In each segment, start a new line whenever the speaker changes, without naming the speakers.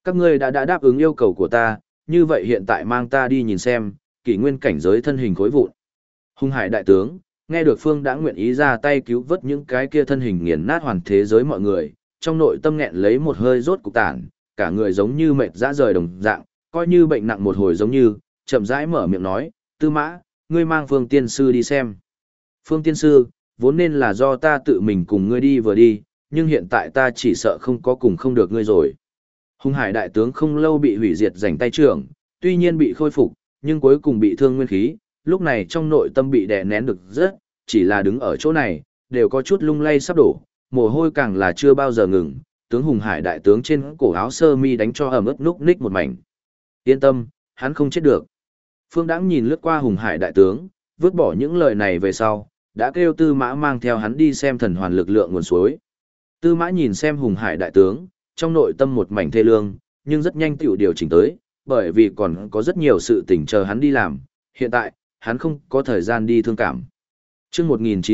Các ngươi đã đáp ứng yêu cầu của ta, như vậy hiện tại mang ta đi nhìn xem, kỷ nguyên cảnh giới thân hình khối vụn. Hung hải đại tướng, nghe được Phương đã nguyện ý ra tay cứu vớt những cái kia thân hình nghiền nát hoàn thế giới mọi người, trong nội tâm nghẹn lấy một hơi rốt cục tản, cả người giống như mệt dã rời đồng dạng, coi như bệnh nặng một hồi giống như, chậm rãi mở miệng nói, Tư Mã, ngươi mang Phương tiên sư đi xem. Phương tiên sư, vốn nên là do ta tự mình cùng ngươi đi vừa đi, nhưng hiện tại ta chỉ sợ không có cùng không được ngươi rồi. Hung hải đại tướng không lâu bị hủy diệt giành tay trưởng, tuy nhiên bị khôi phục, nhưng cuối cùng bị thương nguyên khí, lúc này trong nội tâm bị đè nén được rất, chỉ là đứng ở chỗ này, đều có chút lung lay sắp đổ, mồ hôi càng là chưa bao giờ ngừng, tướng Hùng Hải đại tướng trên cổ áo sơ mi đánh cho ẩm ướt núc ních một mảnh. Yên tâm, hắn không chết được. Phương Đãng nhìn lướt qua Hùng Hải đại tướng, vứt bỏ những lời này về sau, đã kêu Tư Mã mang theo hắn đi xem thần hoàn lực lượng nguồn suối. Tư Mã nhìn xem Hùng Hải đại tướng, trong nội tâm một mảnh thê lương, nhưng rất nhanh tiểu điều chỉnh tới, bởi vì còn có rất nhiều sự tình chờ hắn đi làm, hiện tại, hắn không có thời gian đi thương cảm. Trước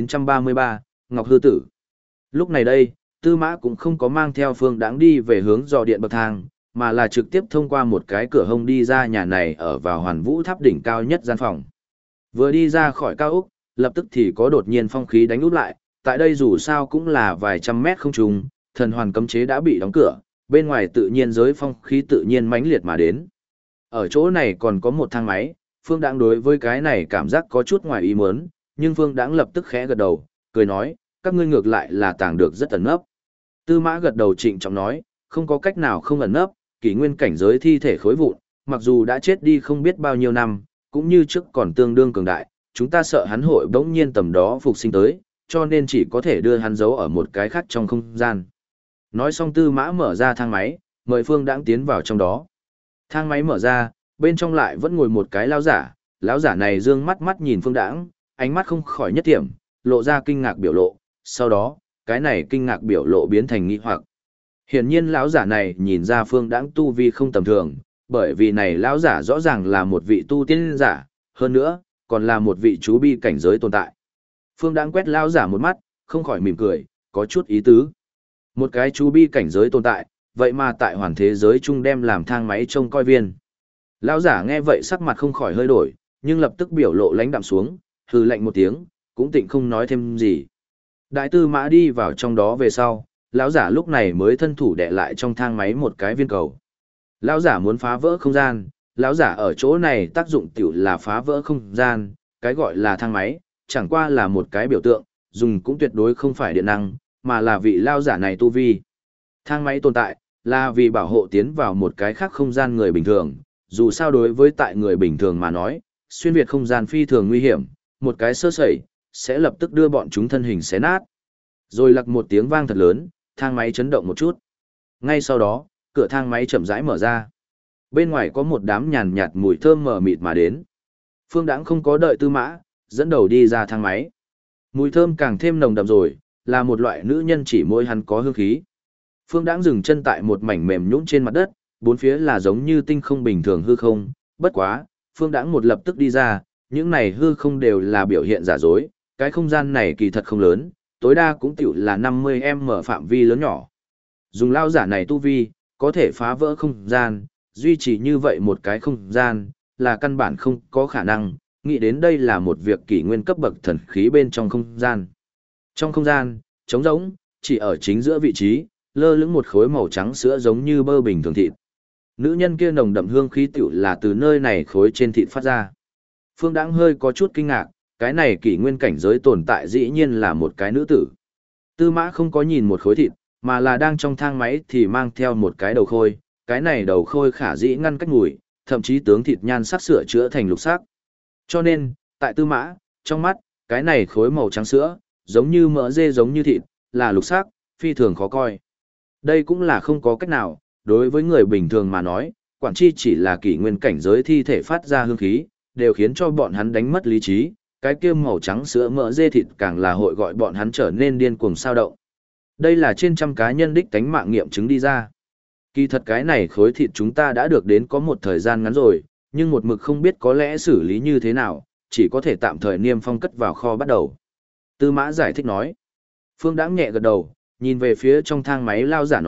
1933, Ngọc Hư Tử. Lúc này đây, Tư Mã cũng không có mang theo Phương Đãng đi về hướng dò điện bậc thang, mà là trực tiếp thông qua một cái cửa hông đi ra nhà này ở vào Hoàn Vũ Tháp đỉnh cao nhất gian phòng. Vừa đi ra khỏi cao ốc, lập tức thì có đột nhiên phong khí đánh úp lại, tại đây dù sao cũng là vài trăm mét không trùng, thần hoàn cấm chế đã bị đóng cửa, bên ngoài tự nhiên giới phong khí tự nhiên mãnh liệt mà đến. Ở chỗ này còn có một thang máy, Phương Đãng đối với cái này cảm giác có chút ngoài ý muốn, nhưng Phương Đãng lập tức khẽ gật đầu, cười nói, các ngươi ngược lại là tàng được rất ẩn nấp. Tư Mã gật đầu trịnh trọng nói, không có cách nào không ẩn nấp, kỷ nguyên cảnh giới thi thể khối vụn, mặc dù đã chết đi không biết bao nhiêu năm, cũng như trước còn tương đương cường đại, chúng ta sợ hắn hội bỗng nhiên tầm đó phục sinh tới, cho nên chỉ có thể đưa hắn giấu ở một cái khác trong không gian. Nói xong Tư Mã mở ra thang máy, mời Phương Đãng tiến vào trong đó. Thang máy mở ra, bên trong lại vẫn ngồi một cái lão giả này dương mắt mắt nhìn Phương Đãng, ánh mắt không khỏi nhất điểm, lộ ra kinh ngạc biểu lộ, sau đó, cái này kinh ngạc biểu lộ biến thành nghi hoặc. Hiển nhiên lão giả này nhìn ra Phương Đãng tu vi không tầm thường, bởi vì này lão giả rõ ràng là một vị tu tiên giả, hơn nữa, còn là một vị chú bi cảnh giới tồn tại. Phương Đãng quét lão giả một mắt, không khỏi mỉm cười, có chút ý tứ. Một cái chú bi cảnh giới tồn tại, vậy mà tại hoàn thế giới chung đem làm thang máy trông coi viên. Lão giả nghe vậy sắc mặt không khỏi hơi đổi, nhưng lập tức biểu lộ lãnh đạm xuống, hừ lạnh một tiếng, cũng tịnh không nói thêm gì. Đại Tư Mã đi vào trong đó về sau, lão giả lúc này mới thân thủ đè lại trong thang máy một cái viên cầu. Lão giả muốn phá vỡ không gian, lão giả ở chỗ này tác dụng tiểu là phá vỡ không gian, cái gọi là thang máy, chẳng qua là một cái biểu tượng, dùng cũng tuyệt đối không phải điện năng, mà là vị lão giả này tu vi. Thang máy tồn tại, là vì bảo hộ tiến vào một cái khác không gian người bình thường, dù sao đối với tại người bình thường mà nói, xuyên việt không gian phi thường nguy hiểm, một cái sơ sẩy, sẽ lập tức đưa bọn chúng thân hình xé nát. Rồi lặc một tiếng vang thật lớn, thang máy chấn động một chút. Ngay sau đó, cửa thang máy chậm rãi mở ra. Bên ngoài có một đám nhàn nhạt mùi thơm mờ mịt mà đến. Phương Đãng không có đợi Tư Mã, dẫn đầu đi ra thang máy. Mùi thơm càng thêm nồng đậm rồi, là một loại nữ nhân chỉ môi hắn có hương khí. Phương Đãng dừng chân tại một mảnh mềm nhũn trên mặt đất, bốn phía là giống như tinh không bình thường hư không, bất quá, Phương Đãng một lập tức đi ra, những này hư không đều là biểu hiện giả dối, cái không gian này kỳ thật không lớn, tối đa cũng tiểu là 50m phạm vi lớn nhỏ. Dùng lao giả này tu vi, có thể phá vỡ không gian, duy trì như vậy một cái không gian, là căn bản không có khả năng, nghĩ đến đây là một việc kỷ nguyên cấp bậc thần khí bên trong không gian. Trong không gian, trống rỗng, chỉ ở chính giữa vị trí, lơ lửng một khối màu trắng sữa giống như bơ bình thường thịt. Nữ nhân kia nồng đậm hương khí tiểu là từ nơi này khối trên thịt phát ra. Phương Đãng hơi có chút kinh ngạc, cái này kỷ nguyên cảnh giới tồn tại dĩ nhiên là một cái nữ tử. Tư Mã không có nhìn một khối thịt, mà là đang trong thang máy thì mang theo một cái đầu khôi, cái này đầu khôi khả dĩ ngăn cách mùi, thậm chí tướng thịt nhan sắc sửa chữa thành lục sắc. Cho nên, tại Tư Mã, trong mắt, cái này khối màu trắng sữa, giống như mỡ dê giống như thịt, là lục sắc, phi thường khó coi. Đây cũng là không có cách nào, đối với người bình thường mà nói, quản chi chỉ là kỷ nguyên cảnh giới thi thể phát ra hương khí, đều khiến cho bọn hắn đánh mất lý trí, cái kia màu trắng sữa mỡ dê thịt càng là hội gọi bọn hắn trở nên điên cuồng sao động. Đây là trên trăm cá nhân đích tánh mạng nghiệm chứng đi ra. Kỳ thật cái này khối thịt chúng ta đã được đến có một thời gian ngắn rồi, nhưng một mực không biết có lẽ xử lý như thế nào, chỉ có thể tạm thời niêm phong cất vào kho bắt đầu. Tư Mã giải thích nói. Phương Đãng nhẹ gật đầu, nhìn về phía trong thang máy lao giả nói,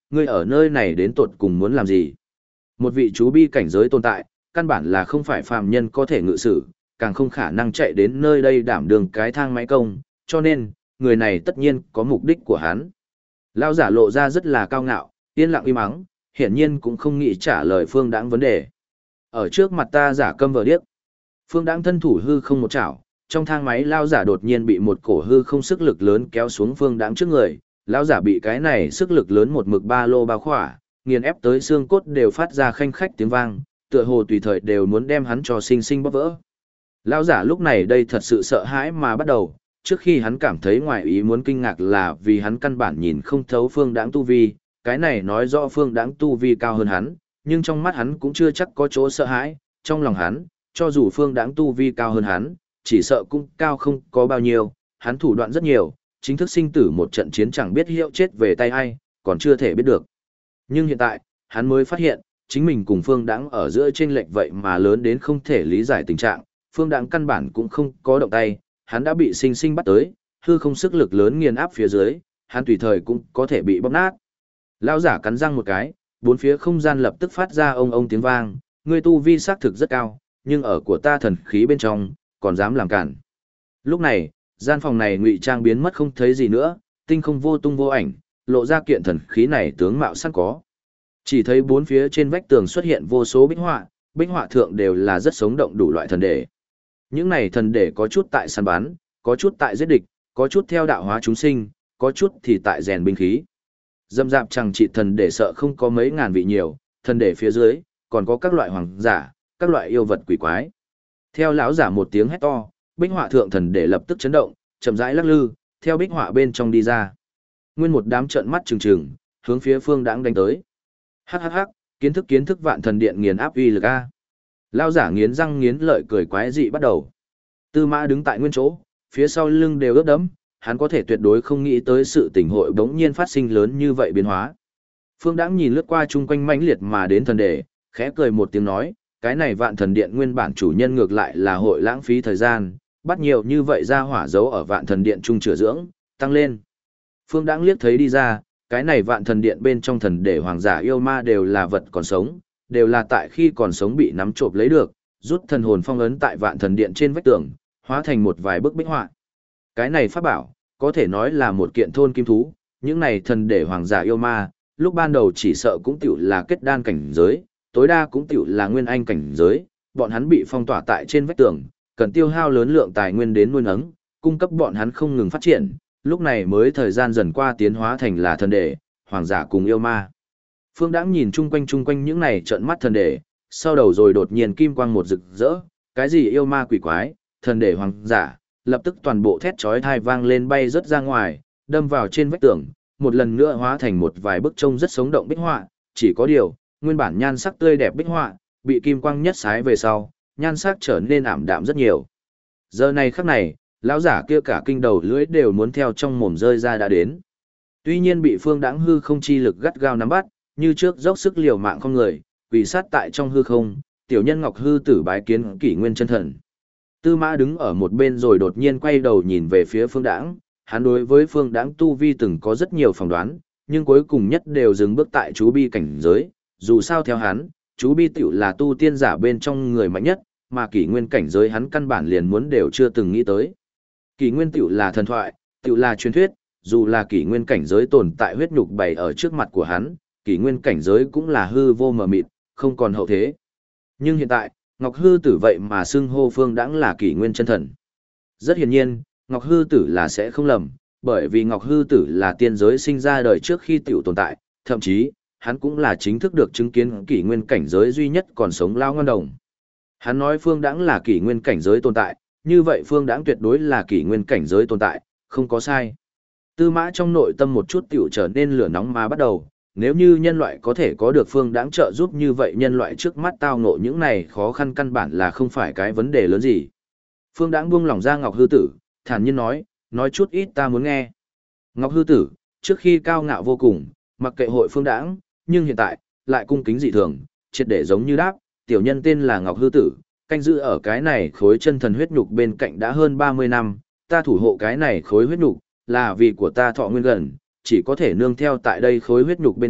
ngươi ở nơi này đến tột cùng muốn làm gì? Một vị chú bi cảnh giới tồn tại, căn bản là không phải phàm nhân có thể ngự sử, càng không khả năng chạy đến nơi đây đảm đường cái thang máy công, cho nên, người này tất nhiên có mục đích của hắn. Lão giả lộ ra rất là cao ngạo, yên lặng im ắng, hiển nhiên cũng không nghĩ trả lời Phương Đãng vấn đề. Ở trước mặt ta giả câm vờ điếc. Phương Đãng thân thủ hư không một chảo, trong thang máy lão giả đột nhiên bị một cổ hư không sức lực lớn kéo xuống Phương Đãng trước người, lão giả bị cái này sức lực lớn một mực ba lô bao khỏa, nghiền ép tới xương cốt đều phát ra khanh khách tiếng vang, tựa hồ tùy thời đều muốn đem hắn cho sinh sinh bóp vỡ. Lão giả lúc này đây thật sự sợ hãi mà bắt đầu, trước khi hắn cảm thấy ngoài ý muốn kinh ngạc là vì hắn căn bản nhìn không thấu Phương Đãng tu vi, cái này nói rõ Phương Đãng tu vi cao hơn hắn, nhưng trong mắt hắn cũng chưa chắc có chỗ sợ hãi, trong lòng hắn, cho dù Phương Đãng tu vi cao hơn hắn, chỉ sợ cũng cao không có bao nhiêu, hắn thủ đoạn rất nhiều, chính thức sinh tử một trận chiến chẳng biết hiệu chết về tay ai, còn chưa thể biết được. Nhưng hiện tại, hắn mới phát hiện, chính mình cùng Phương Đãng ở giữa chênh lệch vậy mà lớn đến không thể lý giải tình trạng, Phương Đãng căn bản cũng không có động tay, hắn đã bị sinh sinh bắt tới, hư không sức lực lớn nghiền áp phía dưới, hắn tùy thời cũng có thể bị bóp nát. Lão giả cắn răng một cái, bốn phía không gian lập tức phát ra ông tiếng vang, ngươi tu vi xác thực rất cao, nhưng ở của ta thần khí bên trong, còn dám làm cản. Lúc này, gian phòng này ngụy trang biến mất không thấy gì nữa, tinh không vô tung vô ảnh, lộ ra kiện thần khí này tướng mạo sẵn có. Chỉ thấy bốn phía trên vách tường xuất hiện vô số bích họa thượng đều là rất sống động đủ loại thần đề. Những này thần đề có chút tại săn bắn, có chút tại giết địch, có chút theo đạo hóa chúng sinh, có chút thì tại rèn binh khí. Dâm dạp chẳng trị thần đề sợ không có mấy ngàn vị nhiều, thần đề phía dưới còn có các loại hoàng giả, các loại yêu vật quỷ quái. Theo lão giả một tiếng hét to, bích họa thượng thần đề lập tức chấn động, chậm rãi lắc lư, theo bích họa bên trong đi ra. Nguyên một đám trợn mắt trừng trừng, hướng phía Phương Đãng đánh tới. Hắc hắc hắc, kiến thức vạn thần điện nghiền áp uy lực a. Lão giả nghiến răng nghiến lợi cười quái dị bắt đầu. Tư Mã đứng tại nguyên chỗ, phía sau lưng đều ướt đẫm, hắn có thể tuyệt đối không nghĩ tới sự tình hội bỗng nhiên phát sinh lớn như vậy biến hóa. Phương Đãng nhìn lướt qua chung quanh mãnh liệt mà đến thần đề, khẽ cười một tiếng nói, cái này vạn thần điện nguyên bản chủ nhân ngược lại là hội lãng phí thời gian, bắt nhiều như vậy ra hỏa dấu ở vạn thần điện trung chữa dưỡng, tăng lên. Phương Đãng liếc thấy đi ra, cái này vạn thần điện bên trong thần đề hoàng giả yêu ma đều là vật còn sống, đều là tại khi còn sống bị nắm trộm lấy được, rút thần hồn phong ấn tại vạn thần điện trên vách tường, hóa thành một vài bức bích họa. Cái này pháp bảo, có thể nói là một kiện thôn kim thú, những này thần đề hoàng giả yêu ma, lúc ban đầu chỉ sợ cũng tiểu là kết đan cảnh giới, tối đa cũng tiểu là nguyên anh cảnh giới, bọn hắn bị phong tỏa tại trên vách tường, cần tiêu hao lớn lượng tài nguyên đến nuôi nấng, cung cấp bọn hắn không ngừng phát triển, lúc này mới thời gian dần qua tiến hóa thành là thần đề, hoàng giả cùng yêu ma. Phương Đãng nhìn chung quanh những này trợn mắt thần đề, sau đầu rồi đột nhiên kim quang một rực rỡ, cái gì yêu ma quỷ quái, thần đề hoàng giả, lập tức toàn bộ thét chói tai vang lên bay rất ra ngoài, đâm vào trên vách tường, một lần nữa hóa thành một vài bức trông rất sống động bích họa, chỉ có điều, nguyên bản nhan sắc tươi đẹp bích họa, bị kim quang nhất sái về sau, nhan sắc trở nên ảm đạm rất nhiều. Giờ này khắc này, lão giả kia cả kinh đầu lưỡi đều muốn theo trong mồm rơi ra đã đến. Tuy nhiên bị Phương Đãng hư không chi lực gắt gao nắm bắt, như trước dốc sức liều mạng không người, quỳ sát tại trong hư không, tiểu nhân Ngọc Hư Tử bái kiến Kỷ Nguyên chân thần. Tư Mã đứng ở một bên rồi đột nhiên quay đầu nhìn về phía Phương Đãng, hắn đối với Phương Đãng tu vi từng có rất nhiều phỏng đoán, nhưng cuối cùng nhất đều dừng bước tại chú bi cảnh giới, dù sao theo hắn, chú bi tiểu là tu tiên giả bên trong người mạnh nhất, mà Kỷ Nguyên cảnh giới hắn căn bản liền muốn đều chưa từng nghĩ tới. Kỷ Nguyên tiểu là thần thoại, tiểu là truyền thuyết, dù là Kỷ Nguyên cảnh giới tồn tại huyết nhục bày ở trước mặt của hắn, Kỷ Nguyên cảnh giới cũng là hư vô mờ mịt, không còn hậu thế. Nhưng hiện tại, Ngọc Hư Tử vậy mà xưng hô Phương Đãng là Kỷ Nguyên chân thần. Rất hiển nhiên, Ngọc Hư Tử là sẽ không lầm, bởi vì Ngọc Hư Tử là tiên giới sinh ra đời trước khi tiểu tồn tại, thậm chí, hắn cũng là chính thức được chứng kiến Kỷ Nguyên cảnh giới duy nhất còn sống lao ngon đồng. Hắn nói Phương Đãng là Kỷ Nguyên cảnh giới tồn tại, như vậy Phương Đãng tuyệt đối là Kỷ Nguyên cảnh giới tồn tại, không có sai. Tư Mã trong nội tâm một chút tiểu trở nên lửa nóng mà bắt đầu, nếu như nhân loại có thể có được Phương Đãng trợ giúp như vậy nhân loại trước mắt tao ngộ những này khó khăn căn bản là không phải cái vấn đề lớn gì. Phương Đãng buông lỏng ra Ngọc Hư Tử, thản nhiên nói chút ít ta muốn nghe. Ngọc Hư Tử, trước khi cao ngạo vô cùng, mặc kệ hội Phương Đãng, nhưng hiện tại, lại cung kính dị thường, triệt để giống như đáp, tiểu nhân tên là Ngọc Hư Tử, canh giữ ở cái này khối chân thần huyết nhục bên cạnh đã hơn 30 năm, ta thủ hộ cái này khối huyết nhục, là vì của ta thọ nguyên gần, chỉ có thể nương theo tại đây khối huyết nhục bên cạnh,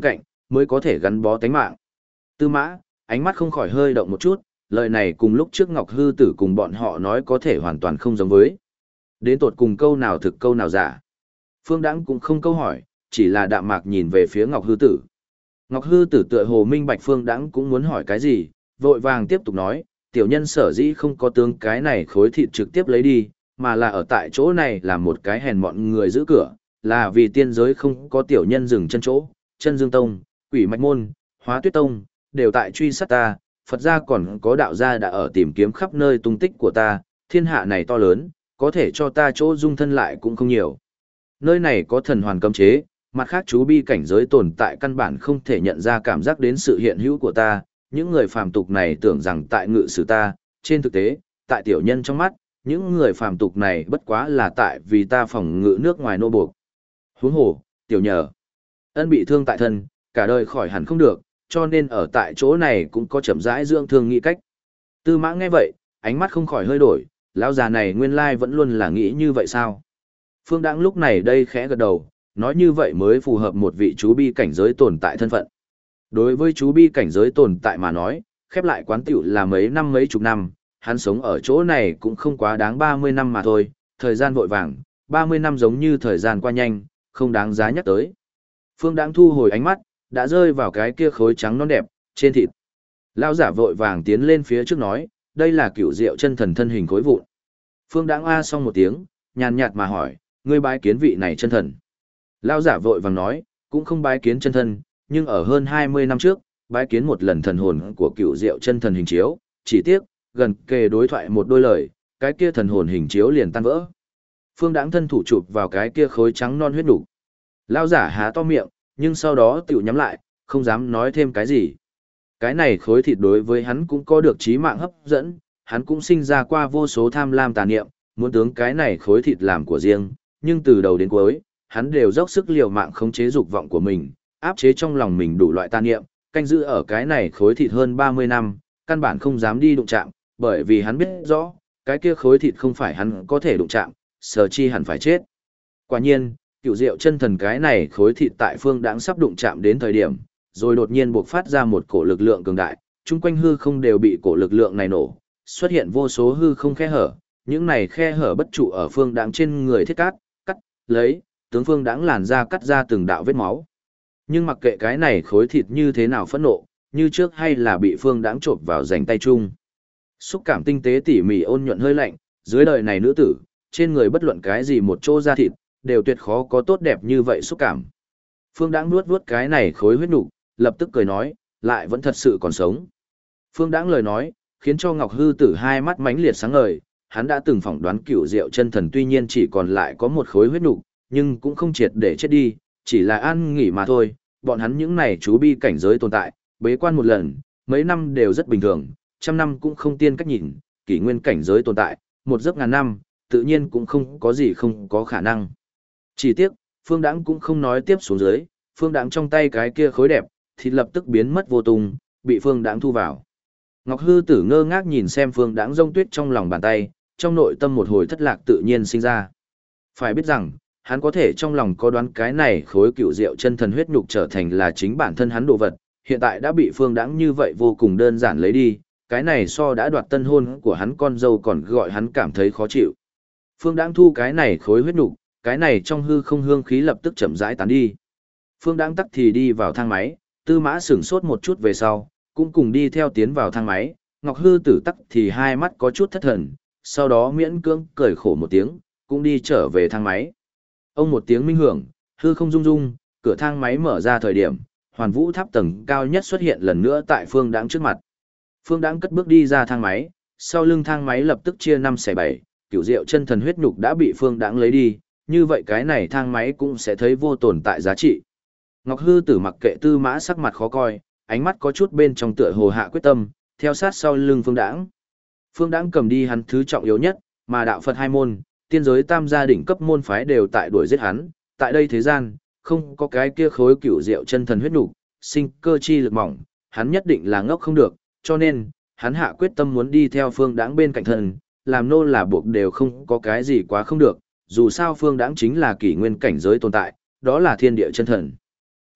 mới có thể gắn bó tánh mạng. Tư Mã, ánh mắt không khỏi hơi động một chút, lời này cùng lúc trước Ngọc Hư Tử cùng bọn họ nói có thể hoàn toàn không giống với. Đến tột cùng câu nào thực câu nào giả. Phương Đãng cũng không câu hỏi, chỉ là đạm mạc nhìn về phía Ngọc Hư Tử. Ngọc Hư Tử tựa hồ minh bạch Phương Đãng cũng muốn hỏi cái gì, vội vàng tiếp tục nói, tiểu nhân sở dĩ không có tướng cái này khối thịt trực tiếp lấy đi, mà là ở tại chỗ này là một cái hèn mọn người giữ cửa, là vì tiên giới không có tiểu nhân dừng chân chỗ, Chân Dương Tông, Quỷ Mạch Môn, Hóa Tuyết Tông, đều tại truy sát ta, Phật gia còn có đạo gia đã ở tìm kiếm khắp nơi tung tích của ta, thiên hạ này to lớn, có thể cho ta chỗ dung thân lại cũng không nhiều. Nơi này có thần hoàn cấm chế, mặt khác chú bi cảnh giới tồn tại căn bản không thể nhận ra cảm giác đến sự hiện hữu của ta, những người phàm tục này tưởng rằng tại ngự sử ta, trên thực tế, tại tiểu nhân trong mắt, những người phàm tục này bất quá là tại vì ta phòng ngự nước ngoài nô buộc. Huống hồ, tiểu nhờ, ân bị thương tại thân, cả đời khỏi hẳn không được, cho nên ở tại chỗ này cũng có chậm rãi dưỡng thương nghĩ cách. Tư Mã nghe vậy, ánh mắt không khỏi hơi đổi, lão già này nguyên lai vẫn luôn là nghĩ như vậy sao? Phương Đãng lúc này đây khẽ gật đầu, nói như vậy mới phù hợp một vị chú bi cảnh giới tồn tại thân phận. Đối với chú bi cảnh giới tồn tại mà nói, khép lại quán tiểu là mấy năm mấy chục năm, hắn sống ở chỗ này cũng không quá đáng 30 năm mà thôi, thời gian vội vàng, 30 năm giống như thời gian qua nhanh, không đáng giá nhắc tới. Phương Đãng thu hồi ánh mắt, đã rơi vào cái kia khối trắng non đẹp, trên thịt. Lão giả vội vàng tiến lên phía trước nói, đây là cửu diệu chân thần thân hình khối vụn. Phương Đãng a xong một tiếng, nhàn nhạt mà hỏi, ngươi bái kiến vị này chân thần. Lão giả vội vàng nói, cũng không bái kiến chân thân, nhưng ở hơn 20 năm trước, bái kiến một lần thần hồn của cửu diệu chân thần hình chiếu, chỉ tiếc, gần kề đối thoại một đôi lời, cái kia thần hồn hình chiếu liền tan vỡ. Phương Đãng thân thủ chụp vào cái kia khối trắng non huyết đủ. Lão giả há to miệng, nhưng sau đó tiểu nhắm lại, không dám nói thêm cái gì. Cái này khối thịt đối với hắn cũng có được trí mạng hấp dẫn, hắn cũng sinh ra qua vô số tham lam tà niệm, muốn tướng cái này khối thịt làm của riêng, nhưng từ đầu đến cuối, hắn đều dốc sức liều mạng khống chế dục vọng của mình, áp chế trong lòng mình đủ loại tà niệm, canh giữ ở cái này khối thịt hơn 30 năm, căn bản không dám đi đụng chạm, bởi vì hắn biết rõ, cái kia khối thịt không phải hắn có thể đụng chạm, sở chi hẳn phải chết. Quả nhiên, cựu diệu chân thần cái này khối thịt tại Phương Đãng sắp đụng chạm đến thời điểm, rồi đột nhiên buộc phát ra một cổ lực lượng cường đại, chung quanh hư không đều bị cổ lực lượng này nổ, xuất hiện vô số hư không khe hở, những này khe hở bất trụ ở Phương Đãng trên người thiết cắt, lấy, tướng Phương Đãng làn ra cắt ra từng đạo vết máu. Nhưng mặc kệ cái này khối thịt như thế nào phẫn nộ, như trước hay là bị Phương Đãng chộp vào rảnh tay chung. Xúc cảm tinh tế tỉ mỉ ôn nhuận hơi lạnh, dưới đời này nữ tử, trên người bất luận cái gì một chỗ da thịt, đều tuyệt khó có tốt đẹp như vậy xúc cảm. Phương Đãng nuốt vuốt cái này khối huyết nục, lập tức cười nói, lại vẫn thật sự còn sống. Phương Đãng lời nói, khiến cho Ngọc Hư Tử hai mắt mãnh liệt sáng ngời, hắn đã từng phỏng đoán cửu diệu chân thần tuy nhiên chỉ còn lại có một khối huyết nục, nhưng cũng không triệt để chết đi, chỉ là an nghỉ mà thôi. Bọn hắn những này chú bi cảnh giới tồn tại, bế quan một lần, mấy năm đều rất bình thường, trăm năm cũng không tiên cách nhìn, kỷ nguyên cảnh giới tồn tại, một giấc ngàn năm, tự nhiên cũng không có gì không có khả năng. Chỉ tiếc, Phương Đãng cũng không nói tiếp xuống dưới, Phương Đãng trong tay cái kia khối đẹp, thì lập tức biến mất vô tung, bị Phương Đãng thu vào. Ngọc Hư Tử ngơ ngác nhìn xem Phương Đãng rông tuyết trong lòng bàn tay, trong nội tâm một hồi thất lạc tự nhiên sinh ra. Phải biết rằng, hắn có thể trong lòng có đoán cái này khối cựu diệu chân thần huyết nhục trở thành là chính bản thân hắn đồ vật, hiện tại đã bị Phương Đãng như vậy vô cùng đơn giản lấy đi, cái này so đã đoạt tân hôn của hắn con dâu còn gọi hắn cảm thấy khó chịu. Phương Đãng thu cái này khối huyết nhục, cái này trong hư không hương khí lập tức chậm rãi tán đi. Phương Đãng tắc thì đi vào thang máy, Tư Mã sửng sốt một chút về sau, cũng cùng đi theo tiến vào thang máy, Ngọc Hư Tử tắc thì hai mắt có chút thất thần, sau đó miễn cưỡng cười khổ một tiếng, cũng đi trở về thang máy. Ông một tiếng minh hưởng, hư không rung rung, cửa thang máy mở ra thời điểm, Hoàn Vũ tháp tầng cao nhất xuất hiện lần nữa tại Phương Đãng trước mặt. Phương Đãng cất bước đi ra thang máy, sau lưng thang máy lập tức chia 5 xẻ 7, cửu diệu chân thần huyết nhục đã bị Phương Đãng lấy đi, như vậy cái này thang máy cũng sẽ thấy vô tồn tại giá trị. Ngọc Hư Tử mặc kệ Tư Mã sắc mặt khó coi, ánh mắt có chút bên trong tựa hồ hạ quyết tâm, theo sát sau lưng Phương Đãng. Phương Đãng cầm đi hắn thứ trọng yếu nhất, mà đạo Phật hai môn, tiên giới tam gia đỉnh cấp môn phái đều tại đuổi giết hắn, tại đây thế gian, không có cái kia khối cửu diệu chân thần huyết nhục, sinh cơ chi lực mỏng, hắn nhất định là ngốc không được, cho nên, hắn hạ quyết tâm muốn đi theo Phương Đãng bên cạnh thần, làm nô là buộc đều không có cái gì quá không được, dù sao Phương Đãng chính là kỷ nguyên cảnh giới tồn tại, đó là thiên địa chân thần.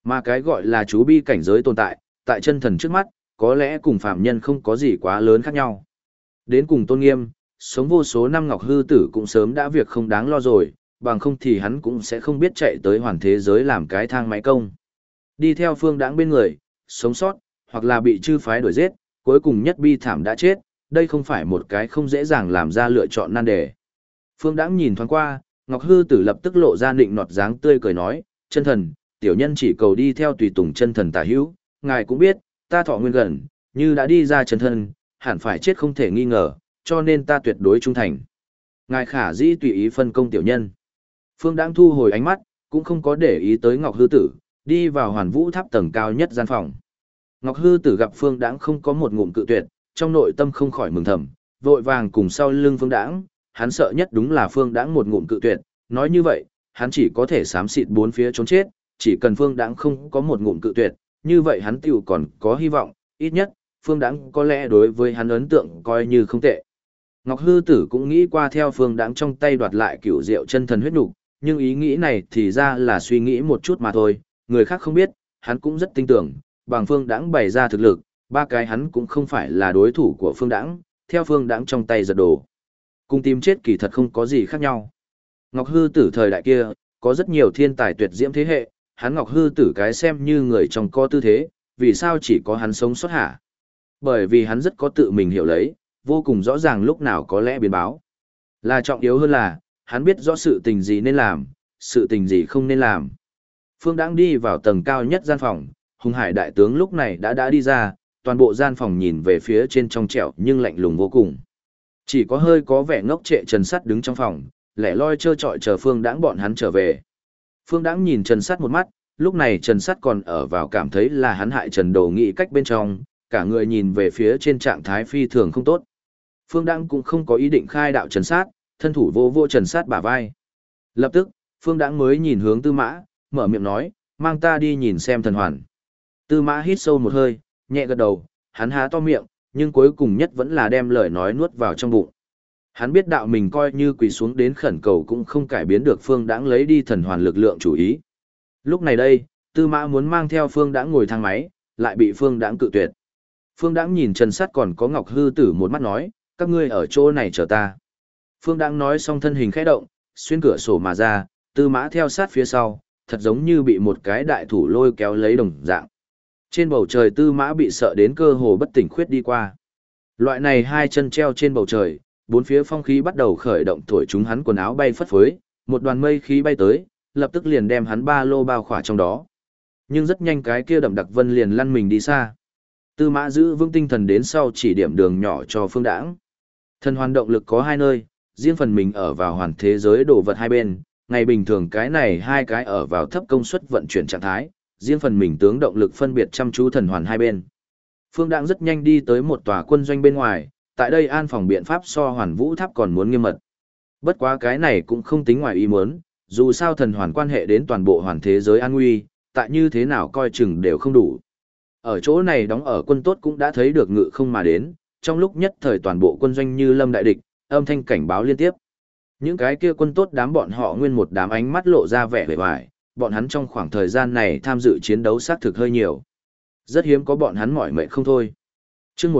Mà cái gọi là chú bi cảnh giới tồn tại, tại chân thần trước mắt, có lẽ cùng phạm nhân không có gì quá lớn khác nhau. Đến cùng tôn nghiêm, sống vô số năm Ngọc Hư Tử cũng sớm đã việc không đáng lo rồi, bằng không thì hắn cũng sẽ không biết chạy tới hoàn thế giới làm cái thang máy công. Đi theo Phương Đãng bên người, sống sót, hoặc là bị chư phái đuổi giết, cuối cùng nhất bi thảm đã chết, đây không phải một cái không dễ dàng làm ra lựa chọn nan đề. Phương Đãng nhìn thoáng qua, Ngọc Hư Tử lập tức lộ ra nịnh nọt dáng tươi cười nói, chân thần, tiểu nhân chỉ cầu đi theo tùy tùng chân thần tả hữu, ngài cũng biết, ta thọ nguyên gần, như đã đi ra chân thân, hẳn phải chết không thể nghi ngờ, cho nên ta tuyệt đối trung thành. Ngài khả dĩ tùy ý phân công tiểu nhân. Phương Đãng thu hồi ánh mắt, cũng không có để ý tới Ngọc Hư Tử, đi vào Hoàn Vũ Tháp tầng cao nhất gian phòng. Ngọc Hư Tử gặp Phương Đãng không có một ngụm cự tuyệt, trong nội tâm không khỏi mừng thầm, vội vàng cùng sau lưng Phương Đãng, hắn sợ nhất đúng là Phương Đãng một ngụm cự tuyệt, nói như vậy, hắn chỉ có thể xám xịt bốn phía trốn chết, chỉ cần Phương Đãng không có một ngụm cự tuyệt, như vậy hắn tiểu còn có hy vọng, ít nhất, Phương Đãng có lẽ đối với hắn ấn tượng coi như không tệ. Ngọc Hư Tử cũng nghĩ qua theo Phương Đãng trong tay đoạt lại cửu diệu chân thần huyết nục, nhưng ý nghĩ này thì ra là suy nghĩ một chút mà thôi, người khác không biết, hắn cũng rất tin tưởng, bằng Phương Đãng bày ra thực lực, ba cái hắn cũng không phải là đối thủ của Phương Đãng, theo Phương Đãng trong tay giật đồ. Cùng tìm chết kỳ thật không có gì khác nhau. Ngọc Hư Tử thời đại kia, có rất nhiều thiên tài tuyệt diễm thế hệ, hắn Ngọc Hư Tử cái xem như người trong co tư thế, vì sao chỉ có hắn sống sót hả? Bởi vì hắn rất có tự mình hiểu lấy, vô cùng rõ ràng lúc nào có lẽ biến báo. Là trọng yếu hơn là, hắn biết rõ sự tình gì nên làm, sự tình gì không nên làm. Phương Đãng đi vào tầng cao nhất gian phòng, Hùng Hải đại tướng lúc này đã đi ra, toàn bộ gian phòng nhìn về phía trên trong trẻo nhưng lạnh lùng vô cùng. Chỉ có hơi có vẻ ngốc trệ Trần Sắt đứng trong phòng, lẻ loi trơ trọi chờ Phương Đãng bọn hắn trở về. Phương Đãng nhìn Trần Sắt một mắt, lúc này Trần Sắt còn ở vào cảm thấy là hắn hại Trần Đồ Nghị cách bên trong, cả người nhìn về phía trên trạng thái phi thường không tốt. Phương Đãng cũng không có ý định khai đạo Trần Sát, thân thủ vô vô Trần Sát bả vai. Lập tức, Phương Đãng mới nhìn hướng Tư Mã, mở miệng nói, mang ta đi nhìn xem thần hoàn. Tư Mã hít sâu một hơi, nhẹ gật đầu, hắn há to miệng, nhưng cuối cùng nhất vẫn là đem lời nói nuốt vào trong bụng. Hắn biết đạo mình coi như quỳ xuống đến khẩn cầu cũng không cải biến được Phương Đãng lấy đi thần hoàn lực lượng chủ ý. Lúc này đây, Tư Mã muốn mang theo Phương Đãng ngồi thang máy, lại bị Phương Đãng cự tuyệt. Phương Đãng nhìn Trần Sắt còn có Ngọc Hư Tử một mắt nói, các ngươi ở chỗ này chờ ta. Phương Đãng nói xong thân hình khẽ động, xuyên cửa sổ mà ra, Tư Mã theo sát phía sau, thật giống như bị một cái đại thủ lôi kéo lấy đồng dạng. Trên bầu trời Tư Mã bị sợ đến cơ hồ bất tỉnh khuyết đi qua. Loại này hai chân treo trên bầu trời, bốn phía phong khí bắt đầu khởi động thổi chúng hắn quần áo bay phất phới, một đoàn mây khí bay tới, lập tức liền đem hắn ba lô bao khỏa trong đó. Nhưng rất nhanh cái kia đậm đặc vân liền lăn mình đi xa. Tư Mã giữ vững tinh thần đến sau chỉ điểm đường nhỏ cho Phương Đãng. Thần hoàn động lực có hai nơi, riêng phần mình ở vào hoàn thế giới đồ vật hai bên, ngày bình thường cái này hai cái ở vào thấp công suất vận chuyển trạng thái, riêng phần mình tướng động lực phân biệt chăm chú thần hoàn hai bên. Phương Đãng rất nhanh đi tới một tòa quân doanh bên ngoài, tại đây an phòng biện pháp so Hoàn Vũ Tháp còn muốn nghiêm mật. Bất quá cái này cũng không tính ngoài ý muốn, dù sao thần hoàn quan hệ đến toàn bộ hoàn thế giới an nguy, tại như thế nào coi chừng đều không đủ. Ở chỗ này đóng ở quân tốt cũng đã thấy được ngự không mà đến, trong lúc nhất thời toàn bộ quân doanh như lâm đại địch, âm thanh cảnh báo liên tiếp. Những cái kia quân tốt đám bọn họ nguyên một đám ánh mắt lộ ra vẻ vẻ vải, bọn hắn trong khoảng thời gian này tham dự chiến đấu xác thực hơi nhiều. Rất hiếm có bọn hắn mỏi mệt không thôi. Chương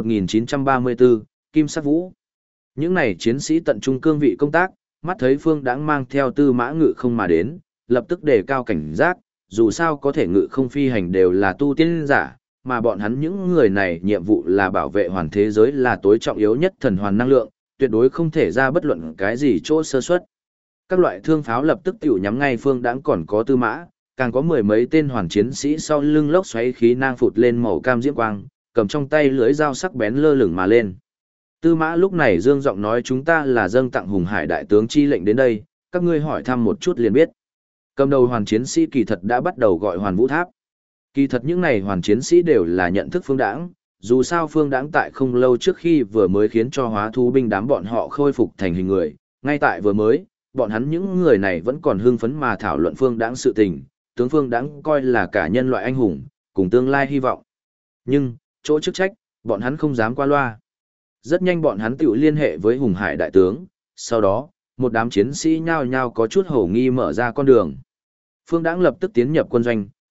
1934, Kim Sắc Vũ. Những này chiến sĩ tận trung cương vị công tác, mắt thấy Phương Đãng mang theo Tư Mã ngự không mà đến, lập tức đề cao cảnh giác, dù sao có thể ngự không phi hành đều là tu tiên giả, mà bọn hắn những người này nhiệm vụ là bảo vệ hoàn thế giới là tối trọng yếu nhất thần hoàn năng lượng, tuyệt đối không thể ra bất luận cái gì chỗ sơ suất. Các loại thương pháo lập tức tiểu nhắm ngay Phương Đãng còn có Tư Mã, càng có mười mấy tên hoàn chiến sĩ sau lưng lốc xoáy khí nang phụt lên màu cam diễm quang, cầm trong tay lưỡi dao sắc bén lơ lửng mà lên. Tư Mã lúc này dương giọng nói chúng ta là dâng tặng Hùng Hải đại tướng chi lệnh đến đây, các ngươi hỏi thăm một chút liền biết. Cầm đầu hoàn chiến sĩ kỳ thật đã bắt đầu gọi Hoàn Vũ Tháp. Kỳ thật những này hoàn chiến sĩ đều là nhận thức Phương Đãng, dù sao Phương Đãng tại không lâu trước khi vừa mới khiến cho hóa thú binh đám bọn họ khôi phục thành hình người, ngay tại vừa mới, bọn hắn những người này vẫn còn hưng phấn mà thảo luận Phương Đãng sự tình, tướng Phương Đãng coi là cả nhân loại anh hùng, cùng tương lai hy vọng. Nhưng, chỗ chức trách, bọn hắn không dám qua loa. Rất nhanh bọn hắn tự liên hệ với Hùng Hải đại tướng, sau đó, một đám chiến sĩ nhao nhao có chút hổ nghi mở ra con đường. Phương Đãng lập tức tiến nhập quân doanh,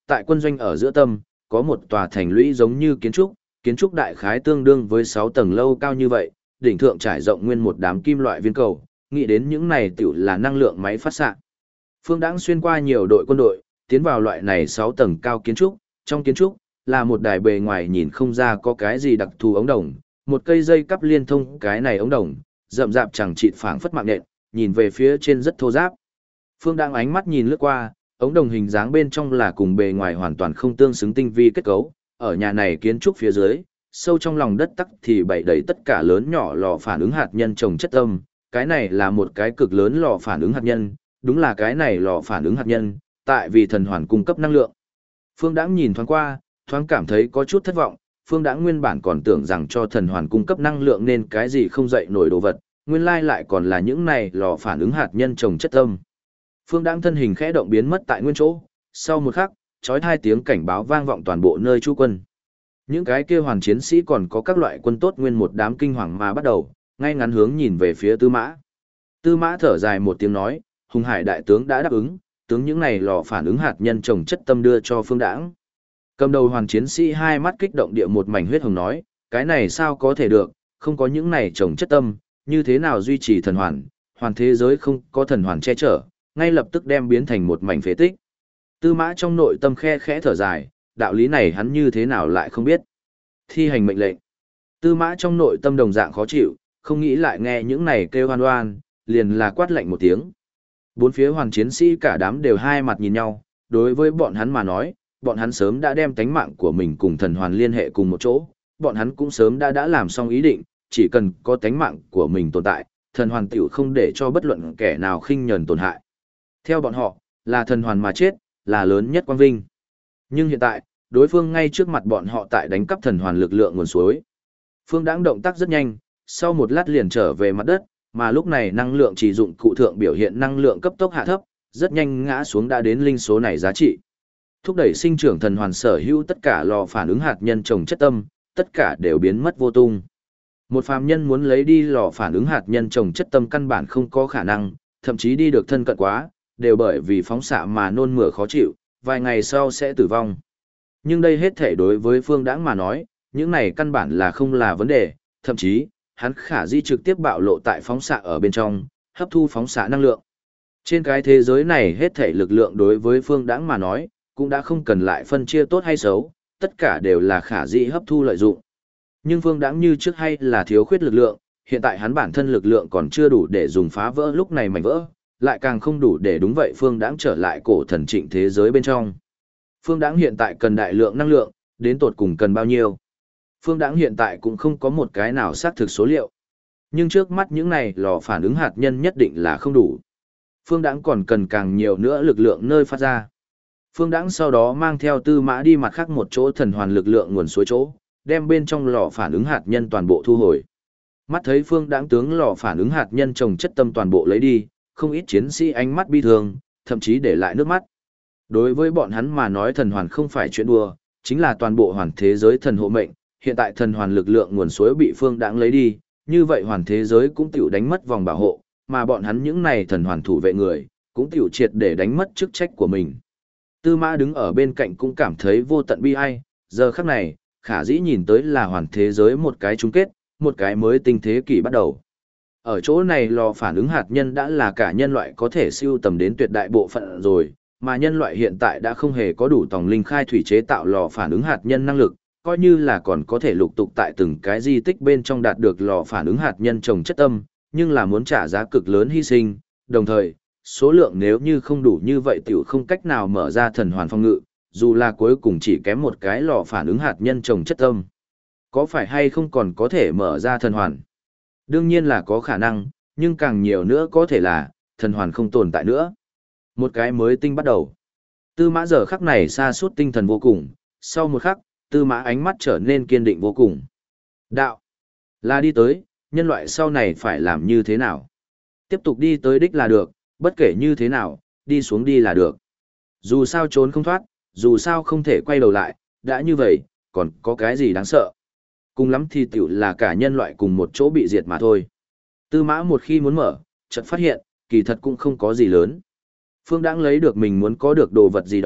tại quân doanh ở giữa tâm, có một tòa thành lũy giống như kiến trúc đại khái tương đương với 6 tầng lâu cao như vậy, đỉnh thượng trải rộng nguyên một đám kim loại viên cầu, nghĩ đến những này tiểu là năng lượng máy phát xạ. Phương Đãng xuyên qua nhiều đội quân đội, tiến vào loại này 6 tầng cao kiến trúc, trong kiến trúc là một đài bề ngoài nhìn không ra có cái gì đặc thù ống đồng, một cây dây cắp liên thông cái này ống đồng, rậm rạp chẳng chịt phảng phất mạng nện, nhìn về phía trên rất thô ráp. Phương Đãng ánh mắt nhìn lướt qua, ống đồng hình dáng bên trong là cùng bề ngoài hoàn toàn không tương xứng tinh vi kết cấu, ở nhà này kiến trúc phía dưới, sâu trong lòng đất tắc thì bày đầy tất cả lớn nhỏ lò phản ứng hạt nhân trồng chất âm, cái này là một cái cực lớn lò phản ứng hạt nhân, đúng là cái này lò phản ứng hạt nhân, tại vì thần hoàn cung cấp năng lượng. Phương Đãng nhìn thoáng qua, thoáng cảm thấy có chút thất vọng, Phương Đãng nguyên bản còn tưởng rằng cho thần hoàn cung cấp năng lượng nên cái gì không dậy nổi đồ vật, nguyên lai lại còn là những này lò phản ứng hạt nhân trồng chất âm. Phương Đãng thân hình khẽ động biến mất tại nguyên chỗ, sau một khắc, chói tai tiếng cảnh báo vang vọng toàn bộ nơi trú quân. Những cái kia hoàn chiến sĩ còn có các loại quân tốt nguyên một đám kinh hoàng mà bắt đầu, ngay ngắn hướng nhìn về phía Tư Mã. Tư Mã thở dài một tiếng nói, Hùng Hải đại tướng đã đáp ứng, tướng những này lò phản ứng hạt nhân trồng chất tâm đưa cho Phương Đãng. Cầm đầu hoàn chiến sĩ hai mắt kích động địa một mảnh huyết hồng nói, cái này sao có thể được, không có những này trồng chất tâm, như thế nào duy trì thần hoàn, hoàn thế giới không có thần hoàn che chở, ngay lập tức đem biến thành một mảnh phế tích. Tư Mã trong nội tâm khe khẽ thở dài, đạo lý này hắn như thế nào lại không biết. Thi hành mệnh lệnh. Tư Mã trong nội tâm đồng dạng khó chịu, không nghĩ lại nghe những này kêu hoan oan, liền là quát lạnh một tiếng. Bốn phía hoàn chiến sĩ cả đám đều hai mặt nhìn nhau, đối với bọn hắn mà nói, bọn hắn sớm đã đem tánh mạng của mình cùng thần hoàn liên hệ cùng một chỗ, bọn hắn cũng sớm đã làm xong ý định, chỉ cần có tánh mạng của mình tồn tại, thần hoàn tiểu không để cho bất luận kẻ nào khinh nhẫn tổn hại. Theo bọn họ, là thần hoàn mà chết, là lớn nhất quang vinh. Nhưng hiện tại, đối phương ngay trước mặt bọn họ tại đánh cắp thần hoàn lực lượng nguồn suối. Phương Đãng động tác rất nhanh, sau một lát liền trở về mặt đất, mà lúc này năng lượng chỉ dụng cụ thượng biểu hiện năng lượng cấp tốc hạ thấp, rất nhanh ngã xuống đã đến linh số này giá trị. Thúc đẩy sinh trưởng thần hoàn sở hữu tất cả lò phản ứng hạt nhân trồng chất tâm, tất cả đều biến mất vô tung. Một phàm nhân muốn lấy đi lò phản ứng hạt nhân trồng chất tâm căn bản không có khả năng, thậm chí đi được thân cận quá, đều bởi vì phóng xạ mà nôn mửa khó chịu, vài ngày sau sẽ tử vong. Nhưng đây hết thể đối với Phương Đãng mà nói, những này căn bản là không là vấn đề, thậm chí, hắn khả di trực tiếp bạo lộ tại phóng xạ ở bên trong, hấp thu phóng xạ năng lượng. Trên cái thế giới này hết thể lực lượng đối với Phương Đãng mà nói, cũng đã không cần lại phân chia tốt hay xấu, tất cả đều là khả di hấp thu lợi dụng. Nhưng Phương Đãng như trước hay là thiếu khuyết lực lượng, hiện tại hắn bản thân lực lượng còn chưa đủ để dùng phá vỡ lúc này mảnh vỡ, lại càng không đủ để đúng vậy Phương Đãng trở lại cổ thần trịnh thế giới bên trong. Phương Đãng hiện tại cần đại lượng năng lượng, đến tột cùng cần bao nhiêu? Phương Đãng hiện tại cũng không có một cái nào xác thực số liệu. Nhưng trước mắt những này lò phản ứng hạt nhân nhất định là không đủ. Phương Đãng còn cần càng nhiều nữa lực lượng nơi phát ra. Phương Đãng sau đó mang theo Tư Mã đi mặt khác một chỗ thần hoàn lực lượng nguồn suối chỗ, đem bên trong lò phản ứng hạt nhân toàn bộ thu hồi. Mắt thấy Phương Đãng tướng lò phản ứng hạt nhân trồng chất tâm toàn bộ lấy đi, không ít chiến sĩ ánh mắt bi thương, thậm chí để lại nước mắt. Đối với bọn hắn mà nói thần hoàn không phải chuyện đùa, chính là toàn bộ hoàn thế giới thần hộ mệnh, hiện tại thần hoàn lực lượng nguồn suối bị Phương Đãng lấy đi, như vậy hoàn thế giới cũng tiểu đánh mất vòng bảo hộ, mà bọn hắn những này thần hoàn thủ vệ người, cũng tiểu triệt để đánh mất chức trách của mình. Tư Mã đứng ở bên cạnh cũng cảm thấy vô tận bi ai, giờ khắc này, khả dĩ nhìn tới là hoàn thế giới một cái chung kết, một cái mới tinh thế kỷ bắt đầu. Ở chỗ này lò phản ứng hạt nhân đã là cả nhân loại có thể siêu tầm đến tuyệt đại bộ phận rồi, mà nhân loại hiện tại đã không hề có đủ tòng linh khai thủy chế tạo lò phản ứng hạt nhân năng lực, coi như là còn có thể lục tục tại từng cái di tích bên trong đạt được lò phản ứng hạt nhân trồng chất tâm, nhưng là muốn trả giá cực lớn hy sinh, đồng thời, số lượng nếu như không đủ như vậy tiểu không cách nào mở ra thần hoàn phong ngự, dù là cuối cùng chỉ kém một cái lò phản ứng hạt nhân trồng chất tâm. Có phải hay không còn có thể mở ra thần hoàn? Đương nhiên là có khả năng, nhưng càng nhiều nữa có thể là, thần hoàn không tồn tại nữa. Một cái mới tinh bắt đầu. Tư Mã giờ khắc này sa sút tinh thần vô cùng, sau một khắc, Tư Mã ánh mắt trở nên kiên định vô cùng. Đạo, là đi tới, nhân loại sau này phải làm như thế nào? Tiếp tục đi tới đích là được, bất kể như thế nào, đi xuống đi là được. Dù sao trốn không thoát, dù sao không thể quay đầu lại, đã như vậy, còn có cái gì đáng sợ? Cùng lắm thì tiểu là cả nhân loại cùng một chỗ bị diệt mà thôi. Tư Mã một khi muốn mở, chợt phát hiện, kỳ thật cũng không có gì lớn. Phương Đãng lấy được mình muốn có được đồ vật gì đó,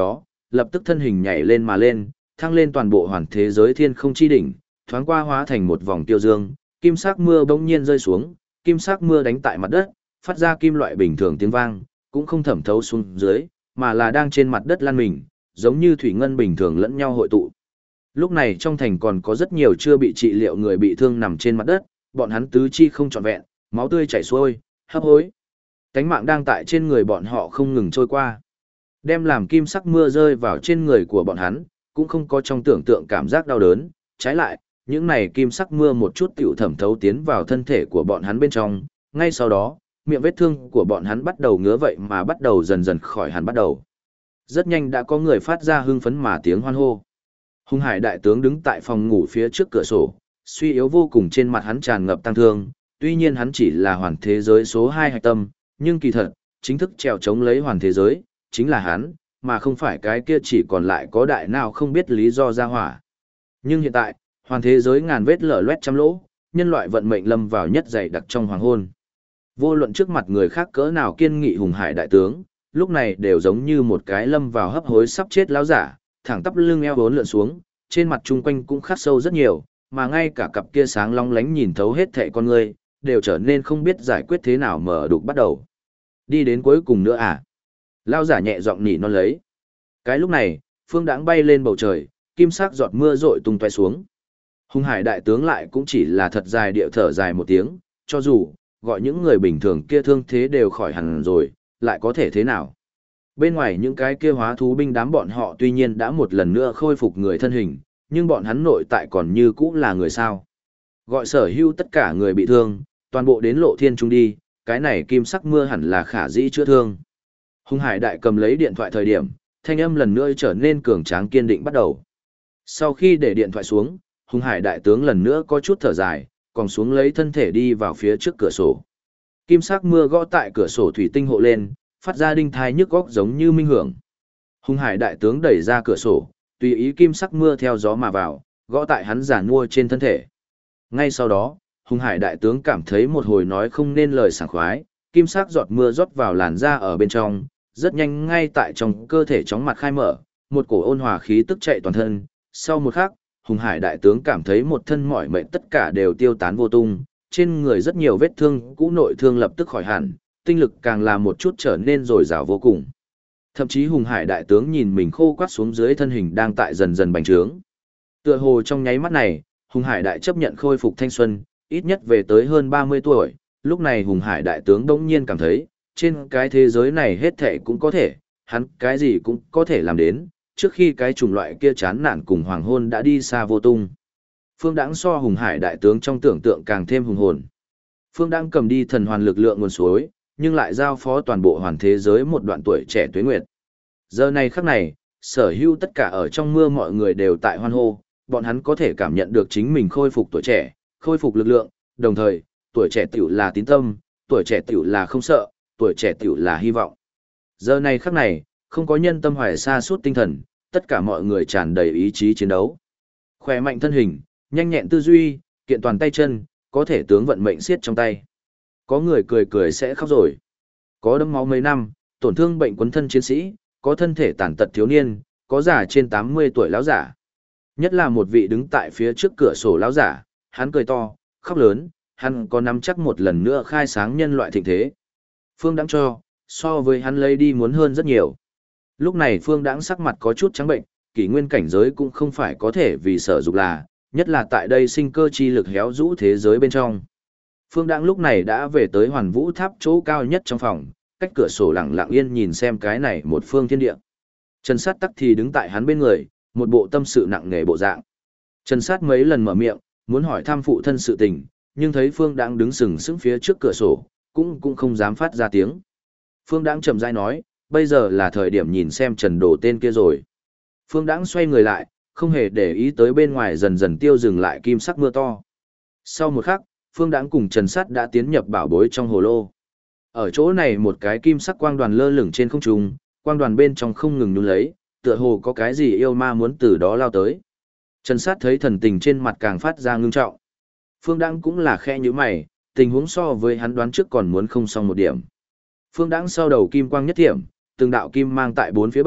lập tức thân hình nhảy lên mà lên, thăng lên toàn bộ hoàn thế giới thiên không chi đỉnh, thoáng qua hóa thành một vòng tiêu dương, kim sắc mưa bỗng nhiên rơi xuống, kim sắc mưa đánh tại mặt đất, phát ra kim loại bình thường tiếng vang, cũng không thẩm thấu xuống dưới, mà là đang trên mặt đất lăn mình, giống như thủy ngân bình thường lẫn nhau hội tụ. Lúc này trong thành còn có rất nhiều chưa bị trị liệu người bị thương nằm trên mặt đất, bọn hắn tứ chi không trọn vẹn, máu tươi chảy xuôi, hấp hối. Cánh mạng đang tại trên người bọn họ không ngừng trôi qua. Đem làm kim sắc mưa rơi vào trên người của bọn hắn, cũng không có trong tưởng tượng cảm giác đau đớn, trái lại, những này kim sắc mưa một chút tiểu thẩm thấu tiến vào thân thể của bọn hắn bên trong, ngay sau đó, miệng vết thương của bọn hắn bắt đầu ngứa vậy mà bắt đầu dần dần khỏi hẳn bắt đầu. Rất nhanh đã có người phát ra hưng phấn mà tiếng hoan hô. Hung Hải đại tướng đứng tại phòng ngủ phía trước cửa sổ, suy yếu vô cùng, trên mặt hắn tràn ngập tăng thương, tuy nhiên hắn chỉ là hoàn thế giới số 2 hạch tâm, nhưng kỳ thật, chính thức trèo chống lấy hoàn thế giới, chính là hắn, mà không phải cái kia chỉ còn lại có đại nào không biết lý do ra hỏa. Nhưng hiện tại, hoàn thế giới ngàn vết lở loét trăm lỗ, nhân loại vận mệnh lâm vào nhất dày đặc trong hoàng hôn. Vô luận trước mặt người khác cỡ nào kiên nghị Hùng Hải đại tướng, lúc này đều giống như một cái lâm vào hấp hối sắp chết lão giả, thẳng tắp lưng eo vốn lượn xuống, trên mặt chung quanh cũng khắc sâu rất nhiều, mà ngay cả cặp kia sáng long lánh nhìn thấu hết thảy con người, đều trở nên không biết giải quyết thế nào mở đục bắt đầu. Đi đến cuối cùng nữa à? Lão giả nhẹ giọng nỉ non lấy. Cái lúc này, phương đãng bay lên bầu trời, kim sắc giọt mưa rội tung tóe xuống. Hung Hải đại tướng lại cũng chỉ là thật dài điệu thở dài một tiếng, cho dù gọi những người bình thường kia thương thế đều khỏi hẳn rồi, lại có thể thế nào? Bên ngoài những cái kia hóa thú binh đám bọn họ tuy nhiên đã một lần nữa khôi phục người thân hình, nhưng bọn hắn nội tại còn như cũ là người sao. Gọi sở hữu tất cả người bị thương, toàn bộ đến lộ thiên trung đi, cái này kim sắc mưa hẳn là khả dĩ chữa thương. Hung Hải đại cầm lấy điện thoại thời điểm, thanh âm lần nữa trở nên cường tráng kiên định bắt đầu. Sau khi để điện thoại xuống, Hung Hải đại tướng lần nữa có chút thở dài, còn xuống lấy thân thể đi vào phía trước cửa sổ. Kim sắc mưa gõ tại cửa sổ thủy tinh hộ lên, phát ra đinh thai nhức góc giống như minh hưởng. Hung Hải đại tướng đẩy ra cửa sổ, tùy ý kim sắc mưa theo gió mà vào, gõ tại hắn giản mua trên thân thể. Ngay sau đó, Hung Hải đại tướng cảm thấy một hồi nói không nên lời sảng khoái, kim sắc giọt mưa rót vào làn da ở bên trong, rất nhanh ngay tại trong cơ thể chóng mặt khai mở, một cổ ôn hòa khí tức chạy toàn thân. Sau một khắc, Hung Hải đại tướng cảm thấy một thân mỏi mệt tất cả đều tiêu tán vô tung, trên người rất nhiều vết thương cũ nội thương lập tức khỏi hẳn, tinh lực càng là một chút trở nên dồi dào vô cùng. Thậm chí Hung Hải đại tướng nhìn mình khô quắt xuống dưới thân hình đang tại dần dần bành trướng. Tựa hồ trong nháy mắt này, Hung Hải đại chấp nhận khôi phục thanh xuân, ít nhất về tới hơn 30 tuổi, lúc này Hung Hải đại tướng đống nhiên cảm thấy, trên cái thế giới này hết thể cũng có thể, hắn cái gì cũng có thể làm đến, trước khi cái chủng loại kia chán nản cùng hoàng hôn đã đi xa vô tung. Phương Đãng so Hung Hải đại tướng trong tưởng tượng càng thêm hùng hồn. Phương Đãng cầm đi thần hoàn lực lượng nguồn suối, nhưng lại giao phó toàn bộ hoàn thế giới một đoạn tuổi trẻ tuế nguyệt. Giờ này khắc này, sở hữu tất cả ở trong mưa mọi người đều tại hoan hô, bọn hắn có thể cảm nhận được chính mình khôi phục tuổi trẻ, khôi phục lực lượng, đồng thời, tuổi trẻ tiểu là tín tâm, tuổi trẻ tiểu là không sợ, tuổi trẻ tiểu là hy vọng. Giờ này khắc này, không có nhân tâm hoài xa suốt tinh thần, tất cả mọi người tràn đầy ý chí chiến đấu. Khỏe mạnh thân hình, nhanh nhẹn tư duy, kiện toàn tay chân, có thể tướng vận mệnh siết trong tay. Có người cười cười sẽ khóc rồi. Có đấm máu mấy năm, tổn thương bệnh quấn thân chiến sĩ, có thân thể tàn tật thiếu niên, có già trên 80 tuổi lão giả. Nhất là một vị đứng tại phía trước cửa sổ lão giả, hắn cười to, khóc lớn, hắn có nắm chắc một lần nữa khai sáng nhân loại thịnh thế. Phương Đãng cho, so với hắn lấy đi muốn hơn rất nhiều. Lúc này Phương Đãng sắc mặt có chút trắng bệnh, kỷ nguyên cảnh giới cũng không phải có thể vì sở dục là, nhất là tại đây sinh cơ chi lực héo rũ thế giới bên trong. Phương Đãng lúc này đã về tới Hoàn Vũ Tháp chỗ cao nhất trong phòng, cách cửa sổ lặng lặng yên nhìn xem cái này một phương thiên địa. Trần Sát tắc thì đứng tại hắn bên người, một bộ tâm sự nặng nề bộ dạng. Trần Sát mấy lần mở miệng, muốn hỏi thăm phụ thân sự tình, nhưng thấy Phương Đãng đứng sừng sững phía trước cửa sổ, cũng không dám phát ra tiếng. Phương Đãng chậm rãi nói, bây giờ là thời điểm nhìn xem Trần Đồ tên kia rồi. Phương Đãng xoay người lại, không hề để ý tới bên ngoài dần dần tiêu dừng lại kim sắc mưa to. Sau một khắc, Phương Đãng cùng Trần Sát đã tiến nhập bảo bối trong hồ lô. Ở chỗ này một cái kim sắc quang đoàn lơ lửng trên không trung, quang đoàn bên trong không ngừng nhún lấy, tựa hồ có cái gì yêu ma muốn từ đó lao tới. Trần Sát thấy thần tình trên mặt càng phát ra ngưng trọng. Phương Đãng cũng là khe như mày, tình huống so với hắn đoán trước còn muốn không xong một điểm. Phương Đãng sau đầu kim quang nhất thiểm, từng đạo kim mang tại bốn phía bệnh,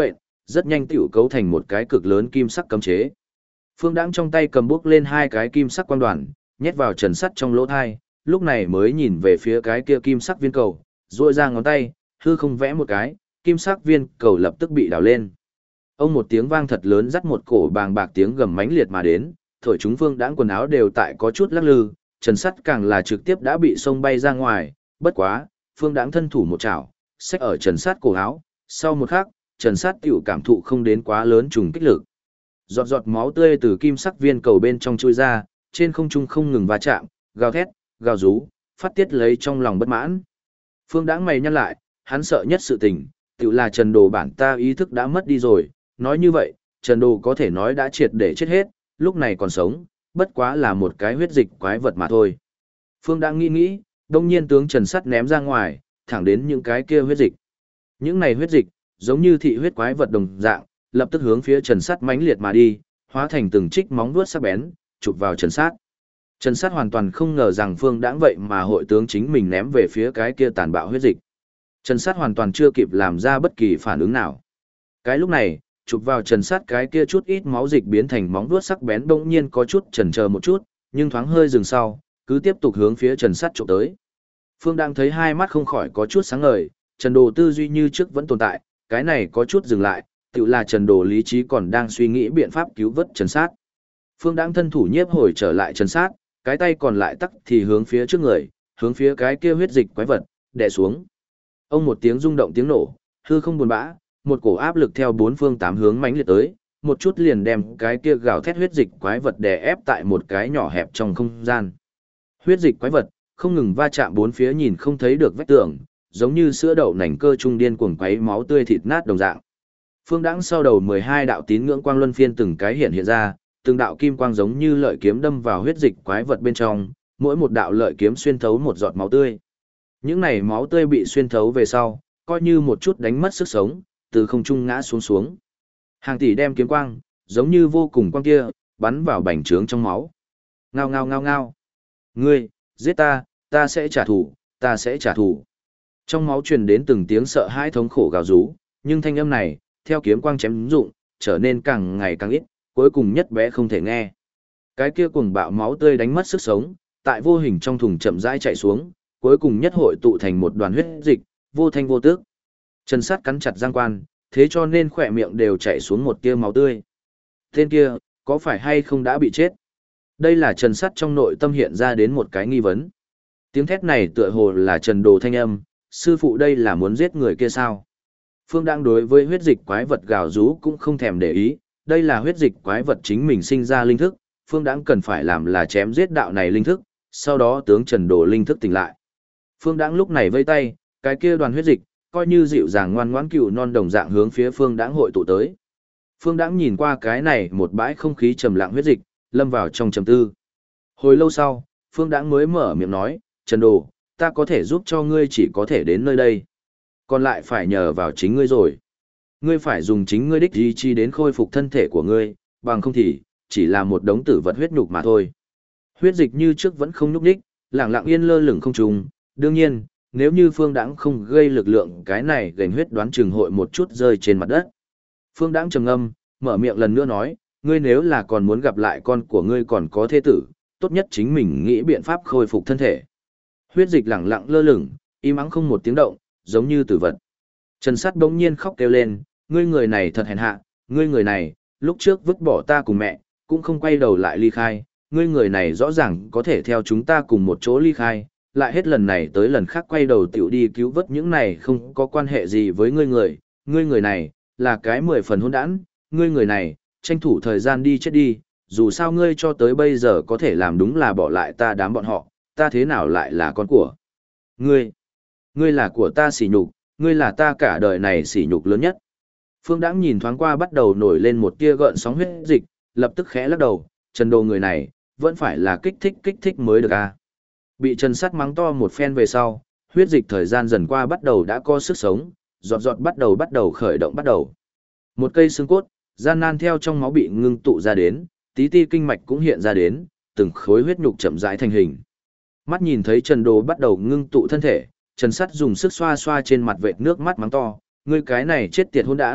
rất nhanh tiểu cấu thành một cái cực lớn kim sắc cấm chế. Phương Đãng trong tay cầm bước lên hai cái kim sắc quang đoàn, nhét vào Trần Sắt trong lỗ thai, lúc này mới nhìn về phía cái kia kim sắc viên cầu, duỗi ra ngón tay, hư không vẽ một cái, kim sắc viên cầu lập tức bị đảo lên. Ông một tiếng vang thật lớn dắt một cổ bàng bạc tiếng gầm mãnh liệt mà đến, thổi chúng Phương Đãng quần áo đều tại có chút lắc lư, Trần Sắt càng là trực tiếp đã bị xông bay ra ngoài, bất quá, Phương Đãng thân thủ một chảo, xách ở Trần Sắt cổ áo, sau một khắc, Trần Sắt tiểu cảm thụ không đến quá lớn trùng kích lực. Giọt giọt máu tươi từ kim sắc viên cầu bên trong chui ra, trên không trung không ngừng va chạm, gào thét, gào rú, phát tiết lấy trong lòng bất mãn. Phương Đãng mày nhăn lại, hắn sợ nhất sự tình, tự là Trần Đồ bản ta ý thức đã mất đi rồi, nói như vậy, Trần Đồ có thể nói đã triệt để chết hết, lúc này còn sống, bất quá là một cái huyết dịch quái vật mà thôi. Phương Đãng nghĩ, đông nhiên tướng Trần Sắt ném ra ngoài, thẳng đến những cái kia huyết dịch. Những này huyết dịch, giống như thị huyết quái vật đồng dạng, lập tức hướng phía Trần Sắt mãnh liệt mà đi, hóa thành từng trích móng vuốt sắc bén, chụp vào Trần Sắt. Trần Sắt hoàn toàn không ngờ rằng Phương Đãng vậy mà hội tướng chính mình ném về phía cái kia tàn bạo huyết dịch. Trần Sắt hoàn toàn chưa kịp làm ra bất kỳ phản ứng nào. Cái lúc này, chụp vào Trần Sắt cái kia chút ít máu dịch biến thành móng vuốt sắc bén bỗng nhiên có chút chần chờ một chút, nhưng thoáng hơi dừng sau, cứ tiếp tục hướng phía Trần Sắt chụp tới. Phương Đãng thấy hai mắt không khỏi có chút sáng ngời, Trần Đồ tư duy như trước vẫn tồn tại, cái này có chút dừng lại, tự là Trần Đồ lý trí còn đang suy nghĩ biện pháp cứu vớt Trần Sát. Phương Đãng thân thủ nhiếp hồi trở lại Trần Sát, cái tay còn lại tắc thì hướng phía trước người, hướng phía cái kia huyết dịch quái vật, đè xuống. Ông một tiếng rung động tiếng nổ, hư không buồn bã, một cổ áp lực theo bốn phương tám hướng mãnh liệt tới, một chút liền đem cái kia gào thét huyết dịch quái vật đè ép tại một cái nhỏ hẹp trong không gian. Huyết dịch quái vật không ngừng va chạm bốn phía nhìn không thấy được vách tường, giống như sữa đậu nành cơ trung điên cuồng quấy máu tươi thịt nát đồng dạng. Phương Đãng sau đầu 12 đạo tín ngưỡng quang luân phiên từng cái hiện ra, từng đạo kim quang giống như lợi kiếm đâm vào huyết dịch quái vật bên trong, mỗi một đạo lợi kiếm xuyên thấu một giọt máu tươi. Những này máu tươi bị xuyên thấu về sau, coi như một chút đánh mất sức sống, từ không trung ngã xuống. Hàng tỷ đem kiếm quang, giống như vô cùng quang kia, bắn vào bành trướng trong máu. Ngao ngao ngao ngao. Ngươi, giết ta, ta sẽ trả thù, ta sẽ trả thù. Trong máu truyền đến từng tiếng sợ hãi thống khổ gào rú, nhưng thanh âm này, theo kiếm quang chém dụng, trở nên càng ngày càng ít, cuối cùng nhất bé không thể nghe. Cái kia cuồng bạo máu tươi đánh mất sức sống, tại vô hình trong thùng chậm rãi chạy xuống, cuối cùng nhất hội tụ thành một đoàn huyết dịch, vô thanh vô tức. Trần Sát cắn chặt răng quan, thế cho nên khỏe miệng đều chảy xuống một tia máu tươi. Tên kia, có phải hay không đã bị chết? Đây là Trần Sát trong nội tâm hiện ra đến một cái nghi vấn. Tiếng thét này tựa hồ là Trần Đồ thanh âm, sư phụ đây là muốn giết người kia sao? Phương đang đối với huyết dịch quái vật gào rú cũng không thèm để ý, đây là huyết dịch quái vật chính mình sinh ra linh thức, Phương Đãng cần phải làm là chém giết đạo này linh thức, sau đó tướng Trần Đồ linh thức tỉnh lại. Phương Đãng lúc này vây tay, cái kia đoàn huyết dịch, coi như dịu dàng ngoan ngoãn cừu non đồng dạng hướng phía Phương Đãng hội tụ tới. Phương Đãng nhìn qua cái này một bãi không khí trầm lặng huyết dịch, lâm vào trong trầm tư. Hồi lâu sau, Phương Đãng mới mở miệng nói, Trần Đồ, ta có thể giúp cho ngươi chỉ có thể đến nơi đây. Còn lại phải nhờ vào chính ngươi rồi. Ngươi phải dùng chính ngươi đích ý chi đến khôi phục thân thể của ngươi, bằng không thì, chỉ là một đống tử vật huyết nhục mà thôi. Huyết dịch như trước vẫn không nhúc đích, lặng lặng yên lơ lửng không trùng. Đương nhiên, nếu như Phương Đãng không gây lực lượng cái này gánh huyết đoán chừng hội một chút rơi trên mặt đất. Phương Đãng trầm ngâm, mở miệng lần nữa nói, ngươi nếu là còn muốn gặp lại con của ngươi còn có thế tử, tốt nhất chính mình nghĩ biện pháp khôi phục thân thể. Huyết dịch lặng lặng lơ lửng, im ắng không một tiếng động, giống như tử vật. Trần Sắt bỗng nhiên khóc kêu lên, ngươi người này thật hèn hạ, ngươi người này, lúc trước vứt bỏ ta cùng mẹ, cũng không quay đầu lại ly khai, ngươi người này rõ ràng có thể theo chúng ta cùng một chỗ ly khai, lại hết lần này tới lần khác quay đầu tiểu đi cứu vớt những này không có quan hệ gì với ngươi người này, là cái 10 phần hỗn đản, ngươi người này, tranh thủ thời gian đi chết đi, dù sao ngươi cho tới bây giờ có thể làm đúng là bỏ lại ta đám bọn họ, ta thế nào lại là con của ngươi? Ngươi là của ta sỉ nhục, ngươi là ta cả đời này sỉ nhục lớn nhất. Phương Đãng nhìn thoáng qua bắt đầu nổi lên một tia gợn sóng huyết dịch, lập tức khẽ lắc đầu, Trần Đồ người này, vẫn phải là kích thích mới được à. Bị Trần Sắt mắng to một phen về sau, huyết dịch thời gian dần qua bắt đầu đã có sức sống, giọt giọt bắt đầu khởi động bắt đầu. Một cây xương cốt, gian nan theo trong máu bị ngưng tụ ra đến, tí ti kinh mạch cũng hiện ra đến, từng khối huyết nhục chậm rãi thành hình. Mắt nhìn thấy Trần Đồ bắt đầu ngưng tụ thân thể, Trần Sắt dùng sức xoa xoa trên mặt vệt nước mắt mắng to, ngươi cái này chết tiệt hỗn đản,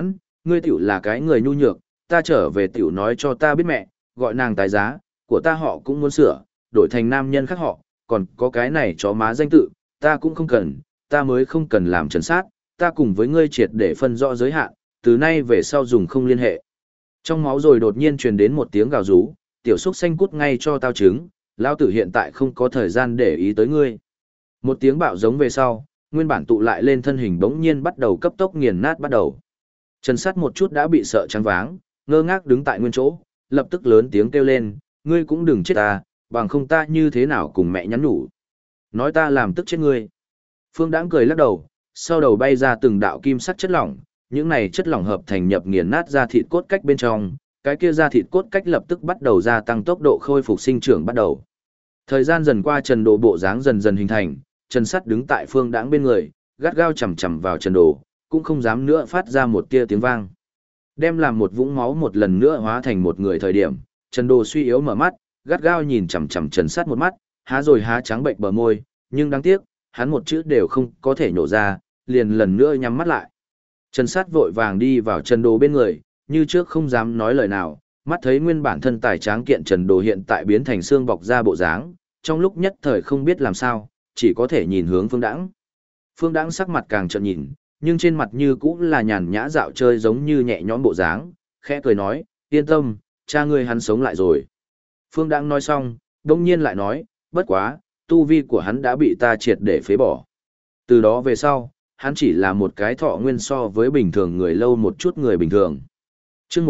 ngươi tiểu là cái người nhu nhược, ta trở về tiểu nói cho ta biết mẹ, gọi nàng tái giá, của ta họ cũng muốn sửa, đổi thành nam nhân khác họ, còn có cái này chó má danh tự, ta cũng không cần, ta mới không cần làm trấn sát, ta cùng với ngươi triệt để phân rõ giới hạn, từ nay về sau dùng không liên hệ. Trong máu rồi đột nhiên truyền đến một tiếng gào rú, tiểu xúc xanh cút ngay cho tao trứng, lão tử hiện tại không có thời gian để ý tới ngươi. Một tiếng bạo giống về sau, nguyên bản tụ lại lên thân hình bỗng nhiên bắt đầu cấp tốc nghiền nát bắt đầu. Trần Sắt một chút đã bị sợ choáng váng, ngơ ngác đứng tại nguyên chỗ, lập tức lớn tiếng kêu lên, ngươi cũng đừng chết ta, bằng không ta như thế nào cùng mẹ nhắn nhủ. Nói ta làm tức chết ngươi. Phương Đãng cười lắc đầu, sau đầu bay ra từng đạo kim sắc chất lỏng, những này chất lỏng hợp thành nhập nghiền nát ra thịt cốt cách bên trong, cái kia ra thịt cốt cách lập tức bắt đầu gia tăng tốc độ khôi phục sinh trưởng bắt đầu. Thời gian dần qua Trần Đồ bộ dáng dần dần hình thành, Trần Sắt đứng tại Phương Đãng bên người, gắt gao chằm chằm vào Trần Đồ, cũng không dám nữa phát ra một tia tiếng vang. Đem làm một vũng máu một lần nữa hóa thành một người thời điểm, Trần Đồ suy yếu mở mắt, gắt gao nhìn chằm chằm Trần Sắt một mắt, há rồi há trắng bệnh bờ môi, nhưng đáng tiếc, hắn một chữ đều không có thể nhổ ra, liền lần nữa nhắm mắt lại. Trần Sắt vội vàng đi vào Trần Đồ bên người, như trước không dám nói lời nào, mắt thấy nguyên bản thân tài tráng kiện Trần Đồ hiện tại biến thành xương bọc ra bộ dáng, trong lúc nhất thời không biết làm sao, chỉ có thể nhìn hướng Phương Đãng. Phương Đãng sắc mặt càng trợn nhìn, nhưng trên mặt như cũng là nhàn nhã dạo chơi giống như nhẹ nhõm bộ dáng, khẽ cười nói, yên tâm, cha ngươi hắn sống lại rồi. Phương Đãng nói xong, đông nhiên lại nói, bất quá, tu vi của hắn đã bị ta triệt để phế bỏ. Từ đó về sau, hắn chỉ là một cái thọ nguyên so với bình thường người lâu một chút người bình thường. Chương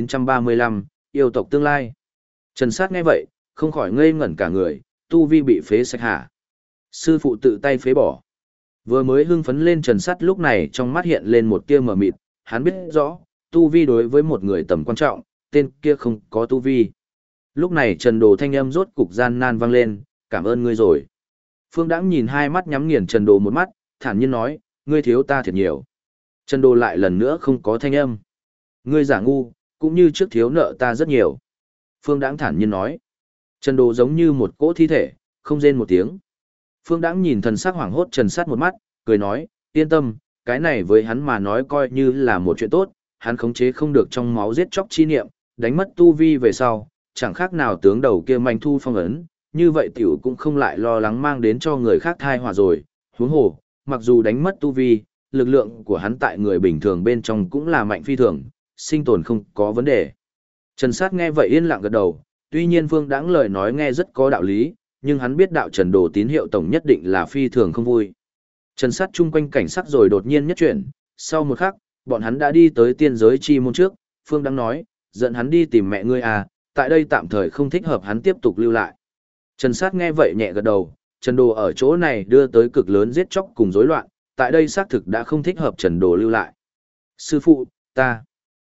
1935, yêu tộc tương lai. Trần Sát nghe vậy, không khỏi ngây ngẩn cả người, tu vi bị phế sạch hả? Sư phụ tự tay phế bỏ. Vừa mới hưng phấn lên Trần Sát lúc này trong mắt hiện lên một tia mờ mịt, hắn biết rõ, tu vi đối với một người tầm quan trọng, tên kia không có tu vi. Lúc này Trần Đồ thanh âm rốt cục gian nan vang lên, cảm ơn ngươi rồi. Phương Đãng nhìn hai mắt nhắm nghiền Trần Đồ một mắt, thản nhiên nói, ngươi thiếu ta thiệt nhiều. Trần Đồ lại lần nữa không có thanh âm. Ngươi giả ngu, cũng như trước thiếu nợ ta rất nhiều. Phương Đãng thản nhiên nói. Trần Đồ giống như một cỗ thi thể, không rên một tiếng. Phương Đãng nhìn thần sắc hoảng hốt Trần Sát một mắt, cười nói, yên tâm, cái này với hắn mà nói coi như là một chuyện tốt, hắn khống chế không được trong máu giết chóc chi niệm, đánh mất tu vi về sau, chẳng khác nào tướng đầu kia manh thu phong ấn, như vậy tiểu cũng không lại lo lắng mang đến cho người khác thai họa rồi, huống hồ, mặc dù đánh mất tu vi, lực lượng của hắn tại người bình thường bên trong cũng là mạnh phi thường, sinh tồn không có vấn đề. Trần Sát nghe vậy yên lặng gật đầu, tuy nhiên Phương Đãng lời nói nghe rất có đạo lý, nhưng hắn biết đạo Trần Đồ tín hiệu tổng nhất định là phi thường không vui. Trần Sát chung quanh cảnh sắc rồi đột nhiên nhất chuyển, sau một khắc, bọn hắn đã đi tới tiên giới chi môn trước, Phương Đãng nói, dẫn hắn đi tìm mẹ ngươi à, tại đây tạm thời không thích hợp hắn tiếp tục lưu lại. Trần Sát nghe vậy nhẹ gật đầu, Trần Đồ ở chỗ này đưa tới cực lớn giết chóc cùng rối loạn, tại đây xác thực đã không thích hợp Trần Đồ lưu lại. Sư phụ, ta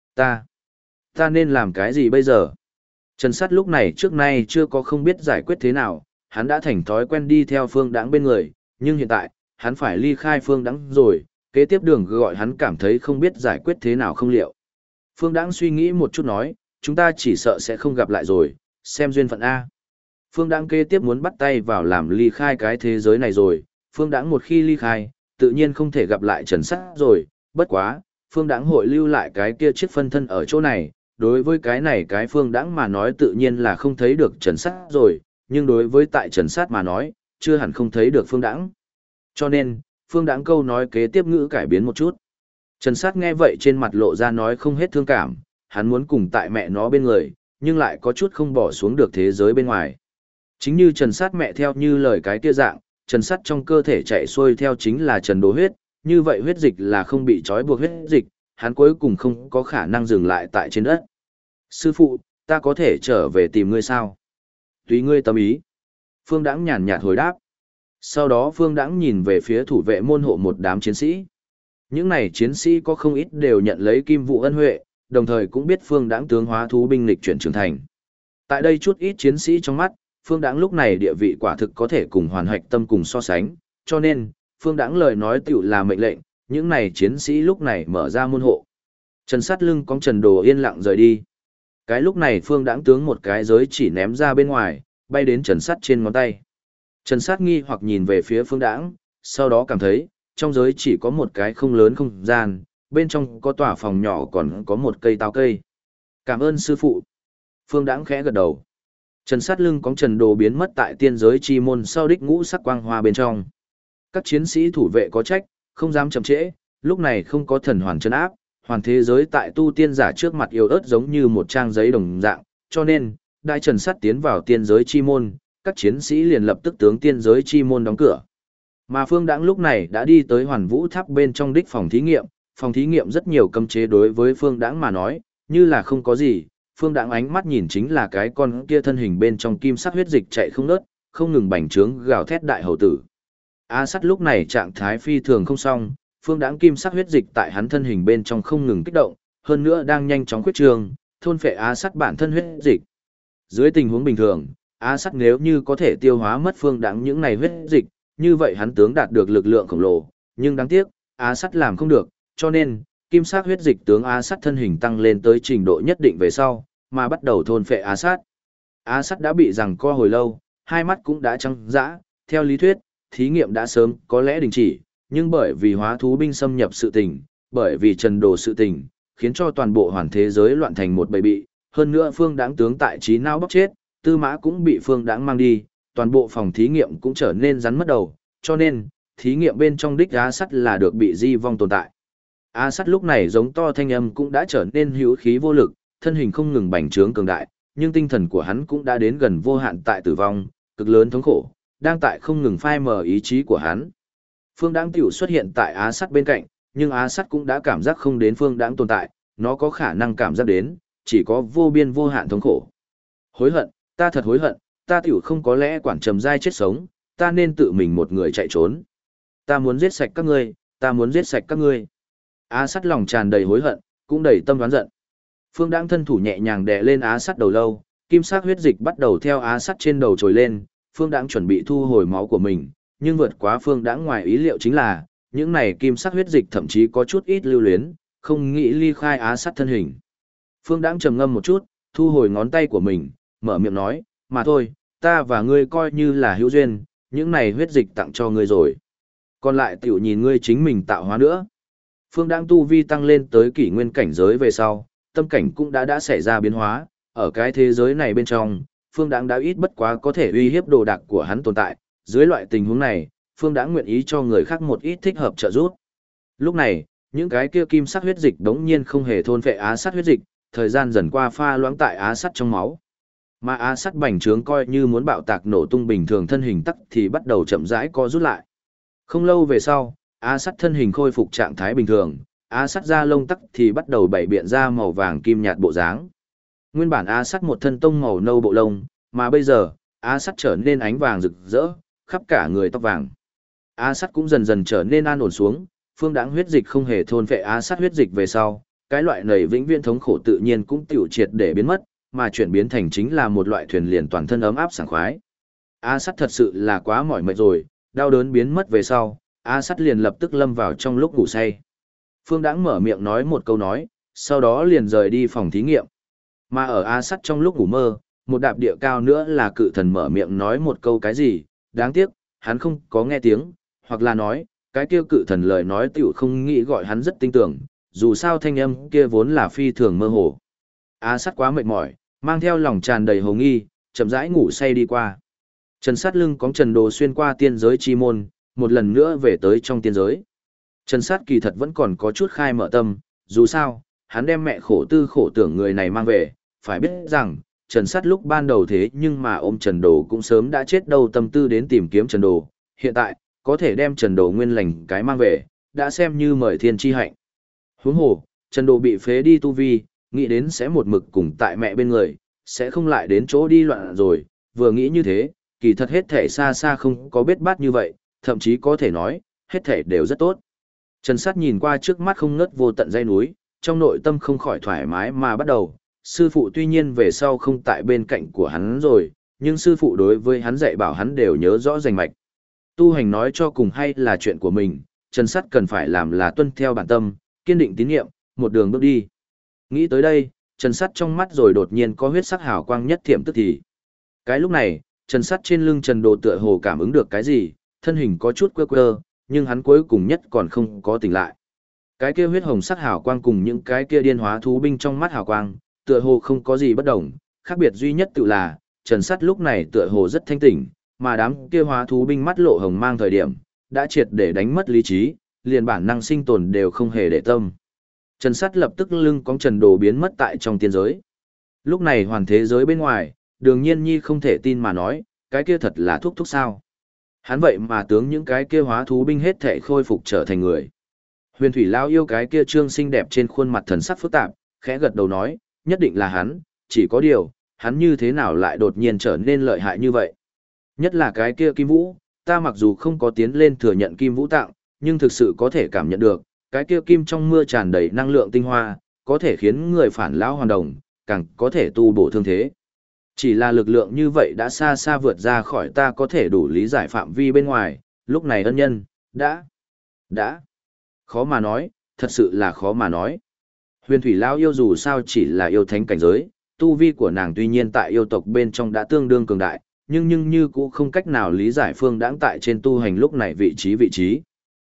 nên làm cái gì bây giờ? Trần Sát lúc này trước nay chưa có không biết giải quyết thế nào, hắn đã thành thói quen đi theo Phương Đãng bên người, nhưng hiện tại, hắn phải ly khai Phương Đãng rồi, kế tiếp đường gọi hắn cảm thấy không biết giải quyết thế nào không liệu. Phương Đãng suy nghĩ một chút nói, chúng ta chỉ sợ sẽ không gặp lại rồi, xem duyên phận A. Phương Đãng kế tiếp muốn bắt tay vào làm ly khai cái thế giới này rồi, Phương Đãng một khi ly khai, tự nhiên không thể gặp lại Trần Sát rồi, bất quá, Phương Đãng hội lưu lại cái kia chiếc phân thân ở chỗ này, đối với cái này cái Phương Đãng mà nói tự nhiên là không thấy được Trần Sát rồi, nhưng đối với tại Trần Sát mà nói, chưa hẳn không thấy được Phương Đãng. Cho nên, Phương Đãng câu nói kế tiếp ngữ cải biến một chút. Trần Sát nghe vậy trên mặt lộ ra nói không hết thương cảm, hắn muốn cùng tại mẹ nó bên người, nhưng lại có chút không bỏ xuống được thế giới bên ngoài. Chính như Trần Sát mẹ theo như lời cái kia dạng, Trần Sát trong cơ thể chạy xuôi theo chính là Trần Đồ huyết, như vậy huyết dịch là không bị trói buộc huyết dịch, hắn cuối cùng không có khả năng dừng lại tại trên đất. Sư phụ, ta có thể trở về tìm ngươi sao? Tùy ngươi tâm ý. Phương Đãng nhàn nhạt hồi đáp. Sau đó Phương Đãng nhìn về phía thủ vệ môn hộ một đám chiến sĩ. Những này chiến sĩ có không ít đều nhận lấy kim vụ ân huệ, đồng thời cũng biết Phương Đãng tướng hóa thú binh lịch chuyển trưởng thành. Tại đây chút ít chiến sĩ trong mắt, Phương Đãng lúc này địa vị quả thực có thể cùng Hoàn Hạch Tâm cùng so sánh, cho nên, Phương Đãng lời nói tựu là mệnh lệnh, những này chiến sĩ lúc này mở ra môn hộ. Trần Sát lưng cong Trần Đồ yên lặng rời đi. Cái lúc này Phương Đãng tướng một cái giới chỉ ném ra bên ngoài, bay đến Trần Sát trên ngón tay. Trần Sát nghi hoặc nhìn về phía Phương Đãng, sau đó cảm thấy, trong giới chỉ có một cái không lớn không gian, bên trong có tòa phòng nhỏ còn có một cây táo cây. Cảm ơn sư phụ. Phương Đãng khẽ gật đầu. Trần Sát lưng cóng Trần Đồ biến mất tại tiên giới chi môn sau đích ngũ sắc quang hoa bên trong. Các chiến sĩ thủ vệ có trách, không dám chậm trễ, lúc này không có thần hoàn trấn áp, hoàn thế giới tại tu tiên giả trước mặt yếu ớt giống như một trang giấy đồng dạng, cho nên, đại Trần Sát tiến vào tiên giới chi môn, các chiến sĩ liền lập tức tướng tiên giới chi môn đóng cửa. Mà Phương Đãng lúc này đã đi tới Hoàn Vũ Tháp bên trong đích phòng thí nghiệm rất nhiều cấm chế đối với Phương Đãng mà nói, như là không có gì, Phương Đãng ánh mắt nhìn chính là cái con kia thân hình bên trong kim sắc huyết dịch chạy không ngớt, không ngừng bành trướng gào thét đại hầu tử. A Sắt lúc này trạng thái phi thường không xong, Phương Đãng kim sắc huyết dịch tại hắn thân hình bên trong không ngừng kích động, hơn nữa đang nhanh chóng khuyết trường, thôn phệ A Sắt bản thân huyết dịch. Dưới tình huống bình thường, A Sắt nếu như có thể tiêu hóa mất Phương Đãng những này huyết dịch, như vậy hắn tướng đạt được lực lượng khổng lồ, nhưng đáng tiếc, A Sắt làm không được, cho nên kim sắc huyết dịch tướng A Sắt thân hình tăng lên tới trình độ nhất định về sau, mà bắt đầu thôn phệ A Sắt. A Sắt đã bị giằng co hồi lâu, hai mắt cũng đã trắng dã, theo lý thuyết, thí nghiệm đã sớm có lẽ đình chỉ, nhưng bởi vì hóa thú binh xâm nhập sự tình, bởi vì Trần Đồ sự tình, khiến cho toàn bộ hoàn thế giới loạn thành một bầy bị, hơn nữa Phương Đãng tướng tại trí não bóc chết, Tư Mã cũng bị Phương Đãng mang đi, toàn bộ phòng thí nghiệm cũng trở nên rắn mất đầu, cho nên, thí nghiệm bên trong đích A Sắt là được bị di vong tồn tại. A Sắt lúc này giống to thanh âm cũng đã trở nên hữu khí vô lực, thân hình không ngừng bành trướng cường đại, nhưng tinh thần của hắn cũng đã đến gần vô hạn tại tử vong, cực lớn thống khổ, đang tại không ngừng phai mờ ý chí của hắn. Phương Đãng tiểu xuất hiện tại Á Sắt bên cạnh, nhưng Á Sắt cũng đã cảm giác không đến Phương Đãng tồn tại, nó có khả năng cảm giác đến, chỉ có vô biên vô hạn thống khổ. Hối hận, ta thật hối hận, ta tiểu không có lẽ quản Trầm Giai chết sống, ta nên tự mình một người chạy trốn. Ta muốn giết sạch các ngươi, ta muốn giết sạch các ngươi. Á Sắt lòng tràn đầy hối hận, cũng đầy tâm đoán giận. Phương Đãng thân thủ nhẹ nhàng đè lên Á Sắt đầu lâu, kim sắc huyết dịch bắt đầu theo Á Sắt trên đầu trồi lên, Phương Đãng chuẩn bị thu hồi máu của mình, nhưng vượt quá Phương Đãng ngoài ý liệu chính là, những này kim sắc huyết dịch thậm chí có chút ít lưu luyến, không nghĩ ly khai Á Sắt thân hình. Phương Đãng trầm ngâm một chút, thu hồi ngón tay của mình, mở miệng nói, mà thôi, ta và ngươi coi như là hữu duyên, những này huyết dịch tặng cho ngươi rồi. Còn lại tiểu nhìn ngươi chính mình tạo hóa nữa. Phương Đãng tu vi tăng lên tới kỷ nguyên cảnh giới về sau, tâm cảnh cũng đã xảy ra biến hóa, ở cái thế giới này bên trong, Phương Đãng đã ít bất quá có thể uy hiếp đồ đạc của hắn tồn tại, dưới loại tình huống này, Phương Đãng nguyện ý cho người khác một ít thích hợp trợ giúp. Lúc này, những cái kia kim sắc huyết dịch đống nhiên không hề thôn phệ Á Sắt huyết dịch, thời gian dần qua pha loãng tại Á Sắt trong máu. Mà Á Sắt bành trướng coi như muốn bạo tạc nổ tung bình thường thân hình tắc thì bắt đầu chậm rãi co rút lại. Không lâu về sau, Á Sắt thân hình khôi phục trạng thái bình thường, Á Sắt da lông tắc thì bắt đầu bảy biện ra màu vàng kim nhạt bộ dáng. Nguyên bản Á Sắt một thân tông màu nâu bộ lông, mà bây giờ, Á Sắt trở nên ánh vàng rực rỡ, khắp cả người tóc vàng. Á Sắt cũng dần dần trở nên an ổn xuống, Phương Đãng huyết dịch không hề thôn phệ Á Sắt huyết dịch về sau, cái loại nảy vĩnh viễn thống khổ tự nhiên cũng tiểu triệt để biến mất, mà chuyển biến thành chính là một loại thuyền liền toàn thân ấm áp sảng khoái. Á Sắt thật sự là quá mỏi mệt rồi, đau đớn biến mất về sau, Á Sắt liền lập tức lâm vào trong lúc ngủ say. Phương Đãng mở miệng nói một câu nói, sau đó liền rời đi phòng thí nghiệm. Mà ở Á Sắt trong lúc ngủ mơ, một đạp địa cao nữa là cự thần mở miệng nói một câu cái gì, đáng tiếc, hắn không có nghe tiếng, hoặc là nói, cái kia cự thần lời nói tiểu không nghĩ gọi hắn rất tinh tưởng, dù sao thanh âm kia vốn là phi thường mơ hồ. Á Sắt quá mệt mỏi, mang theo lòng tràn đầy hồ nghi, chậm rãi ngủ say đi qua. Trần Sát lưng cóng Trần Đồ xuyên qua tiên giới chi môn, một lần nữa về tới trong tiên giới. Trần Sát kỳ thật vẫn còn có chút khai mở tâm, dù sao, hắn đem mẹ khổ tư khổ tưởng người này mang về, phải biết rằng, Trần Sát lúc ban đầu thế nhưng mà ôm Trần Đồ cũng sớm đã chết đâu tâm tư đến tìm kiếm Trần Đồ, hiện tại, có thể đem Trần Đồ nguyên lành cái mang về, đã xem như mời thiên chi hạnh. Huống hồ, Trần Đồ bị phế đi tu vi, nghĩ đến sẽ một mực cùng tại mẹ bên người, sẽ không lại đến chỗ đi loạn rồi, vừa nghĩ như thế, kỳ thật hết thể xa xa không có bết bát như vậy, thậm chí có thể nói, hết thể đều rất tốt. Trần Sát nhìn qua trước mắt không ngớt vô tận dãy núi, trong nội tâm không khỏi thoải mái mà bắt đầu, sư phụ tuy nhiên về sau không tại bên cạnh của hắn rồi, nhưng sư phụ đối với hắn dạy bảo hắn đều nhớ rõ rành mạch. Tu hành nói cho cùng hay là chuyện của mình, Trần Sát cần phải làm là tuân theo bản tâm, kiên định tín nhiệm, một đường bước đi. Nghĩ tới đây, Trần Sát trong mắt rồi đột nhiên có huyết sắc hào quang nhất thiểm tức thì. Cái lúc này, Trần Sát trên lưng Trần Đồ tựa hồ cảm ứng được cái gì, thân hình có chút quơ quơ, nhưng hắn cuối cùng nhất còn không có tỉnh lại. Cái kia huyết hồng sắc hào quang cùng những cái kia điên hóa thú binh trong mắt hào quang, tựa hồ không có gì bất đồng, khác biệt duy nhất tự là, Trần Sắt lúc này tựa hồ rất thanh tỉnh, mà đám kia hóa thú binh mắt lộ hồng mang thời điểm, đã triệt để đánh mất lý trí, liền bản năng sinh tồn đều không hề để tâm. Trần Sắt lập tức lưng cong Trần Đồ biến mất tại trong tiên giới. Lúc này hoàn thế giới bên ngoài, Đường Nhiên Nhi không thể tin mà nói, cái kia thật là thúc thúc sao? Hắn vậy mà tướng những cái kia hóa thú binh hết thể khôi phục trở thành người. Huyền Thủy Lao yêu cái kia trương xinh đẹp trên khuôn mặt thần sắc phức tạp, khẽ gật đầu nói, nhất định là hắn, chỉ có điều, hắn như thế nào lại đột nhiên trở nên lợi hại như vậy. Nhất là cái kia Kim Vũ, ta mặc dù không có tiến lên thừa nhận Kim Vũ tặng, nhưng thực sự có thể cảm nhận được, cái kia Kim trong mưa tràn đầy năng lượng tinh hoa, có thể khiến người phản lão hoàn đồng, càng có thể tu bổ thương thế. Chỉ là lực lượng như vậy đã xa xa vượt ra khỏi ta có thể đủ lý giải phạm vi bên ngoài, lúc này ân nhân, đã. Khó mà nói, thật sự là khó mà nói. Huyền Thủy Lao yêu dù sao chỉ là yêu thánh cảnh giới, tu vi của nàng tuy nhiên tại yêu tộc bên trong đã tương đương cường đại, nhưng như cũng không cách nào lý giải Phương Đãng tại trên tu hành lúc này vị trí.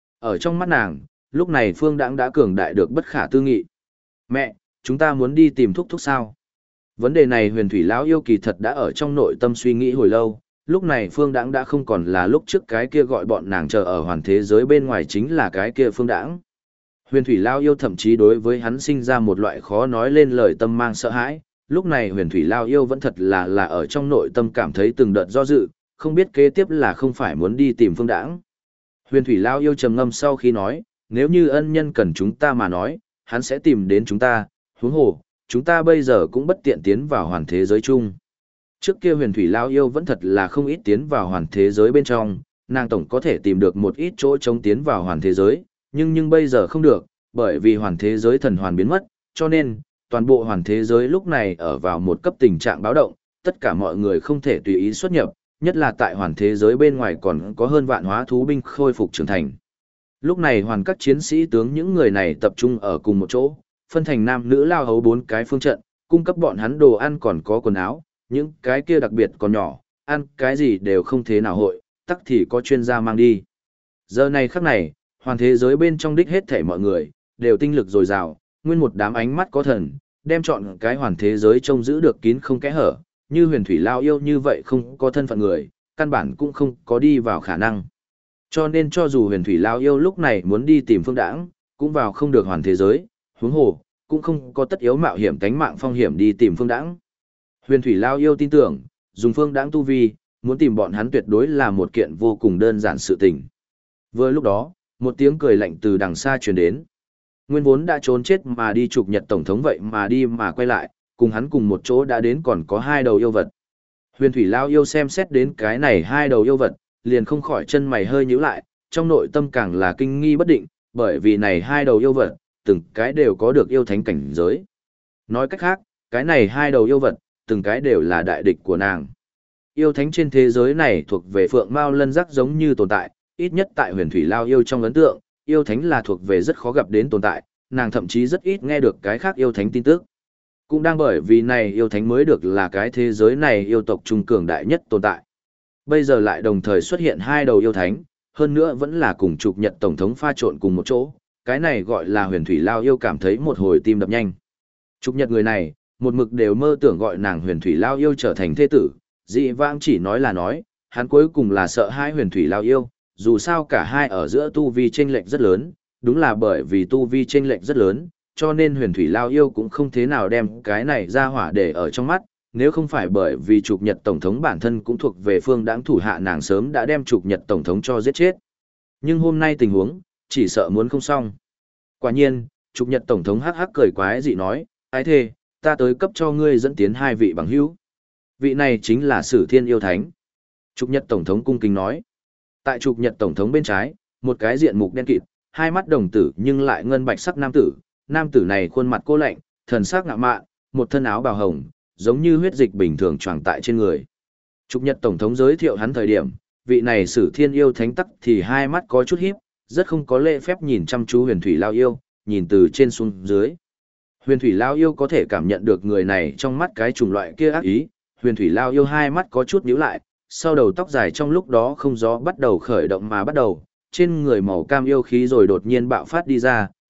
Ở trong mắt nàng, lúc này Phương Đãng đã cường đại được bất khả tư nghị. Mẹ, chúng ta muốn đi tìm thúc thúc sao? Vấn đề này Huyền Thủy Lão yêu kỳ thật đã ở trong nội tâm suy nghĩ hồi lâu, lúc này Phương Đãng đã không còn là lúc trước cái kia gọi bọn nàng chờ ở hoàn thế giới bên ngoài chính là cái kia Phương Đãng. Huyền Thủy Lao yêu thậm chí đối với hắn sinh ra một loại khó nói lên lời tâm mang sợ hãi, lúc này Huyền Thủy Lao yêu vẫn thật là ở trong nội tâm cảm thấy từng đợt do dự, không biết kế tiếp là không phải muốn đi tìm Phương Đãng. Huyền Thủy Lao yêu trầm ngâm sau khi nói, nếu như ân nhân cần chúng ta mà nói, hắn sẽ tìm đến chúng ta, huống hồ, chúng ta bây giờ cũng bất tiện tiến vào hoàn thế giới chung. Trước kia Huyền Thủy Lao yêu vẫn thật là không ít tiến vào hoàn thế giới bên trong, nàng tổng có thể tìm được một ít chỗ chống tiến vào hoàn thế giới, nhưng bây giờ không được, bởi vì hoàn thế giới thần hoàn biến mất, cho nên, toàn bộ hoàn thế giới lúc này ở vào một cấp tình trạng báo động, tất cả mọi người không thể tùy ý xuất nhập, nhất là tại hoàn thế giới bên ngoài còn có hơn vạn hóa thú binh khôi phục trưởng thành. Lúc này hoàn các chiến sĩ tướng những người này tập trung ở cùng một chỗ, phân thành nam nữ lao hấu 4 cái phương trận, cung cấp bọn hắn đồ ăn còn có quần áo, những cái kia đặc biệt còn nhỏ, ăn cái gì đều không thế nào hội, tắc thì có chuyên gia mang đi. Giờ này khắc này, hoàn thế giới bên trong đích hết thảy mọi người, đều tinh lực dồi dào, nguyên một đám ánh mắt có thần, đem chọn cái hoàn thế giới trông giữ được kín không kẽ hở, như Huyền Thủy Lao yêu như vậy không có thân phận người, căn bản cũng không có đi vào khả năng. Cho nên cho dù Huyền Thủy Lao yêu lúc này muốn đi tìm Phương Đãng, cũng vào không được hoàn thế giới, huống hồ, cũng không có tất yếu mạo hiểm tánh mạng phong hiểm đi tìm Phương Đãng. Huyền Thủy Lao yêu tin tưởng, dùng Phương Đãng tu vi, muốn tìm bọn hắn tuyệt đối là một kiện vô cùng đơn giản sự tình. Vừa lúc đó, một tiếng cười lạnh từ đằng xa truyền đến. Nguyên vốn đã trốn chết mà đi trục nhật tổng thống vậy mà đi mà quay lại, cùng hắn cùng một chỗ đã đến còn có 2 đầu yêu vật. Huyền Thủy Lao yêu xem xét đến cái này 2 đầu yêu vật, liền không khỏi chân mày hơi nhíu lại, trong nội tâm càng là kinh nghi bất định, bởi vì này 2 đầu yêu vật, từng cái đều có được yêu thánh cảnh giới. Nói cách khác, cái này 2 đầu yêu vật, từng cái đều là đại địch của nàng. Yêu thánh trên thế giới này thuộc về phượng mao lân giác giống như tồn tại, ít nhất tại Huyền Thủy Lao yêu trong ấn tượng, yêu thánh là thuộc về rất khó gặp đến tồn tại, nàng thậm chí rất ít nghe được cái khác yêu thánh tin tức. Cũng đang bởi vì này yêu thánh mới được là cái thế giới này yêu tộc trung cường đại nhất tồn tại. Bây giờ lại đồng thời xuất hiện 2 đầu yêu thánh, hơn nữa vẫn là cùng trục nhật tổng thống pha trộn cùng một chỗ, cái này gọi là Huyền Thủy Lao yêu cảm thấy một hồi tim đập nhanh. Trục nhật người này, một mực đều mơ tưởng gọi nàng Huyền Thủy Lao yêu trở thành thế tử, dị vãng chỉ nói là nói, hắn cuối cùng là sợ hai Huyền Thủy Lao yêu, dù sao cả hai ở giữa tu vi chênh lệch rất lớn, đúng là bởi vì tu vi chênh lệch rất lớn, cho nên Huyền Thủy Lao yêu cũng không thế nào đem cái này ra hỏa để ở trong mắt, nếu không phải bởi vì trục nhật tổng thống bản thân cũng thuộc về Phương Đãng thủ hạ, nàng sớm đã đem trục nhật tổng thống cho giết chết. Nhưng hôm nay tình huống, chỉ sợ muốn không xong. Quả nhiên, trục nhật tổng thống hắc hắc cười quái dị nói, ái thề, ta tới cấp cho ngươi dẫn tiến 2 vị bằng hữu. Vị này chính là Sử Thiên Yêu Thánh. Trục nhật tổng thống cung kính nói. Tại trục nhật tổng thống bên trái, một cái diện mục đen kịt, 2 mắt đồng tử nhưng lại ngân bạch sắc nam tử này khuôn mặt cô lạnh, thần sắc ngạo mạn, một thân áo bào hồng, giống như huyết dịch bình thường choàng tại trên người. Trục nhật tổng thống giới thiệu hắn thời điểm, vị này Sử Thiên Yêu Thánh tắc thì 2 mắt có chút híp, rất không có lễ phép nhìn chăm chú Huyền Thủy Lao yêu, nhìn từ trên xuống dưới. Huyền Thủy Lao yêu có thể cảm nhận được người này trong mắt cái chủng loại kia ác ý, Huyền Thủy Lao yêu 2 mắt có chút nhíu lại, sau đầu tóc dài trong lúc đó không gió bắt đầu khởi động mà bắt đầu, trên người màu cam yêu khí rồi đột nhiên bạo phát đi ra,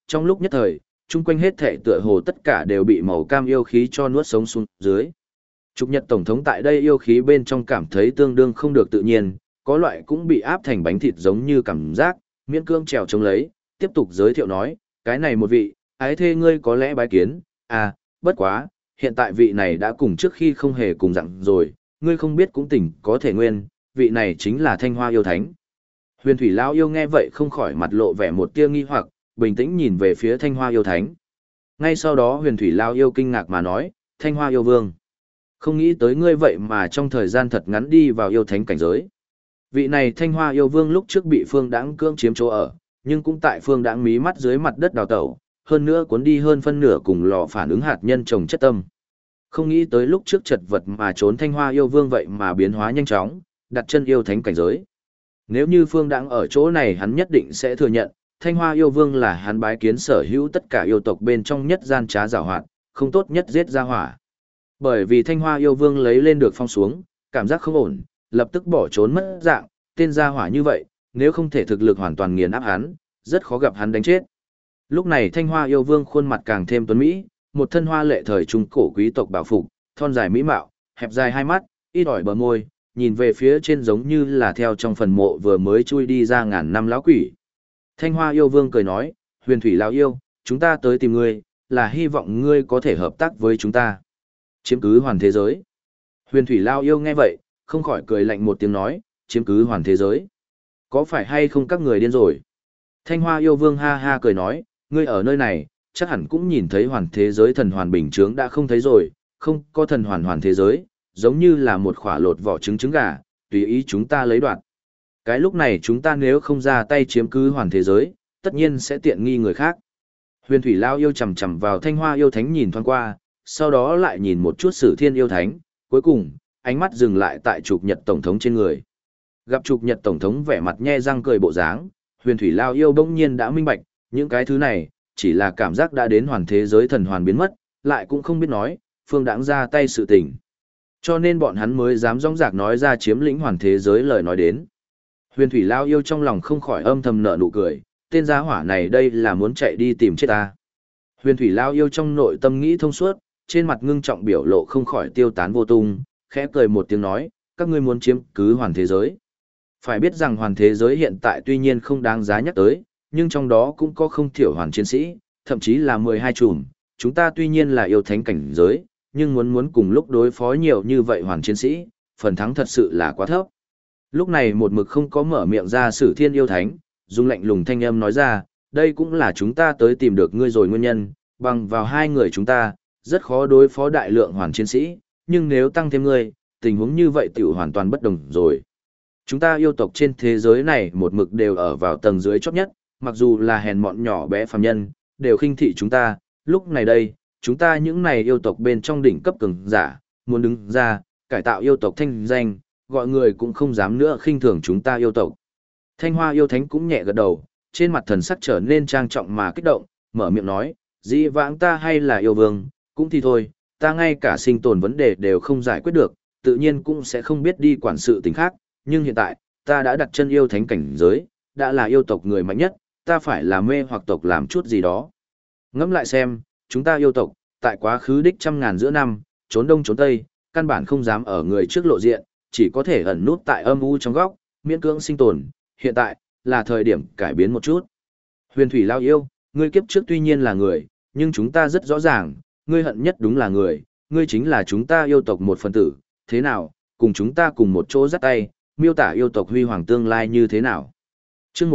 trong lúc nhất thời, chung quanh hết thảy tựa hồ tất cả đều bị màu cam yêu khí cho nuốt sống xuống dưới. Trục Nhật Tổng thống tại đây yêu khí bên trong cảm thấy tương đương không được tự nhiên, có loại cũng bị áp thành bánh thịt giống như cảm giác, miễn cương trèo chống lấy, tiếp tục giới thiệu nói, cái này một vị, ái thê ngươi có lẽ bái kiến, à, bất quá, hiện tại vị này đã cùng trước khi không hề cùng dặn rồi, ngươi không biết cũng tỉnh có thể nguyên, vị này chính là Thanh Hoa yêu thánh. Huyền Thủy Lao yêu nghe vậy không khỏi mặt lộ vẻ một tia nghi hoặc, bình tĩnh nhìn về phía Thanh Hoa yêu thánh. Ngay sau đó Huyền Thủy Lao yêu kinh ngạc mà nói, Thanh Hoa yêu vương. Không nghĩ tới ngươi vậy mà trong thời gian thật ngắn đi vào yêu thánh cảnh giới. Vị này Thanh Hoa yêu vương lúc trước bị Phương Đãng cưỡng chiếm chỗ ở, nhưng cũng tại Phương Đãng mí mắt dưới mặt đất đào tẩu, hơn nữa cuốn đi hơn phân nửa cùng lò phản ứng hạt nhân trồng chất tâm. Không nghĩ tới lúc trước chật vật mà trốn Thanh Hoa yêu vương vậy mà biến hóa nhanh chóng, đặt chân yêu thánh cảnh giới. Nếu như Phương Đãng ở chỗ này hắn nhất định sẽ thừa nhận, Thanh Hoa yêu vương là hắn bái kiến sở hữu tất cả yêu tộc bên trong nhất gian trá giảo hoạt, không tốt nhất giết ra hỏa. Bởi vì Thanh Hoa yêu vương lấy lên được phong xuống, cảm giác không ổn, lập tức bỏ trốn mất dạng, tên gia hỏa như vậy, nếu không thể thực lực hoàn toàn nghiền áp hắn, rất khó gặp hắn đánh chết. Lúc này Thanh Hoa yêu vương khuôn mặt càng thêm tuấn mỹ, một thân hoa lệ thời trung cổ quý tộc bảo phục, thon dài mỹ mạo, hẹp dài hai mắt, ít ỏi bờ môi, nhìn về phía trên giống như là theo trong phần mộ vừa mới chui đi ra ngàn năm lão quỷ. Thanh Hoa yêu vương cười nói, Huyền Thủy lão yêu, chúng ta tới tìm ngươi, là hy vọng ngươi có thể hợp tác với chúng ta. Chiếm cứ hoàn thế giới. Huyền Thủy lão yêu nghe vậy, không khỏi cười lạnh một tiếng nói, chiếm cứ hoàn thế giới. Có phải hay không các người điên rồi? Thanh Hoa yêu vương ha ha cười nói, ngươi ở nơi này, chắc hẳn cũng nhìn thấy hoàn thế giới thần hoàn bình chướng đã không thấy rồi, không có thần hoàn hoàn thế giới, giống như là một khỏa lột vỏ trứng trứng gà, tùy ý chúng ta lấy đoạt. Cái lúc này chúng ta nếu không ra tay chiếm cứ hoàn thế giới, tất nhiên sẽ tiện nghi người khác. Huyền Thủy Lao yêu chầm chầm vào Thanh Hoa yêu thánh nhìn thoáng qua, sau đó lại nhìn một chút Sử Thiên yêu thánh, cuối cùng, ánh mắt dừng lại tại Trục Nhật Tổng thống trên người. Gặp Trục Nhật Tổng thống vẻ mặt nhe răng cười bộ dáng, Huyền Thủy Lao yêu bỗng nhiên đã minh bạch, những cái thứ này, chỉ là cảm giác đã đến hoàn thế giới thần hoàn biến mất, lại cũng không biết nói, Phương Đãng ra tay sự tình. Cho nên bọn hắn mới dám rõng rạc nói ra chiếm lĩnh hoàn thế giới lời nói đến. Huyền Thủy Lao yêu trong lòng không khỏi âm thầm nở nụ cười, tên giá hỏa này đây là muốn chạy đi tìm chết ta. Huyền Thủy Lao yêu trong nội tâm nghĩ thông suốt, trên mặt ngưng trọng biểu lộ không khỏi tiêu tán vô tung, khẽ cười một tiếng nói, các ngươi muốn chiếm cứ hoàn thế giới. Phải biết rằng hoàn thế giới hiện tại tuy nhiên không đáng giá nhắc tới, nhưng trong đó cũng có không thiểu hoàn chiến sĩ, thậm chí là 12 chùm, chúng ta tuy nhiên là yêu thánh cảnh giới, nhưng muốn cùng lúc đối phó nhiều như vậy hoàn chiến sĩ, phần thắng thật sự là quá thấp. Lúc này một mực không có mở miệng ra Sử Thiên yêu thánh, dùng lạnh lùng thanh âm nói ra, đây cũng là chúng ta tới tìm được ngươi rồi nguyên nhân, bằng vào hai người chúng ta, rất khó đối phó đại lượng hoàn chiến sĩ, nhưng nếu tăng thêm ngươi, tình huống như vậy tiểu hoàn toàn bất đồng rồi. Chúng ta yêu tộc trên thế giới này một mực đều ở vào tầng dưới chót nhất, mặc dù là hèn mọn nhỏ bé phàm nhân, đều khinh thị chúng ta, lúc này đây, chúng ta những này yêu tộc bên trong đỉnh cấp cường giả, muốn đứng ra, cải tạo yêu tộc thanh danh, gọi người cũng không dám nữa khinh thường chúng ta yêu tộc. Thanh Hoa yêu thánh cũng nhẹ gật đầu, trên mặt thần sắc trở nên trang trọng mà kích động, mở miệng nói, dĩ vãng ta hay là yêu vương, cũng thì thôi, ta ngay cả sinh tồn vấn đề đều không giải quyết được, tự nhiên cũng sẽ không biết đi quản sự tình khác, nhưng hiện tại, ta đã đặt chân yêu thánh cảnh giới, đã là yêu tộc người mạnh nhất, ta phải là mê hoặc tộc làm chút gì đó. Ngẫm lại xem, chúng ta yêu tộc, tại quá khứ đích trăm ngàn giữa năm, trốn đông trốn tây, căn bản không dám ở người trước lộ diện, chỉ có thể ẩn nút tại âm u trong góc, miễn cưỡng sinh tồn, hiện tại, là thời điểm cải biến một chút. Huyền Thủy Lao yêu, ngươi kiếp trước tuy nhiên là người, nhưng chúng ta rất rõ ràng, ngươi hận nhất đúng là người, ngươi chính là chúng ta yêu tộc một phần tử, thế nào, cùng chúng ta cùng một chỗ dắt tay, miêu tả yêu tộc huy hoàng tương lai như thế nào. Chương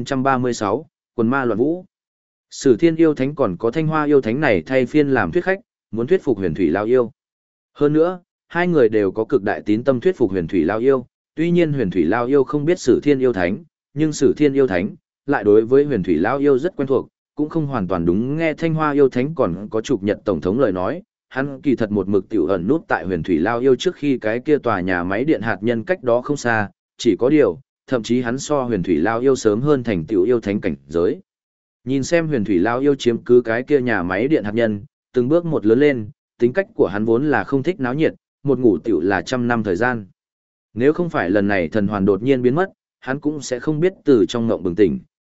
1936, Quần Ma Loạn Vũ. Sử Thiên yêu thánh còn có Thanh Hoa yêu thánh này thay phiên làm thuyết khách, muốn thuyết phục Huyền Thủy Lao yêu. Hơn nữa, hai người đều có cực đại tín tâm thuyết phục Huyền Thủy Lao yêu, tuy nhiên Huyền Thủy Lao yêu không biết Sử Thiên yêu thánh, nhưng Sử Thiên yêu thánh lại đối với Huyền Thủy Lao yêu rất quen thuộc, cũng không hoàn toàn đúng nghe Thanh Hoa yêu thánh còn có Trục Nhật tổng thống lời nói, hắn kỳ thật một mực tiểu ẩn nút tại Huyền Thủy Lao yêu trước khi cái kia tòa nhà máy điện hạt nhân cách đó không xa, chỉ có điều, thậm chí hắn so Huyền Thủy Lao yêu sớm hơn thành tiểu yêu thánh cảnh giới. Nhìn xem Huyền Thủy Lao yêu chiếm cứ cái kia nhà máy điện hạt nhân, từng bước một lớn lên, tính cách của hắn vốn là không thích náo nhiệt, một ngủ tiểu là 100 năm thời gian. Nếu không phải lần này thần hoàn đột nhiên biến mất, hắn cũng sẽ không biết từ trong ngộng bừng tỉnh,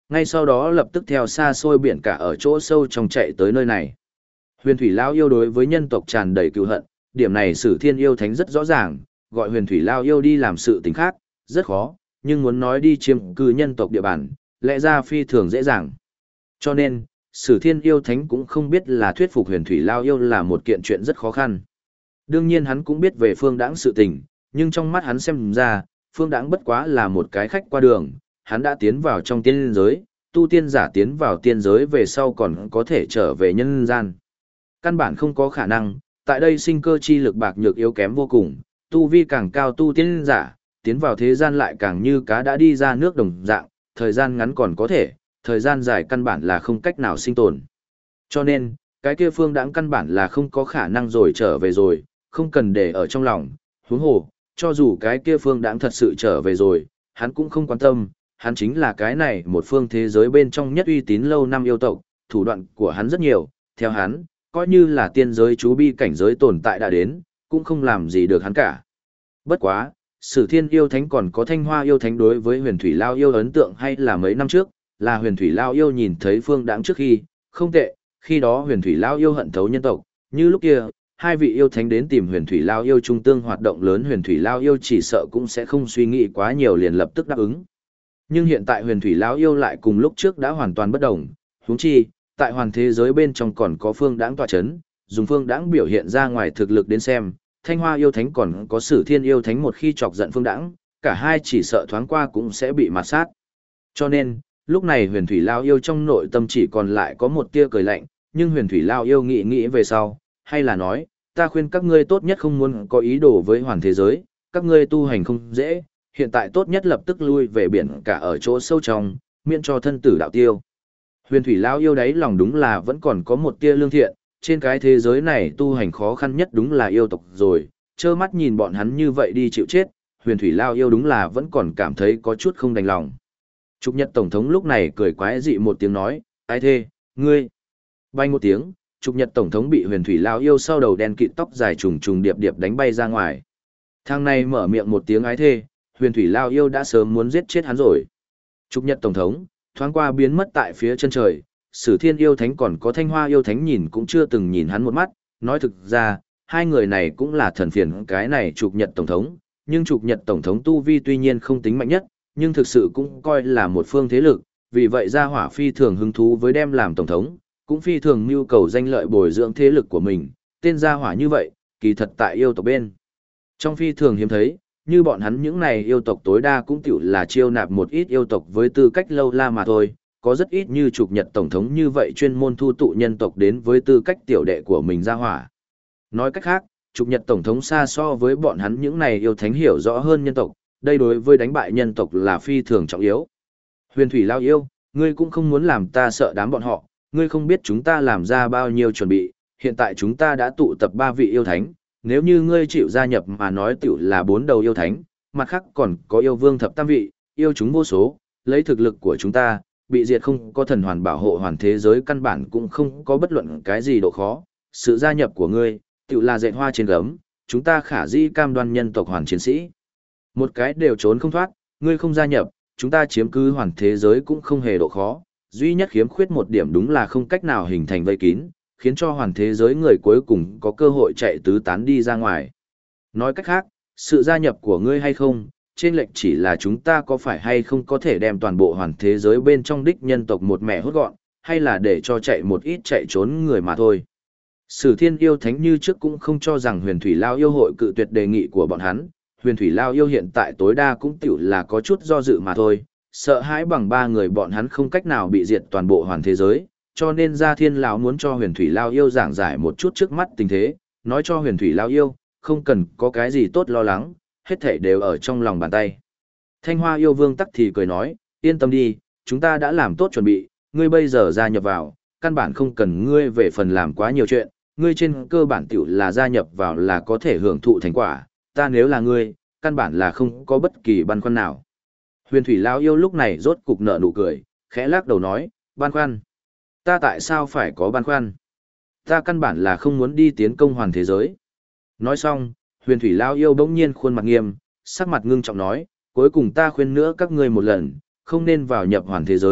ngay sau đó lập tức theo xa xôi biển cả ở chỗ sâu trong chạy tới nơi này. Huyền Thủy Lao Yêu đối với nhân tộc tràn đầy cừu hận, điểm này Sử Thiên Yêu Thánh rất rõ ràng, gọi Huyền Thủy Lao Yêu đi làm sự tình khác, rất khó, nhưng muốn nói đi chiếm cư nhân tộc địa bàn, lẽ ra phi thường dễ dàng. Cho nên, Sử Thiên Yêu Thánh cũng không biết là thuyết phục Huyền Thủy Lao Yêu là một kiện chuyện rất khó khăn. Đương nhiên hắn cũng biết về Phương Đãng sự tình, nhưng trong mắt hắn xem ra, Phương Đãng bất quá là một cái khách qua đường, hắn đã tiến vào trong tiên giới, tu tiên giả tiến vào tiên giới về sau còn có thể trở về nhân gian. Căn bản không có khả năng, tại đây sinh cơ chi lực bạc nhược yếu kém vô cùng, tu vi càng cao tu tiên giả, tiến vào thế gian lại càng như cá đã đi ra nước đồng dạng, thời gian ngắn còn có thể, thời gian dài căn bản là không cách nào sinh tồn. Cho nên, cái kia Phương Đãng căn bản là không có khả năng rồi trở về rồi, không cần để ở trong lòng, huống hồ, cho dù cái kia Phương Đãng thật sự trở về rồi, hắn cũng không quan tâm, hắn chính là cái này một phương thế giới bên trong nhất uy tín lâu năm yêu tộc, thủ đoạn của hắn rất nhiều, theo hắn, coi như là tiên giới chú bi cảnh giới tồn tại đã đến, cũng không làm gì được hắn cả. Bất quá, Sử Thiên Yêu Thánh còn có Thanh Hoa Yêu Thánh đối với Huyền Thủy Lao Yêu ấn tượng hay là mấy năm trước, là Huyền Thủy Lao Yêu nhìn thấy Phương Đãng trước khi, không tệ, khi đó Huyền Thủy Lao Yêu hận thấu nhân tộc, như lúc kia, hai vị yêu thánh đến tìm Huyền Thủy Lao Yêu trung tương hoạt động lớn, Huyền Thủy Lao Yêu chỉ sợ cũng sẽ không suy nghĩ quá nhiều liền lập tức đáp ứng. Nhưng hiện tại Huyền Thủy Lao Yêu lại cùng lúc trước đã hoàn toàn bất đồng, huống chi, tại hoàn thế giới bên trong còn có Phương Đãng tọa chấn, dùng Phương Đãng biểu hiện ra ngoài thực lực đến xem, Thanh Hoa Yêu Thánh còn có Sử Thiên Yêu Thánh một khi chọc giận Phương Đãng, cả hai chỉ sợ thoáng qua cũng sẽ bị mạt sát. Cho nên, lúc này Huyền Thủy Lao Yêu trong nội tâm chỉ còn lại có một tia cười lạnh, nhưng Huyền Thủy Lao Yêu nghĩ nghĩ về sau, hay là nói, ta khuyên các ngươi tốt nhất không muốn có ý đồ với hoàn thế giới, các ngươi tu hành không dễ, hiện tại tốt nhất lập tức lui về biển cả ở chỗ sâu trong, miễn cho thân tử đạo tiêu. Huyền Thủy Lao Yêu đấy lòng đúng là vẫn còn có một tia lương thiện, trên cái thế giới này tu hành khó khăn nhất đúng là yêu tộc rồi, trơ mắt nhìn bọn hắn như vậy đi chịu chết, Huyền Thủy Lao Yêu đúng là vẫn còn cảm thấy có chút không đành lòng. Trục Nhật Tổng thống lúc này cười quái dị một tiếng nói, ai thê, ngươi. Bay một tiếng, Trục Nhật Tổng thống bị Huyền Thủy Lao Yêu sau đầu đen kịt tóc dài trùng trùng điệp điệp đánh bay ra ngoài. Thằng này mở miệng một tiếng ái thê, Huyền Thủy Lao Yêu đã sớm muốn giết chết hắn rồi. Trục Nhật Tổng thống, thoáng qua biến mất tại phía chân trời, Sử Thiên Yêu Thánh còn có Thanh Hoa Yêu Thánh nhìn cũng chưa từng nhìn hắn một mắt, nói thực ra, hai người này cũng là thần phiền cái này Trục Nhật Tổng thống, nhưng Trục Nhật Tổng thống tu vi tuy nhiên không tính mạnh nhất, nhưng thực sự cũng coi là một phương thế lực, vì vậy gia hỏa phi thường hứng thú với đem làm Tổng thống, cũng phi thường mưu cầu danh lợi bồi dưỡng thế lực của mình, tên gia hỏa như vậy, kỳ thật tại yêu tộc bên. Trong phi thường hiếm thấy, như bọn hắn những này yêu tộc tối đa cũng tiểu là chiêu nạp một ít yêu tộc với tư cách lâu la mà thôi, có rất ít như Trục Nhật Tổng thống như vậy chuyên môn thu tụ nhân tộc đến với tư cách tiểu đệ của mình gia hỏa. Nói cách khác, Trục Nhật Tổng thống xa so với bọn hắn những này yêu thánh hiểu rõ hơn nhân tộc, đây đối với đánh bại nhân tộc là phi thường trọng yếu. Huyền Thủy Lao Yêu, ngươi cũng không muốn làm ta sợ đám bọn họ, ngươi không biết chúng ta làm ra bao nhiêu chuẩn bị, hiện tại chúng ta đã tụ tập 3 vị yêu thánh, nếu như ngươi chịu gia nhập mà nói tiểu là 4 đầu yêu thánh, mặt khác còn có yêu vương thập tam vị, yêu chúng vô số, lấy thực lực của chúng ta, bị diệt không có thần hoàn bảo hộ hoàn thế giới căn bản cũng không có bất luận cái gì độ khó, sự gia nhập của ngươi, tiểu là dệt hoa trên gấm, chúng ta khả dĩ cam đoan nhân tộc hoàn chiến sĩ. Một cái đều trốn không thoát, ngươi không gia nhập, chúng ta chiếm cứ hoàn thế giới cũng không hề độ khó, duy nhất khiếm khuyết một điểm đúng là không cách nào hình thành vây kín, khiến cho hoàn thế giới người cuối cùng có cơ hội chạy tứ tán đi ra ngoài. Nói cách khác, sự gia nhập của ngươi hay không, trên lệch chỉ là chúng ta có phải hay không có thể đem toàn bộ hoàn thế giới bên trong đích nhân tộc một mẹ hốt gọn, hay là để cho chạy một ít chạy trốn người mà thôi. Sử Thiên Yêu Thánh như trước cũng không cho rằng Huyền Thủy Lao Yêu hội cự tuyệt đề nghị của bọn hắn, Huyền Thủy Lao Yêu hiện tại tối đa cũng tiểu là có chút do dự mà thôi, sợ hãi bằng 3 người bọn hắn không cách nào bị diệt toàn bộ hoàn thế giới, cho nên Gia Thiên lão muốn cho Huyền Thủy Lao Yêu giảng giải một chút trước mắt tình thế, nói cho Huyền Thủy Lao Yêu, không cần có cái gì tốt lo lắng, hết thảy đều ở trong lòng bàn tay. Thanh Hoa Yêu Vương tắc thì cười nói, yên tâm đi, chúng ta đã làm tốt chuẩn bị, ngươi bây giờ gia nhập vào, căn bản không cần ngươi về phần làm quá nhiều chuyện, ngươi trên cơ bản tiểu là gia nhập vào là có thể hưởng thụ thành quả, ta nếu là ngươi, căn bản là không có bất kỳ băn khoăn nào. Huyền Thủy Lao Yêu lúc này rốt cục nở nụ cười, khẽ lắc đầu nói, băn khoăn. Ta tại sao phải có băn khoăn? Ta căn bản là không muốn đi tiến công hoàn thế giới. Nói xong, Huyền Thủy Lao Yêu bỗng nhiên khuôn mặt nghiêm, sắc mặt ngưng trọng nói, cuối cùng ta khuyên nữa các ngươi một lần, không nên vào nhập hoàn thế giới,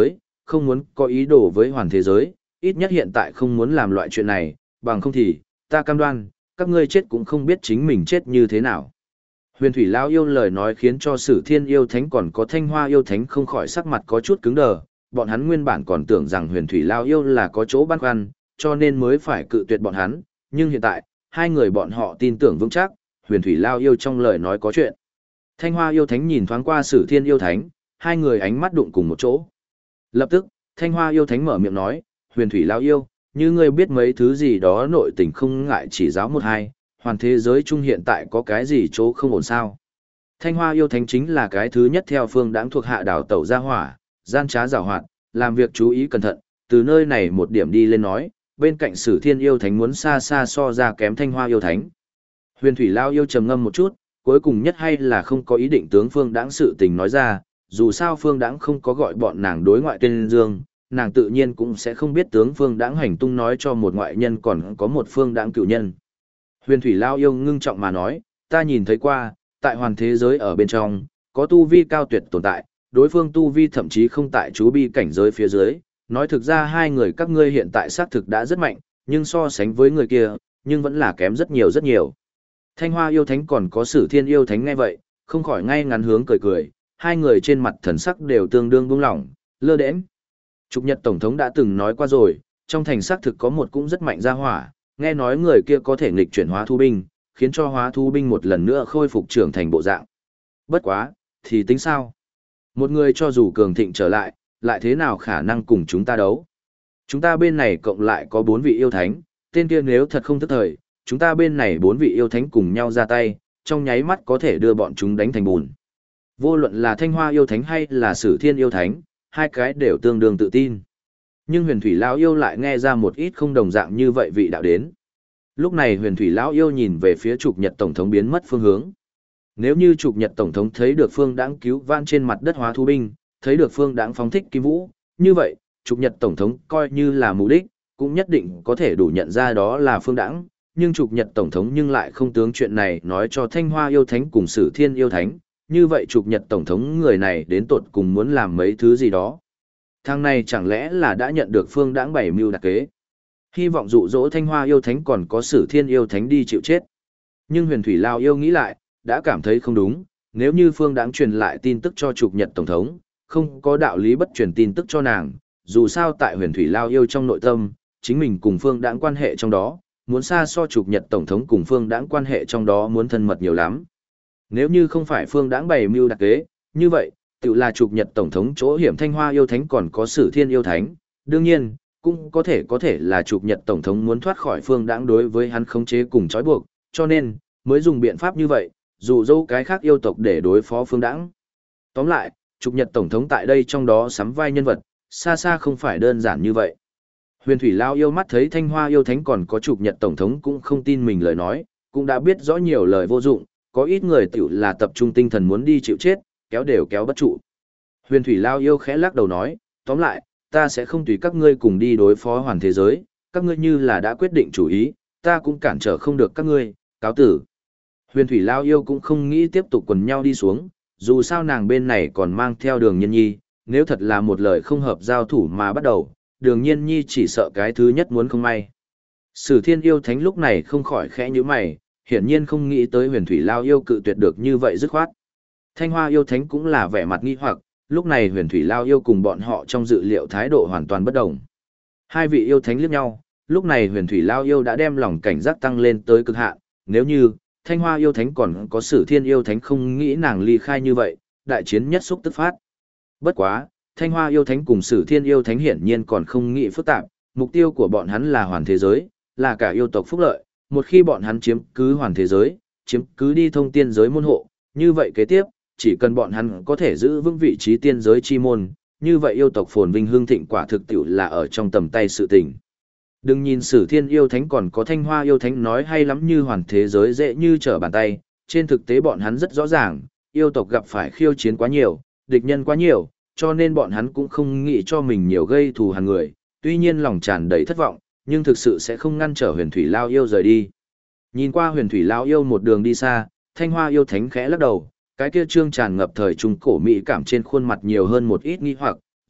không muốn có ý đồ với hoàn thế giới, ít nhất hiện tại không muốn làm loại chuyện này, bằng không thì, ta cam đoan, các ngươi chết cũng không biết chính mình chết như thế nào. Huyền Thủy Lao yêu lời nói khiến cho Sử Thiên yêu thánh còn có Thanh Hoa yêu thánh không khỏi sắc mặt có chút cứng đờ, bọn hắn nguyên bản còn tưởng rằng Huyền Thủy Lao yêu là có chỗ băn khoăn, cho nên mới phải cự tuyệt bọn hắn, nhưng hiện tại, hai người bọn họ tin tưởng vững chắc, Huyền Thủy Lao yêu trong lời nói có chuyện. Thanh Hoa yêu thánh nhìn thoáng qua Sử Thiên yêu thánh, hai người ánh mắt đụng cùng một chỗ. Lập tức, Thanh Hoa yêu thánh mở miệng nói, Huyền Thủy Lao yêu, như ngươi biết mấy thứ gì đó nội tình không ngại chỉ giáo một hai, hoàn thế giới chung hiện tại có cái gì chỗ không ổn sao. Thanh Hoa yêu thánh chính là cái thứ nhất theo phương đãng thuộc hạ đảo tẩu gia hỏa, gian trá giảo hoạt, làm việc chú ý cẩn thận, từ nơi này một điểm đi lên nói, bên cạnh Sử Thiên yêu thánh muốn xa xa so ra kém Thanh Hoa yêu thánh. Huyền Thủy Lao yêu trầm ngâm một chút, cuối cùng nhất hay là không có ý định tướng phương đãng sự tình nói ra, dù sao phương đãng không có gọi bọn nàng đối ngoại tên dương, nàng tự nhiên cũng sẽ không biết tướng phương đãng hành tung nói cho một ngoại nhân còn có một phương đãng cựu nhân. Huyền Thủy Lao yêu ngưng trọng mà nói, ta nhìn thấy qua, tại hoàn thế giới ở bên trong, có tu vi cao tuyệt tồn tại, đối phương tu vi thậm chí không tại chú bi cảnh giới phía dưới, nói thực ra hai người các ngươi hiện tại xác thực đã rất mạnh, nhưng so sánh với người kia, nhưng vẫn là kém rất nhiều rất nhiều. Thanh Hoa yêu thánh còn có Sử Thiên yêu thánh nghe vậy, không khỏi ngay ngắn hướng cười cười, hai người trên mặt thần sắc đều tương đương buông lỏng, lơ đễnh. Trục Nhật Tổng thống đã từng nói qua rồi, trong thành xác thực có một cũng rất mạnh gia hỏa, nghe nói người kia có thể nghịch chuyển hóa thú binh, khiến cho hóa thú binh một lần nữa khôi phục trưởng thành bộ dạng. Bất quá, thì tính sao? Một người cho dù cường thịnh trở lại, lại thế nào khả năng cùng chúng ta đấu? Chúng ta bên này cộng lại có 4 vị yêu thánh, tên kia nếu thật không thức thời, chúng ta bên này 4 vị yêu thánh cùng nhau ra tay, trong nháy mắt có thể đưa bọn chúng đánh thành bùn. Vô luận là Thanh Hoa yêu thánh hay là Sử Thiên yêu thánh, hai cái đều tương đương tự tin. Nhưng Huyền Thủy Lão yêu lại nghe ra một ít không đồng dạng như vậy vị đạo đến. Lúc này Huyền Thủy Lão yêu nhìn về phía Trục Nhật Tổng thống biến mất phương hướng. Nếu như Trục Nhật Tổng thống thấy được phương đãng cứu vãn trên mặt đất hóa thú binh, thấy được phương đãng phóng thích kim vũ, như vậy, Trục Nhật Tổng thống coi như là mục đích, cũng nhất định có thể đủ nhận ra đó là phương đãng. Nhưng Trục Nhật Tổng thống nhưng lại không tướng chuyện này nói cho Thanh Hoa yêu thánh cùng Sử Thiên yêu thánh, như vậy Trục Nhật Tổng thống người này đến tột cùng muốn làm mấy thứ gì đó. Thằng này chẳng lẽ là đã nhận được phương đãng bày mưu đặc kế. Hy vọng dụ dỗ Thanh Hoa yêu thánh còn có Sử Thiên yêu thánh đi chịu chết. Nhưng Huyền Thủy Lao yêu nghĩ lại, đã cảm thấy không đúng, nếu như phương đãng truyền lại tin tức cho Trục Nhật Tổng thống, không có đạo lý bất truyền tin tức cho nàng, dù sao tại Huyền Thủy Lao yêu trong nội tâm, chính mình cùng phương đãng quan hệ trong đó, muốn xa so Trục Nhật Tổng thống cùng phương đãng quan hệ trong đó muốn thân mật nhiều lắm. Nếu như không phải phương đãng bày mưu đặc kế, như vậy, tự là Trục Nhật Tổng thống chỗ hiểm Thanh Hoa yêu thánh còn có Sử Thiên yêu thánh, đương nhiên, cũng có thể là Trục Nhật Tổng thống muốn thoát khỏi phương đãng đối với hắn khống chế cùng trói buộc, cho nên, mới dùng biện pháp như vậy, dụ dỗ cái khác yêu tộc để đối phó phương đãng. Tóm lại, Trục Nhật Tổng thống tại đây trong đó sắm vai nhân vật, xa xa không phải đơn giản như vậy. Huyền Thủy Lao yêu mắt thấy Thanh Hoa yêu thánh còn có Trục Nhật Tổng thống cũng không tin mình lời nói, cũng đã biết rõ nhiều lời vô dụng, có ít người tiểu là tập trung tinh thần muốn đi chịu chết, kéo đều kéo bất trụ. Huyền Thủy Lao yêu khẽ lắc đầu nói, tóm lại, ta sẽ không tùy các ngươi cùng đi đối phó hoàn thế giới, các ngươi như là đã quyết định chủ ý, ta cũng cản trở không được các ngươi, cáo tử. Huyền Thủy Lao yêu cũng không nghĩ tiếp tục quần nhau đi xuống, dù sao nàng bên này còn mang theo Đường Nhiên Nhi, nếu thật là một lời không hợp giao thủ mà bắt đầu, Đường Nhiên Nhi chỉ sợ cái thứ nhất muốn không may. Sử Thiên yêu thánh lúc này không khỏi khẽ nhíu mày, hiển nhiên không nghĩ tới Huyền Thủy Lao yêu cự tuyệt được như vậy dứt khoát. Thanh Hoa yêu thánh cũng là vẻ mặt nghi hoặc, lúc này Huyền Thủy Lao yêu cùng bọn họ trong dự liệu thái độ hoàn toàn bất đồng. Hai vị yêu thánh liếc nhau, lúc này Huyền Thủy Lao yêu đã đem lòng cảnh giác tăng lên tới cực hạn, nếu như Thanh Hoa yêu thánh còn có Sử Thiên yêu thánh không nghĩ nàng ly khai như vậy, đại chiến nhất xúc tức phát. Bất quá, Thanh Hoa yêu thánh cùng Sử Thiên yêu thánh hiển nhiên còn không nghĩ phức tạp, mục tiêu của bọn hắn là hoàn thế giới, là cả yêu tộc phúc lợi, một khi bọn hắn chiếm cứ hoàn thế giới, chiếm cứ đi thông tiên giới môn hộ, như vậy kế tiếp, chỉ cần bọn hắn có thể giữ vững vị trí tiên giới chi môn, như vậy yêu tộc phồn vinh hương thịnh quả thực tiểu là ở trong tầm tay sự tình. Đừng nhìn Sử Thiên yêu thánh còn có Thanh Hoa yêu thánh nói hay lắm như hoàn thế giới dễ như trở bàn tay, trên thực tế bọn hắn rất rõ ràng, yêu tộc gặp phải khiêu chiến quá nhiều, địch nhân quá nhiều, cho nên bọn hắn cũng không nghĩ cho mình nhiều gây thù hằn người, tuy nhiên lòng tràn đầy thất vọng, nhưng thực sự sẽ không ngăn trở Huyền Thủy Lao yêu rời đi. Nhìn qua Huyền Thủy Lao yêu một đường đi xa, Thanh Hoa yêu thánh khẽ lắc đầu, cái kia trương tràn ngập thời trung cổ mỹ cảm trên khuôn mặt nhiều hơn một ít nghi hoặc,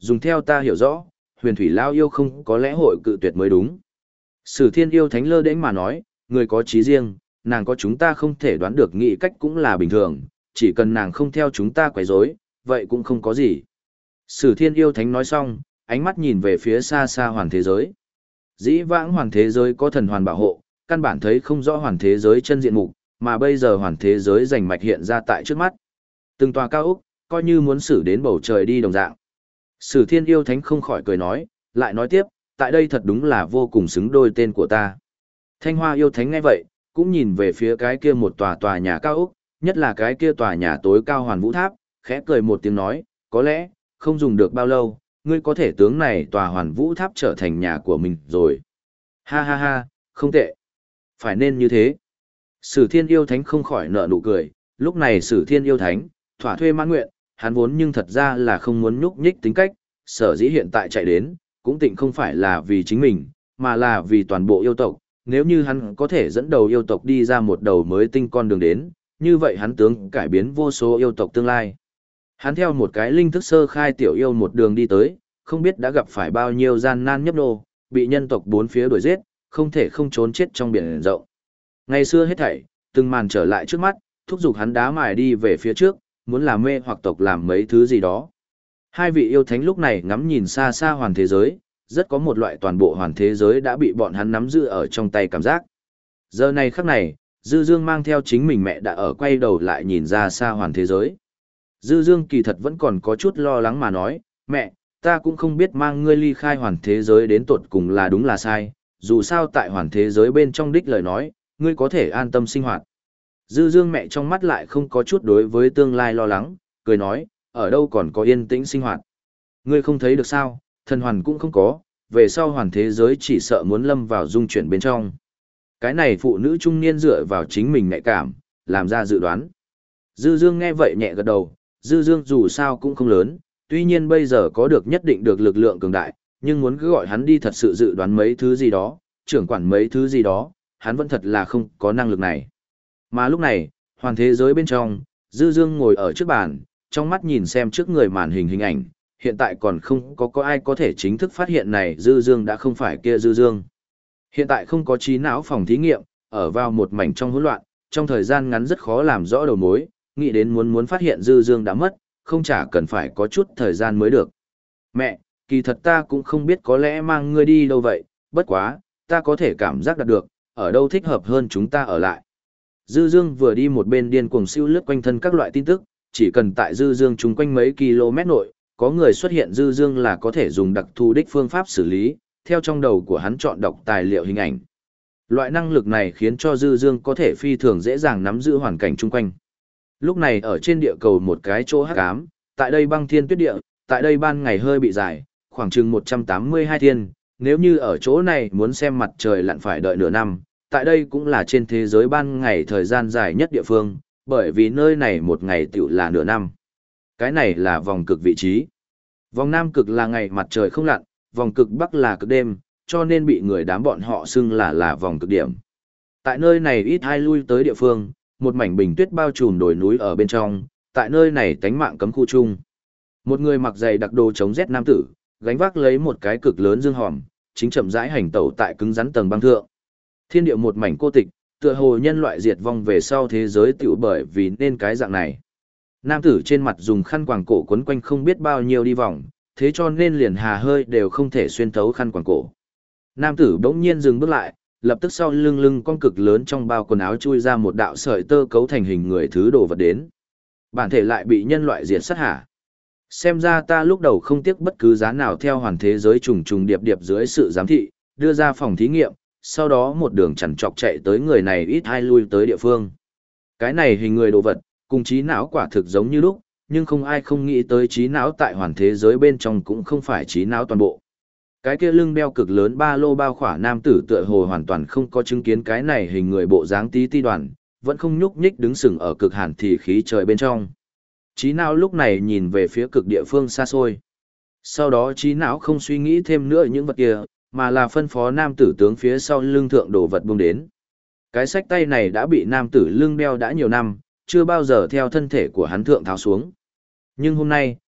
dùng theo ta hiểu rõ, huyền thủy lao yêu không có lẽ hội cự tuyệt mới đúng. Sử thiên yêu thánh lơ đễnh mà nói, người có trí riêng, nàng có chúng ta không thể đoán được nghĩ cách cũng là bình thường, chỉ cần nàng không theo chúng ta quấy rối, vậy cũng không có gì. Sử thiên yêu thánh nói xong, ánh mắt nhìn về phía xa xa hoàn thế giới. Dĩ vãng hoàn thế giới có thần hoàn bảo hộ, căn bản thấy không rõ hoàn thế giới chân diện mục, mà bây giờ hoàn thế giới rành mạch hiện ra tại trước mắt. Từng tòa cao ốc, coi như muốn xử đến bầu trời đi đồng dạng. Sử thiên yêu thánh không khỏi cười nói, lại nói tiếp, tại đây thật đúng là vô cùng xứng đôi tên của ta. Thanh hoa yêu thánh nghe vậy, cũng nhìn về phía cái kia một tòa tòa nhà cao ốc, nhất là cái kia tòa nhà tối cao hoàn vũ tháp, khẽ cười một tiếng nói, có lẽ, không dùng được bao lâu, ngươi có thể tướng này tòa hoàn vũ tháp trở thành nhà của mình rồi. Ha ha ha, không tệ. Phải nên như thế. Sử thiên yêu thánh không khỏi nở nụ cười, lúc này sử thiên yêu thánh, thỏa thuê mãn nguyện, hắn vốn nhưng thật ra là không muốn nhúc nhích tính cách, sở dĩ hiện tại chạy đến, cũng tịnh không phải là vì chính mình, mà là vì toàn bộ yêu tộc. Nếu như hắn có thể dẫn đầu yêu tộc đi ra một đầu mới tinh con đường đến, như vậy hắn tướng cải biến vô số yêu tộc tương lai. Hắn theo một cái linh thức sơ khai tiểu yêu một đường đi tới, không biết đã gặp phải bao nhiêu gian nan nhấp nô, bị nhân tộc bốn phía đuổi giết, không thể không trốn chết trong biển rộng. Ngày xưa hết thảy, từng màn trở lại trước mắt, thúc giục hắn đá mài đi về phía trước, muốn làm mê hoặc tộc làm mấy thứ gì đó. Hai vị yêu thánh lúc này ngắm nhìn xa xa hoàn thế giới, rất có một loại toàn bộ hoàn thế giới đã bị bọn hắn nắm giữ ở trong tay cảm giác. Giờ này khắc này, Dư Dương mang theo chính mình mẹ đã ở quay đầu lại nhìn ra xa hoàn thế giới. Dư Dương kỳ thật vẫn còn có chút lo lắng mà nói, mẹ, ta cũng không biết mang ngươi ly khai hoàn thế giới đến tột cùng là đúng là sai, dù sao tại hoàn thế giới bên trong đích lời nói, ngươi có thể an tâm sinh hoạt. Dư Dương mẹ trong mắt lại không có chút đối với tương lai lo lắng, cười nói, ở đâu còn có yên tĩnh sinh hoạt. Ngươi không thấy được sao, thần hoàn cũng không có, về sau hoàn thế giới chỉ sợ muốn lâm vào dung chuyển bên trong. Cái này phụ nữ trung niên dựa vào chính mình nhạy cảm, làm ra dự đoán. Dư Dương nghe vậy nhẹ gật đầu, Dư Dương dù sao cũng không lớn, tuy nhiên bây giờ có được nhất định được lực lượng cường đại, nhưng muốn cứ gọi hắn đi thật sự dự đoán mấy thứ gì đó, trưởng quản mấy thứ gì đó, hắn vẫn thật là không có năng lực này. Mà lúc này, hoàn thế giới bên trong, Dư Dương ngồi ở trước bàn, trong mắt nhìn xem trước người màn hình hình ảnh, hiện tại còn không có ai có thể chính thức phát hiện này Dư Dương đã không phải kia Dư Dương. Hiện tại không có trí não phòng thí nghiệm, ở vào một mảnh trong hỗn loạn, trong thời gian ngắn rất khó làm rõ đầu mối, nghĩ đến muốn phát hiện Dư Dương đã mất, không chả cần phải có chút thời gian mới được. Mẹ, kỳ thật ta cũng không biết có lẽ mang ngươi đi đâu vậy, bất quá, ta có thể cảm giác đạt được, ở đâu thích hợp hơn chúng ta ở lại. Dư Dương vừa đi một bên điên cuồng siêu lướt quanh thân các loại tin tức, chỉ cần tại Dư Dương chung quanh mấy km nội, có người xuất hiện Dư Dương là có thể dùng đặc thù đích phương pháp xử lý, theo trong đầu của hắn chọn đọc tài liệu hình ảnh. Loại năng lực này khiến cho Dư Dương có thể phi thường dễ dàng nắm giữ hoàn cảnh chung quanh. Lúc này ở trên địa cầu một cái chỗ hắc ám, tại đây băng thiên tuyết địa, tại đây ban ngày hơi bị dài, khoảng chừng 182 thiên, nếu như ở chỗ này muốn xem mặt trời lặn phải đợi nửa năm, tại đây cũng là trên thế giới ban ngày thời gian dài nhất địa phương, bởi vì nơi này một ngày tiểu là nửa năm. Cái này là vòng cực vị trí. Vòng nam cực là ngày mặt trời không lặn, vòng cực bắc là cực đêm, cho nên bị người đám bọn họ xưng là vòng cực điểm. Tại nơi này ít ai lui tới địa phương, một mảnh bình tuyết bao trùm đồi núi ở bên trong, tại nơi này tánh mạng cấm khu chung. Một người mặc giày đặc đồ chống rét nam tử, gánh vác lấy một cái cực lớn dương hòm, chính chậm rãi hành tẩu tại cứng rắn tầng băng thượng. Thiên địa một mảnh cô tịch, tựa hồ nhân loại diệt vong về sau thế giới tiểu bởi vì nên cái dạng này. Nam tử trên mặt dùng khăn quàng cổ quấn quanh không biết bao nhiêu đi vòng, thế cho nên liền hà hơi đều không thể xuyên thấu khăn quàng cổ. Nam tử bỗng nhiên dừng bước lại, lập tức sau lưng con cực lớn trong bao quần áo chui ra một đạo sợi tơ cấu thành hình người thứ đồ vật đến. Bản thể lại bị nhân loại diệt sát hả? Xem ra ta lúc đầu không tiếc bất cứ giá nào theo hoàn thế giới trùng trùng điệp điệp dưới sự giám thị, đưa ra phòng thí nghiệm, sau đó một đường chằn trọc chạy tới người này ít ai lui tới địa phương. Cái này hình người đồ vật, cùng trí não quả thực giống như lúc, nhưng không ai không nghĩ tới trí não tại hoàn thế giới bên trong cũng không phải trí não toàn bộ. Cái kia lưng đeo cực lớn ba lô bao khỏa nam tử tựa hồ hoàn toàn không có chứng kiến cái này hình người bộ dáng tí ti đoàn, vẫn không nhúc nhích đứng sừng ở cực hàn thì khí trời bên trong. Trí não lúc này nhìn về phía cực địa phương xa xôi. Sau đó trí não không suy nghĩ thêm nữa những vật kia, mà là phân phó nam tử tướng phía sau lưng thượng đồ vật buông đến. Cái xách tay này đã bị nam tử lưng đeo đã nhiều năm, chưa bao giờ theo thân thể của hắn thượng tháo xuống. Nhưng hôm nay,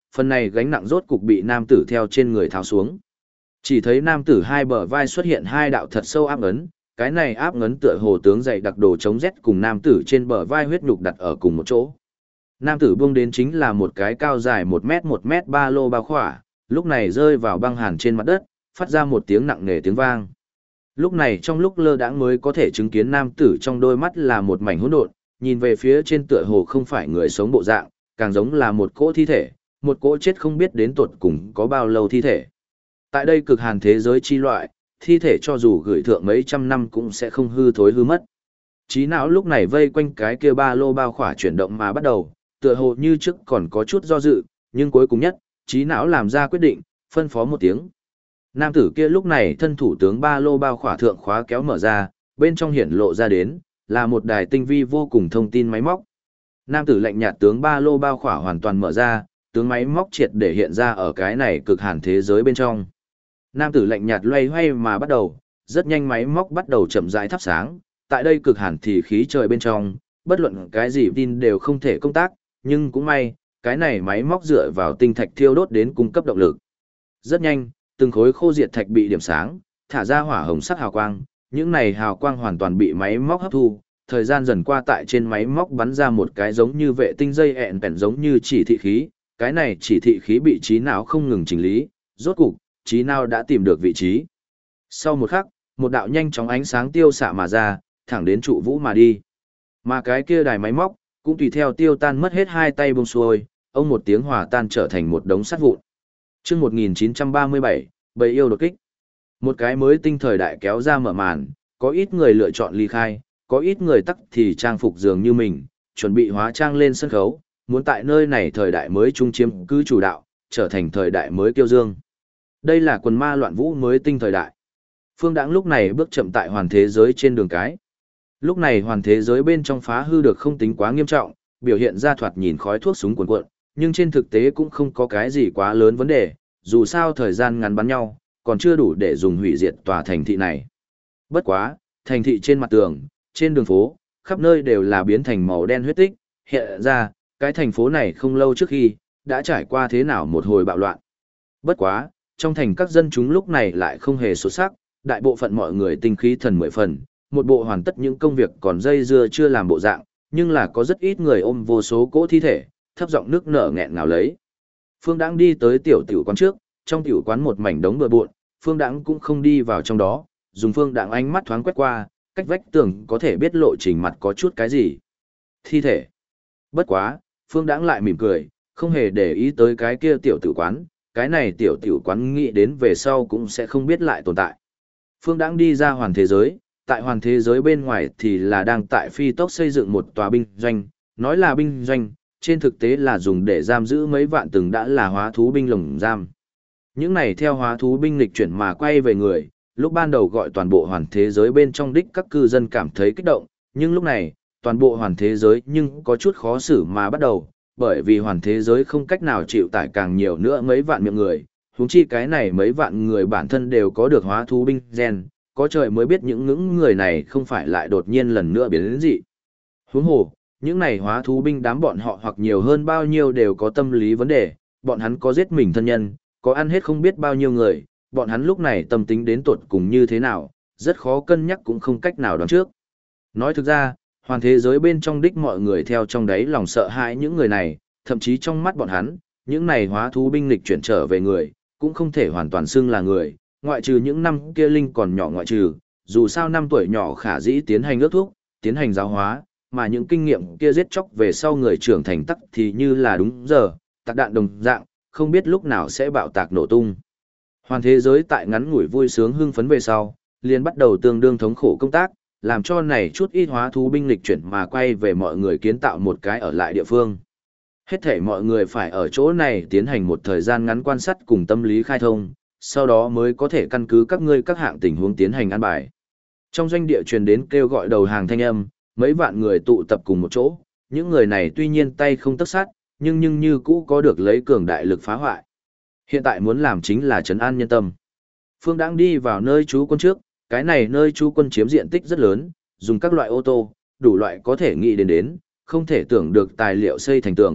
phần này gánh nặng rốt cục bị nam tử theo trên người tháo xuống. Chỉ thấy nam tử hai bờ vai xuất hiện hai đạo thật sâu áp ấn, cái này áp ấn tựa hồ tướng dày đặc đồ chống rét cùng nam tử trên bờ vai huyết nhục đặt ở cùng một chỗ. Nam tử buông đến chính là một cái cao dài 1 mét ba lô bao khỏa, lúc này rơi vào băng hàn trên mặt đất, phát ra một tiếng nặng nề tiếng vang. Lúc này trong lúc lơ đãng mới có thể chứng kiến nam tử trong đôi mắt là một mảnh hỗn độn, nhìn về phía trên tựa hồ không phải người sống bộ dạng, càng giống là một cỗ thi thể, một cỗ chết không biết đến tuột cùng có bao lâu thi thể. Tại đây cực hàn thế giới chi loại, thi thể cho dù gửi thượng mấy trăm năm cũng sẽ không hư thối hư mất. Trí não lúc này vây quanh cái kia ba lô bao khỏa chuyển động mà bắt đầu, tựa hồ như trước còn có chút do dự, nhưng cuối cùng nhất, trí não làm ra quyết định, phân phó một tiếng. Nam tử kia lúc này thân thủ tướng ba lô bao khỏa thượng khóa kéo mở ra, bên trong hiển lộ ra đến, là một đài tinh vi vô cùng thông tin máy móc. Nam tử lạnh nhạt tướng ba lô bao khỏa hoàn toàn mở ra, tướng máy móc triệt để hiện ra ở cái này cực hàn thế giới bên trong. Nam tử lạnh nhạt loay hoay mà bắt đầu, rất nhanh máy móc bắt đầu chậm rãi thắp sáng, tại đây cực hàn thì khí trời bên trong, bất luận cái gì tin đều không thể công tác, nhưng cũng may, cái này máy móc dựa vào tinh thạch thiêu đốt đến cung cấp động lực. Rất nhanh, từng khối khô diệt thạch bị điểm sáng, thả ra hỏa hồng sắc hào quang, những này hào quang hoàn toàn bị máy móc hấp thu, thời gian dần qua tại trên máy móc bắn ra một cái giống như vệ tinh dây ẹn bèn giống như chỉ thị khí, cái này chỉ thị khí bị trí não không ngừng chỉnh lý, rốt cục, trí não đã tìm được vị trí. Sau một khắc, một đạo nhanh chóng ánh sáng tiêu xạ mà ra, thẳng đến trụ vũ mà đi. Mà cái kia đài máy móc, cũng tùy theo tiêu tan mất hết hai tay buông xuôi, ông một tiếng hòa tan trở thành một đống sắt vụn. Chương 1937, bầy yêu đột kích. Một cái mới tinh thời đại kéo ra mở màn, có ít người lựa chọn ly khai, có ít người tắc thì trang phục dường như mình, chuẩn bị hóa trang lên sân khấu, muốn tại nơi này thời đại mới trung chiếm cứ chủ đạo, trở thành thời đại mới kiêu dương. Đây là quần ma loạn vũ mới tinh thời đại. Phương Đãng lúc này bước chậm tại hoàn thế giới trên đường cái. Lúc này hoàn thế giới bên trong phá hư được không tính quá nghiêm trọng, biểu hiện ra thoạt nhìn khói thuốc súng cuồn cuộn, nhưng trên thực tế cũng không có cái gì quá lớn vấn đề, dù sao thời gian ngắn bắn nhau, còn chưa đủ để dùng hủy diệt tòa thành thị này. Bất quá, thành thị trên mặt tường, trên đường phố, khắp nơi đều là biến thành màu đen huyết tích, hiện ra, cái thành phố này không lâu trước khi, đã trải qua thế nào một hồi bạo loạn. Bất quá, trong thành các dân chúng lúc này lại không hề sốt sắc, đại bộ phận mọi người tinh khí thần 10 phần, một bộ hoàn tất những công việc còn dây dưa chưa làm bộ dạng, nhưng là có rất ít người ôm vô số cỗ thi thể, thấp giọng nước nở nghẹn ngào lấy. Phương Đãng đi tới tiểu quán trước, trong tiểu quán một mảnh đống bừa bộn, Phương Đãng cũng không đi vào trong đó, dùng Phương Đãng ánh mắt thoáng quét qua, cách vách tường có thể biết lộ trình mặt có chút cái gì. Thi thể. Bất quá, Phương Đãng lại mỉm cười, không hề để ý tới cái kia tiểu quán, cái này tiểu quán nghĩ đến về sau cũng sẽ không biết lại tồn tại. Phương Đãng đi ra hoàn thế giới, tại hoàn thế giới bên ngoài thì là đang tại phi tốc xây dựng một tòa binh doanh, nói là binh doanh, trên thực tế là dùng để giam giữ mấy vạn từng đã là hóa thú binh lồng giam. Những này theo hóa thú binh lịch chuyển mà quay về người, lúc ban đầu gọi toàn bộ hoàn thế giới bên trong đích các cư dân cảm thấy kích động, nhưng lúc này, toàn bộ hoàn thế giới nhưng có chút khó xử mà bắt đầu, bởi vì hoàn thế giới không cách nào chịu tải càng nhiều nữa mấy vạn miệng người, huống chi cái này mấy vạn người bản thân đều có được hóa thú binh gen, có trời mới biết những người này không phải lại đột nhiên lần nữa biến đến gì. Huống hồ, những này hóa thú binh đám bọn họ hoặc nhiều hơn bao nhiêu đều có tâm lý vấn đề, bọn hắn có giết mình thân nhân, có ăn hết không biết bao nhiêu người, bọn hắn lúc này tâm tính đến tột cùng như thế nào, rất khó cân nhắc cũng không cách nào đoán trước. Nói thực ra, hoàn thế giới bên trong đích mọi người theo trong đấy lòng sợ hãi những người này, thậm chí trong mắt bọn hắn, những này hóa thú binh lịch chuyển trở về người, cũng không thể hoàn toàn xưng là người, ngoại trừ những năm kia linh còn nhỏ ngoại trừ, dù sao năm tuổi nhỏ khả dĩ tiến hành ước thúc, tiến hành giáo hóa, mà những kinh nghiệm kia giết chóc về sau người trưởng thành tắc thì như là đúng giờ, tạc đạn đồng dạng, không biết lúc nào sẽ bạo tạc nổ tung. Hoàn thế giới tại ngắn ngủi vui sướng hưng phấn về sau, liền bắt đầu tương đương thống khổ công tác, làm cho này chút ít hóa thú binh lịch chuyển mà quay về mọi người kiến tạo một cái ở lại địa phương. Hết thể mọi người phải ở chỗ này tiến hành một thời gian ngắn quan sát cùng tâm lý khai thông, sau đó mới có thể căn cứ các ngươi các hạng tình huống tiến hành an bài. Trong doanh địa truyền đến kêu gọi đầu hàng thanh âm, mấy vạn người tụ tập cùng một chỗ, những người này tuy nhiên tay không tấc sắt, nhưng như cũ có được lấy cường đại lực phá hoại. Hiện tại muốn làm chính là trấn an nhân tâm. Phương Đãng đi vào nơi trú quân trước, cái này nơi trú quân chiếm diện tích rất lớn, dùng các loại ô tô, đủ loại có thể nghĩ đến, không thể tưởng được tài liệu xây thành tường,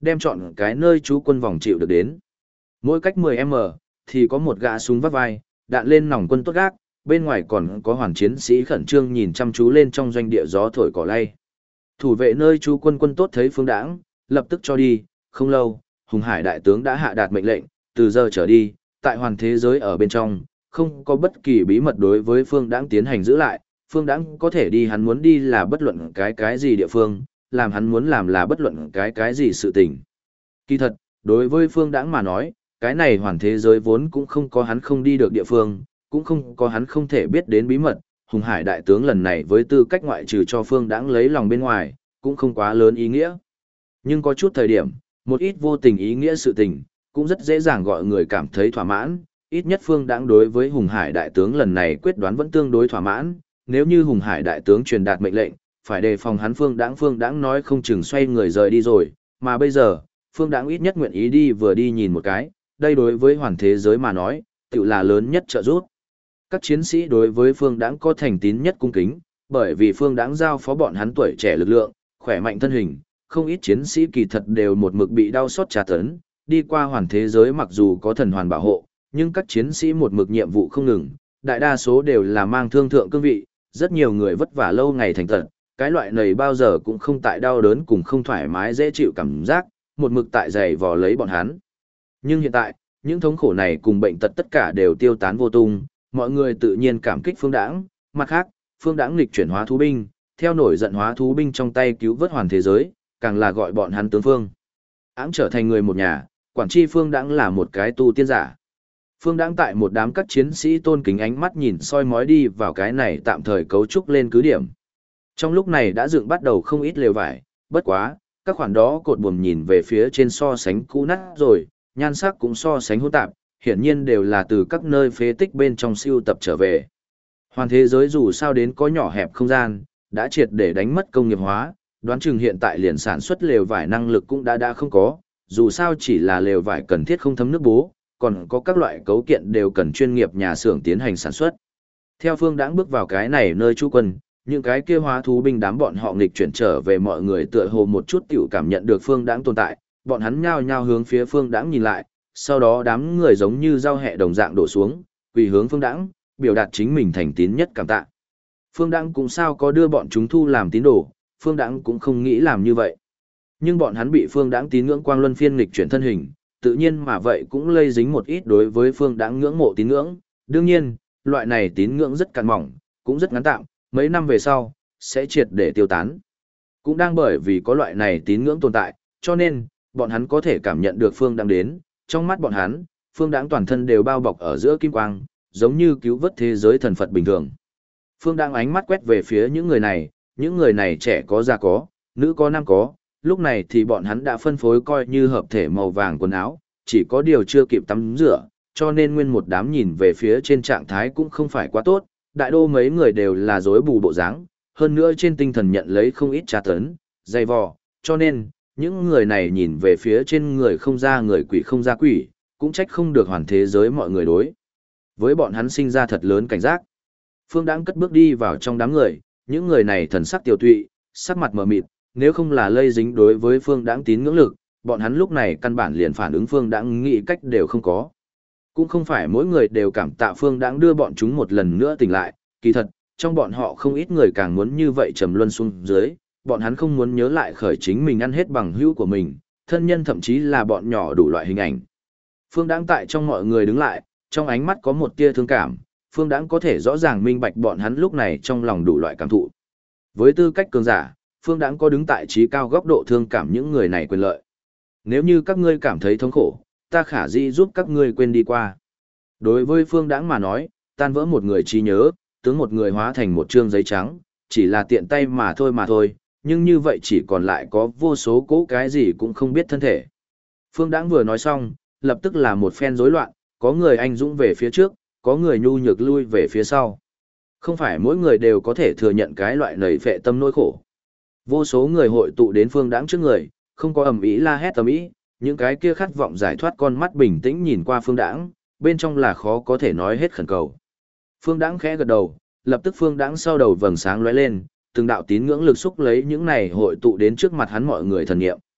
đem chọn cái nơi trú quân vòng chịu được đến. Mỗi cách 10m thì có một gã súng vắt vai, đạn lên nòng quân tốt gác, bên ngoài còn có hoàn chiến sĩ khẩn trương nhìn chăm chú lên trong doanh địa gió thổi cỏ lay. Thủ vệ nơi trú quân quân tốt thấy Phương Đãng, lập tức cho đi, không lâu, Hùng Hải đại tướng đã hạ đạt mệnh lệnh, từ giờ trở đi, tại hoàn thế giới ở bên trong, không có bất kỳ bí mật đối với Phương Đãng tiến hành giữ lại, Phương Đãng có thể đi hắn muốn đi là bất luận cái gì địa phương, làm hắn muốn làm là bất luận cái gì sự tình. Kỳ thật, đối với Phương Đãng mà nói, cái này hoàn thế giới vốn cũng không có hắn không đi được địa phương, cũng không có hắn không thể biết đến bí mật, Hùng Hải đại tướng lần này với tư cách ngoại trừ cho Phương Đãng lấy lòng bên ngoài, cũng không quá lớn ý nghĩa. Nhưng có chút thời điểm, một ít vô tình ý nghĩa sự tình, cũng rất dễ dàng gọi người cảm thấy thỏa mãn, ít nhất Phương Đãng đối với Hùng Hải đại tướng lần này quyết đoán vẫn tương đối thỏa mãn, nếu như Hùng Hải đại tướng truyền đạt mệnh lệnh, phải đề phòng hắn Phương Đãng nói không chừng xoay người rời đi rồi, mà bây giờ, Phương Đãng ít nhất nguyện ý đi vừa đi nhìn một cái, đây đối với hoàn thế giới mà nói, tự là lớn nhất trợ giúp. Các chiến sĩ đối với Phương Đãng có thành tín nhất cung kính, bởi vì Phương Đãng giao phó bọn hắn tuổi trẻ lực lượng, khỏe mạnh thân hình, không ít chiến sĩ kỳ thật đều một mực bị đau xót tra tấn, đi qua hoàn thế giới mặc dù có thần hoàn bảo hộ, nhưng các chiến sĩ một mực nhiệm vụ không ngừng, đại đa số đều là mang thương thượng cương vị, rất nhiều người vất vả lâu ngày thành tật, cái loại này bao giờ cũng không tại đau đớn cùng không thoải mái dễ chịu cảm giác, một mực tại giày vò lấy bọn hắn. Nhưng hiện tại, những thống khổ này cùng bệnh tật tất cả đều tiêu tán vô tung, mọi người tự nhiên cảm kích Phương Đãng, mặt khác, Phương Đãng nghịch chuyển hóa thú binh, theo nổi giận hóa thú binh trong tay cứu vớt hoàn thế giới, càng là gọi bọn hắn tướng Phương. Áng trở thành người một nhà, quản tri Phương Đãng là một cái tu tiên giả. Phương Đãng tại một đám các chiến sĩ tôn kính ánh mắt nhìn soi mói đi vào cái này tạm thời cấu trúc lên cứ điểm. Trong lúc này đã dựng bắt đầu không ít lều vải, bất quá, các khoản đó cột buồm nhìn về phía trên so sánh cũ nát rồi, nhan sắc cũng so sánh hỗn tạp, hiển nhiên đều là từ các nơi phế tích bên trong siêu tập trở về. Hoàn thế giới dù sao đến có nhỏ hẹp không gian, đã triệt để đánh mất công nghiệp hóa, đoán chừng hiện tại liền sản xuất lều vải năng lực cũng đã không có, dù sao chỉ là lều vải cần thiết không thấm nước bố, còn có các loại cấu kiện đều cần chuyên nghiệp nhà xưởng tiến hành sản xuất. Theo Phương Đãng bước vào cái này nơi trú quân, những cái kia hóa thú binh đám bọn họ nghịch chuyển trở về mọi người tựa hồ một chút tiểu cảm nhận được Phương Đãng tồn tại, bọn hắn nhao nhao hướng phía Phương Đãng nhìn lại, sau đó đám người giống như dao hẹ đồng dạng đổ xuống, quỳ hướng Phương Đãng, biểu đạt chính mình thành tín nhất cảm tạ. Phương Đãng cũng sao có đưa bọn chúng thu làm tín đồ, Phương Đãng cũng không nghĩ làm như vậy. Nhưng bọn hắn bị Phương Đãng tín ngưỡng quang luân phiên nghịch chuyển thân hình, tự nhiên mà vậy cũng lây dính một ít đối với Phương Đãng ngưỡng mộ tín ngưỡng. Đương nhiên, loại này tín ngưỡng rất cạn mỏng, cũng rất ngắn tạm, mấy năm về sau, sẽ triệt để tiêu tán. Cũng đang bởi vì có loại này tín ngưỡng tồn tại, cho nên, bọn hắn có thể cảm nhận được Phương Đãng đến, trong mắt bọn hắn, Phương Đãng toàn thân đều bao bọc ở giữa kim quang, giống như cứu vớt thế giới thần Phật bình thường. Phương Đãng ánh mắt quét về phía những người này trẻ có già có, nữ có nam có, lúc này thì bọn hắn đã phân phối coi như hợp thể màu vàng quần áo, chỉ có điều chưa kịp tắm rửa, cho nên nguyên một đám nhìn về phía trên trạng thái cũng không phải quá tốt, đại đô mấy người đều là rối bù bộ dáng, hơn nữa trên tinh thần nhận lấy không ít tra tấn, dày vò, cho nên, những người này nhìn về phía trên người không ra người quỷ không ra quỷ, cũng trách không được hoàn thế giới mọi người đối. Với bọn hắn sinh ra thật lớn cảnh giác. Phương Đãng cất bước đi vào trong đám người, những người này thần sắc tiêu tụy, sắc mặt mờ mịt, nếu không là lây dính đối với Phương Đãng tín ngưỡng lực, bọn hắn lúc này căn bản liền phản ứng Phương Đãng nghĩ cách đều không có. Cũng không phải mỗi người đều cảm tạ Phương Đãng đưa bọn chúng một lần nữa tỉnh lại, kỳ thật, trong bọn họ không ít người càng muốn như vậy trầm luân xuống dưới, bọn hắn không muốn nhớ lại khởi chính mình ăn hết bằng hữu của mình, thân nhân thậm chí là bọn nhỏ đủ loại hình ảnh. Phương Đãng tại trong mọi người đứng lại, trong ánh mắt có một tia thương cảm, Phương Đãng có thể rõ ràng minh bạch bọn hắn lúc này trong lòng đủ loại cảm thụ. Với tư cách cường giả, Phương Đãng có đứng tại trí cao góc độ thương cảm những người này quyền lợi. Nếu như các ngươi cảm thấy thống khổ, ta khả dĩ giúp các ngươi quên đi qua. Đối với Phương Đãng mà nói, tan vỡ một người trí nhớ, tướng một người hóa thành một trương giấy trắng, chỉ là tiện tay mà thôi, nhưng như vậy chỉ còn lại có vô số cố cái gì cũng không biết thân thể. Phương Đãng vừa nói xong, lập tức là một phen rối loạn, có người anh dũng về phía trước, có người nhu nhược lui về phía sau. Không phải mỗi người đều có thể thừa nhận cái loại nảy phệ tâm nỗi khổ. Vô số người hội tụ đến Phương Đãng trước người, không có ầm ĩ la hét ầm ĩ, những cái kia khát vọng giải thoát con mắt bình tĩnh nhìn qua Phương Đãng, bên trong là khó có thể nói hết khẩn cầu. Phương Đãng khẽ gật đầu, lập tức Phương Đãng sau đầu vầng sáng lóe lên, từng đạo tín ngưỡng lực xúc lấy những này hội tụ đến trước mặt hắn mọi người thần niệm.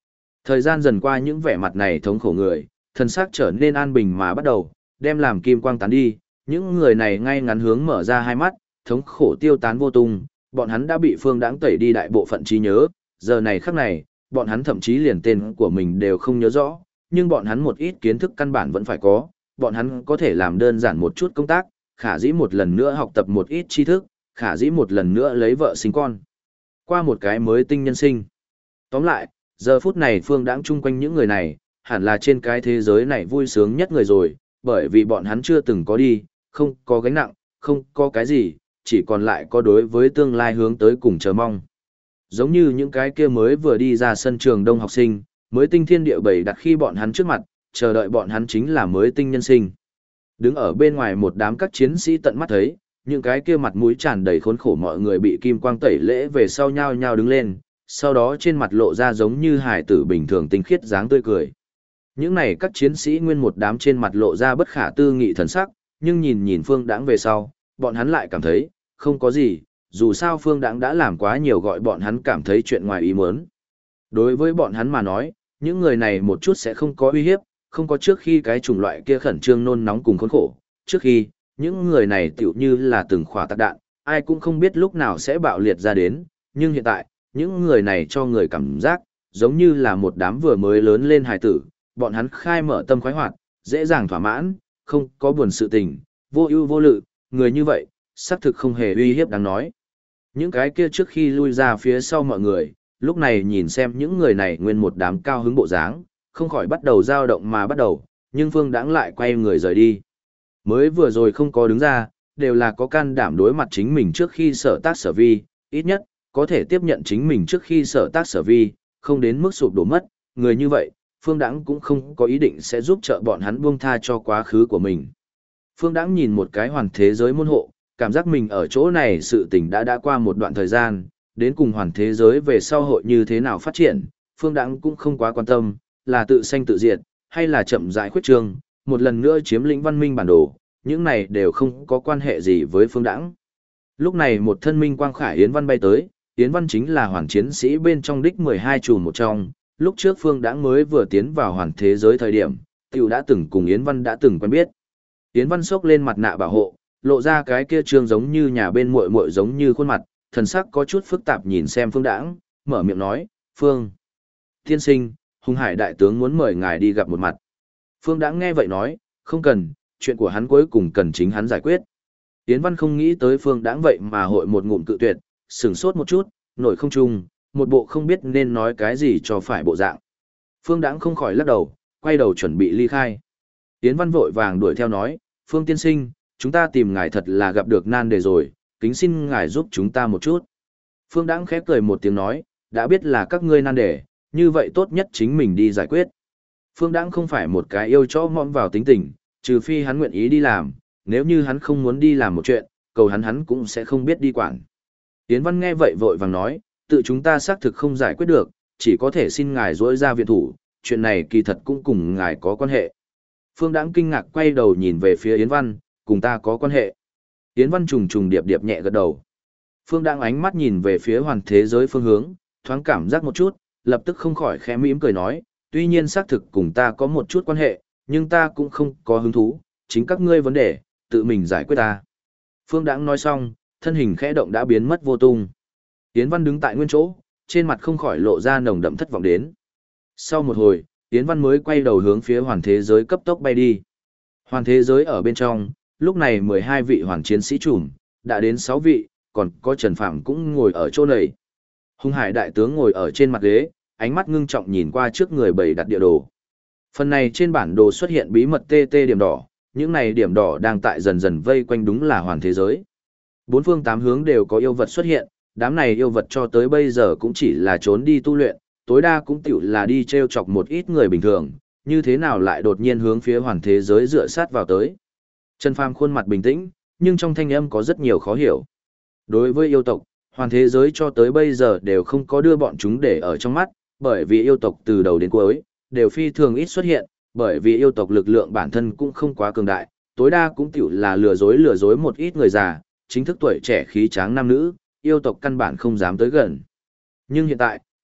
Thời gian dần qua những vẻ mặt này thống khổ người, thân xác trở nên an bình mà bắt đầu, đem làm kim quang tán đi, những người này ngay ngắn hướng mở ra hai mắt, thống khổ tiêu tán vô tung, bọn hắn đã bị Phương Đãng tẩy đi đại bộ phận trí nhớ, giờ này khắc này, bọn hắn thậm chí liền tên của mình đều không nhớ rõ, nhưng bọn hắn một ít kiến thức căn bản vẫn phải có, bọn hắn có thể làm đơn giản một chút công tác, khả dĩ một lần nữa học tập một ít tri thức, khả dĩ một lần nữa lấy vợ sinh con. Qua một cái mới tinh nhân sinh. Tóm lại, giờ phút này Phương Đãng chung quanh những người này, hẳn là trên cái thế giới này vui sướng nhất người rồi, bởi vì bọn hắn chưa từng có đi, không có gánh nặng, không có cái gì, chỉ còn lại có đối với tương lai hướng tới cùng chờ mong. Giống như những cái kia mới vừa đi ra sân trường đông học sinh, mới tinh thiên địa bày đặt khi bọn hắn trước mặt, chờ đợi bọn hắn chính là mới tinh nhân sinh. Đứng ở bên ngoài một đám các chiến sĩ tận mắt thấy, những cái kia mặt mũi tràn đầy khốn khổ mọi người bị kim quang tẩy lễ về sau nhao nhao đứng lên, sau đó trên mặt lộ ra giống như hải tử bình thường tinh khiết dáng tươi cười. Những này các chiến sĩ nguyên một đám trên mặt lộ ra bất khả tư nghị thần sắc, nhưng nhìn nhìn Phương Đãng về sau, bọn hắn lại cảm thấy, không có gì, dù sao Phương Đãng đã làm quá nhiều gọi bọn hắn cảm thấy chuyện ngoài ý muốn. Đối với bọn hắn mà nói, những người này một chút sẽ không có uy hiếp, không có trước khi cái chủng loại kia khẩn trương nôn nóng cùng khốn khổ, trước khi, những người này tựu như là từng khỏa tạc đạn, ai cũng không biết lúc nào sẽ bạo liệt ra đến, nhưng hiện tại, những người này cho người cảm giác, giống như là một đám vừa mới lớn lên hài tử, bọn hắn khai mở tâm khoái hoạt, dễ dàng thỏa mãn, không có buồn sự tình, vô ưu vô lự, người như vậy, xác thực không hề uy hiếp đáng nói. Những cái kia trước khi lui ra phía sau mọi người, lúc này nhìn xem những người này nguyên một đám cao hứng bộ dáng, không khỏi bắt đầu dao động mà bắt đầu, nhưng Phương Đãng lại quay người rời đi. Mới vừa rồi không có đứng ra, đều là có can đảm đối mặt chính mình trước khi sở tác sở vi, ít nhất, có thể tiếp nhận chính mình trước khi sở tác sở vi, không đến mức sụp đổ mất, người như vậy, Phương Đãng cũng không có ý định sẽ giúp trợ bọn hắn buông tha cho quá khứ của mình. Phương Đãng nhìn một cái hoàn thế giới môn hộ, cảm giác mình ở chỗ này sự tình đã qua một đoạn thời gian, đến cùng hoàn thế giới về sau hội như thế nào phát triển, Phương Đãng cũng không quá quan tâm, là tự sanh tự diệt, hay là chậm rãi khuyết trương, một lần nữa chiếm lĩnh văn minh bản đồ, những này đều không có quan hệ gì với Phương Đãng. Lúc này một thân minh quang khải Yến Văn bay tới, Yến Văn chính là hoàn chiến sĩ bên trong đích 12 chùm một trong, lúc trước Phương Đãng mới vừa tiến vào hoàn thế giới thời điểm, tiểu đã từng cùng Yến Văn đã từng quen biết. Yến Văn xốc lên mặt nạ bảo hộ, lộ ra cái kia trương giống như nhà bên muội muội giống như khuôn mặt, thần sắc có chút phức tạp nhìn xem Phương Đãng, mở miệng nói, "Phương tiên sinh, Hùng Hải đại tướng muốn mời ngài đi gặp một mặt." Phương Đãng nghe vậy nói, "Không cần, chuyện của hắn cuối cùng cần chính hắn giải quyết." Yến Văn không nghĩ tới Phương Đãng vậy mà hội một ngụm cự tuyệt, sửng sốt một chút, nổi không trung, một bộ không biết nên nói cái gì cho phải bộ dạng. Phương Đãng không khỏi lắc đầu, quay đầu chuẩn bị ly khai. Yến Văn vội vàng đuổi theo nói, "Phương tiên sinh, chúng ta tìm ngài thật là gặp được nan đề rồi, kính xin ngài giúp chúng ta một chút." Phương Đãng khép cười một tiếng nói, "Đã biết là các ngươi nan đề, như vậy tốt nhất chính mình đi giải quyết." Phương Đãng không phải một cái yêu chó mõm vào tính tình, trừ phi hắn nguyện ý đi làm, nếu như hắn không muốn đi làm một chuyện, cầu hắn cũng sẽ không biết đi quản. Yến Văn nghe vậy vội vàng nói, "Tự chúng ta xác thực không giải quyết được, chỉ có thể xin ngài dỗi ra viện thủ, chuyện này kỳ thật cũng cùng ngài có quan hệ." Phương Đãng kinh ngạc quay đầu nhìn về phía Yến Văn, "Cùng ta có quan hệ?" Yến Văn trùng trùng điệp điệp nhẹ gật đầu. Phương Đãng ánh mắt nhìn về phía hoàn thế giới phương hướng, thoáng cảm giác một chút, lập tức không khỏi khẽ mỉm cười nói, "Tuy nhiên xác thực cùng ta có một chút quan hệ, nhưng ta cũng không có hứng thú, chính các ngươi vấn đề, tự mình giải quyết ta." Phương Đãng nói xong, thân hình khẽ động đã biến mất vô tung. Yến Văn đứng tại nguyên chỗ, trên mặt không khỏi lộ ra nồng đậm thất vọng đến. Sau một hồi, Yến Văn mới quay đầu hướng phía hoàn thế giới cấp tốc bay đi. Hoàn thế giới ở bên trong, lúc này 12 vị hoàn chiến sĩ trùm, đã đến 6 vị, còn có Trần Phạm cũng ngồi ở chỗ này. Hùng Hải đại tướng ngồi ở trên mặt ghế, ánh mắt ngưng trọng nhìn qua trước người bày đặt địa đồ. Phần này trên bản đồ xuất hiện bí mật TT điểm đỏ, những này điểm đỏ đang tại dần dần vây quanh đúng là hoàn thế giới. Bốn phương tám hướng đều có yêu vật xuất hiện, đám này yêu vật cho tới bây giờ cũng chỉ là trốn đi tu luyện, tối đa cũng tiểu là đi treo chọc một ít người bình thường, như thế nào lại đột nhiên hướng phía hoàn thế giới dựa sát vào tới. Trần Phàm khuôn mặt bình tĩnh, nhưng trong thanh âm có rất nhiều khó hiểu. Đối với yêu tộc, hoàn thế giới cho tới bây giờ đều không có đưa bọn chúng để ở trong mắt, bởi vì yêu tộc từ đầu đến cuối, đều phi thường ít xuất hiện, bởi vì yêu tộc lực lượng bản thân cũng không quá cường đại, tối đa cũng tiểu là lừa dối một ít người già, chính thức tuổi trẻ khí tráng nam nữ, yêu tộc căn bản không dám tới gần. Nhưng hiện tại,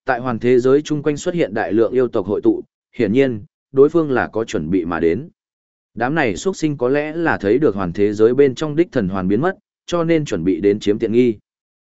Tại hoàn thế giới chung quanh xuất hiện đại lượng yêu tộc hội tụ, hiển nhiên, đối phương là có chuẩn bị mà đến. Đám này xuất sinh có lẽ là thấy được hoàn thế giới bên trong đích thần hoàn biến mất, cho nên chuẩn bị đến chiếm tiện nghi.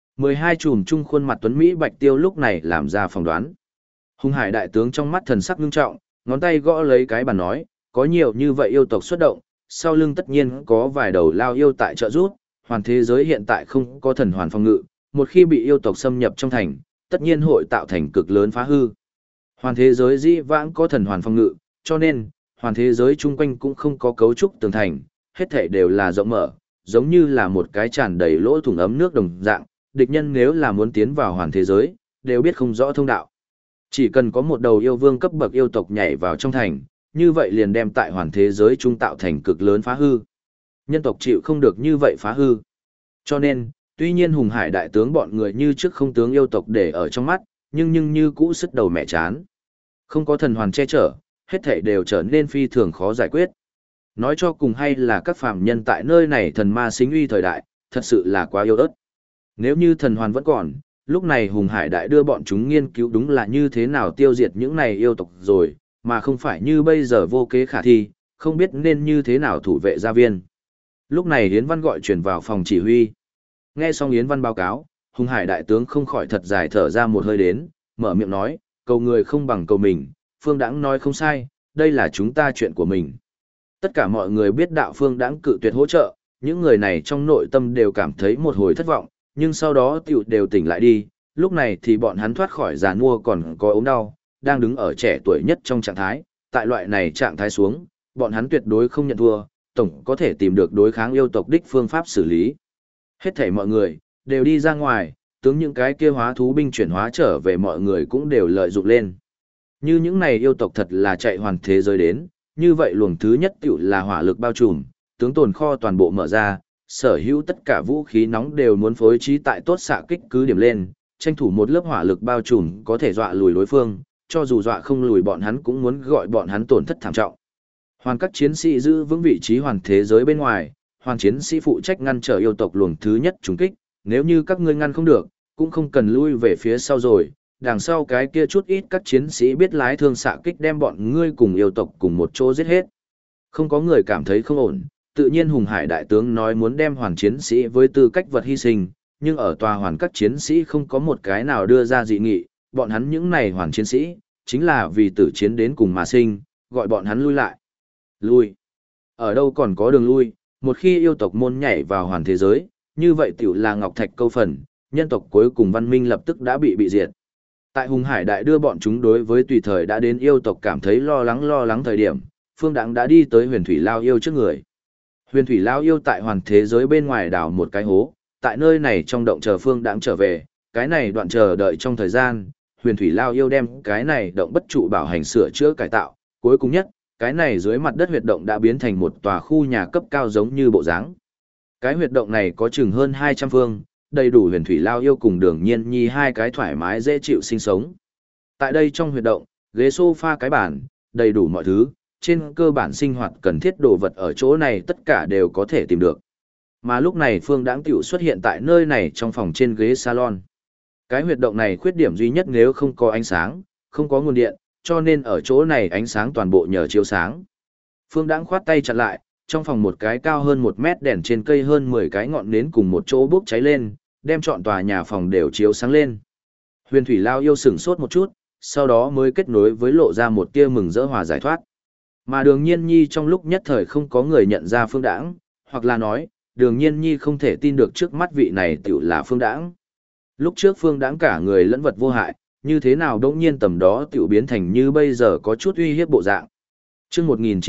12 chùm chung khuôn mặt tuấn Mỹ Bạch Tiêu lúc này làm ra phỏng đoán. Hung Hải đại tướng trong mắt thần sắc ngưng trọng, ngón tay gõ lấy cái bàn nói, có nhiều như vậy yêu tộc xuất động, sau lưng tất nhiên có vài đầu lao yêu tại trợ rút, hoàn thế giới hiện tại không có thần hoàn phòng ngự, một khi bị yêu tộc xâm nhập trong thành, tất nhiên hội tạo thành cực lớn phá hư. Hoàn thế giới dĩ vãng có thần hoàn phòng ngự, cho nên, hoàn thế giới chung quanh cũng không có cấu trúc tường thành, hết thảy đều là rộng mở, giống như là một cái tràn đầy lỗ thủng ấm nước đồng dạng, địch nhân nếu là muốn tiến vào hoàn thế giới, đều biết không rõ thông đạo. Chỉ cần có một đầu yêu vương cấp bậc yêu tộc nhảy vào trong thành, như vậy liền đem tại hoàn thế giới trung tạo thành cực lớn phá hư. Nhân tộc chịu không được như vậy phá hư. Cho nên, tuy nhiên Hùng Hải đại tướng bọn người như trước không tướng yêu tộc để ở trong mắt, nhưng như cũ sứt đầu mẹ chán. Không có thần hoàn che chở, hết thảy đều trở nên phi thường khó giải quyết. Nói cho cùng hay là các phàm nhân tại nơi này thần ma xính uy thời đại, thật sự là quá yếu ớt. Nếu như thần hoàn vẫn còn, lúc này Hùng Hải đại đưa bọn chúng nghiên cứu đúng là như thế nào tiêu diệt những này yêu tộc rồi, mà không phải như bây giờ vô kế khả thi, không biết nên như thế nào thủ vệ gia viên. Lúc này Yến Văn gọi chuyển vào phòng chỉ huy. Nghe xong Yến Văn báo cáo, Hùng Hải đại tướng không khỏi thật dài thở ra một hơi đến, mở miệng nói, cầu người không bằng cầu mình, Phương Đãng nói không sai, đây là chúng ta chuyện của mình. Tất cả mọi người biết đạo Phương Đãng cự tuyệt hỗ trợ, những người này trong nội tâm đều cảm thấy một hồi thất vọng, nhưng sau đó tiểu đều tỉnh lại đi, lúc này thì bọn hắn thoát khỏi già nua còn có ốm đau, đang đứng ở trẻ tuổi nhất trong trạng thái, tại loại này trạng thái xuống, bọn hắn tuyệt đối không nhận thua, tổng có thể tìm được đối kháng yêu tộc đích phương pháp xử lý. Hết thảy mọi người, đều đi ra ngoài, tướng những cái kia hóa thú binh chuyển hóa trở về mọi người cũng đều lợi dụng lên. Như những này yêu tộc thật là chạy hoàn thế giới đến, như vậy luồng thứ nhất tiểu là hỏa lực bao trùm, tướng tồn kho toàn bộ mở ra, sở hữu tất cả vũ khí nóng đều muốn phối trí tại tốt xạ kích cứ điểm lên, tranh thủ một lớp hỏa lực bao trùm có thể dọa lùi đối phương, cho dù dọa không lùi bọn hắn cũng muốn gọi bọn hắn tổn thất thảm trọng. Hoàn các chiến sĩ giữ vững vị trí hoàn thế giới bên ngoài, hoàn chiến sĩ phụ trách ngăn trở yêu tộc luồng thứ nhất trúng kích, nếu như các ngươi ngăn không được, cũng không cần lui về phía sau rồi, đằng sau cái kia chút ít các chiến sĩ biết lái thương xạ kích đem bọn ngươi cùng yêu tộc cùng một chỗ giết hết. Không có người cảm thấy không ổn, tự nhiên Hùng Hải đại tướng nói muốn đem hoàn chiến sĩ với tư cách vật hy sinh, nhưng ở tòa hoàn các chiến sĩ không có một cái nào đưa ra dị nghị, bọn hắn những này hoàn chiến sĩ, chính là vì tử chiến đến cùng mà sinh, gọi bọn hắn lui lại. Lui. Ở đâu còn có đường lui, một khi yêu tộc môn nhảy vào hoàn thế giới, như vậy tiểu là Ngọc Thạch câu phần, nhân tộc cuối cùng văn minh lập tức đã bị diệt. Tại Hùng Hải đại đưa bọn chúng đối với tùy thời đã đến yêu tộc cảm thấy lo lắng thời điểm, Phương Đãng đã đi tới Huyền Thủy Lao yêu trước người. Huyền Thủy Lao yêu tại hoàn thế giới bên ngoài đào một cái hố, tại nơi này trong động chờ Phương Đãng trở về, cái này đoạn chờ đợi trong thời gian, Huyền Thủy Lao yêu đem cái này động bất trụ bảo hành sửa chữa cải tạo, cuối cùng nhất, cái này dưới mặt đất huyệt động đã biến thành một tòa khu nhà cấp cao giống như bộ dáng. Cái huyệt động này có chừng hơn 200 phương, đầy đủ Huyền Thủy Lao yêu cùng Đường Nhiên Nhi hai cái thoải mái dễ chịu sinh sống. Tại đây trong huyệt động, ghế sofa cái bàn, đầy đủ mọi thứ, trên cơ bản sinh hoạt cần thiết đồ vật ở chỗ này tất cả đều có thể tìm được. Mà lúc này Phương Đãng tiểu xuất hiện tại nơi này trong phòng trên ghế salon. Cái huyệt động này khuyết điểm duy nhất nếu không có ánh sáng, không có nguồn điện, cho nên ở chỗ này ánh sáng toàn bộ nhờ chiếu sáng. Phương Đãng khoát tay chặn lại, trong phòng một cái cao hơn 1 mét đèn trên cây hơn 10 cái ngọn nến cùng một chỗ bốc cháy lên, đem trọn tòa nhà phòng đều chiếu sáng lên. Huyền Thủy Lao yêu sửng sốt một chút, sau đó mới kết nối với lộ ra một tia mừng rỡ hòa giải thoát. Mà Đường Nhiên Nhi trong lúc nhất thời không có người nhận ra Phương Đãng, hoặc là nói, Đường Nhiên Nhi không thể tin được trước mắt vị này tiểu là Phương Đãng. Lúc trước Phương Đãng cả người lẫn vật vô hại, như thế nào đống nhiên tầm đó tiểu biến thành như bây giờ có chút uy hiếp bộ dạng. Chương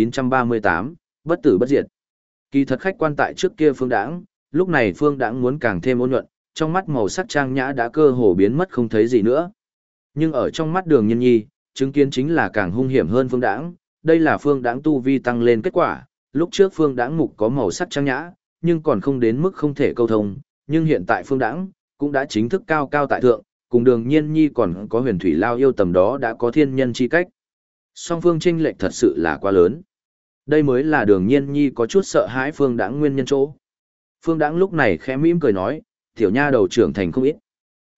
1938, bất tử bất diệt. Kỳ thật khách quan tại trước kia Phương Đãng, lúc này Phương Đãng muốn càng thêm ôn nhuận, trong mắt màu sắc trang nhã đã cơ hồ biến mất không thấy gì nữa. Nhưng ở trong mắt Đường Nhiên Nhi, chứng kiến chính là càng hung hiểm hơn Phương Đãng, đây là Phương Đãng tu vi tăng lên kết quả, lúc trước Phương Đãng mục có màu sắc trang nhã, nhưng còn không đến mức không thể câu thông, nhưng hiện tại Phương Đãng cũng đã chính thức cao cao tại thượng, cùng Đường Nhiên Nhi còn có Huyền Thủy Lao yêu tầm đó đã có thiên nhân chi cách. Song phương chênh lệch thật sự là quá lớn. Đây mới là Đường Nhiên Nhi có chút sợ hãi Phương Đãng nguyên nhân chỗ. Phương Đãng lúc này khẽ mỉm cười nói, tiểu nha đầu trưởng thành không ít.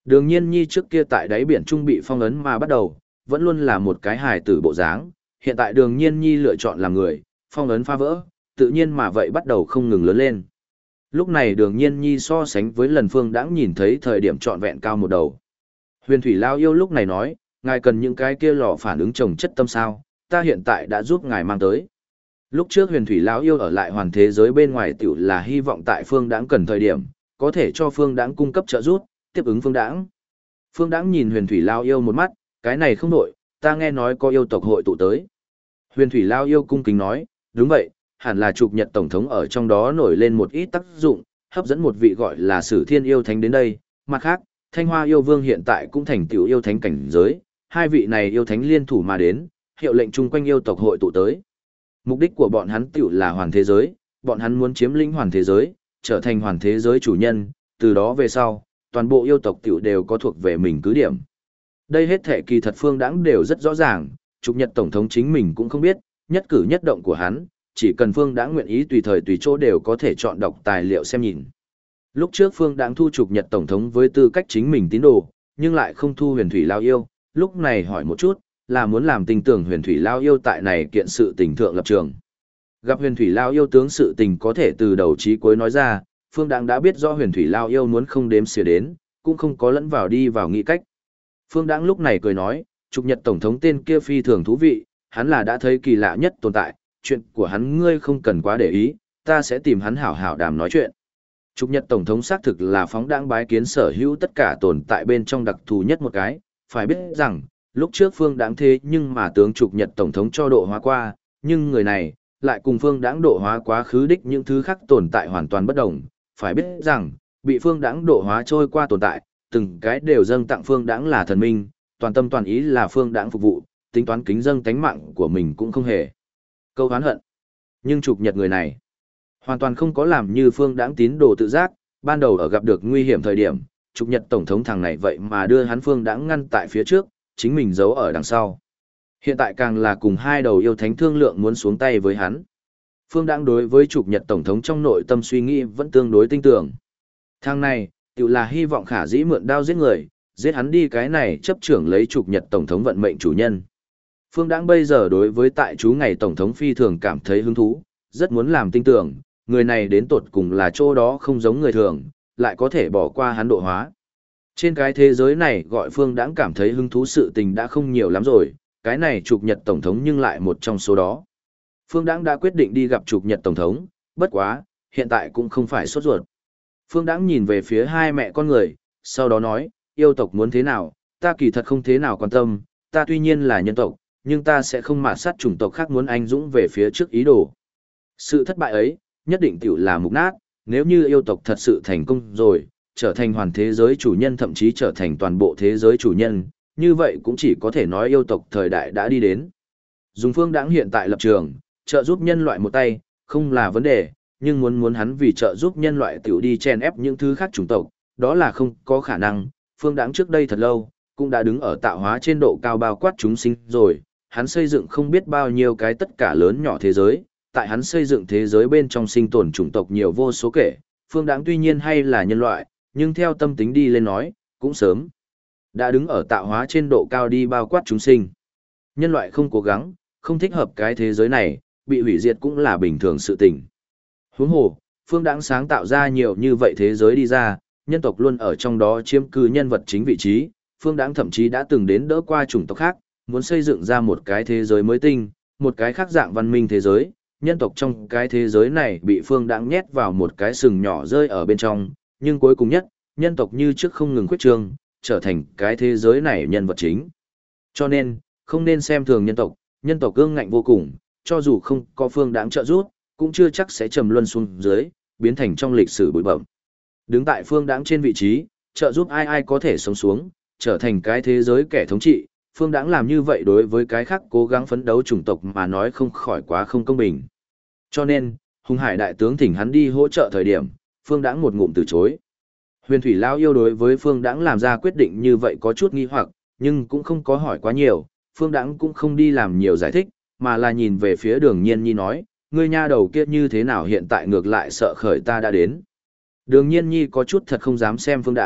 Đường Nhiên Nhi trước kia tại đáy biển trung bị phong ấn mà bắt đầu, vẫn luôn là một cái hài tử bộ dáng, hiện tại Đường Nhiên Nhi lựa chọn làm người, phong ấn phá vỡ, tự nhiên mà vậy bắt đầu không ngừng lớn lên. Lúc này Đường Nhiên Nhi so sánh với lần Phương Đãng nhìn thấy thời điểm trọn vẹn cao một đầu. Huyền Thủy Lao yêu lúc này nói, ngài cần những cái kia lò phản ứng trồng chất tâm sao, ta hiện tại đã giúp ngài mang tới. Lúc trước Huyền Thủy Lao yêu ở lại hoàn thế giới bên ngoài tiểu là hy vọng tại Phương Đãng cần thời điểm, có thể cho Phương Đãng cung cấp trợ giúp, tiếp ứng Phương Đãng. Phương Đãng nhìn Huyền Thủy Lao yêu một mắt, cái này không đổi, ta nghe nói có yêu tộc hội tụ tới. Huyền Thủy Lao yêu cung kính nói, đúng vậy, hẳn là trục nhật tổng thống ở trong đó nổi lên một ít tác dụng, hấp dẫn một vị gọi là Sử Thiên yêu thánh đến đây. Mặt khác, Thanh Hoa yêu vương hiện tại cũng thành tiểu yêu thánh cảnh giới, hai vị này yêu thánh liên thủ mà đến, hiệu lệnh chung quanh yêu tộc hội tụ tới. Mục đích của bọn hắn tiểu là hoàn thế giới, bọn hắn muốn chiếm lĩnh hoàn thế giới, trở thành hoàn thế giới chủ nhân, từ đó về sau, toàn bộ yêu tộc tiểu đều có thuộc về mình cứ điểm. Đây hết thể kỳ thật Phương Đãng đều rất rõ ràng, trục nhật tổng thống chính mình cũng không biết, nhất cử nhất động của hắn, chỉ cần Phương Đãng nguyện ý tùy thời tùy chỗ đều có thể chọn đọc tài liệu xem nhìn. Lúc trước Phương Đãng thu trục nhật tổng thống với tư cách chính mình tín đồ, nhưng lại không thu Huyền Thủy Lao yêu, lúc này hỏi một chút, là muốn làm tin tưởng Huyền Thủy Lao yêu tại này kiện sự tình thượng lập trường. Gặp Huyền Thủy Lao yêu tướng sự tình có thể từ đầu chí cuối nói ra, Phương Đãng đã biết rõ Huyền Thủy Lao yêu muốn không đếm xỉa đến, cũng không có lẫn vào đi vào nghĩ cách. Phương Đãng lúc này cười nói, trục nhật tổng thống tên kia phi thường thú vị, hắn là đã thấy kỳ lạ nhất tồn tại, chuyện của hắn ngươi không cần quá để ý, ta sẽ tìm hắn hảo hảo đàm nói chuyện. Trục nhật tổng thống xác thực là phóng đãng bái kiến sở hữu tất cả tồn tại bên trong đặc thù nhất một cái, phải biết rằng, lúc trước Phương Đãng thế nhưng mà tướng trục nhật tổng thống cho độ hóa qua, nhưng người này, lại cùng Phương Đãng độ hóa quá khứ đích những thứ khác tồn tại hoàn toàn bất đồng, phải biết rằng, bị Phương Đãng độ hóa trôi qua tồn tại, từng cái đều dâng tặng Phương Đãng là thần minh, toàn tâm toàn ý là Phương Đãng phục vụ, tính toán kính dâng tánh mạng của mình cũng không hề câu oán hận. Nhưng trục nhật người này, hoàn toàn không có làm như Phương Đãng tín đồ tự giác, ban đầu ở gặp được nguy hiểm thời điểm, trục nhật tổng thống thằng này vậy mà đưa hắn Phương Đãng ngăn tại phía trước, chính mình giấu ở đằng sau. Hiện tại càng là cùng hai đầu yêu thánh thương lượng muốn xuống tay với hắn. Phương Đãng đối với trục nhật tổng thống trong nội tâm suy nghĩ vẫn tương đối tinh tưởng. Thằng này, tự là hy vọng khả dĩ mượn đao giết người, giết hắn đi cái này chấp trưởng lấy trục nhật tổng thống vận mệnh chủ nhân. Phương Đãng bây giờ đối với tại chú ngày tổng thống phi thường cảm thấy hứng thú, rất muốn làm tin tưởng, người này đến tột cùng là chỗ đó không giống người thường, lại có thể bỏ qua hắn độ hóa. Trên cái thế giới này gọi Phương Đãng cảm thấy hứng thú sự tình đã không nhiều lắm rồi, cái này trục nhật tổng thống nhưng lại một trong số đó. Phương Đãng đã quyết định đi gặp trục nhật tổng thống, bất quá, hiện tại cũng không phải sốt ruột. Phương Đãng nhìn về phía hai mẹ con người, sau đó nói, yêu tộc muốn thế nào, ta kỳ thật không thế nào quan tâm, ta tuy nhiên là nhân tộc, nhưng ta sẽ không mạt sát chủng tộc khác muốn anh dũng về phía trước ý đồ. Sự thất bại ấy, nhất định tiểu là mục nát, nếu như yêu tộc thật sự thành công rồi, trở thành hoàn thế giới chủ nhân thậm chí trở thành toàn bộ thế giới chủ nhân, như vậy cũng chỉ có thể nói yêu tộc thời đại đã đi đến. Dùng Phương Đãng hiện tại lập trường, trợ giúp nhân loại một tay, không là vấn đề, nhưng muốn hắn vì trợ giúp nhân loại tiểu đi chen ép những thứ khác chủng tộc, đó là không có khả năng. Phương Đãng trước đây thật lâu, cũng đã đứng ở tạo hóa trên độ cao bao quát chúng sinh rồi, hắn xây dựng không biết bao nhiêu cái tất cả lớn nhỏ thế giới, tại hắn xây dựng thế giới bên trong sinh tồn chủng tộc nhiều vô số kể, Phương Đãng tuy nhiên hay là nhân loại, nhưng theo tâm tính đi lên nói, cũng sớm đã đứng ở tạo hóa trên độ cao đi bao quát chúng sinh. Nhân loại không cố gắng, không thích hợp cái thế giới này, bị hủy diệt cũng là bình thường sự tình. Huống hồ, Phương Đãng sáng tạo ra nhiều như vậy thế giới đi ra, nhân tộc luôn ở trong đó chiếm cứ nhân vật chính vị trí, Phương Đãng thậm chí đã từng đến đỡ qua chủng tộc khác, muốn xây dựng ra một cái thế giới mới tinh, một cái khác dạng văn minh thế giới, nhân tộc trong cái thế giới này bị Phương Đãng nhét vào một cái sừng nhỏ rơi ở bên trong, nhưng cuối cùng nhất, nhân tộc như trước không ngừng khuyết trương, trở thành cái thế giới này nhân vật chính. Cho nên, không nên xem thường nhân tộc cương ngạnh vô cùng, cho dù không có Phương Đãng trợ giúp, cũng chưa chắc sẽ trầm luân xuống dưới, biến thành trong lịch sử bụi bặm. Đứng tại Phương Đãng trên vị trí, trợ giúp ai có thể sống xuống, trở thành cái thế giới kẻ thống trị, Phương Đãng làm như vậy đối với cái khác cố gắng phấn đấu chủng tộc mà nói không khỏi quá không công bình. Cho nên, Hùng Hải đại tướng thỉnh hắn đi hỗ trợ thời điểm, Phương Đãng một ngụm từ chối. Huyền Thủy Lao yêu đối với Phương Đãng làm ra quyết định như vậy có chút nghi hoặc, nhưng cũng không có hỏi quá nhiều, Phương Đãng cũng không đi làm nhiều giải thích, mà là nhìn về phía Đường Nhiên Nhi nói, ngươi nha đầu kia như thế nào hiện tại ngược lại sợ khởi ta đã đến. Đường Nhiên Nhi có chút thật không dám xem Phương Đãng,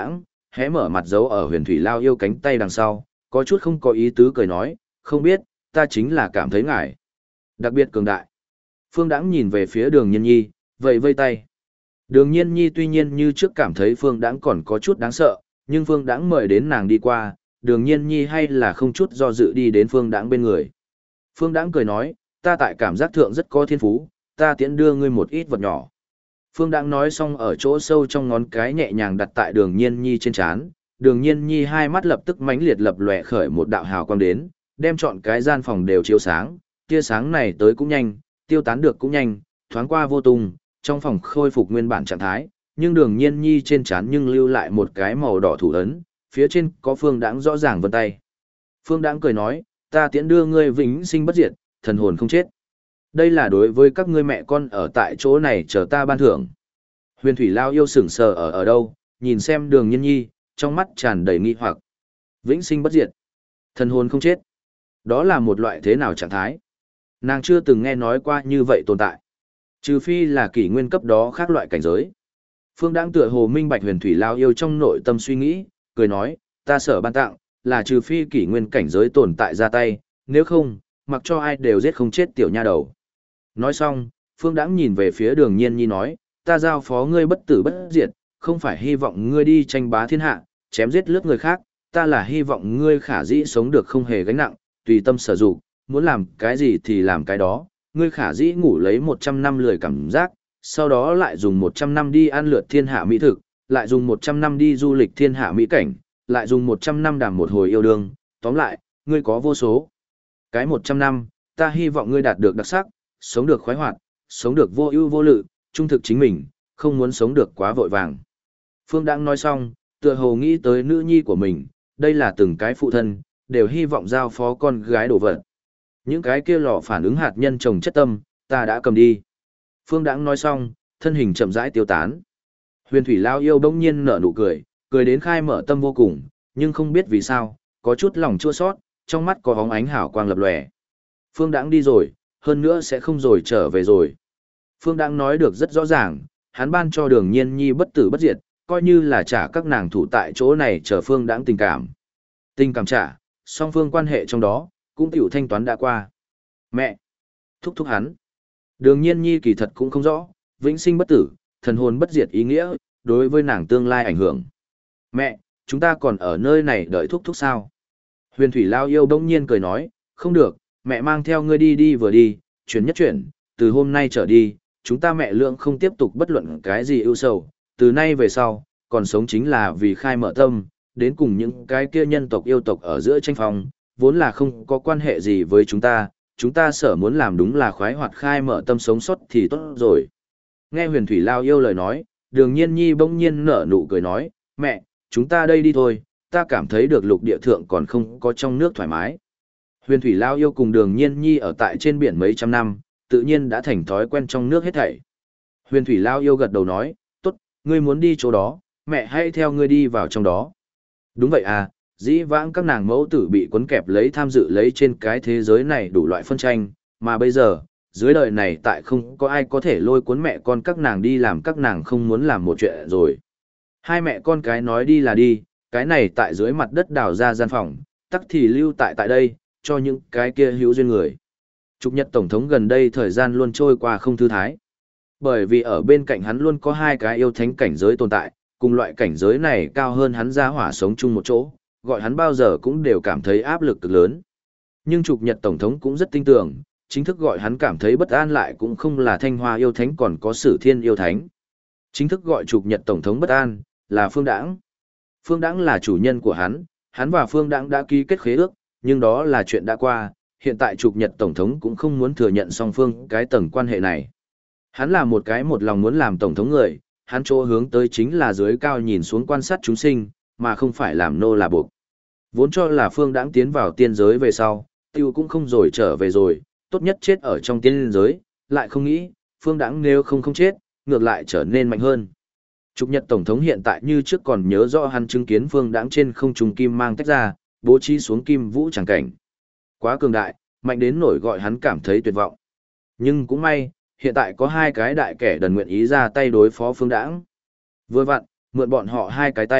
hé mở mặt dấu ở huyền thủy lao yêu cánh tay đằng sau, có chút không có ý tứ cười nói, không biết, ta chính là cảm thấy ngài đặc biệt cường đại. Phương Đãng nhìn về phía Đường Nhiên Nhi, vẫy vây tay. Đường Nhiên Nhi tuy nhiên như trước cảm thấy Phương Đãng còn có chút đáng sợ, nhưng Phương Đãng mời đến nàng đi qua, Đường Nhiên Nhi hay là không chút do dự đi đến Phương Đãng bên người. Phương Đãng cười nói, ta tại cảm giác thượng rất có thiên phú, ta tiễn đưa ngươi một ít vật nhỏ. Phương Đãng nói xong ở chỗ sâu trong ngón cái nhẹ nhàng đặt tại Đường Nhiên Nhi trên trán, Đường Nhiên Nhi hai mắt lập tức mãnh liệt lập lòe khởi một đạo hào quang đến, đem trọn cái gian phòng đều chiếu sáng, tia sáng này tới cũng nhanh, tiêu tán được cũng nhanh, thoáng qua vô tung, trong phòng khôi phục nguyên bản trạng thái, nhưng Đường Nhiên Nhi trên trán nhưng lưu lại một cái màu đỏ thủ ấn, phía trên có Phương Đãng rõ ràng vân tay. Phương Đãng cười nói, ta tiễn đưa ngươi vĩnh sinh bất diệt, thần hồn không chết. Đây là đối với các ngươi mẹ con ở tại chỗ này chờ ta ban thưởng. Huyền Thủy Lao yêu sững sờ ở đâu, nhìn xem Đường Nhiên Nhi, trong mắt tràn đầy nghi hoặc. Vĩnh sinh bất diệt, thần hồn không chết. Đó là một loại thế nào trạng thái? Nàng chưa từng nghe nói qua như vậy tồn tại. Trừ phi là kỷ nguyên cấp đó khác loại cảnh giới. Phương Đãng tựa hồ minh bạch Huyền Thủy Lao yêu trong nội tâm suy nghĩ, cười nói, ta sở ban tặng, là trừ phi kỷ nguyên cảnh giới tồn tại ra tay, nếu không, mặc cho ai đều giết không chết tiểu nha đầu. Nói xong, Phương Đãng nhìn về phía Đường Nhiên Nhi nói, ta giao phó ngươi bất tử bất diệt, không phải hy vọng ngươi đi tranh bá thiên hạ, chém giết lướt người khác, ta là hy vọng ngươi khả dĩ sống được không hề gánh nặng, tùy tâm sở dụng, muốn làm cái gì thì làm cái đó, ngươi khả dĩ ngủ lấy 100 năm lười cảm giác, sau đó lại dùng 100 năm đi ăn lượt thiên hạ mỹ thực, lại dùng 100 năm đi du lịch thiên hạ mỹ cảnh, lại dùng 100 năm đàm một hồi yêu đương, tóm lại, ngươi có vô số. Cái 100 năm, ta hy vọng ngươi đạt được đặc sắc, sống được khoái hoạt, sống được vô ưu vô lự, trung thực chính mình, không muốn sống được quá vội vàng. Phương Đãng nói xong, tựa hồ nghĩ tới nữ nhi của mình, đây là từng cái phụ thân, đều hy vọng giao phó con gái đồ vật. Những cái kia lò phản ứng hạt nhân trồng chất tâm, ta đã cầm đi. Phương Đãng nói xong, thân hình chậm rãi tiêu tán. Huyền Thủy Lao yêu bỗng nhiên nở nụ cười, cười đến khai mở tâm vô cùng, nhưng không biết vì sao, có chút lòng chua xót, trong mắt có bóng ánh hào quang lập lòe. Phương Đãng đi rồi, hơn nữa sẽ không rồi trở về rồi. Phương Đãng nói được rất rõ ràng, hắn ban cho Đường Nhiên Nhi bất tử bất diệt, coi như là trả các nàng thủ tại chỗ này chờ Phương Đãng tình cảm. Tình cảm trả, song phương quan hệ trong đó, cũng tiểu thanh toán đã qua. Mẹ! Thúc thúc hắn. Đường Nhiên Nhi kỳ thật cũng không rõ, vĩnh sinh bất tử, thần hồn bất diệt ý nghĩa, đối với nàng tương lai ảnh hưởng. Mẹ, chúng ta còn ở nơi này đợi thúc thúc sao? Huyền Thủy Lao yêu bỗng nhiên cười nói, không được, mẹ mang theo ngươi đi đi vừa đi, chuyển nhất chuyển, từ hôm nay trở đi, chúng ta mẹ lượng không tiếp tục bất luận cái gì ưu sầu, từ nay về sau, còn sống chính là vì khai mở tâm, đến cùng những cái kia nhân tộc yêu tộc ở giữa tranh phong, vốn là không có quan hệ gì với chúng ta sở muốn làm đúng là khoái hoạt khai mở tâm sống sót thì tốt rồi. Nghe Huyền Thủy Lao yêu lời nói, Đường Nhiên Nhi bỗng nhiên nở nụ cười nói, mẹ, chúng ta đây đi thôi, ta cảm thấy được lục địa thượng còn không có trong nước thoải mái. Huyền Thủy Lao yêu cùng Đường Nhiên Nhi ở tại trên biển mấy trăm năm, tự nhiên đã thành thói quen trong nước hết thảy. Huyền Thủy Lao yêu gật đầu nói, tốt, ngươi muốn đi chỗ đó, mẹ hãy theo ngươi đi vào trong đó. Đúng vậy à, dĩ vãng các nàng mẫu tử bị cuốn kẹp lấy tham dự lấy trên cái thế giới này đủ loại phân tranh, mà bây giờ, dưới đời này tại không có ai có thể lôi cuốn mẹ con các nàng đi làm các nàng không muốn làm một chuyện rồi. Hai mẹ con cái nói đi là đi, cái này tại dưới mặt đất đào ra gian phòng, tắc thì lưu tại đây, cho những cái kia hữu duyên người. Trục Nhật Tổng thống gần đây thời gian luôn trôi qua không thư thái. Bởi vì ở bên cạnh hắn luôn có hai cái yêu thánh cảnh giới tồn tại, cùng loại cảnh giới này cao hơn hắn ra hỏa sống chung một chỗ, gọi hắn bao giờ cũng đều cảm thấy áp lực cực lớn. Nhưng Trục Nhật Tổng thống cũng rất tin tưởng, chính thức gọi hắn cảm thấy bất an lại cũng không là Thanh Hoa yêu thánh còn có Sử Thiên yêu thánh. Chính thức gọi Trục Nhật Tổng thống bất an, là Phương Đãng. Phương Đãng là chủ nhân của hắn và Phương Đãng đã ký kết khế ước, nhưng đó là chuyện đã qua, hiện tại Trục Nhật Tổng thống cũng không muốn thừa nhận song phương cái tầng quan hệ này. Hắn là một cái một lòng muốn làm Tổng thống người, hắn chỗ hướng tới chính là dưới cao nhìn xuống quan sát chúng sinh, mà không phải làm nô là buộc. Vốn cho là Phương Đãng tiến vào tiên giới về sau, tiêu cũng không rồi trở về rồi, tốt nhất chết ở trong tiên giới, lại không nghĩ, Phương Đãng nếu không chết, ngược lại trở nên mạnh hơn. Trục Nhật Tổng thống hiện tại như trước còn nhớ rõ hắn chứng kiến Phương Đãng trên không trung kim mang tách ra, bố trí xuống kim vũ tràng cảnh. Quá cường đại, mạnh đến nổi gọi hắn cảm thấy tuyệt vọng. Nhưng cũng may, hiện tại có hai cái đại kẻ đần nguyện ý ra tay đối phó Phương Đãng. Vừa vặn, mượn bọn họ hai cái tay,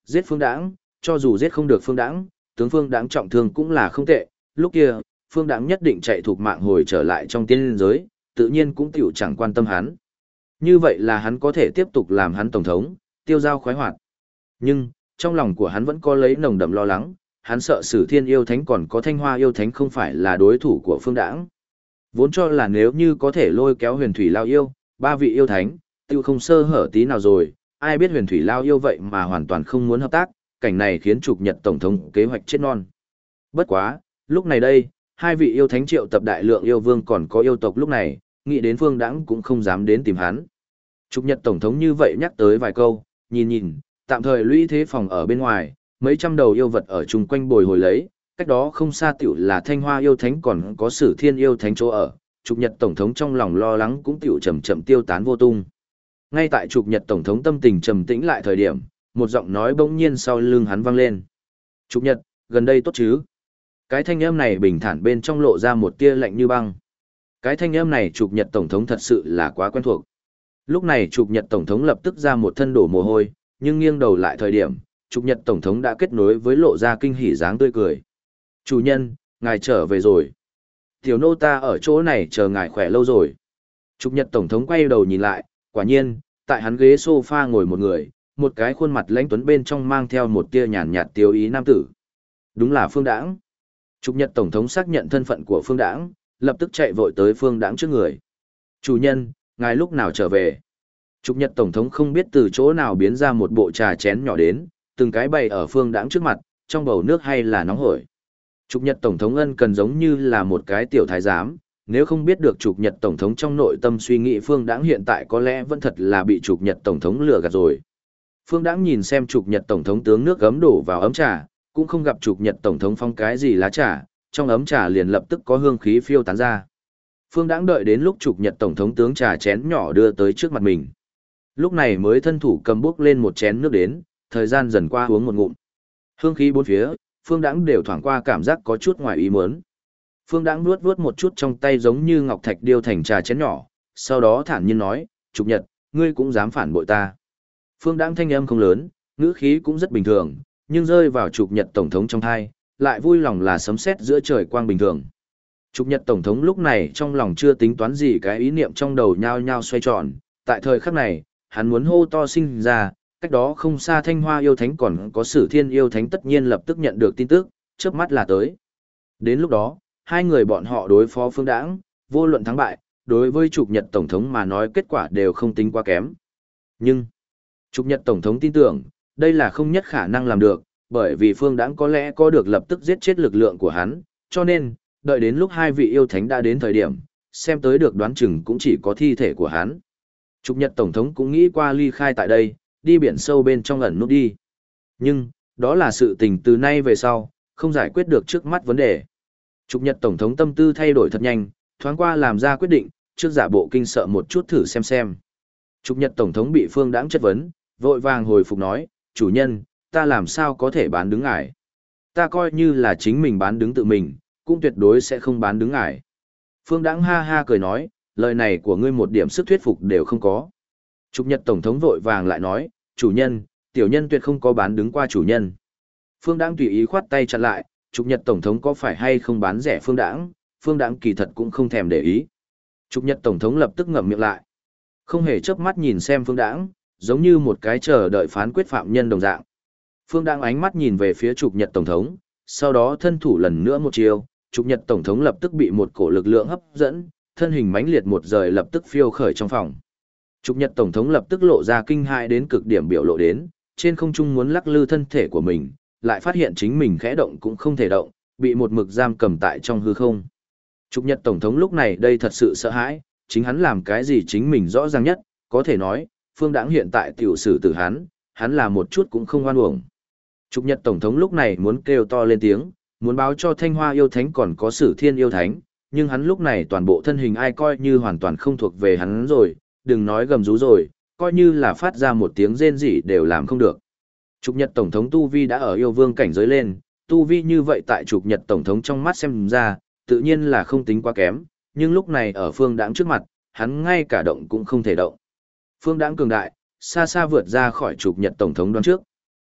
giết Phương Đãng, cho dù giết không được Phương Đãng, tướng Phương Đãng trọng thương cũng là không tệ, lúc kia, Phương Đãng nhất định chạy thục mạng hồi trở lại trong tiên giới, tự nhiên cũng tiểu chẳng quan tâm hắn. Như vậy là hắn có thể tiếp tục làm hắn tổng thống, tiêu giao khoái hoạt. Nhưng, trong lòng của hắn vẫn có lấy nồng đậm lo lắng, hắn sợ Sử Thiên yêu thánh còn có Thanh Hoa yêu thánh không phải là đối thủ của Phương Đãng. Vốn cho là nếu như có thể lôi kéo Huyền Thủy Lao yêu, ba vị yêu thánh, tiêu không sơ hở tí nào rồi, ai biết Huyền Thủy Lao yêu vậy mà hoàn toàn không muốn hợp tác, cảnh này khiến Trục Nhật tổng thống kế hoạch chết non. Bất quá, lúc này đây, hai vị yêu thánh triệu tập đại lượng yêu vương còn có yêu tộc lúc này, nghĩ đến Phương Đãng cũng không dám đến tìm hắn. Trục Nhật tổng thống như vậy nhắc tới vài câu, nhìn, tạm thời lũy thế phòng ở bên ngoài, mấy trăm đầu yêu vật ở chung quanh bồi hồi lấy, cách đó không xa tiểu là Thanh Hoa yêu thánh còn có Sử Thiên yêu thánh chỗ ở, Trục Nhật tổng thống trong lòng lo lắng cũng tiểu chậm chậm tiêu tán vô tung. Ngay tại Trục Nhật tổng thống tâm tình trầm tĩnh lại thời điểm, một giọng nói bỗng nhiên sau lưng hắn vang lên. "Trục Nhật, gần đây tốt chứ?" Cái thanh âm này bình thản bên trong lộ ra một tia lạnh như băng. Cái thanh âm này Trục Nhật tổng thống thật sự là quá quen thuộc. Lúc này Trục Nhật tổng thống lập tức ra một thân đổ mồ hôi, nhưng nghiêng đầu lại thời điểm, Trục Nhật tổng thống đã kết nối với lộ ra kinh hỉ dáng tươi cười. "Chủ nhân, ngài trở về rồi. Tiểu nô ta ở chỗ này chờ ngài khỏe lâu rồi." Trục Nhật tổng thống quay đầu nhìn lại, quả nhiên, tại hắn ghế sofa ngồi một người, một cái khuôn mặt lãnh tuấn bên trong mang theo một tia nhàn nhạt tiêu ý nam tử. Đúng là Phương Đãng. Trục Nhật tổng thống xác nhận thân phận của Phương Đãng, lập tức chạy vội tới Phương Đãng trước người. "Chủ nhân, ngài lúc nào trở về?" Trục Nhật tổng thống không biết từ chỗ nào biến ra một bộ trà chén nhỏ đến, từng cái bày ở Phương Đãng trước mặt, trong bầu nước hay là nóng hổi. Trục Nhật tổng thống ân cần giống như là một cái tiểu thái giám, nếu không biết được Trục Nhật tổng thống trong nội tâm suy nghĩ Phương Đãng hiện tại có lẽ vẫn thật là bị Trục Nhật tổng thống lừa gạt rồi. Phương Đãng nhìn xem Trục Nhật tổng thống tướng nước gấm đổ vào ấm trà, cũng không gặp Trục Nhật tổng thống phong cái gì lá trà, trong ấm trà liền lập tức có hương khí phiêu tán ra. Phương Đãng đợi đến lúc Trục Nhật tổng thống tướng trà chén nhỏ đưa tới trước mặt mình. Lúc này mới thân thủ cầm bốc lên một chén nước đến, thời gian dần qua uống một ngụm. Hương khí bốn phía, Phương Đãng đều thoảng qua cảm giác có chút ngoài ý muốn. Phương Đãng nuốt vuốt một chút trong tay giống như ngọc thạch điêu thành trà chén nhỏ, sau đó thản nhiên nói, "Trục Nhật, ngươi cũng dám phản bội ta." Phương Đãng thanh âm không lớn, ngữ khí cũng rất bình thường, nhưng rơi vào Trục Nhật tổng thống trong tai, lại vui lòng là sấm sét giữa trời quang bình thường. Trục Nhật tổng thống lúc này trong lòng chưa tính toán gì, cái ý niệm trong đầu nhao nhao xoay tròn, tại thời khắc này, hắn muốn hô to sinh ra, cách đó không xa Thanh Hoa yêu thánh còn có Sử Thiên yêu thánh tất nhiên lập tức nhận được tin tức, chớp mắt là tới. Đến lúc đó, hai người bọn họ đối phó Phương Đãng, vô luận thắng bại, đối với Trục Nhật tổng thống mà nói kết quả đều không tính quá kém. Nhưng, Trục Nhật tổng thống tin tưởng, đây là không nhất khả năng làm được, bởi vì Phương Đãng có lẽ có được lập tức giết chết lực lượng của hắn, cho nên, đợi đến lúc hai vị yêu thánh đã đến thời điểm, xem tới được đoán chừng cũng chỉ có thi thể của hắn. Trục Nhật tổng thống cũng nghĩ qua ly khai tại đây, đi biển sâu bên trong ẩn nút đi. Nhưng, đó là sự tình từ nay về sau, không giải quyết được trước mắt vấn đề. Trục Nhật tổng thống tâm tư thay đổi thật nhanh, thoáng qua làm ra quyết định, trước giả bộ kinh sợ một chút thử xem. Trục Nhật tổng thống bị Phương Đãng chất vấn, vội vàng hồi phục nói, "Chủ nhân, ta làm sao có thể bán đứng ngài? Ta coi như là chính mình bán đứng tự mình, cũng tuyệt đối sẽ không bán đứng ngài." Phương Đãng ha ha cười nói, "Lời này của ngươi một điểm sức thuyết phục đều không có." Trục Nhật tổng thống vội vàng lại nói, "Chủ nhân, tiểu nhân tuyệt không có bán đứng qua chủ nhân." Phương Đãng tùy ý khoát tay chặn lại, Trục Nhật tổng thống có phải hay không bán rẻ Phương Đãng kỳ thật cũng không thèm để ý. Trục Nhật tổng thống lập tức ngậm miệng lại, không hề chớp mắt nhìn xem Phương Đãng, giống như một cái chờ đợi phán quyết phạm nhân đồng dạng. Phương Đãng ánh mắt nhìn về phía Trục Nhật tổng thống, sau đó thân thủ lần nữa một chiều, Trục Nhật tổng thống lập tức bị một cổ lực lượng hấp dẫn, thân hình mãnh liệt một rời lập tức phiêu khởi trong phòng. Trục Nhật tổng thống lập tức lộ ra kinh hãi đến cực điểm biểu lộ đến, trên không trung muốn lắc lư thân thể của mình, lại phát hiện chính mình khẽ động cũng không thể động, bị một mực giam cầm tại trong hư không. Trục Nhật tổng thống lúc này đây thật sự sợ hãi, chính hắn làm cái gì chính mình rõ ràng nhất, có thể nói, Phương Đãng hiện tại tiểu xử tử hắn là một chút cũng không oan uổng. Trục Nhật tổng thống lúc này muốn kêu to lên tiếng, muốn báo cho Thanh Hoa yêu thánh còn có Sử Thiên yêu thánh, nhưng hắn lúc này toàn bộ thân hình ai coi như hoàn toàn không thuộc về hắn rồi, đừng nói gầm rú rồi, coi như là phát ra một tiếng rên rỉ đều làm không được. Trục Nhật tổng thống tu vi đã ở yêu vương cảnh giới lên, tu vi như vậy tại Trục Nhật tổng thống trong mắt xem ra, tự nhiên là không tính quá kém, nhưng lúc này ở Phương Đãng trước mặt, hắn ngay cả động cũng không thể động. Phương Đãng cường đại, xa xa vượt ra khỏi Trục Nhật tổng thống đoán trước.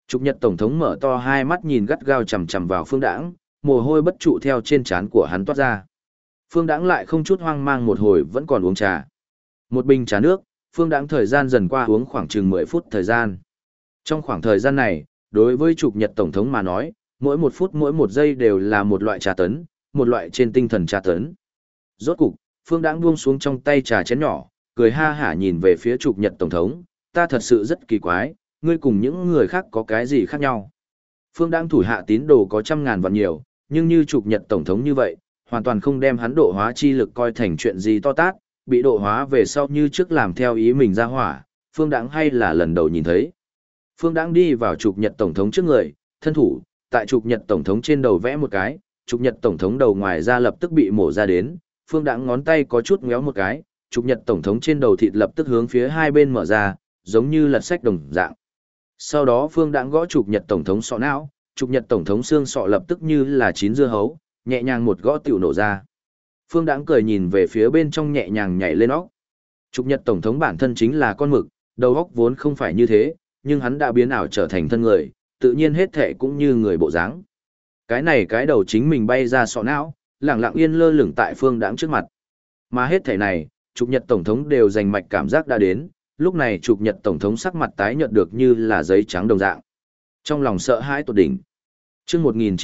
Trục Nhật Tổng thống mở to hai mắt nhìn gắt gao chằm chằm vào Phương Đãng, mồ hôi bất trụ theo trên trán của hắn toát ra. Phương Đãng lại không chút hoang mang một hồi vẫn còn uống trà. Một bình trà nước, Phương Đãng thời gian dần qua uống khoảng chừng 10 phút thời gian. Trong khoảng thời gian này, đối với Trục Nhật Tổng thống mà nói, mỗi 1 phút mỗi 1 giây đều là một loại trà tấn, một loại trên tinh thần trà tấn. Rốt cục, Phương Đãng buông xuống trong tay trà chén nhỏ, cười ha hả nhìn về phía Trục Nhật Tổng thống, ta thật sự rất kỳ quái, ngươi cùng những người khác có cái gì khác nhau. Phương Đãng thủ hạ tín đồ có 100.000 vạn nhiều, nhưng như Trục Nhật Tổng thống như vậy, hoàn toàn không đem hắn độ hóa chi lực coi thành chuyện gì to tát, bị độ hóa về sau như trước làm theo ý mình ra hỏa, Phương Đãng hay là lần đầu nhìn thấy. Phương Đãng đi vào Trục Nhật Tổng thống trước người, thân thủ, tại Trục Nhật Tổng thống trên đầu vẽ một cái, Trục Nhật Tổng thống đầu ngoài ra lập tức bị mổ ra đến, Phương Đãng ngón tay có chút ngéo một cái, Trục Nhật Tổng thống trên đầu thịt lập tức hướng phía hai bên mở ra, giống như lật sách đồng dạng. Sau đó Phương Đãng gõ Trục Nhật Tổng thống sọ não, Trục Nhật Tổng thống xương sọ lập tức như là chín dưa hấu, nhẹ nhàng một gõ tiểu nổ ra. Phương Đãng cười nhìn về phía bên trong nhẹ nhàng nhảy lên óc. Trục Nhật Tổng thống bản thân chính là con mực, đầu óc vốn không phải như thế, nhưng hắn đã biến ảo trở thành thân người, tự nhiên hết thệ cũng như người bộ dáng. Cái này cái đầu chính mình bay ra sọ não, lẳng lặng yên lơ lửng tại Phương Đãng trước mặt. Mà hết thảy này, Trục Nhật Tổng thống đều dành mạch cảm giác đã đến, lúc này Trục Nhật Tổng thống sắc mặt tái nhợt được như là giấy trắng đồng dạng. Trong lòng sợ hãi tột đỉnh. Chương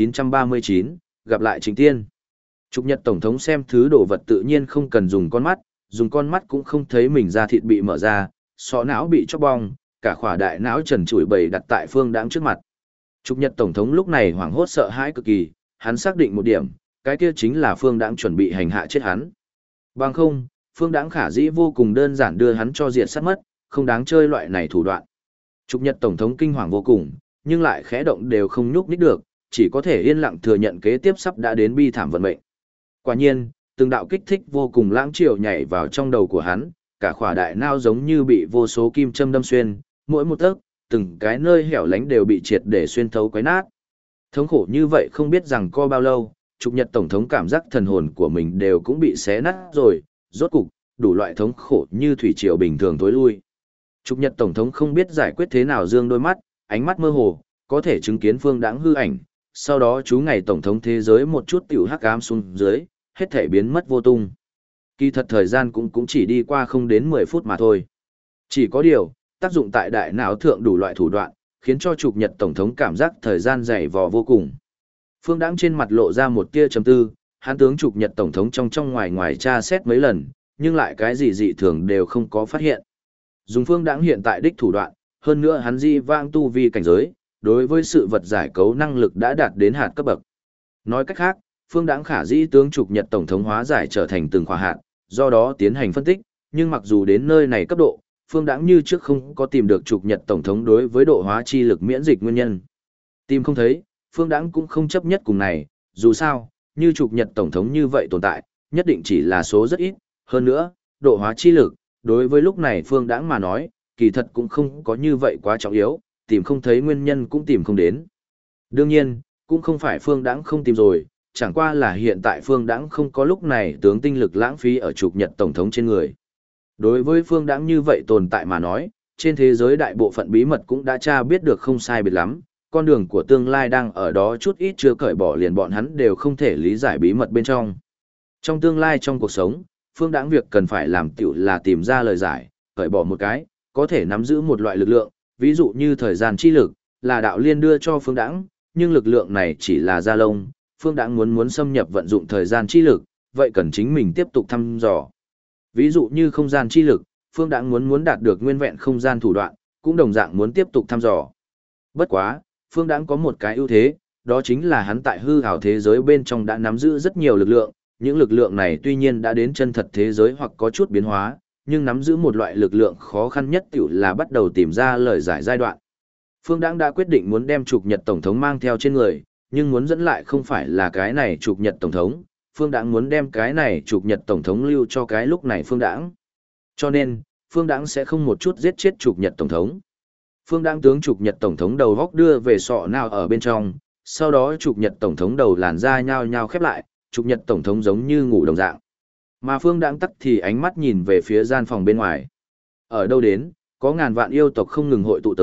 1939, gặp lại Trịnh Tiên. Trục Nhật Tổng thống xem thứ đồ vật tự nhiên không cần dùng con mắt cũng không thấy mình da thịt bị mở ra, sọ não bị chóc bong, cả khỏa đại não trần trụi bầy đặt tại Phương Đãng trước mặt. Trục Nhật Tổng thống lúc này hoảng hốt sợ hãi cực kỳ, hắn xác định một điểm, cái kia chính là Phương Đãng chuẩn bị hành hạ chết hắn. Bằng không, Phương Đãng khả dĩ vô cùng đơn giản đưa hắn cho diệt sát mất, không đáng chơi loại này thủ đoạn. Trục Nhật Tổng thống kinh hoàng vô cùng, nhưng lại khẽ động đều không nhúc nhích được, chỉ có thể yên lặng thừa nhận kế tiếp sắp đã đến bi thảm vận mệnh. Quả nhiên, từng đạo kích thích vô cùng lãng triều nhảy vào trong đầu của hắn, cả khỏa đại não giống như bị vô số kim châm đâm xuyên, mỗi một tấc, từng cái nơi hẻo lánh đều bị triệt để xuyên thấu quấy nát. Thống khổ như vậy không biết rằng co bao lâu, Trục Nhật Tổng thống cảm giác thần hồn của mình đều cũng bị xé nát rồi, rốt cục, đủ loại thống khổ như thủy triều bình thường tối lui. Trục Nhật Tổng thống không biết giải quyết thế nào dương đôi mắt, ánh mắt mơ hồ, có thể chứng kiến Phương Đãng hư ảnh, sau đó chú ngày Tổng thống thế giới một chút tiểu hắc ám xuống dưới, hết thể biến mất vô tung. Kỳ thật thời gian cũng chỉ đi qua không đến 10 phút mà thôi. Chỉ có điều, tác dụng tại đại não thượng đủ loại thủ đoạn, khiến cho Trục Nhật Tổng thống cảm giác thời gian dày vò vô cùng. Phương Đãng trên mặt lộ ra một tia trầm tư, hắn tướng Trục Nhật Tổng thống trong ngoài ngoài tra xét mấy lần, nhưng lại cái gì dị thường đều không có phát hiện. Dùng Phương Đãng hiện tại đích thủ đoạn, hơn nữa hắn di vang tu vi cảnh giới, đối với sự vật giải cấu năng lực đã đạt đến hạt cấp bậc. Nói cách khác, Phương Đãng khả dĩ tướng Trục Nhật Tổng thống hóa giải trở thành từng khóa hạt, do đó tiến hành phân tích, nhưng mặc dù đến nơi này cấp độ, Phương Đãng như trước không có tìm được Trục Nhật Tổng thống đối với độ hóa chi lực miễn dịch nguyên nhân. Tìm không thấy, Phương Đãng cũng không chấp nhất cùng này, dù sao, như Trục Nhật Tổng thống như vậy tồn tại, nhất định chỉ là số rất ít, hơn nữa, độ hóa chi lực, đối với lúc này Phương Đãng mà nói, kỳ thật cũng không có như vậy quá trọng yếu, tìm không thấy nguyên nhân cũng tìm không đến. Đương nhiên, cũng không phải Phương Đãng không tìm rồi, chẳng qua là hiện tại Phương Đãng không có lúc này tướng tinh lực lãng phí ở Trục Nhật Tổng thống trên người. Đối với Phương Đãng như vậy tồn tại mà nói, trên thế giới đại bộ phận bí mật cũng đã tra biết được không sai biệt lắm, con đường của tương lai đang ở đó chút ít chưa cởi bỏ liền bọn hắn đều không thể lý giải bí mật bên trong. Trong tương lai trong cuộc sống, Phương Đãng việc cần phải làm tiểu là tìm ra lời giải, cởi bỏ một cái, có thể nắm giữ một loại lực lượng, ví dụ như thời gian chi lực, là đạo liên đưa cho Phương Đãng, nhưng lực lượng này chỉ là da lông, Phương Đãng muốn xâm nhập vận dụng thời gian chi lực, vậy cần chính mình tiếp tục thăm dò. Ví dụ như không gian chi lực, Phương Đãng muốn đạt được nguyên vẹn không gian thủ đoạn, cũng đồng dạng muốn tiếp tục thăm dò. Bất quá, Phương Đãng có một cái ưu thế, đó chính là hắn tại hư ảo thế giới bên trong đã nắm giữ rất nhiều lực lượng, những lực lượng này tuy nhiên đã đến chân thật thế giới hoặc có chút biến hóa, nhưng nắm giữ một loại lực lượng khó khăn nhất tiểu là bắt đầu tìm ra lời giải giai đoạn. Phương Đãng đã quyết định muốn đem Trục Nhật Tổng thống mang theo trên người, nhưng muốn dẫn lại không phải là cái này Trục Nhật Tổng thống, Phương Đãng muốn đem cái này Trục Nhật Tổng thống lưu cho cái lúc này Phương Đãng. Cho nên, Phương Đãng sẽ không một chút giết chết Trục Nhật Tổng thống. Phương Đãng tướng Trục Nhật Tổng thống đầu góc đưa về sọ nào ở bên trong, sau đó Trục Nhật Tổng thống đầu làn da nhao nhao khép lại, Trục Nhật Tổng thống giống như ngủ đồng dạng. Mà Phương Đãng tắc thì ánh mắt nhìn về phía gian phòng bên ngoài. Ở đâu đến, có ngàn vạn yêu tộc không ngừng hội tụ tới,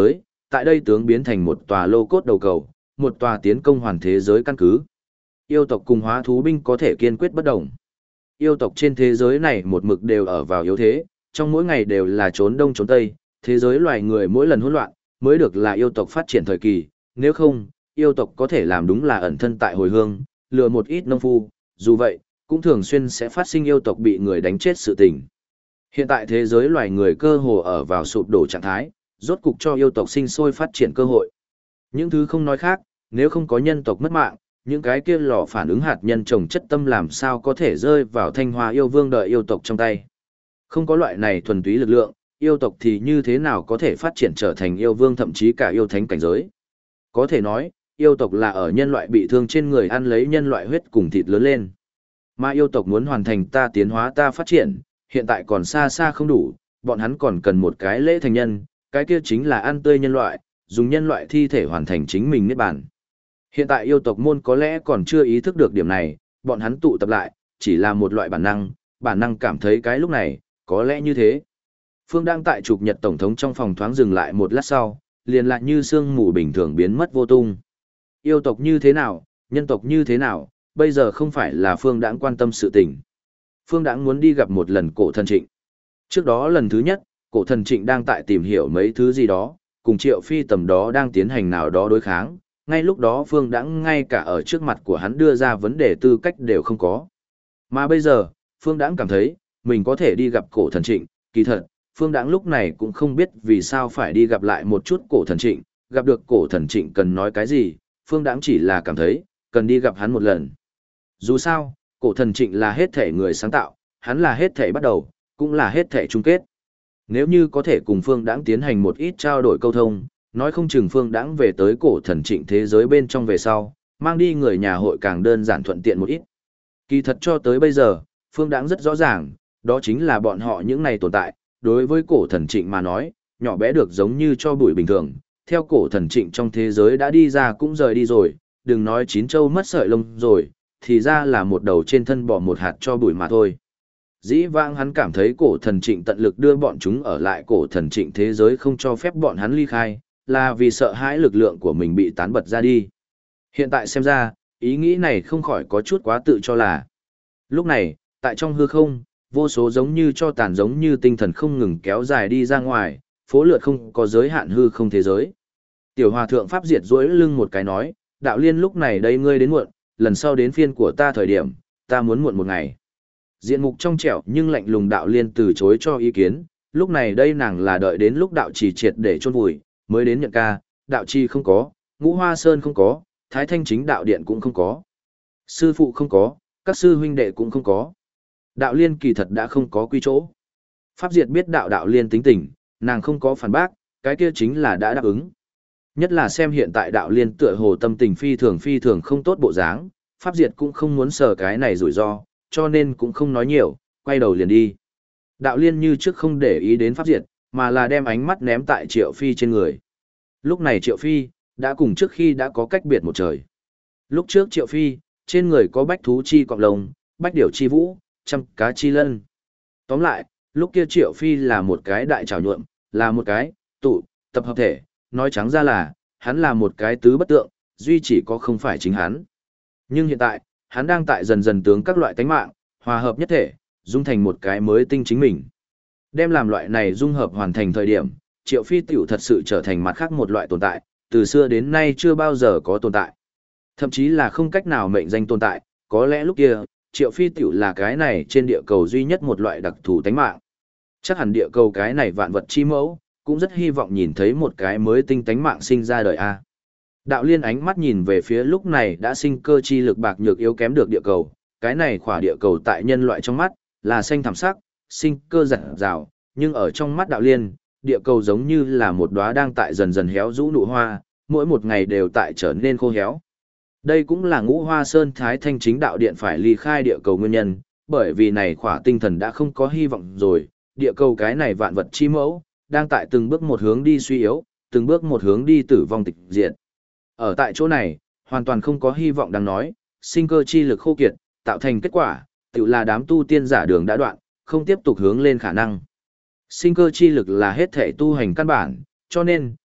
tại đây tướng biến thành một tòa lô cốt đầu cầu, một tòa tiến công hoàn thế giới căn cứ. Yêu tộc cùng hóa thú binh có thể kiên quyết bất đồng. Yêu tộc trên thế giới này một mực đều ở vào yếu thế, trong mỗi ngày đều là trốn đông trốn tây, thế giới loài người mỗi lần hỗn loạn, mới được là yêu tộc phát triển thời kỳ, nếu không, yêu tộc có thể làm đúng là ẩn thân tại hồi hương, lừa một ít nông phu, dù vậy, cũng thường xuyên sẽ phát sinh yêu tộc bị người đánh chết sự tình. Hiện tại thế giới loài người cơ hồ ở vào sụp đổ trạng thái, rốt cục cho yêu tộc sinh sôi phát triển cơ hội. Những thứ không nói khác, nếu không có nhân tộc mất mạng, những cái kia lò phản ứng hạt nhân trồng chất tâm làm sao có thể rơi vào Thanh Hoa yêu vương đợi yêu tộc trong tay. Không có loại này thuần túy lực lượng, yêu tộc thì như thế nào có thể phát triển trở thành yêu vương thậm chí cả yêu thánh cảnh giới. Có thể nói, yêu tộc là ở nhân loại bị thương trên người ăn lấy nhân loại huyết cùng thịt lớn lên. Mà yêu tộc muốn hoàn thành ta tiến hóa ta phát triển, hiện tại còn xa xa không đủ, bọn hắn còn cần một cái lễ thành nhân, cái kia chính là ăn tươi nhân loại, dùng nhân loại thi thể hoàn thành chính mình niết bàn. Hiện tại yêu tộc môn có lẽ còn chưa ý thức được điểm này, bọn hắn tụ tập lại, chỉ là một loại bản năng cảm thấy cái lúc này, có lẽ như thế. Phương đang tại chụp nhật tổng thống trong phòng thoáng dừng lại một lát sau, liền lại như sương mù bình thường biến mất vô tung. Yêu tộc như thế nào, nhân tộc như thế nào, bây giờ không phải là Phương Đãng quan tâm sự tình. Phương Đãng muốn đi gặp một lần cổ thần Trịnh. Trước đó lần thứ nhất, cổ thần Trịnh đang tại tìm hiểu mấy thứ gì đó, cùng Triệu Phi tầm đó đang tiến hành nào đó đối kháng. Ngay lúc đó Phương Đãng ngay cả ở trước mặt của hắn đưa ra vấn đề tư cách đều không có. Mà bây giờ, Phương Đãng cảm thấy, mình có thể đi gặp cổ thần Trịnh, kỳ thật, Phương Đãng lúc này cũng không biết vì sao phải đi gặp lại một chút cổ thần Trịnh, gặp được cổ thần Trịnh cần nói cái gì, Phương Đãng chỉ là cảm thấy, cần đi gặp hắn một lần. Dù sao, cổ thần Trịnh là hết thể người sáng tạo, hắn là hết thể bắt đầu, cũng là hết thể chung kết. Nếu như có thể cùng Phương Đãng tiến hành một ít trao đổi câu thông, nói không chừng Phương Đãng về tới cổ thần Trịnh thế giới bên trong về sau, mang đi người nhà hội càng đơn giản thuận tiện một ít. Kỳ thật cho tới bây giờ, Phương Đãng rất rõ ràng, đó chính là bọn họ những này tồn tại, đối với cổ thần Trịnh mà nói, nhỏ bé được giống như cho bụi bình thường, theo cổ thần Trịnh trong thế giới đã đi ra cũng rời đi rồi, đừng nói chín châu mất sợi lông rồi, thì ra là một đầu trên thân bỏ một hạt cho bụi mà thôi. Dĩ vãng hắn cảm thấy cổ thần Trịnh tận lực đưa bọn chúng ở lại cổ thần Trịnh thế giới không cho phép bọn hắn ly khai, là vì sợ hãi lực lượng của mình bị tán bật ra đi. Hiện tại xem ra, ý nghĩ này không khỏi có chút quá tự cho là. Lúc này, tại trong hư không, vô số giống như cho tàn giống như tinh thần không ngừng kéo dài đi ra ngoài, phố lượt không có giới hạn hư không thế giới. Tiểu hòa thượng Pháp Diệt duỗi lưng một cái nói, đạo liên lúc này đây ngươi đến muộn, lần sau đến phiên của ta thời điểm, ta muốn muộn một ngày. Diện mục trong trẻo nhưng lạnh lùng đạo liên từ chối cho ý kiến, lúc này đây nàng là đợi đến lúc đạo trì triệt để chôn vùi, mới đến nhận ca, đạo trì không có, ngũ hoa sơn không có, thái thanh chính đạo điện cũng không có. Sư phụ không có, các sư huynh đệ cũng không có. Đạo liên kỳ thật đã không có quy chỗ. Pháp Diệt biết đạo liên tính tình, nàng không có phản bác, cái kia chính là đã đáp ứng. Nhất là xem hiện tại đạo liên tựa hồ tâm tình phi thường không tốt bộ dáng, Pháp Diệt cũng không muốn sờ cái này rủi ro, cho nên cũng không nói nhiều, quay đầu liền đi. Đạo liên như trước không để ý đến Pháp Diệt, mà là đem ánh mắt ném tại Triệu Phi trên người. Lúc này Triệu Phi, đã cùng trước khi đã có cách biệt một trời. Lúc trước Triệu Phi, trên người có bách thú chi cọp lông, bách điểu chi vũ, trăm cá chi lân. Tóm lại, lúc kia Triệu Phi là một cái đại trảo nhuộm, là một cái tụ tập hợp thể, nói trắng ra là, hắn là một cái tứ bất tượng, duy chỉ có không phải chính hắn. Nhưng hiện tại, hắn đang tại dần dần tướng các loại tánh mạng, hòa hợp nhất thể, dung thành một cái mới tinh chính mình. Đem làm loại này dung hợp hoàn thành thời điểm, Triệu Phi tiểu thật sự trở thành mặt khác một loại tồn tại, từ xưa đến nay chưa bao giờ có tồn tại. Thậm chí là không cách nào mệnh danh tồn tại, có lẽ lúc kia, Triệu Phi tiểu là cái này trên địa cầu duy nhất một loại đặc thù tánh mạng. Chắc hẳn địa cầu cái này vạn vật chi mẫu, cũng rất hy vọng nhìn thấy một cái mới tinh tánh mạng sinh ra đời a. Đạo liên ánh mắt nhìn về phía lúc này đã sinh cơ chi lực bạc nhược yếu kém được địa cầu, cái này khỏa địa cầu tại nhân loại trong mắt, là xanh thẳm sắc, sinh cơ rạng rào, nhưng ở trong mắt đạo liên, địa cầu giống như là một đóa đang tại dần dần héo rũ nụ hoa, mỗi một ngày đều tại trở nên khô héo. Đây cũng là Ngũ Hoa Sơn Thái Thanh chính đạo điện phải ly khai địa cầu nguyên nhân, bởi vì này khỏa tinh thần đã không có hy vọng rồi, địa cầu cái này vạn vật chi mẫu, đang tại từng bước một hướng đi suy yếu, từng bước một hướng đi tử vong tịch diệt. Ở tại chỗ này, hoàn toàn không có hy vọng đáng nói, sinh cơ chi lực khô kiệt, tạo thành kết quả, tự là đám tu tiên giả đường đã đoạn, không tiếp tục hướng lên khả năng. Sinh cơ chi lực là hết thể tu hành căn bản, cho nên,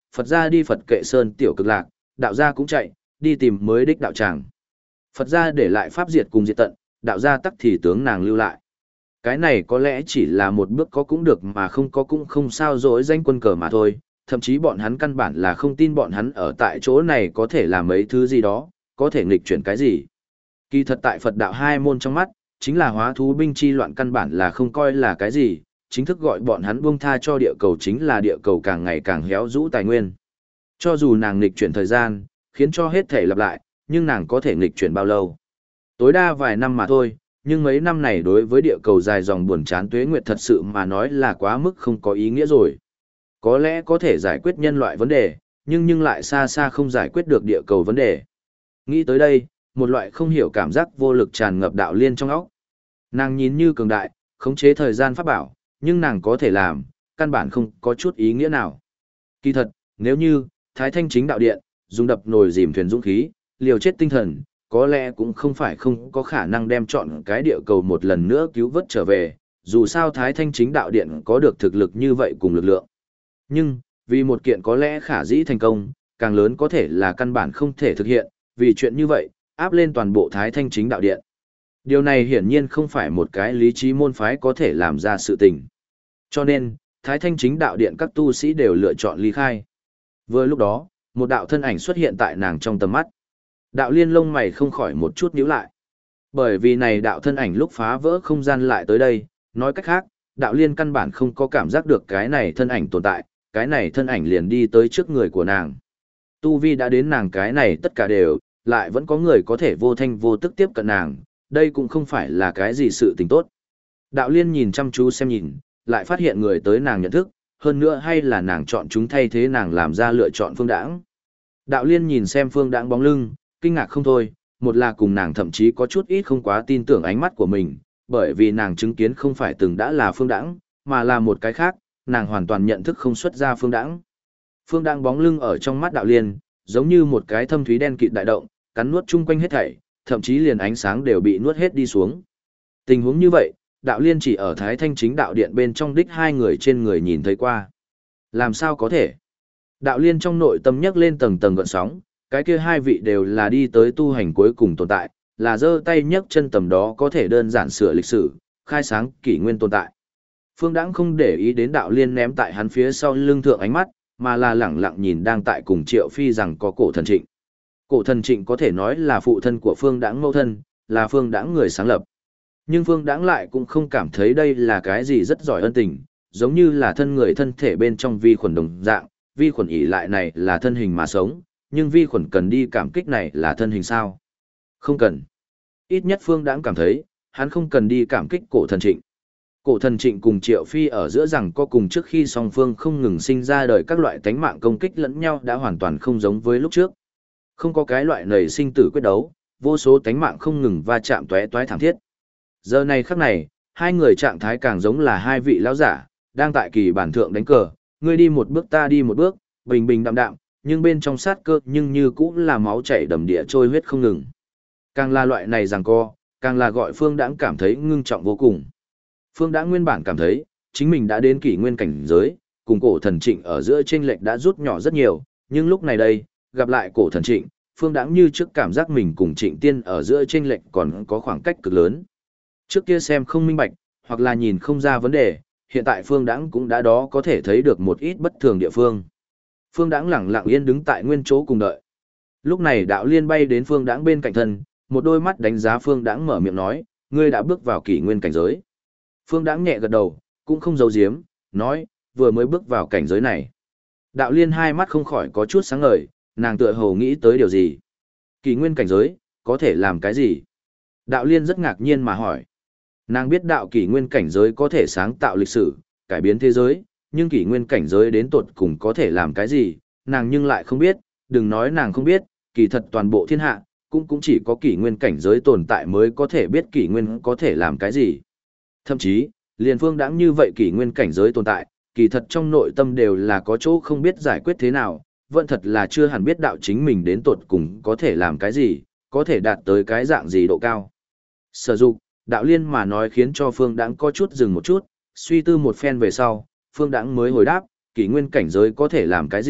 Phật gia đi Phật kệ sơn tiểu cực lạc, đạo gia cũng chạy, đi tìm mới đích đạo tràng. Phật gia để lại pháp diệt cùng diệt tận, đạo gia tắc thì tướng nàng lưu lại. Cái này có lẽ chỉ là một bước có cũng được mà không có cũng không sao dỗi danh quân cờ mà thôi, thậm chí bọn hắn căn bản là không tin bọn hắn ở tại chỗ này có thể làm mấy thứ gì đó, có thể nghịch chuyển cái gì. Kỳ thật tại Phật đạo hai môn trong mắt, chính là hóa thú binh chi loạn căn bản là không coi là cái gì, chính thức gọi bọn hắn buông tha cho địa cầu chính là địa cầu càng ngày càng héo rũ tài nguyên. Cho dù nàng nghịch chuyển thời gian, khiến cho hết thể lặp lại, nhưng nàng có thể nghịch chuyển bao lâu? Tối đa vài năm mà thôi, nhưng mấy năm này đối với địa cầu dài dòng buồn chán tuế nguyệt thật sự mà nói là quá mức không có ý nghĩa rồi. Có lẽ có thể giải quyết nhân loại vấn đề, nhưng lại xa xa không giải quyết được địa cầu vấn đề. Nghĩ tới đây, một loại không hiểu cảm giác vô lực tràn ngập đạo liên trong óc. Nàng nhìn như cường đại, khống chế thời gian pháp bảo, nhưng nàng có thể làm, căn bản không có chút ý nghĩa nào. Kỳ thật, nếu như, Thái Thanh chính đạo điện, dùng đập nồi dìm thuyền dũng khí, liều chết tinh thần, có lẽ cũng không phải không có khả năng đem chọn cái địa cầu một lần nữa cứu vớt trở về, dù sao Thái Thanh chính đạo điện có được thực lực như vậy cùng lực lượng. Nhưng, vì một kiện có lẽ khả dĩ thành công, càng lớn có thể là căn bản không thể thực hiện, vì chuyện như vậy, áp lên toàn bộ Thái Thanh chính đạo điện. Điều này hiển nhiên không phải một cái lý trí môn phái có thể làm ra sự tình. Cho nên, Thái Thanh chính đạo điện các tu sĩ đều lựa chọn ly khai. Vừa lúc đó, một đạo thân ảnh xuất hiện tại nàng trong tầm mắt. Đạo liên lông mày không khỏi một chút nhíu lại. Bởi vì này đạo thân ảnh lúc phá vỡ không gian lại tới đây, nói cách khác, đạo liên căn bản không có cảm giác được cái này thân ảnh tồn tại, cái này thân ảnh liền đi tới trước người của nàng. Tu vi đã đến nàng cái này tất cả đều, lại vẫn có người có thể vô thanh vô tức tiếp cận nàng, đây cũng không phải là cái gì sự tình tốt. Đạo liên nhìn chăm chú xem nhìn, lại phát hiện người tới nàng nhận thức, hơn nữa hay là nàng chọn chúng thay thế nàng làm ra lựa chọn Phương Đãng. Đạo liên nhìn xem Phương Đãng bóng lưng, kinh ngạc không thôi, một là cùng nàng thậm chí có chút ít không quá tin tưởng ánh mắt của mình, bởi vì nàng chứng kiến không phải từng đã là Phương Đãng, mà là một cái khác, nàng hoàn toàn nhận thức không xuất ra Phương Đãng. Phương Đãng bóng lưng ở trong mắt đạo liên, giống như một cái thâm thúy đen kịt đại động, cắn nuốt chung quanh hết thảy, thậm chí liền ánh sáng đều bị nuốt hết đi xuống. Tình huống như vậy, đạo liên chỉ ở Thái Thanh chính đạo điện bên trong đích hai người trên người nhìn thấy qua. Làm sao có thể? Đạo liên trong nội tâm nhấc lên tầng tầng gợn sóng, cái kia hai vị đều là đi tới tu hành cuối cùng tồn tại, là giơ tay nhấc chân tầm đó có thể đơn giản sửa lịch sử, khai sáng kỷ nguyên tồn tại. Phương Đãng không để ý đến đạo liên ném tại hắn phía sau lưng thượng ánh mắt, mà là lẳng lặng nhìn đang tại cùng Triệu Phi rằng có Cổ Thần Trịnh. Cổ Thần Trịnh có thể nói là phụ thân của Phương Đãng mẫu thân, là Phương Đãng người sáng lập. Nhưng Phương Đãng lại cũng không cảm thấy đây là cái gì rất giỏi ân tình, giống như là thân người thân thể bên trong vi khuẩn đồng dạng, vi khuẩn ỷ lại này là thân hình mà sống, nhưng vi khuẩn cần đi cảm kích này là thân hình sao? Không cần. Ít nhất Phương Đãng cảm thấy, hắn không cần đi cảm kích Cổ Thần Trịnh. Cổ Thần Trịnh cùng Triệu Phi ở giữa rằng có cùng trước khi song phương không ngừng sinh ra đời các loại tánh mạng công kích lẫn nhau đã hoàn toàn không giống với lúc trước. Không có cái loại nảy sinh tử quyết đấu, vô số tánh mạng không ngừng va chạm tóe toái thảm thiết. Giờ này khắc này, hai người trạng thái càng giống là hai vị lão giả, đang tại kỳ bản thượng đánh cờ, ngươi đi một bước ta đi một bước, bình bình đạm đạm, nhưng bên trong sát cơ nhưng như cũng là máu chảy đầm địa trôi huyết không ngừng. Càng là loại này giằng co, càng là gọi Phương Đãng cảm thấy ngưng trọng vô cùng. Phương Đãng nguyên bản cảm thấy, chính mình đã đến kỷ nguyên cảnh giới, cùng Cổ Thần Trịnh ở giữa chênh lệch đã rút nhỏ rất nhiều, nhưng lúc này đây, gặp lại Cổ Thần Trịnh, Phương Đãng như trước cảm giác mình cùng Trịnh Tiên ở giữa chênh lệch còn có khoảng cách cực lớn. Trước kia xem không minh bạch, hoặc là nhìn không ra vấn đề, hiện tại Phương Đãng cũng đã đó có thể thấy được một ít bất thường địa phương. Phương Đãng lẳng lặng yên đứng tại nguyên chỗ cùng đợi. Lúc này đạo liên bay đến Phương Đãng bên cạnh thân, một đôi mắt đánh giá Phương Đãng mở miệng nói, ngươi đã bước vào kỷ nguyên cảnh giới. Phương Đãng nhẹ gật đầu, cũng không giấu giếm, nói, vừa mới bước vào cảnh giới này. Đạo liên hai mắt không khỏi có chút sáng ngời, nàng tựa hồ nghĩ tới điều gì. Kỷ nguyên cảnh giới, có thể làm cái gì? Đạo liên rất ngạc nhiên mà hỏi. Nàng biết đạo kỷ nguyên cảnh giới có thể sáng tạo lịch sử, cải biến thế giới, nhưng kỷ nguyên cảnh giới đến tột cùng có thể làm cái gì, nàng nhưng lại không biết, đừng nói nàng không biết, kỳ thật toàn bộ thiên hạ, cũng chỉ có kỷ nguyên cảnh giới tồn tại mới có thể biết kỷ nguyên có thể làm cái gì. Thậm chí, liền Phương Đãng như vậy kỷ nguyên cảnh giới tồn tại, kỳ thật trong nội tâm đều là có chỗ không biết giải quyết thế nào, vẫn thật là chưa hẳn biết đạo chính mình đến tột cùng có thể làm cái gì, có thể đạt tới cái dạng gì độ cao. Sử dụng, đạo liên mà nói khiến cho Phương Đãng có chút dừng một chút, suy tư một phen về sau, Phương Đãng mới hồi đáp, kỷ nguyên cảnh giới có thể làm cái gì,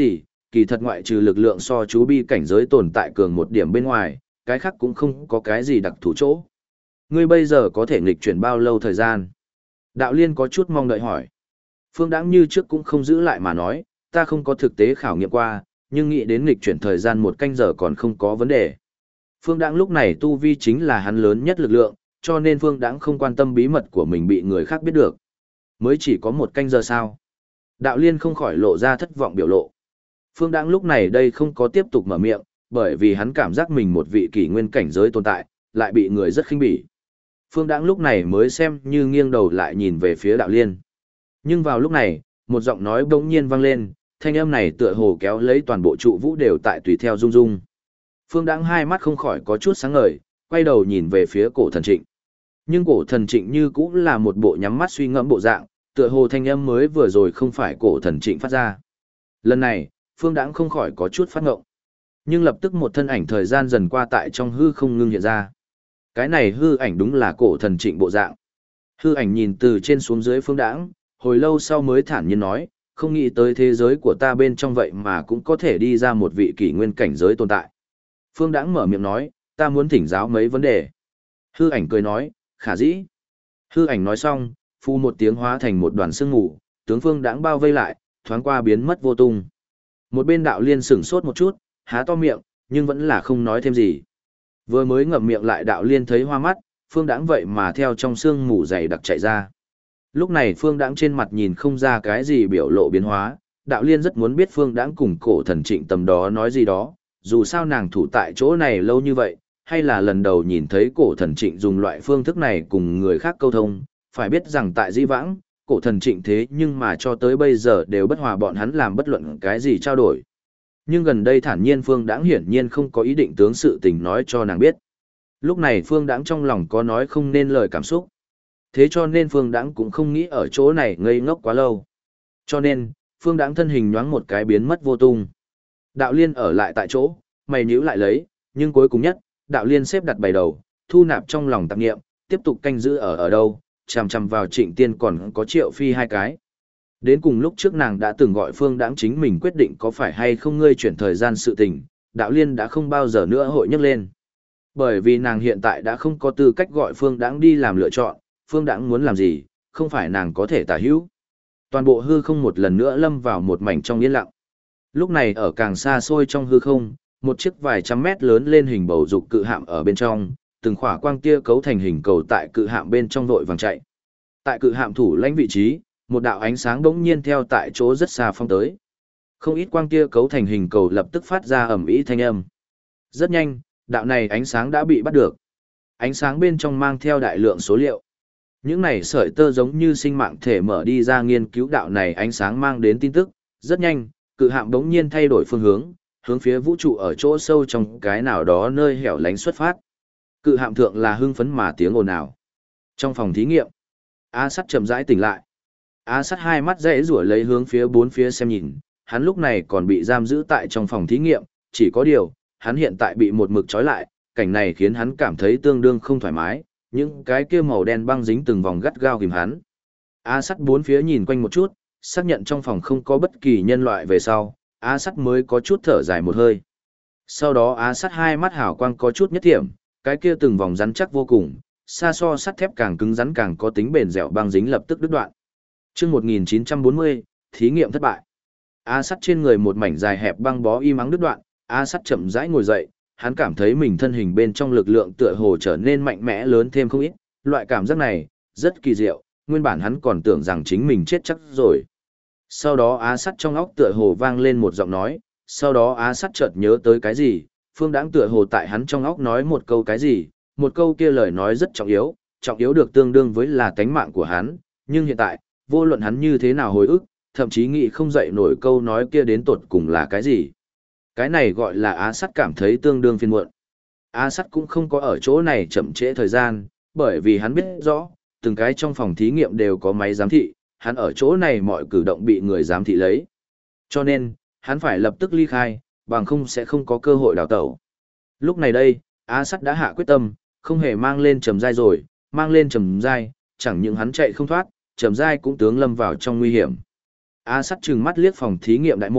kỳ thật ngoại trừ lực lượng so chú bi cảnh giới tồn tại cường một điểm bên ngoài, cái khác cũng không có cái gì đặc thù chỗ. Ngươi bây giờ có thể nghịch chuyển bao lâu thời gian? Đạo Liên có chút mong đợi hỏi. Phương Đãng như trước cũng không giữ lại mà nói, ta không có thực tế khảo nghiệm qua, nhưng nghĩ đến nghịch chuyển thời gian 1 canh giờ còn không có vấn đề. Phương Đãng lúc này tu vi chính là hắn lớn nhất lực lượng, cho nên Phương Đãng không quan tâm bí mật của mình bị người khác biết được. Mới chỉ có 1 canh giờ sao? Đạo Liên không khỏi lộ ra thất vọng biểu lộ. Phương Đãng lúc này đây không có tiếp tục mở miệng, bởi vì hắn cảm giác mình một vị kỷ nguyên cảnh giới tồn tại, lại bị người rất khinh bỉ. Phương Đãng lúc này mới xem như nghiêng đầu lại nhìn về phía Đạo Liên. Nhưng vào lúc này, một giọng nói bỗng nhiên vang lên, thanh âm này tựa hồ kéo lấy toàn bộ trụ vũ đều tại tùy theo rung rung. Phương Đãng hai mắt không khỏi có chút sáng ngời, quay đầu nhìn về phía Cổ Thần Trịnh. Nhưng Cổ Thần Trịnh như cũng là một bộ nhắm mắt suy ngẫm bộ dạng, tựa hồ thanh âm mới vừa rồi không phải Cổ Thần Trịnh phát ra. Lần này, Phương Đãng không khỏi có chút phát ngộng. Nhưng lập tức một thân ảnh thời gian dần qua tại trong hư không ngưng hiện ra. Cái này hư ảnh đúng là Cổ Thần Trịnh bộ dạng. Hư ảnh nhìn từ trên xuống dưới Phương Đãng, hồi lâu sau mới thản nhiên nói, không nghĩ tới thế giới của ta bên trong vậy mà cũng có thể đi ra một vị kỷ nguyên cảnh giới tồn tại. Phương Đãng mở miệng nói, ta muốn thỉnh giáo mấy vấn đề. Hư ảnh cười nói, khả dĩ. Hư ảnh nói xong, phu một tiếng hóa thành một đoàn sương mù, tướng Phương Đãng bao vây lại, thoáng qua biến mất vô tung. Một bên Đạo Liên sửng sốt một chút, há to miệng, nhưng vẫn là không nói thêm gì. Vừa mới ngậm miệng lại Đạo Liên thấy hoa mắt, Phương Đãng vậy mà theo trong sương mù dày đặc chạy ra. Lúc này Phương Đãng trên mặt nhìn không ra cái gì biểu lộ biến hóa, Đạo Liên rất muốn biết Phương Đãng cùng Cổ Thần Trịnh tầm đó nói gì đó, dù sao nàng thủ tại chỗ này lâu như vậy, hay là lần đầu nhìn thấy Cổ Thần Trịnh dùng loại phương thức này cùng người khác câu thông, phải biết rằng tại Dĩ Vãng, Cổ Thần Trịnh thế nhưng mà cho tới bây giờ đều bất hòa bọn hắn làm bất luận cái gì trao đổi. Nhưng gần đây thản nhiên Phương Đãng hiển nhiên không có ý định tướng sự tình nói cho nàng biết. Lúc này Phương Đãng trong lòng có nói không nên lời cảm xúc. Thế cho nên Phương Đãng cũng không nghĩ ở chỗ này ngây ngốc quá lâu. Cho nên, Phương Đãng thân hình nhoáng một cái biến mất vô tung. Đạo Liên ở lại tại chỗ, mày nhíu lại lấy, nhưng cuối cùng nhất, Đạo Liên xếp đặt bày đầu, thu nạp trong lòng tạp niệm, tiếp tục canh giữ ở đâu, chằm chằm vào Trịnh Tiên còn có Triệu Phi hai cái. Đến cùng lúc trước nàng đã từng gọi Phương Đãng chính mình quyết định có phải hay không ngươi chuyển thời gian sự tình, Đạo Liên đã không bao giờ nữa hội nhắc lên. Bởi vì nàng hiện tại đã không có tư cách gọi Phương Đãng đi làm lựa chọn, Phương Đãng muốn làm gì, không phải nàng có thể tả hữu. Toàn bộ hư không một lần nữa lâm vào một mảnh trong yên lặng. Lúc này ở càng xa xôi trong hư không, một chiếc vài trăm mét lớn lên hình bầu dục cự hạm ở bên trong, từng khỏa quang tia cấu thành hình cầu tại cự hạm bên trong vội vàng chạy. Tại cự hạm thủ lãnh vị trí, một đạo ánh sáng bỗng nhiên theo tại chỗ rất xa phong tới. Không ít quang tia cấu thành hình cầu lập tức phát ra ầm ĩ thanh âm. Rất nhanh, đạo này ánh sáng đã bị bắt được. Ánh sáng bên trong mang theo đại lượng số liệu. Những này sợi tơ giống như sinh mạng thể mở đi ra nghiên cứu đạo này ánh sáng mang đến tin tức. Rất nhanh, cự hạm bỗng nhiên thay đổi phương hướng, hướng phía vũ trụ ở chỗ sâu trong cái nào đó nơi hẻo lánh xuất phát. Cự hạm thượng là hưng phấn mà tiếng ồn ào. Trong phòng thí nghiệm, A Sắt chậm rãi tỉnh lại. A Sắt hai mắt rẽ rủa lấy hướng phía bốn phía xem nhìn, hắn lúc này còn bị giam giữ tại trong phòng thí nghiệm, chỉ có điều, hắn hiện tại bị một mực trói lại, cảnh này khiến hắn cảm thấy tương đương không thoải mái, những cái kia màu đen băng dính từng vòng gắt gao ghim hắn. A Sắt bốn phía nhìn quanh một chút, xác nhận trong phòng không có bất kỳ nhân loại về sau, A Sắt mới có chút thở dài một hơi. Sau đó A Sắt hai mắt hào quang có chút nhất thiểm, cái kia từng vòng rắn chắc vô cùng, xa so sắt thép càng cứng rắn càng có tính bền dẻo băng dính lập tức đứt đoạn. Chương 1940, thí nghiệm thất bại. A Sắt trên người một mảnh dài hẹp băng bó y mắng đứt đoạn, A Sắt chậm rãi ngồi dậy, hắn cảm thấy mình thân hình bên trong lực lượng tựa hồ trở nên mạnh mẽ lớn thêm không ít, loại cảm giác này rất kỳ diệu, nguyên bản hắn còn tưởng rằng chính mình chết chắc rồi. Sau đó A Sắt trong óc tựa hồ vang lên một giọng nói, sau đó A Sắt chợt nhớ tới cái gì, Phương Đãng tựa hồ tại hắn trong óc nói một câu cái gì, một câu kia lời nói rất trọng yếu được tương đương với là tánh mạng của hắn, nhưng hiện tại, vô luận hắn như thế nào hồi ức, thậm chí nghĩ không dậy nổi câu nói kia đến tột cùng là cái gì. Cái này gọi là A Sắt cảm thấy tương đương phiền muộn. A Sắt cũng không có ở chỗ này chậm trễ thời gian, bởi vì hắn biết rõ, từng cái trong phòng thí nghiệm đều có máy giám thị, hắn ở chỗ này mọi cử động bị người giám thị lấy. Cho nên, hắn phải lập tức ly khai, bằng không sẽ không có cơ hội đào tẩu. Lúc này đây, A Sắt đã hạ quyết tâm, không hề mang lên trầm giai rồi, mang lên trầm giai, chẳng những hắn chạy không thoát, trầm giai cũng tướng lâm vào trong nguy hiểm. A Sắt trừng mắt liếc phòng thí nghiệm đại môn,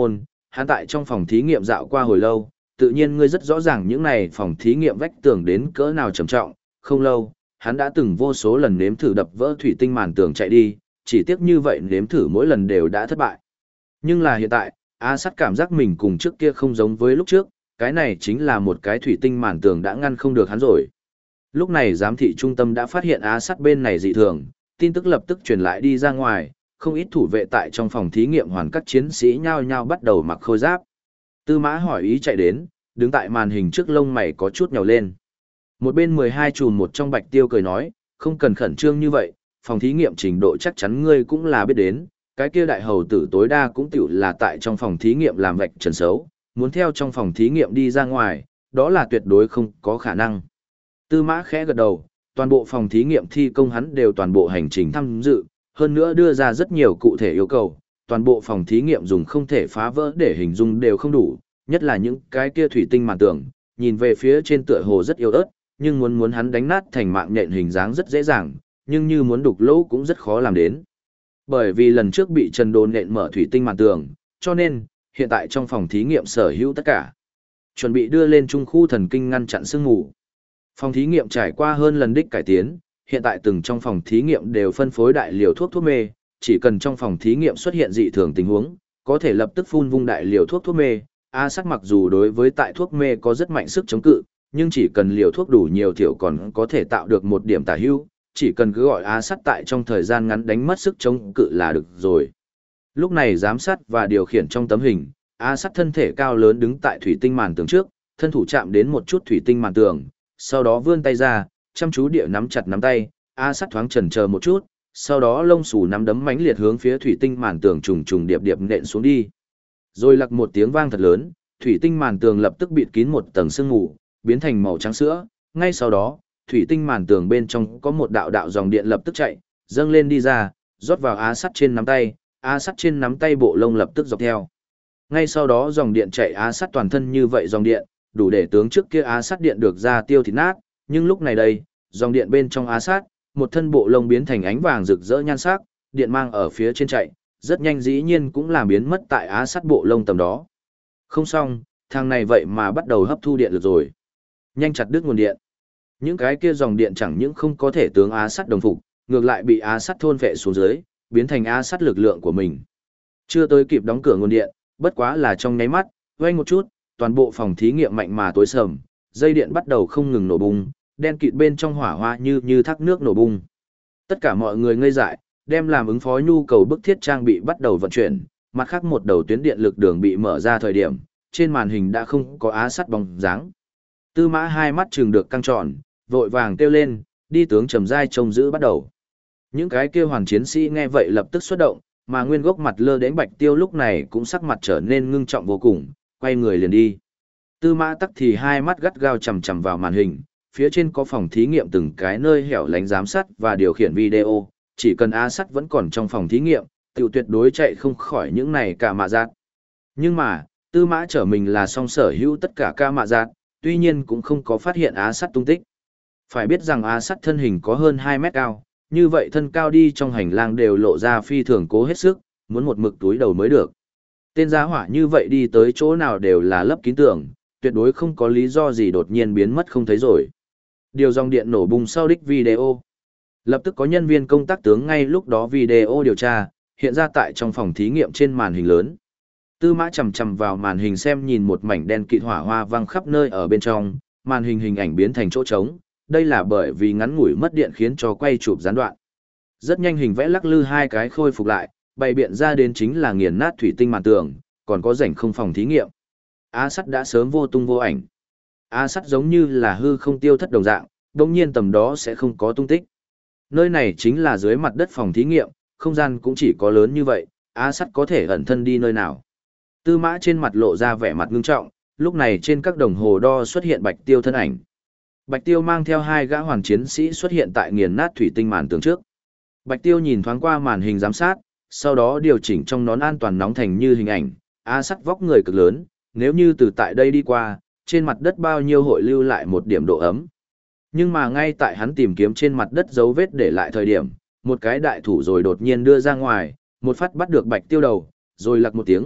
hắn tại trong phòng thí nghiệm dạo qua hồi lâu, tự nhiên ngươi rất rõ ràng những này phòng thí nghiệm vách tường đến cỡ nào trầm trọng, không lâu, hắn đã từng vô số lần nếm thử đập vỡ thủy tinh màn tường chạy đi, chỉ tiếc như vậy nếm thử mỗi lần đều đã thất bại. Nhưng là hiện tại, A Sắt cảm giác mình cùng trước kia không giống với lúc trước, cái này chính là một cái thủy tinh màn tường đã ngăn không được hắn rồi. Lúc này giám thị trung tâm đã phát hiện A Sắt bên này dị thường, tin tức lập tức truyền lại đi ra ngoài, không ít thủ vệ tại trong phòng thí nghiệm hoàn các chiến sĩ nhao nhao bắt đầu mặc khôi giáp. Tư Mã hỏi ý chạy đến, đứng tại màn hình trước lông mày có chút nhàu lên. Một bên 12 chùm một trong Bạch Tiêu cười nói, không cần khẩn trương như vậy, phòng thí nghiệm trình độ chắc chắn ngươi cũng là biết đến, cái kia đại hầu tử tối đa cũng tiểu là tại trong phòng thí nghiệm làm vạch trần xấu, muốn theo trong phòng thí nghiệm đi ra ngoài, đó là tuyệt đối không có khả năng. Tư Mã khẽ gật đầu, toàn bộ phòng thí nghiệm thi công hắn đều toàn bộ hành trình tham dự, hơn nữa đưa ra rất nhiều cụ thể yêu cầu, toàn bộ phòng thí nghiệm dùng không thể phá vỡ để hình dung đều không đủ, nhất là những cái kia thủy tinh màn tường, nhìn về phía trên tựa hồ rất yếu ớt, nhưng muốn hắn đánh nát thành mạng nhện hình dáng rất dễ dàng, nhưng như muốn đục lỗ cũng rất khó làm đến. Bởi vì lần trước bị Trần Đồn nện mở thủy tinh màn tường, cho nên, hiện tại trong phòng thí nghiệm sở hữu tất cả. Chuẩn bị đưa lên trung khu thần kinh ngăn chặn sương mù. Phòng thí nghiệm trải qua hơn lần đích cải tiến, hiện tại từng trong phòng thí nghiệm đều phân phối đại liều thuốc mê, chỉ cần trong phòng thí nghiệm xuất hiện dị thường tình huống, có thể lập tức phun vung đại liều thuốc mê. A Sắt mặc dù đối với tại thuốc mê có rất mạnh sức chống cự, nhưng chỉ cần liều thuốc đủ nhiều thiểu còn có thể tạo được một điểm tả hữu, chỉ cần cứ gọi A Sắt tại trong thời gian ngắn đánh mất sức chống cự là được rồi. Lúc này giám sát và điều khiển trong tấm hình, A Sắt thân thể cao lớn đứng tại thủy tinh màn tường trước, thân thủ chạm đến một chút thủy tinh màn tường, sau đó vươn tay ra, chăm chú địa nắm chặt nắm tay, A Sắt thoáng chần chờ một chút, sau đó lông xù nắm đấm mãnh liệt hướng phía thủy tinh màn tường trùng trùng điệp điệp nện xuống đi. Rồi lặc một tiếng vang thật lớn, thủy tinh màn tường lập tức bịt kín một tầng sương mù, biến thành màu trắng sữa, ngay sau đó, thủy tinh màn tường bên trong có một đạo đạo dòng điện lập tức chạy, dâng lên đi ra, rót vào A Sắt trên nắm tay, A Sắt trên nắm tay bộ lông lập tức dọc theo. Ngay sau đó dòng điện chạy A Sắt toàn thân như vậy dòng điện, đủ để tướng trước kia A Sắt điện được ra tiêu thịt nát, nhưng lúc này đây, dòng điện bên trong A Sắt, một thân bộ lông biến thành ánh vàng rực rỡ nhan sắc, điện mang ở phía trên chạy, rất nhanh dĩ nhiên cũng làm biến mất tại A Sắt bộ lông tầm đó. Không xong, thằng này vậy mà bắt đầu hấp thu điện lực rồi. Nhanh chặt đứt nguồn điện. Những cái kia dòng điện chẳng những không có thể tướng A Sắt đồng phục, ngược lại bị A Sắt thôn phệ xuống dưới, biến thành A Sắt lực lượng của mình. Chưa tới kịp đóng cửa nguồn điện, bất quá là trong nháy mắt, vang một chút, toàn bộ phòng thí nghiệm mạnh mà tối sầm, dây điện bắt đầu không ngừng nổ bung, đen kịt bên trong hỏa hoa như thác nước nổ bung. Tất cả mọi người ngây dại, đem làm ứng phó nhu cầu bức thiết trang bị bắt đầu vận chuyển, mặt khác một đầu tuyến điện lực đường bị mở ra thời điểm, trên màn hình đã không có Á Sắt bóng dáng. Tư Mã hai mắt trừng được căng tròn, vội vàng kêu lên, đi tướng trầm giai trông giữ bắt đầu. Những cái kêu hoàn chiến sĩ nghe vậy lập tức xuất động, mà nguyên gốc mặt lơ đến Bạch Tiêu lúc này cũng sắc mặt trở nên ngưng trọng vô cùng, quay người liền đi. Tư Mã Tắc thì hai mắt gắt gao chằm chằm vào màn hình, phía trên có phòng thí nghiệm từng cái nơi hẻo lánh giám sát và điều khiển video, chỉ cần A Sắt vẫn còn trong phòng thí nghiệm, tiểu tuyệt đối chạy không khỏi những này cả mạ giác. Nhưng mà, Tư Mã trở mình là song sở hữu tất cả ca mạ giác, tuy nhiên cũng không có phát hiện A Sắt tung tích. Phải biết rằng A Sắt thân hình có hơn 2 mét cao, như vậy thân cao đi trong hành lang đều lộ ra phi thường cố hết sức, muốn một mực túi đầu mới được. Tên giá hỏa như vậy đi tới chỗ nào đều là lấp kín tường, tuyệt đối không có lý do gì đột nhiên biến mất không thấy rồi. Điều dòng điện nổ bùng sau đích video. Lập tức có nhân viên công tác tướng ngay lúc đó video điều tra, hiện ra tại trong phòng thí nghiệm trên màn hình lớn. Tư Mã chầm chầm vào màn hình xem nhìn một mảnh đen kịt hỏa hoa văng khắp nơi ở bên trong, màn hình hình ảnh biến thành chỗ trống, đây là bởi vì ngắn ngủi mất điện khiến cho quay chụp gián đoạn. Rất nhanh hình vẽ lắc lư hai cái khôi phục lại, bày biện ra đến chính là nghiền nát thủy tinh màn tường, còn có rảnh không phòng thí nghiệm. A Sắt đã sớm vô tung vô ảnh. A Sắt giống như là hư không tiêu thất đồng dạng, đương nhiên tầm đó sẽ không có tung tích. Nơi này chính là dưới mặt đất phòng thí nghiệm, không gian cũng chỉ có lớn như vậy, A Sắt có thể ẩn thân đi nơi nào. Tư Mã trên mặt lộ ra vẻ mặt ngưng trọng, lúc này trên các đồng hồ đo xuất hiện Bạch Tiêu thân ảnh. Bạch Tiêu mang theo hai gã hoàn chiến sĩ xuất hiện tại nghiền nát thủy tinh màn tường trước. Bạch Tiêu nhìn thoáng qua màn hình giám sát, sau đó điều chỉnh trong nón an toàn nóng thành như hình ảnh, A Sắt vóc người cực lớn, nếu như từ tại đây đi qua, trên mặt đất bao nhiêu hội lưu lại một điểm độ ấm. Nhưng mà ngay tại hắn tìm kiếm trên mặt đất dấu vết để lại thời điểm, một cái đại thủ rồi đột nhiên đưa ra ngoài, một phát bắt được Bạch Tiêu đầu, rồi lặc một tiếng,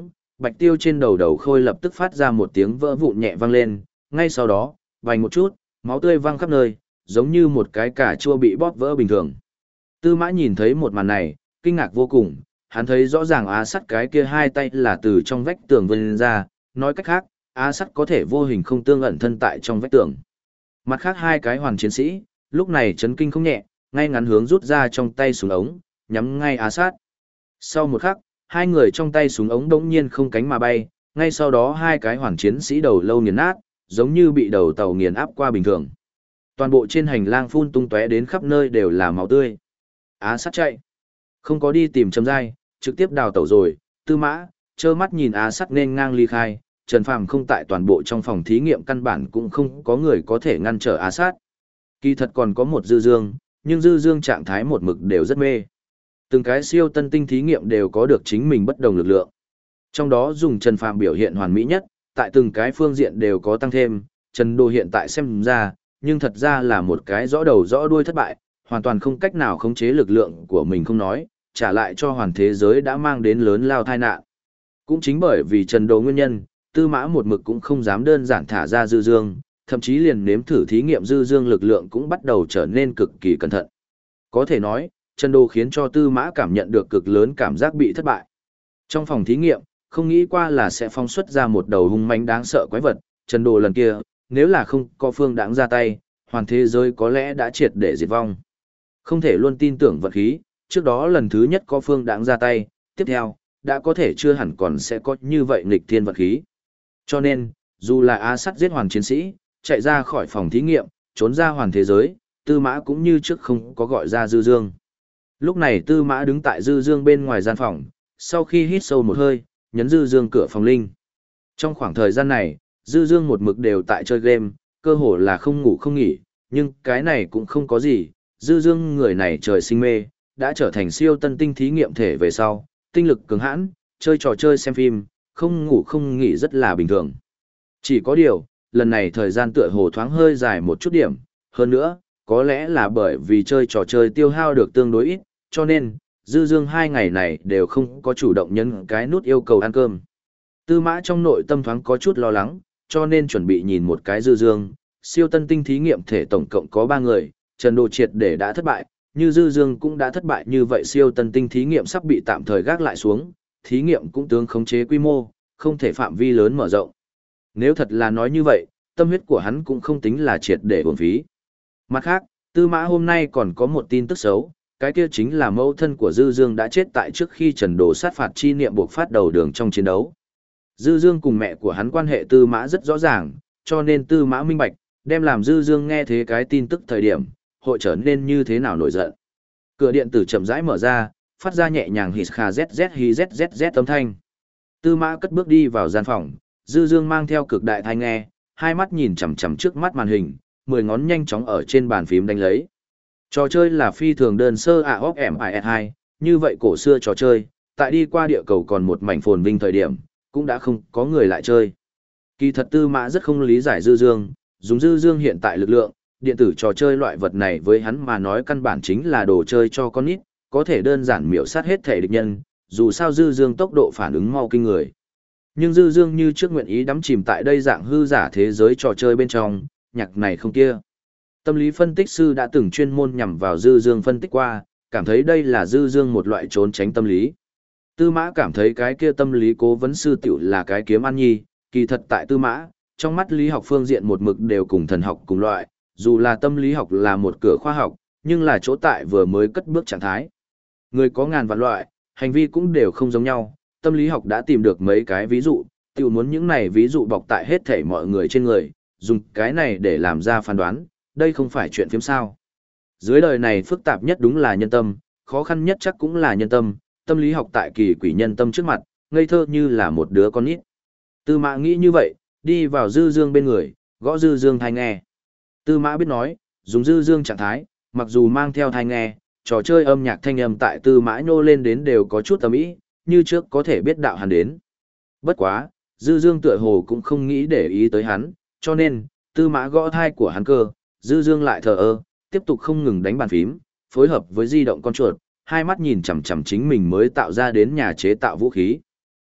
bạch tiêu trên đầu đầu khôi lập tức phát ra một tiếng vỡ vụn nhẹ vang lên, ngay sau đó, vành một chút, máu tươi văng khắp nơi, giống như một cái cà chua bị bóp vỡ bình thường. Tư Mã nhìn thấy một màn này, kinh ngạc vô cùng, hắn thấy rõ ràng Á Sắt cái kia hai tay là từ trong vách tường vươn ra, nói cách khác, Á Sắt có thể vô hình không tương ẩn thân tại trong vách tường. Mặt khác hai cái hoàn chiến sĩ, lúc này chấn kinh không nhẹ, ngay ngắn hướng rút ra trong tay súng ống, nhắm ngay Á Sắt. Sau một khắc, hai người trong tay súng ống đống nhiên không cánh mà bay, ngay sau đó hai cái hoàn chiến sĩ đầu lâu nghiền nát, giống như bị đầu tàu nghiền áp qua bình thường. Toàn bộ trên hành lang phun tung tóe đến khắp nơi đều là máu tươi. Á Sắt chạy, không có đi tìm Trầm Giai, trực tiếp đào tẩu rồi. Tư Mã trơ mắt nhìn Á Sắt nên ngang ly khai, Trần Phàm không tại toàn bộ trong phòng thí nghiệm, căn bản cũng không có người có thể ngăn trở Á Sắt. Kỳ thật còn có một Dư Dương, nhưng Dư Dương trạng thái một mực đều rất mê. Từng cái siêu tân tinh thí nghiệm đều có được chính mình bất đồng lực lượng. Trong đó dùng Trần Phàm biểu hiện hoàn mỹ nhất, tại từng cái phương diện đều có tăng thêm. Trần Đô hiện tại xem ra, nhưng thật ra là một cái rõ đầu rõ đuôi thất bại, hoàn toàn không cách nào khống chế lực lượng của mình không nói, trả lại cho hoàn thế giới đã mang đến lớn lao tai nạn. Cũng chính bởi vì Trần Đô nguyên nhân, Tư Mã một mực cũng không dám đơn giản thả ra Dư Dương, thậm chí liền nếm thử thí nghiệm Dư Dương lực lượng cũng bắt đầu trở nên cực kỳ cẩn thận. Có thể nói, Trần Đô khiến cho Tư Mã cảm nhận được cực lớn cảm giác bị thất bại. Trong phòng thí nghiệm, không nghĩ qua là sẽ phóng xuất ra một đầu hung mãnh đáng sợ quái vật, Trần Đô lần kia, nếu là không có Phương Đãng ra tay, hoàn thế giới có lẽ đã triệt để diệt vong. Không thể luôn tin tưởng vật khí, trước đó lần thứ nhất có Phương Đãng ra tay, tiếp theo, đã có thể chưa hẳn còn sẽ có như vậy nghịch thiên vật khí. Cho nên, dù là Á Sắt giết hoàn chiến sĩ, chạy ra khỏi phòng thí nghiệm, trốn ra hoàn thế giới, Tư Mã cũng như trước không có gọi ra Dư Dương. Lúc này Tư Mã đứng tại Dư Dương bên ngoài gian phòng, sau khi hít sâu một hơi, nhấn Dư Dương cửa phòng linh. Trong khoảng thời gian này, Dư Dương một mực đều tại chơi game, cơ hồ là không ngủ không nghỉ, nhưng cái này cũng không có gì, Dư Dương người này trời sinh mê, đã trở thành siêu tân tinh thí nghiệm thể về sau, tinh lực cường hãn, chơi trò chơi xem phim, không ngủ không nghỉ rất là bình thường. Chỉ có điều, lần này thời gian tựa hồ thoáng hơi dài một chút điểm, hơn nữa, có lẽ là bởi vì chơi trò chơi tiêu hao được tương đối ít, cho nên, Dư Dương 2 ngày này đều không có chủ động nhấn cái nút yêu cầu ăn cơm. Tư Mã trong nội tâm thoáng có chút lo lắng, cho nên chuẩn bị nhìn một cái Dư Dương, siêu tân tinh thí nghiệm thể tổng cộng có 3 người, Trần Đồ triệt để đã thất bại, như Dư Dương cũng đã thất bại, như vậy siêu tân tinh thí nghiệm sắp bị tạm thời gác lại xuống, thí nghiệm cũng tướng khống chế quy mô, không thể phạm vi lớn mở rộng. Nếu thật là nói như vậy, tâm huyết của hắn cũng không tính là triệt để uổng phí. Mặt khác, Tư Mã hôm nay còn có một tin tức xấu, cái kia chính là mẫu thân của Dư Dương đã chết tại trước khi Trần Đồ sát phạt chi niệm buộc phát đầu đường trong chiến đấu. Dư Dương cùng mẹ của hắn quan hệ Tư Mã rất rõ ràng, cho nên Tư Mã minh bạch, đem làm Dư Dương nghe thế cái tin tức thời điểm, hội trở nên như thế nào nổi giận. Cửa điện tử chậm rãi mở ra, phát ra nhẹ nhàng hít kha zzz hi zzz âm thanh. Tư Mã cất bước đi vào gian phòng, Dư Dương mang theo cực đại tai nghe, hai mắt nhìn chằm chằm trước mắt màn hình, 10 ngón nhanh chóng ở trên bàn phím đánh lấy. Trò chơi là phi thường đơn sơ AOFMIS2, như vậy cổ xưa trò chơi, tại đi qua địa cầu còn một mảnh phồn vinh thời điểm, cũng đã không có người lại chơi. Kỳ thật Tư Mã rất không lý giải Dư Dương, dùng Dư Dương hiện tại lực lượng, điện tử trò chơi loại vật này với hắn mà nói căn bản chính là đồ chơi cho con nít, có thể đơn giản miểu sát hết thể địch nhân, dù sao Dư Dương tốc độ phản ứng mau kinh người. Nhưng Dư Dương như trước nguyện ý đắm chìm tại đây dạng hư giả thế giới trò chơi bên trong, nhạc này không kia. Tâm lý phân tích sư đã từng chuyên môn nhằm vào Dư Dương phân tích qua, cảm thấy đây là Dư Dương một loại trốn tránh tâm lý. Tư Mã cảm thấy cái kia tâm lý cố vấn sư tiểu là cái kiếm ăn nhi, kỳ thật tại Tư Mã, trong mắt lý học phương diện một mực đều cùng thần học cùng loại, dù là tâm lý học là một cửa khoa học, nhưng là chỗ tại vừa mới cất bước trạng thái. Người có ngàn vạn loại, hành vi cũng đều không giống nhau, tâm lý học đã tìm được mấy cái ví dụ, tiểu muốn những này ví dụ bọc tại hết thảy mọi người trên người, dùng cái này để làm ra phán đoán, đây không phải chuyện phiếm sao. Dưới đời này phức tạp nhất đúng là nhân tâm, khó khăn nhất chắc cũng là nhân tâm, tâm lý học tại kỳ quỷ nhân tâm trước mặt, ngây thơ như là một đứa con nít. Tư Mã nghĩ như vậy, đi vào Dư Dương bên người, gõ Dư Dương tai nghe. Tư Mã biết nói, dùng Dư Dương trạng thái, mặc dù mang theo tai nghe, trò chơi âm nhạc thanh âm tại Tư Mã nô lên đến đều có chút ầm ĩ, như trước có thể biết đạo hắn đến. Bất quá, Dư Dương tựa hồ cũng không nghĩ để ý tới hắn, cho nên, Tư Mã gõ tai của hắn cơ, Dư Dương lại thờ ơ, tiếp tục không ngừng đánh bàn phím, phối hợp với di động con chuột, hai mắt nhìn chằm chằm chính mình mới tạo ra đến nhà chế tạo vũ khí.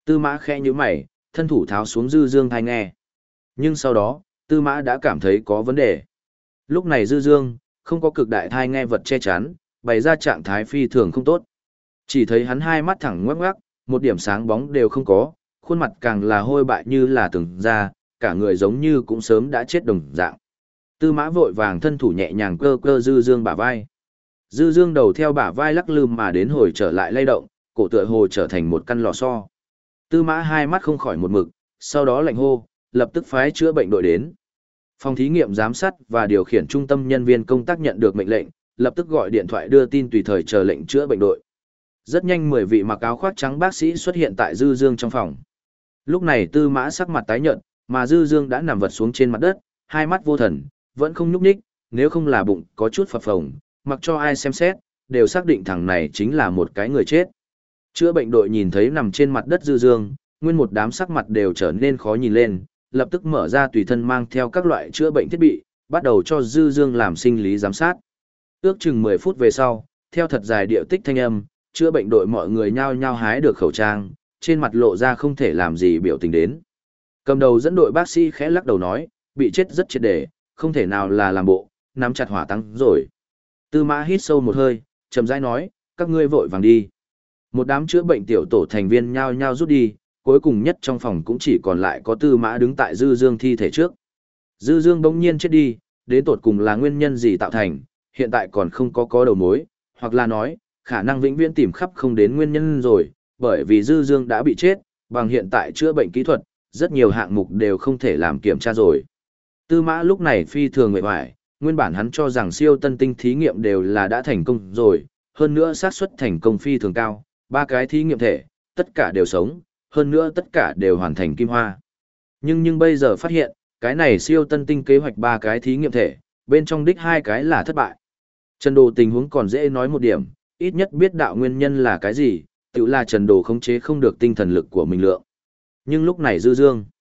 Tư Mã khẽ nhíu mày, thân thủ tháo xuống Dư Dương thai nghe. Nhưng sau đó, Tư Mã đã cảm thấy có vấn đề. Lúc này Dư Dương, không có cực đại thai nghe vật che chắn, bày ra trạng thái phi thường không tốt. Chỉ thấy hắn hai mắt thẳng ngoắc ngoắc, một điểm sáng bóng đều không có, khuôn mặt càng là hôi bại như là từng da, cả người giống như cũng sớm đã chết đồng dạng. Tư Mã vội vàng thân thủ nhẹ nhàng cơ cơ Dư Dương bả vai. Dư Dương đầu theo bả vai lắc lư mà đến hồi trở lại lay động, cổ tựa hồ trở thành một căn lò xo. Tư Mã hai mắt không khỏi một mực, sau đó lạnh hô, lập tức phái chữa bệnh đội đến. Phòng thí nghiệm giám sát và điều khiển trung tâm nhân viên công tác nhận được mệnh lệnh, lập tức gọi điện thoại đưa tin tùy thời chờ lệnh chữa bệnh đội. Rất nhanh 10 vị mặc áo khoác trắng bác sĩ xuất hiện tại Dư Dương trong phòng. Lúc này Tư Mã sắc mặt tái nhợt, mà Dư Dương đã nằm vật xuống trên mặt đất, hai mắt vô thần, vẫn không nhúc nhích, nếu không là bụng có chút phập phồng, mặc cho ai xem xét, đều xác định thằng này chính là một cái người chết. Chữa bệnh đội nhìn thấy nằm trên mặt đất Dư Dương, nguyên một đám sắc mặt đều trở nên khó nhìn lên, lập tức mở ra tùy thân mang theo các loại chữa bệnh thiết bị, bắt đầu cho Dư Dương làm sinh lý giám sát. Ước chừng 10 phút về sau, theo thật dài điệu tích thanh âm, chữa bệnh đội mọi người nhao nhao hái được khẩu trang, trên mặt lộ ra không thể làm gì biểu tình đến. Cầm đầu dẫn đội bác sĩ khẽ lắc đầu nói, bị chết rất triệt để, không thể nào là làm bộ, nắm chặt hỏa tăng rồi. Tư Mã hít sâu một hơi, chậm rãi nói, các ngươi vội vàng đi. Một đám chữa bệnh tiểu tổ thành viên nhao nhao rút đi, cuối cùng nhất trong phòng cũng chỉ còn lại có Tư Mã đứng tại Dư Dương thi thể trước. Dư Dương bỗng nhiên chết đi, đến tột cùng là nguyên nhân gì tạo thành, hiện tại còn không có đầu mối, hoặc là nói, khả năng vĩnh viễn tìm khắp không đến nguyên nhân rồi, bởi vì Dư Dương đã bị chết, bằng hiện tại chữa bệnh kỹ thuật, rất nhiều hạng mục đều không thể làm kiểm tra rồi. Tư Mã lúc này phi thường uể oải, nguyên bản hắn cho rằng siêu tân tinh thí nghiệm đều là đã thành công rồi, hơn nữa xác suất thành công phi thường cao, 3 cái thí nghiệm thể, tất cả đều sống, hơn nữa tất cả đều hoàn thành kim hoa. Nhưng bây giờ phát hiện, cái này siêu tân tinh kế hoạch 3 cái thí nghiệm thể, bên trong đích 2 cái là thất bại. Trần Đồ tình huống còn dễ nói một điểm, ít nhất biết đạo nguyên nhân là cái gì, tự là Trần Đồ khống chế không được tinh thần lực của mình lượng. Nhưng lúc này Dư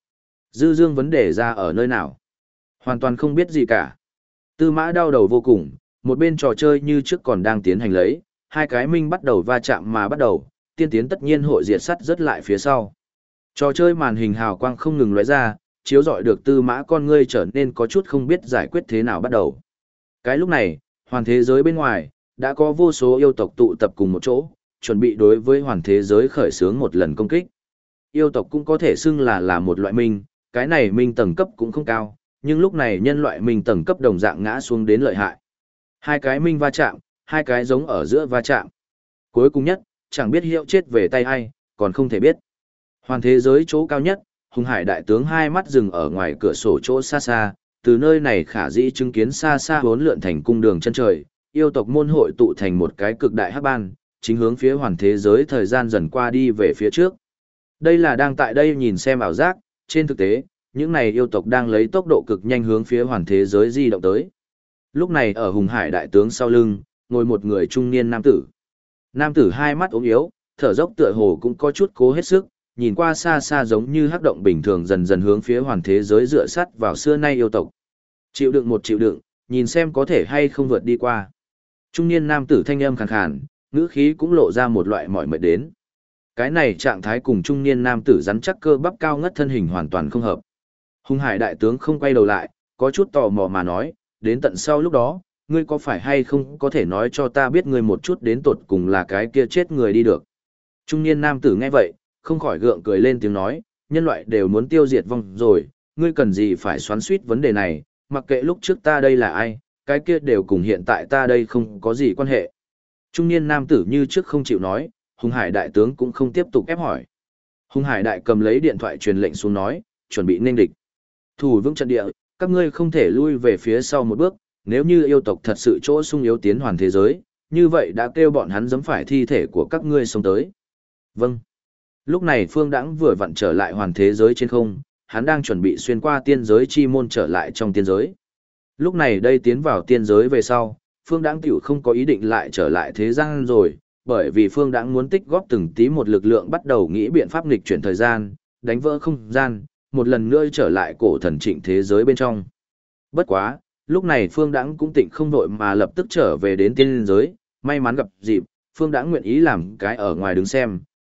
Dương vấn đề ra ở nơi nào? Hoàn toàn không biết gì cả. Tư Mã đau đầu vô cùng, một bên trò chơi như trước còn đang tiến hành lấy, 2 cái minh bắt đầu va chạm mà bắt đầu, tiên tiến tất nhiên hội diệt sắt rất lại phía sau. Trò chơi màn hình hào quang không ngừng lóe ra, chiếu rọi được Tư Mã con ngươi trở nên có chút không biết giải quyết thế nào bắt đầu. Cái lúc này, hoàn thế giới bên ngoài, đã có vô số yêu tộc tụ tập cùng một chỗ, chuẩn bị đối với hoàn thế giới khởi xướng một lần công kích. Yêu tộc cũng có thể xưng là một loại minh, cái này minh tầng cấp cũng không cao, nhưng lúc này nhân loại minh tầng cấp đồng dạng ngã xuống đến lợi hại. 2 cái minh va chạm, 2 cái giống ở giữa va chạm. Cuối cùng nhất, chẳng biết hiệu chết về tay ai, còn không thể biết. Hoàn thế giới chỗ cao nhất, Hùng Hải đại tướng hai mắt dừng ở ngoài cửa sổ chỗ xa xa, từ nơi này khả dĩ chứng kiến xa xa bốn lượn thành cung đường chân trời, yêu tộc môn hội tụ thành một cái cực đại hắc ban, chính hướng phía hoàn thế giới thời gian dần qua đi về phía trước. Đây là đang tại đây nhìn xem ảo giác, trên thực tế, những này yêu tộc đang lấy tốc độ cực nhanh hướng phía hoàn thế giới di động tới. Lúc này ở Hùng Hải đại tướng sau lưng, ngồi một người trung niên nam tử. Nam tử hai mắt ốm yếu, thở dốc tựa hồ cũng có chút cố hết sức, nhìn qua xa xa giống như hắc động bình thường dần dần hướng phía hoàn thế giới dựa sắt vào xưa nay yêu tộc. Chịu đựng, nhìn xem có thể hay không vượt đi qua. Trung niên nam tử thanh âm khàn khàn, ngữ khí cũng lộ ra một loại mỏi mệt đến. Cái này trạng thái cùng trung niên nam tử rắn chắc cơ bắp cao ngất thân hình hoàn toàn không hợp. Hùng Hải đại tướng không quay đầu lại, có chút tò mò mà nói, đến tận sau lúc đó, ngươi có phải hay không có thể nói cho ta biết ngươi một chút đến tột cùng là cái kia chết người đi được. Trung niên nam tử nghe vậy, không khỏi gượng cười lên tiếng nói, nhân loại đều muốn tiêu diệt vong rồi, ngươi cần gì phải xoắn xuýt vấn đề này, mặc kệ lúc trước ta đây là ai, cái kia đều cùng hiện tại ta đây không có gì quan hệ. Trung niên nam tử như trước không chịu nói, Hùng Hải đại tướng cũng không tiếp tục ép hỏi. Hùng Hải đại cầm lấy điện thoại truyền lệnh xuống nói, chuẩn bị nên địch. Thủ vững trận địa, các ngươi không thể lui về phía sau một bước, nếu như yêu tộc thật sự chỗ sung yếu tiến hoàn thế giới, như vậy đã kêu bọn hắn giẫm phải thi thể của các ngươi sống tới. Vâng. Lúc này Phương Đãng vừa vặn trở lại hoàn thế giới trên không, hắn đang chuẩn bị xuyên qua tiên giới chi môn trở lại trong tiên giới. Lúc này đây tiến vào tiên giới về sau, Phương Đãng tiểu không có ý định lại trở lại thế gian rồi, bởi vì Phương Đãng muốn tích góp từng tí một lực lượng bắt đầu nghĩ biện pháp nghịch chuyển thời gian, đánh vỡ không gian, một lần nữa trở lại cổ thần trịnh thế giới bên trong. Bất quá, lúc này Phương Đãng cũng tịnh không vội mà lập tức trở về đến tiên giới, may mắn gặp dịp, Phương Đãng nguyện ý làm cái ở ngoài đứng xem,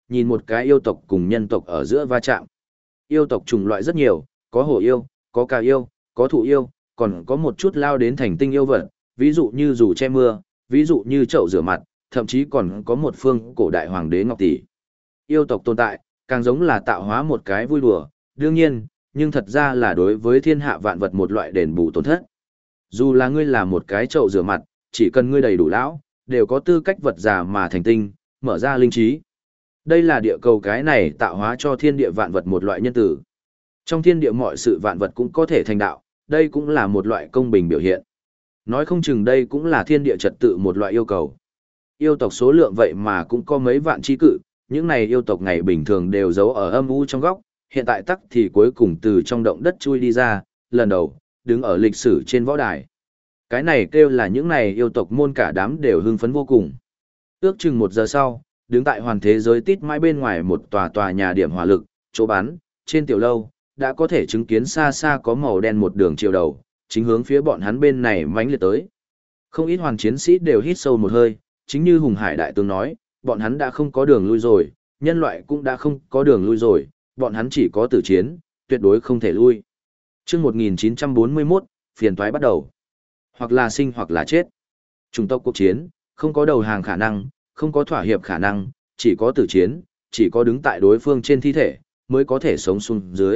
nhìn một cái yêu tộc cùng nhân tộc ở giữa va chạm. Yêu tộc chủng loại rất nhiều, có hổ yêu, có ca yêu, có thụ yêu, còn có một chút lao đến thành tinh yêu vật, ví dụ như dù che mưa, ví dụ như chậu rửa mặt, thậm chí còn có một phương cổ đại hoàng đế Ngọc Tỷ. Yêu tộc tồn tại, càng giống là tạo hóa một cái vui đùa, đương nhiên, nhưng thật ra là đối với thiên hạ vạn vật một loại đền bù tổn thất. Dù là ngươi là một cái chậu rửa mặt, chỉ cần ngươi đầy đủ lão, đều có tư cách vật già mà thành tinh, mở ra linh trí. Đây là địa cầu cái này tạo hóa cho thiên địa vạn vật một loại nhân tử. Trong thiên địa mọi sự vạn vật cũng có thể thành đạo, đây cũng là một loại công bình biểu hiện. Nói không chừng đây cũng là thiên địa trật tự một loại yêu cầu. Yêu tộc số lượng vậy mà cũng có mấy vạn chi cự, những này yêu tộc ngày bình thường đều giấu ở âm u trong góc, hiện tại tắc thì cuối cùng từ trong động đất chui đi ra, lần đầu, đứng ở lịch sử trên võ đài. Cái này kêu là những này yêu tộc môn cả đám đều hưng phấn vô cùng. Ước chừng 1 giờ sau, đứng tại hoàn thế giới tít mãi bên ngoài một tòa nhà điểm hỏa lực, chỗ bán, trên tiểu lâu, đã có thể chứng kiến xa xa có màu đen một đường chiều đầu, chính hướng phía bọn hắn bên này mãnh liệt tới. Không ít hoàn chiến sĩ đều hít sâu một hơi, chính như Hùng Hải đại tướng nói, bọn hắn đã không có đường lui rồi, nhân loại cũng đã không có đường lui rồi, bọn hắn chỉ có tử chiến, tuyệt đối không thể lui. Chương 1941, phiền toái bắt đầu. Hoặc là sinh hoặc là chết. Chủng tộc cuộc chiến, không có đầu hàng khả năng, không có thỏa hiệp khả năng, chỉ có tử chiến, chỉ có đứng tại đối phương trên thi thể, mới có thể sống xuống dưới.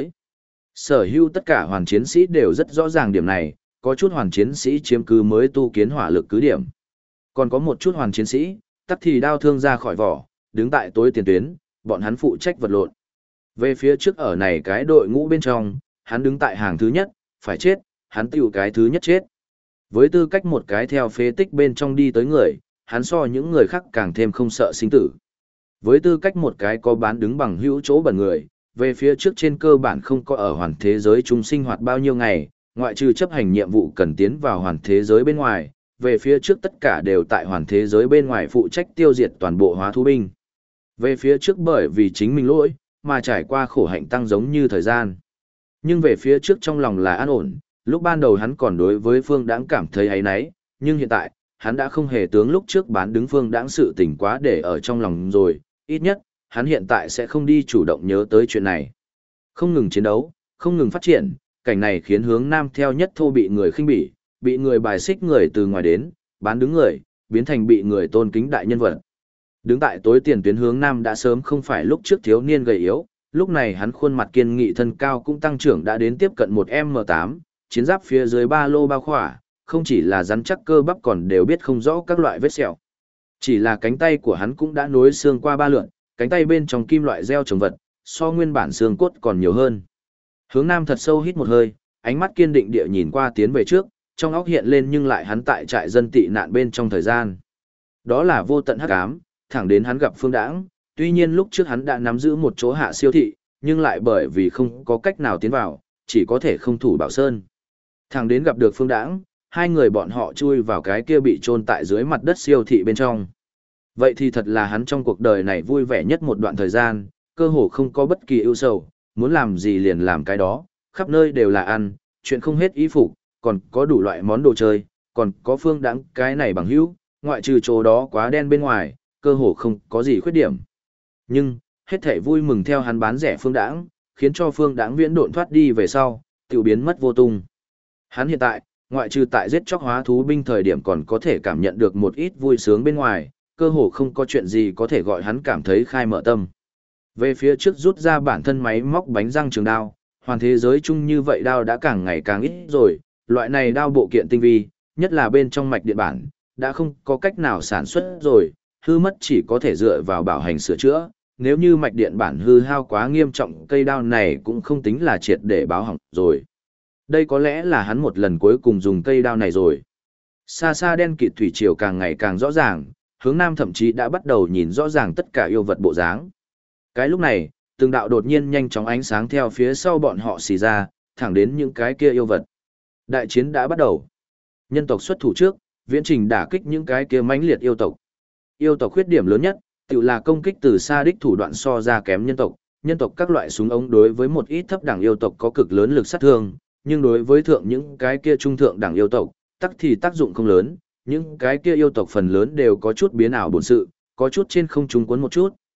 Sở hữu tất cả hoàn chiến sĩ đều rất rõ ràng điểm này, có chút hoàn chiến sĩ chiếm cứ mới tu kiến hỏa lực cứ điểm. Còn có một chút hoàn chiến sĩ, tắc thì đao thương ra khỏi vỏ, đứng tại tối tiền tuyến, bọn hắn phụ trách vật lộn. Về phía trước ở này cái đội ngũ bên trong, hắn đứng tại hàng thứ nhất, phải chết, hắn tiêu cái thứ nhất chết. Với tư cách một cái theo phế tích bên trong đi tới người, hắn so những người khác càng thêm không sợ sinh tử. Với tư cách một cái có bán đứng bằng hữu chỗ bẩn người, về phía trước trên cơ bản không có ở hoàn thế giới chung sinh hoạt bao nhiêu ngày, ngoại trừ chấp hành nhiệm vụ cần tiến vào hoàn thế giới bên ngoài, về phía trước tất cả đều tại hoàn thế giới bên ngoài phụ trách tiêu diệt toàn bộ hóa thú binh. Về phía trước bởi vì chính mình lỗi, mà trải qua khổ hạnh tăng giống như thời gian. Nhưng về phía trước trong lòng là an ổn, lúc ban đầu hắn còn đối với Phương Đãng cảm thấy áy náy, nhưng hiện tại, hắn đã không hề tướng lúc trước bán đứng Phương Đãng sự tình quá để ở trong lòng rồi, ít nhất, hắn hiện tại sẽ không đi chủ động nhớ tới chuyện này. Không ngừng chiến đấu, không ngừng phát triển, cảnh này khiến Hướng Nam theo nhất thô bị người khinh bỉ, bị người bài xích người từ ngoài đến, bán đứng người, biến thành bị người tôn kính đại nhân vật. Đứng tại tối tiền tuyến Hướng Nam đã sớm không phải lúc trước thiếu niên gầy yếu, lúc này hắn khuôn mặt kiên nghị thân cao cũng tăng trưởng đã đến tiếp cận 1m8, chiến giáp phía dưới ba lô bao khỏa, không chỉ là rắn chắc cơ bắp còn đều biết không rõ các loại vết sẹo. Chỉ là cánh tay của hắn cũng đã nối xương qua 3 lượn, cánh tay bên trong kim loại gieo trồng vật, so nguyên bản xương cốt còn nhiều hơn. Hướng Nam thật sâu hít một hơi, ánh mắt kiên định địa nhìn qua tiến về trước, trong óc hiện lên nhưng lại hắn tại trại dân tị nạn bên trong thời gian. Đó là vô tận hắc ám, thẳng đến hắn gặp Phương Đãng, tuy nhiên lúc trước hắn đã nắm giữ một chỗ hạ siêu thị, nhưng lại bởi vì không có cách nào tiến vào, chỉ có thể không thủ bảo sơn. Thẳng đến gặp được Phương Đãng, hai người bọn họ chui vào cái kia bị chôn tại dưới mặt đất siêu thị bên trong. Vậy thì thật là hắn trong cuộc đời này vui vẻ nhất một đoạn thời gian, cơ hồ không có bất kỳ ưu sầu, muốn làm gì liền làm cái đó, khắp nơi đều là ăn, chuyện không hết ý phục, còn có đủ loại món đồ chơi, còn có Phương Đãng cái này bằng hữu, ngoại trừ chỗ đó quá đen bên ngoài, cơ hồ không có gì khuyết điểm. Nhưng, hết thảy vui mừng theo hắn bán rẻ Phương Đãng, khiến cho Phương Đãng viễn độn thoát đi về sau, tiểu biến mất vô tung. Hắn hiện tại, ngoại trừ tại giết chóc hóa thú binh thời điểm còn có thể cảm nhận được một ít vui sướng bên ngoài, cơ hồ không có chuyện gì có thể gọi hắn cảm thấy khai mở tâm. Về phía trước rút ra bản thân máy móc bánh răng trường đao, hoàn thế giới chung như vậy đao đã càng ngày càng ít rồi, loại này đao bộ kiện tinh vi, nhất là bên trong mạch điện bản, đã không có cách nào sản xuất rồi, hư mất chỉ có thể dựa vào bảo hành sửa chữa, nếu như mạch điện bản hư hao quá nghiêm trọng cây đao này cũng không tính là triệt để báo hỏng rồi. Đây có lẽ là hắn một lần cuối cùng dùng cây đao này rồi. Xa xa đen kịt thủy triều càng ngày càng rõ ràng, Hướng Nam thậm chí đã bắt đầu nhìn rõ ràng tất cả yêu vật bộ dáng. Cái lúc này, từng đạo đột nhiên nhanh chóng ánh sáng theo phía sau bọn họ xì ra, thẳng đến những cái kia yêu vật. Đại chiến đã bắt đầu. Nhân tộc xuất thủ trước, viễn trình đả kích những cái kia mãnh liệt yêu tộc. Yêu tộc khuyết điểm lớn nhất, tự là công kích từ xa đích thủ đoạn so ra kém nhân tộc các loại súng ống đối với một ít thấp đẳng yêu tộc có cực lớn lực sát thương, nhưng đối với thượng những cái kia trung thượng đẳng yêu tộc, tắc thì tác dụng không lớn, những cái kia yêu tộc phần lớn đều có chút biến ảo bổn sự, có chút trên không trung cuốn một chút,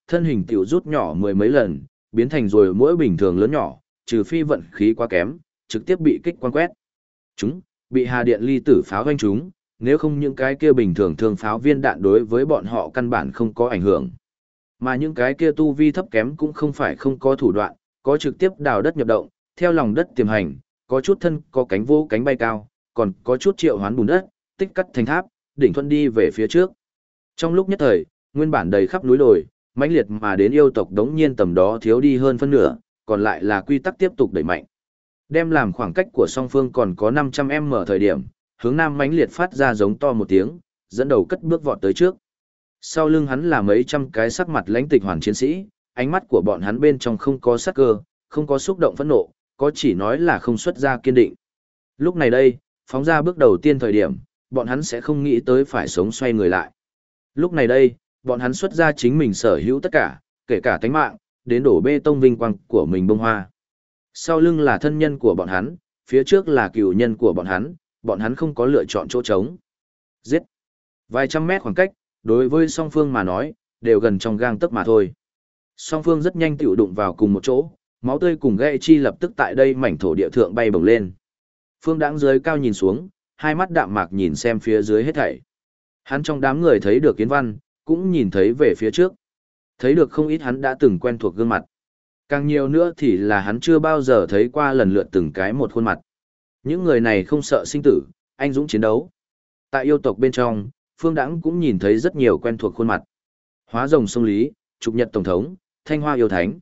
thân hình tiểu rút nhỏ mười mấy lần, biến thành rồi mỗi bình thường lớn nhỏ, trừ phi vận khí quá kém, trực tiếp bị kích quan quét. Chúng, bị hà điện ly tử pháo doanh chúng, nếu không những cái kia bình thường thương pháo viên đạn đối với bọn họ căn bản không có ảnh hưởng. Mà những cái kia tu vi thấp kém cũng không phải không có thủ đoạn, có trực tiếp đào đất nhập động, theo lòng đất tiềm hành, có chút thân có cánh vô cánh bay cao, còn có chút triệu hoán bùn đất, tích cắt thành tháp, đỉnh thuận đi về phía trước. Trong lúc nhất thời, nguyên bản đầy khắp núi đồi, mãnh liệt mà đến yêu tộc đống nhiên tầm đó thiếu đi hơn phân nửa, còn lại là quy tắc tiếp tục đẩy mạnh. Đem làm khoảng cách của song phương còn có 500m thời điểm, hướng nam mãnh liệt phát ra giống to một tiếng, dẫn đầu cất bước vọt tới trước. Sau lưng hắn là mấy trăm cái sắc mặt lãnh tịch hoàn chiến sĩ, ánh mắt của bọn hắn bên trong không có sắc cơ, không có xúc động phẫn nộ, có chỉ nói là không xuất ra kiên định. Lúc này đây, phóng ra bước đầu tiên thời điểm, bọn hắn sẽ không nghĩ tới phải sống xoay người lại. Lúc này đây, bọn hắn xuất ra chính mình sở hữu tất cả, kể cả tánh mạng, đến đổ bê tông vinh quang của mình bông hoa. Sau lưng là thân nhân của bọn hắn, phía trước là cựu nhân của bọn hắn không có lựa chọn chỗ trống. Giết! Vài trăm mét khoảng cách, đối với song phương mà nói, đều gần trong gang tấc mà thôi. Song phương rất nhanh tiểu đụng vào cùng một chỗ, máu tươi cùng gãy chi lập tức tại đây mảnh thổ địa thượng bay bổng lên. Phương Đãng dưới cao nhìn xuống, hai mắt đạm mạc nhìn xem phía dưới hết thảy. Hắn trong đám người thấy được Kiến Văn, cũng nhìn thấy về phía trước. Thấy được không ít hắn đã từng quen thuộc gương mặt. Càng nhiều nữa thì là hắn chưa bao giờ thấy qua lần lượt từng cái một khuôn mặt. Những người này không sợ sinh tử, anh dũng chiến đấu. Tại yêu tộc bên trong, Phương Đãng cũng nhìn thấy rất nhiều quen thuộc khuôn mặt. Hóa rồng sông Lý, Trục Nhật Tổng thống, Thanh Hoa yêu thánh.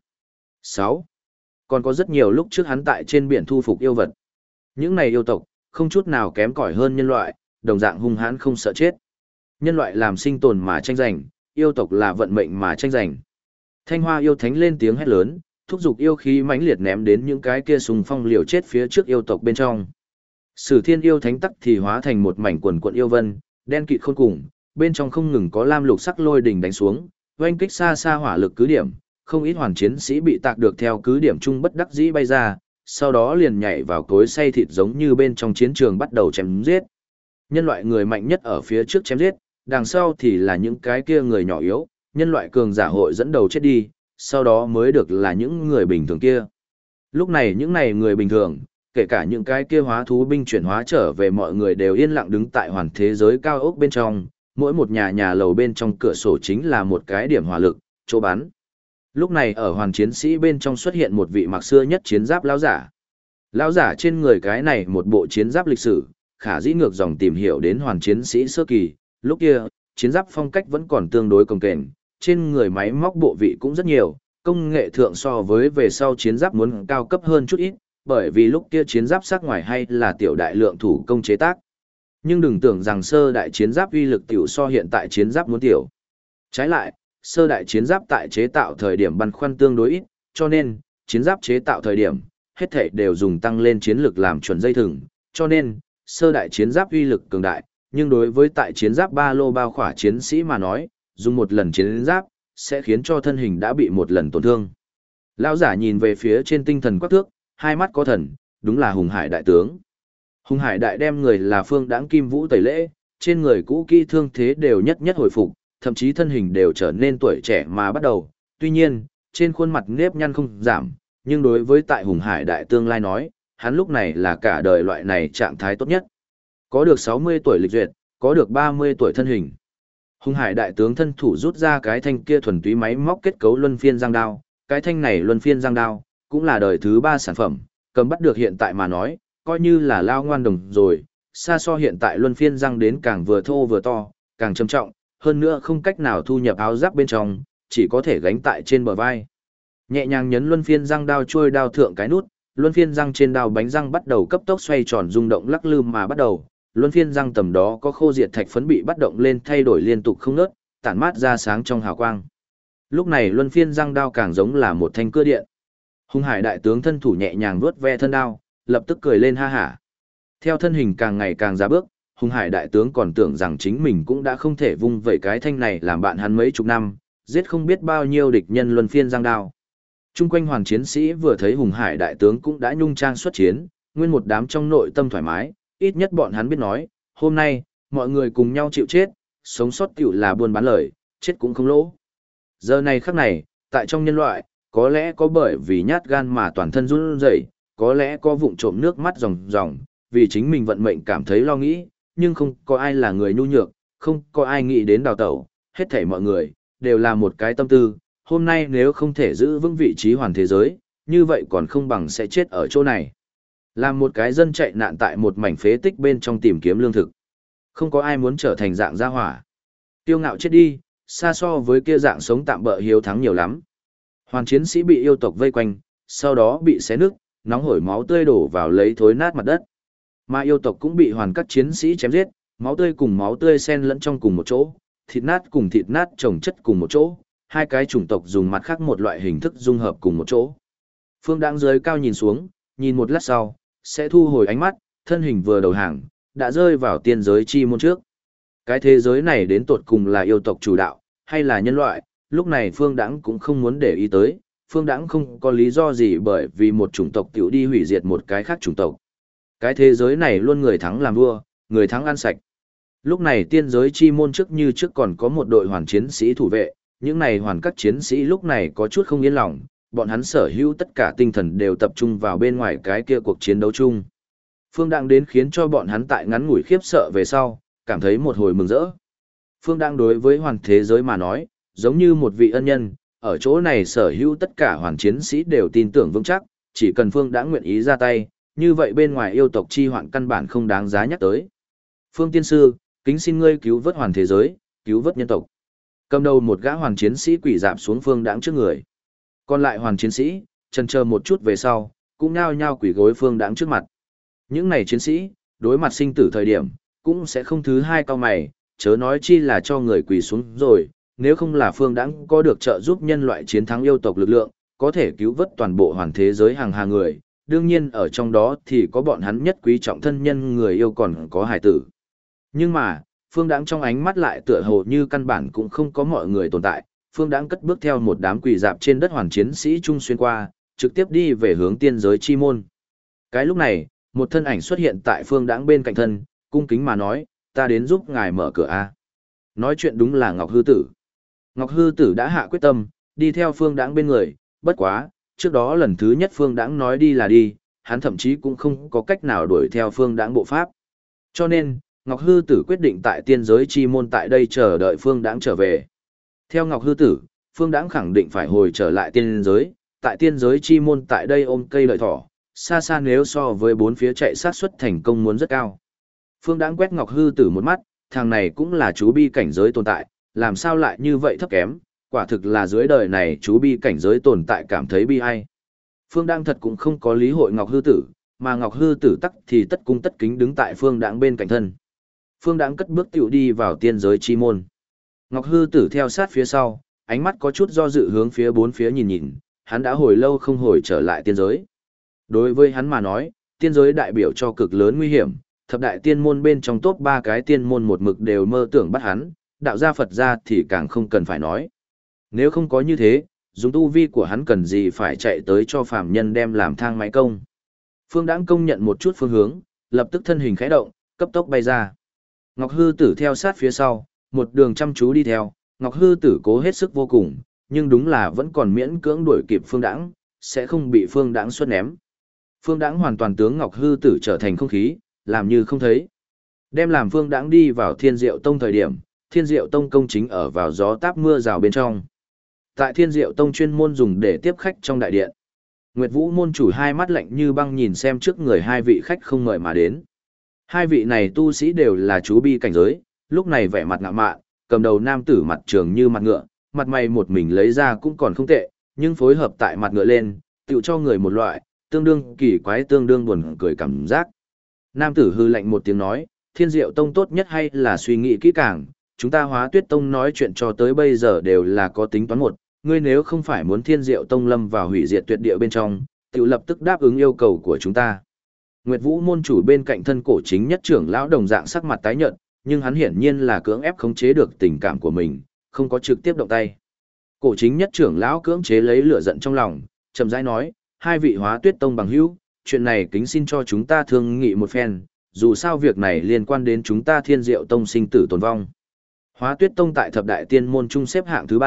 6. Còn có rất nhiều lúc trước hắn tại trên biển thu phục yêu vật. Những này yêu tộc, không chút nào kém cỏi hơn nhân loại, đồng dạng hung hãn không sợ chết. Nhân loại làm sinh tồn mà tranh giành, yêu tộc là vận mệnh mà tranh giành. Thanh Hoa yêu thánh lên tiếng hét lớn, thúc giục yêu khí mãnh liệt ném đến những cái kia sùng phong liều chết phía trước yêu tộc bên trong. Sử Thiên yêu thánh tắc thì hóa thành một mảnh quần quận yêu vân, đen kịt khôn cùng, bên trong không ngừng có lam lục sắc lôi đỉnh đánh xuống, oanh kích xa xa hỏa lực cứ điểm, không ít hoàn chiến sĩ bị tạc được theo cứ điểm chung bất đắc dĩ bay ra, sau đó liền nhảy vào cối xay thịt giống như bên trong chiến trường bắt đầu chém giết. Nhân loại người mạnh nhất ở phía trước chém giết, đằng sau thì là những cái kia người nhỏ yếu, nhân loại cường giả hội dẫn đầu chết đi, sau đó mới được là những người bình thường kia. Lúc này những này người bình thường, kể cả những cái kia hóa thú binh chuyển hóa trở về, mọi người đều yên lặng đứng tại hoàn thế giới cao ốc bên trong, mỗi một nhà lầu bên trong cửa sổ chính là một cái điểm hỏa lực, chỗ bắn. Lúc này ở hoàn chiến sĩ bên trong xuất hiện một vị mặc xưa nhất chiến giáp lão giả. Lão giả trên người cái này một bộ chiến giáp lịch sử, khả dĩ ngược dòng tìm hiểu đến hoàn chiến sĩ sơ kỳ, lúc kia, chiến giáp phong cách vẫn còn tương đối cồng kềnh, trên người máy móc bộ vị cũng rất nhiều, công nghệ thượng so với về sau chiến giáp muốn cao cấp hơn chút ít, bởi vì lúc kia chiến giáp sắc ngoài hay là tiểu đại lượng thủ công chế tác. Nhưng đừng tưởng rằng sơ đại chiến giáp uy lực tiểu so hiện tại chiến giáp muốn tiểu. Trái lại, sơ đại chiến giáp tại chế tạo thời điểm băn khoăn tương đối ít, cho nên, chiến giáp chế tạo thời điểm, hết thảy đều dùng tăng lên chiến lực làm chuẩn dây thừng, cho nên, sơ đại chiến giáp uy lực cường đại, nhưng đối với tại chiến giáp ba lô bao khỏa chiến sĩ mà nói, dùng một lần chiến giáp, sẽ khiến cho thân hình đã bị một lần tổn thương. Lão giả nhìn về phía trên tinh thần quắc thước, hai mắt có thần, đúng là Hùng Hải đại tướng. Hùng Hải đại đem người là Phương Đãng Kim Vũ tẩy lễ, trên người cũ kỹ thương thế đều nhất nhất hồi phục, thậm chí thân hình đều trở nên tuổi trẻ mà bắt đầu. Tuy nhiên, trên khuôn mặt nếp nhăn không giảm, nhưng đối với tại Hùng Hải đại tương lai nói, hắn lúc này là cả đời loại này trạng thái tốt nhất. Có được 60 tuổi lịch duyệt, có được 30 tuổi thân hình. Hùng Hải đại tướng thân thủ rút ra cái thanh kia thuần túy máy móc kết cấu luân phiên giang đao, cái thanh này luân phiên giang đao, cũng là đời thứ 3 sản phẩm, cầm bắt được hiện tại mà nói, coi như là lao ngoan đồng rồi, xa so hiện tại luân phiên giang đến càng vừa thô vừa to, càng trầm trọng, hơn nữa không cách nào thu nhập áo giáp bên trong, chỉ có thể gánh tại trên bờ vai. Nhẹ nhàng nhấn luân phiên răng đao trôi đao thượng cái nút, luân phiên răng trên đao bánh răng bắt đầu cấp tốc xoay tròn rung động lắc lư mà bắt đầu, luân phiên răng tầm đó có khô diệt thạch phấn bị bắt động lên thay đổi liên tục không ngớt, tản mát ra sáng trong hào quang. Lúc này luân phiên răng đao càng giống là một thanh cưa điện. Hùng Hải đại tướng thân thủ nhẹ nhàng vuốt ve thân đao, lập tức cười lên ha hả. Theo thân hình càng ngày càng ra bước, Hùng Hải đại tướng còn tưởng rằng chính mình cũng đã không thể vung vẩy cái thanh này làm bạn hắn mấy chục năm, giết không biết bao nhiêu địch nhân luân phiên giang đao. Trung quanh hoàn chiến sĩ vừa thấy Hùng Hải đại tướng cũng đã nhung trang xuất chiến, nguyên một đám trong nội tâm thoải mái, ít nhất bọn hắn biết nói, hôm nay, mọi người cùng nhau chịu chết, sống sót tiểu là buôn bán lời, chết cũng không lỗ. Giờ này khắc này, tại trong nhân loại, có lẽ có bởi vì nhát gan mà toàn thân run rẩy, có lẽ có vụng trộm nước mắt ròng ròng, vì chính mình vận mệnh cảm thấy lo nghĩ, nhưng không có ai là người nhu nhược, không có ai nghĩ đến đào tẩu, hết thảy mọi người, đều là một cái tâm tư, hôm nay nếu không thể giữ vững vị trí hoàn thế giới, như vậy còn không bằng sẽ chết ở chỗ này. Làm một cái dân chạy nạn tại một mảnh phế tích bên trong tìm kiếm lương thực. Không có ai muốn trở thành dạng gia hỏa. Tiêu ngạo chết đi, xa so với kia dạng sống tạm bợ hiếu thắng nhiều lắm. Hoàn chiến sĩ bị yêu tộc vây quanh, sau đó bị xé nứt, nóng hổi máu tươi đổ vào lấy thối nát mặt đất. Mà yêu tộc cũng bị hoàn các chiến sĩ chém giết, máu tươi cùng máu tươi xen lẫn trong cùng một chỗ, thịt nát cùng thịt nát chồng chất cùng một chỗ, hai cái chủng tộc dùng mặt khác một loại hình thức dung hợp cùng một chỗ. Phương Đãng dưới cao nhìn xuống, nhìn một lát sau, sẽ thu hồi ánh mắt, thân hình vừa đầu hàng, đã rơi vào tiên giới chi môn trước. Cái thế giới này đến tột cùng là yêu tộc chủ đạo, hay là nhân loại, lúc này Phương Đãng cũng không muốn để ý tới, Phương Đãng không có lý do gì bởi vì một chủng tộc tiểu đi hủy diệt một cái khác chủng tộc. Cái thế giới này luôn người thắng làm vua, người thắng ăn sạch. Lúc này tiên giới chi môn trước như trước còn có một đội hoàn chiến sĩ thủ vệ, những này hoàn các chiến sĩ lúc này có chút không yên lòng, bọn hắn sở hữu tất cả tinh thần đều tập trung vào bên ngoài cái kia cuộc chiến đấu chung. Phương Đãng đến khiến cho bọn hắn tại ngắn ngủi khiếp sợ về sau, cảm thấy một hồi mừng rỡ. Phương Đãng đối với hoàn thế giới mà nói, giống như một vị ân nhân, ở chỗ này sở hữu tất cả hoàn chiến sĩ đều tin tưởng vững chắc, chỉ cần Phương Đãng nguyện ý ra tay, như vậy bên ngoài yêu tộc chi hoạn căn bản không đáng giá nhắc tới. Phương tiên sư, kính xin ngươi cứu vớt hoàn thế giới, cứu vớt nhân tộc. Cầm đầu một gã hoàn chiến sĩ quỳ rạp xuống Phương Đãng trước người. Còn lại hoàn chiến sĩ, chần chờ một chút về sau, cũng nhao nhao quỳ gối Phương Đãng trước mặt. Những này chiến sĩ, đối mặt sinh tử thời điểm, cũng sẽ không thứ hai cao mày, chớ nói chi là cho người quỳ xuống rồi, nếu không là Phương Đãng có được trợ giúp nhân loại chiến thắng yêu tộc lực lượng, có thể cứu vớt toàn bộ hoàn thế giới hàng hà người, đương nhiên ở trong đó thì có bọn hắn nhất quý trọng thân nhân người yêu còn có hải tử. Nhưng mà, Phương Đãng trong ánh mắt lại tựa hồ như căn bản cũng không có mọi người tồn tại, Phương Đãng cất bước theo một đám quỳ dạp trên đất hoàn chiến sĩ trung xuyên qua, trực tiếp đi về hướng tiên giới chi môn. Cái lúc này, một thân ảnh xuất hiện tại Phương Đãng bên cạnh thân, cung kính mà nói, ta đến giúp ngài mở cửa a. Nói chuyện đúng là Ngọc Hư Tử. Ngọc Hư Tử đã hạ quyết tâm, đi theo Phương Đãng bên người, bất quá, trước đó lần thứ nhất Phương Đãng nói đi là đi, hắn thậm chí cũng không có cách nào đuổi theo Phương Đãng bộ pháp. Cho nên, Ngọc Hư Tử quyết định tại tiên giới chi môn tại đây chờ đợi Phương Đãng trở về. Theo Ngọc Hư Tử, Phương Đãng khẳng định phải hồi trở lại tiên giới, tại tiên giới chi môn tại đây ôm cây lợi thỏ, xa xa nếu so với bốn phía chạy sát suất thành công muốn rất cao. Phương Đãng quét Ngọc Hư Tử một mắt, thằng này cũng là chú bi cảnh giới tồn tại, làm sao lại như vậy thấp kém, quả thực là dưới đời này chú bi cảnh giới tồn tại cảm thấy bi ai. Phương Đãng thật cũng không có lý hội Ngọc Hư Tử, mà Ngọc Hư Tử tắc thì tất cung tất kính đứng tại Phương Đãng bên cạnh thân. Phương Đãng cất bước tiểu đi vào tiên giới chi môn. Ngọc Hư Tử theo sát phía sau, ánh mắt có chút do dự hướng phía bốn phía nhìn nhìn, hắn đã hồi lâu không hồi trở lại tiên giới. Đối với hắn mà nói, tiên giới đại biểu cho cực lớn nguy hiểm, thập đại tiên môn bên trong top 3 cái tiên môn một mực đều mơ tưởng bắt hắn, đạo gia Phật gia thì càng không cần phải nói. Nếu không có như thế, dùng tu vi của hắn cần gì phải chạy tới cho phàm nhân đem làm thang máy công. Phương Đãng công nhận một chút phương hướng, lập tức thân hình khẽ động, cấp tốc bay ra. Ngọc Hư Tử theo sát phía sau, một đường chăm chú đi theo, Ngọc Hư Tử cố hết sức vô cùng, nhưng đúng là vẫn còn miễn cưỡng đuổi kịp Phương Đãng, sẽ không bị Phương Đãng xuất ném. Phương Đãng hoàn toàn tướng Ngọc Hư Tử trở thành không khí, làm như không thấy. Đem làm Phương Đãng đi vào Thiên Diệu Tông thời điểm, Thiên Diệu Tông công chính ở vào gió táp mưa rào bên trong. Tại Thiên Diệu Tông chuyên môn dùng để tiếp khách trong đại điện. Nguyệt Vũ môn chủ hai mắt lạnh như băng nhìn xem trước người hai vị khách không mời mà đến. Hai vị này tu sĩ đều là chú bi cảnh giới, lúc này vẻ mặt ngạo mạn, cầm đầu nam tử mặt trường như mặt ngựa, mặt mày một mình lấy ra cũng còn không tệ, nhưng phối hợp tại mặt ngựa lên, tựu cho người một loại, tương đương kỳ quái tương đương buồn cười cảm giác. Nam tử hư lạnh một tiếng nói, Thiên Diệu Tông tốt nhất hay là suy nghĩ kỹ càng, chúng ta Hóa Tuyết Tông nói chuyện cho tới bây giờ đều là có tính toán một, ngươi nếu không phải muốn Thiên Diệu Tông lâm vào hủy diệt tuyệt địa bên trong, tự lập tức đáp ứng yêu cầu của chúng ta. Nguyệt Vũ môn chủ bên cạnh thân cổ chính nhất trưởng lão đồng dạng sắc mặt tái nhợt, nhưng hắn hiển nhiên là cưỡng ép khống chế được tình cảm của mình, không có trực tiếp động tay. Cổ chính nhất trưởng lão cưỡng chế lấy lửa giận trong lòng, chậm rãi nói, hai vị Hóa Tuyết Tông bằng hữu, chuyện này kính xin cho chúng ta thương nghị một phen, dù sao việc này liên quan đến chúng ta Thiên Diệu Tông sinh tử tồn vong. Hóa Tuyết Tông tại thập đại tiên môn trung xếp hạng thứ 3,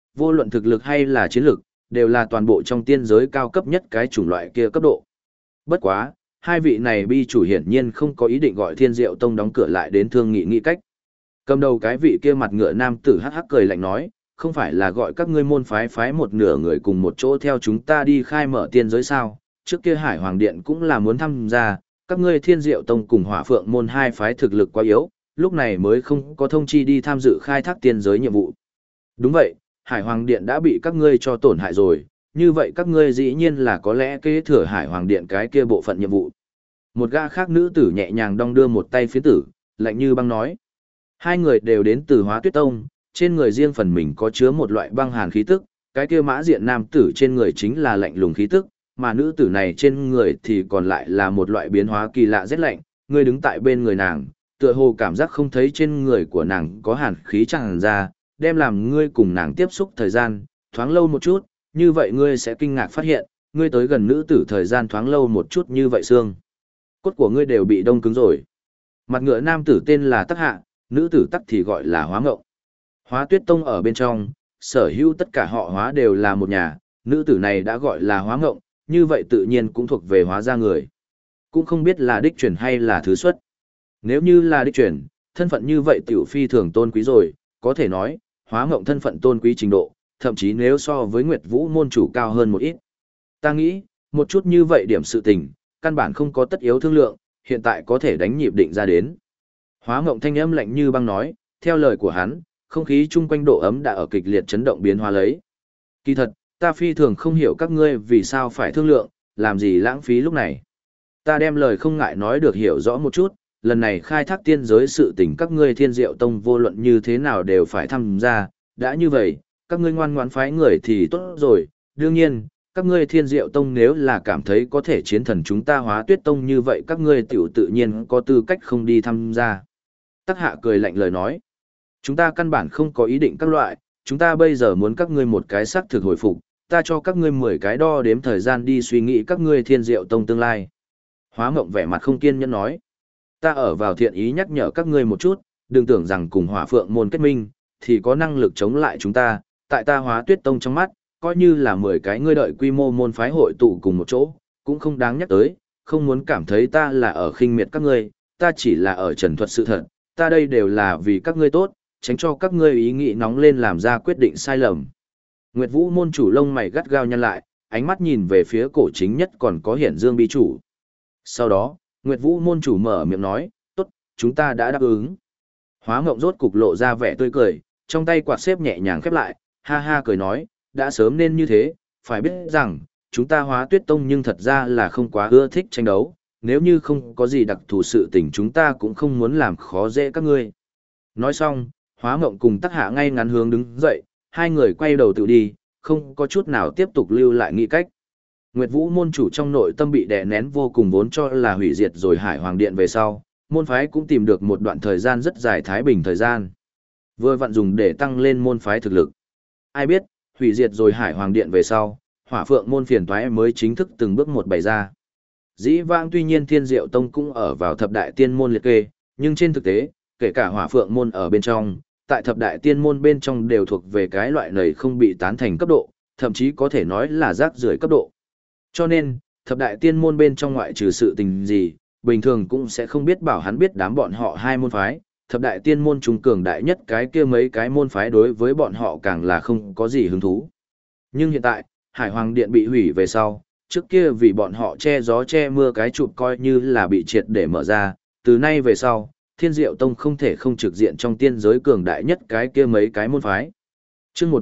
vô luận thực lực hay là chiến lực, đều là toàn bộ trong tiên giới cao cấp nhất cái chủng loại kia cấp độ. Bất quá, hai vị này bi chủ hiển nhiên không có ý định gọi Thiên Diệu Tông đóng cửa lại đến thương nghị nghị cách. Cầm đầu cái vị kia mặt ngựa nam tử hắc hắc cười lạnh nói, không phải là gọi các ngươi môn phái một nửa người cùng một chỗ theo chúng ta đi khai mở tiên giới sao, trước kia Hải Hoàng Điện cũng là muốn tham gia, các ngươi Thiên Diệu Tông cùng Hỏa Phượng môn hai phái thực lực quá yếu, lúc này mới không có thông chi đi tham dự khai thác tiên giới nhiệm vụ. Đúng vậy, Hải Hoàng Điện đã bị các ngươi cho tổn hại rồi, như vậy các ngươi dĩ nhiên là có lẽ kế thừa Hải Hoàng Điện cái kia bộ phận nhiệm vụ. Một gã khác nữ tử nhẹ nhàng đong đưa một tay phiến tử, lạnh như băng nói. Hai người đều đến từ Hóa Tuyết Tông, trên người riêng phần mình có chứa một loại băng hàn khí tức, cái kia mã diện nam tử trên người chính là lạnh lùng khí tức, mà nữ tử này trên người thì còn lại là một loại biến hóa kỳ lạ rét lạnh, ngươi đứng tại bên người nàng, tựa hồ cảm giác không thấy trên người của nàng có hàn khí tràn ra, đem làm ngươi cùng nàng tiếp xúc thời gian, thoáng lâu một chút, như vậy ngươi sẽ kinh ngạc phát hiện, ngươi tới gần nữ tử thời gian thoáng lâu một chút như vậy xương. Cốt của ngươi đều bị đông cứng rồi. Mặt ngựa nam tử tên là Tắc Hạ, nữ tử Tắc thì gọi là Hóa Ngộng. Hóa Tuyết Tông ở bên trong, sở hữu tất cả họ Hóa đều là một nhà, nữ tử này đã gọi là Hóa Ngộng, như vậy tự nhiên cũng thuộc về Hóa gia người. Cũng không biết là đích truyền hay là thứ xuất. Nếu như là đích truyền, thân phận như vậy tiểu phi thường tôn quý rồi, có thể nói, Hóa Ngộng thân phận tôn quý trình độ, thậm chí nếu so với Nguyệt Vũ môn chủ cao hơn một ít. Ta nghĩ, một chút như vậy điểm sự tình, căn bản không có tất yếu thương lượng, hiện tại có thể đánh nhịp định ra đến. Hóa Ngộng thanh âm lạnh như băng nói, theo lời của hắn, không khí chung quanh độ ấm đã ở kịch liệt chấn động biến hóa lấy. Kỳ thật, ta phi thường không hiểu các ngươi vì sao phải thương lượng, làm gì lãng phí lúc này. Ta đem lời không ngại nói được hiểu rõ một chút, lần này khai thác tiên giới sự tình các ngươi Thiên Diệu Tông vô luận như thế nào đều phải tham gia, đã như vậy, các ngươi ngoan ngoãn phái người thì tốt rồi, đương nhiên, các ngươi Thiên Diệu Tông nếu là cảm thấy có thể chiến thần chúng ta Hóa Tuyết Tông như vậy các ngươi tiểu tự nhiên có tư cách không đi tham gia. Tắc Hạ cười lạnh lời nói, chúng ta căn bản không có ý định các loại, chúng ta bây giờ muốn các ngươi một cái xác thực hồi phục, ta cho các ngươi 10 cái đo đếm thời gian đi suy nghĩ các ngươi Thiên Diệu Tông tương lai. Hóa Mộng vẻ mặt không kiên nhẫn nói, ta ở vào thiện ý nhắc nhở các ngươi một chút, đừng tưởng rằng cùng Hỏa Phượng môn kết minh, thì có năng lực chống lại chúng ta, tại ta Hóa Tuyết Tông trong mắt, coi như là 10 cái ngươi đợi quy mô môn phái hội tụ cùng một chỗ, cũng không đáng nhắc tới, không muốn cảm thấy ta là ở khinh miệt các ngươi, ta chỉ là ở trần thuật sự thật, ta đây đều là vì các ngươi tốt, tránh cho các ngươi ý nghĩ nóng lên làm ra quyết định sai lầm. Nguyệt Vũ môn chủ lông mày gắt gao nhăn lại, ánh mắt nhìn về phía cổ chính nhất còn có Hiển Dương bi chủ. Sau đó, Nguyệt Vũ môn chủ mở miệng nói, tốt, chúng ta đã đáp ứng. Hóa Ngộng rốt cục lộ ra vẻ tươi cười, trong tay quạt xếp nhẹ nhàng khép lại, ha ha cười nói, đã sớm nên như thế, phải biết rằng, chúng ta Hóa Tuyết Tông nhưng thật ra là không quá ưa thích tranh đấu, nếu như không có gì đặc thù sự tình chúng ta cũng không muốn làm khó dễ các ngươi. Nói xong, Hóa Ngộng cùng Tắc Hạ ngay ngắn hướng đứng dậy, hai người quay đầu tự đi, không có chút nào tiếp tục lưu lại nghị cách. Nguyệt Vũ môn chủ trong nội tâm bị đè nén vô cùng vốn cho là hủy diệt rồi Hải Hoàng Điện về sau, môn phái cũng tìm được một đoạn thời gian rất dài thái bình thời gian. Vừa vặn dùng để tăng lên môn phái thực lực. Ai biết, hủy diệt rồi Hải Hoàng Điện về sau, Hỏa Phượng môn phiền toái mới chính thức từng bước một bày ra. Dĩ vãng tuy nhiên Thiên Diệu Tông cũng ở vào thập đại tiên môn liệt kê, nhưng trên thực tế, kể cả Hỏa Phượng môn ở bên trong, tại thập đại tiên môn bên trong đều thuộc về cái loại này không bị tán thành cấp độ, thậm chí có thể nói là rác rưởi cấp độ. Cho nên, thập đại tiên môn bên trong ngoại trừ sự tình gì, bình thường cũng sẽ không biết bảo hắn biết đám bọn họ hai môn phái, thập đại tiên môn trung cường đại nhất cái kia mấy cái môn phái đối với bọn họ càng là không có gì hứng thú. Nhưng hiện tại, Hải Hoàng Điện bị hủy về sau, trước kia vì bọn họ che gió che mưa cái chụp coi như là bị triệt để mở ra, từ nay về sau, Thiên Diệu Tông không thể không trực diện trong tiên giới cường đại nhất cái kia mấy cái môn phái. Chương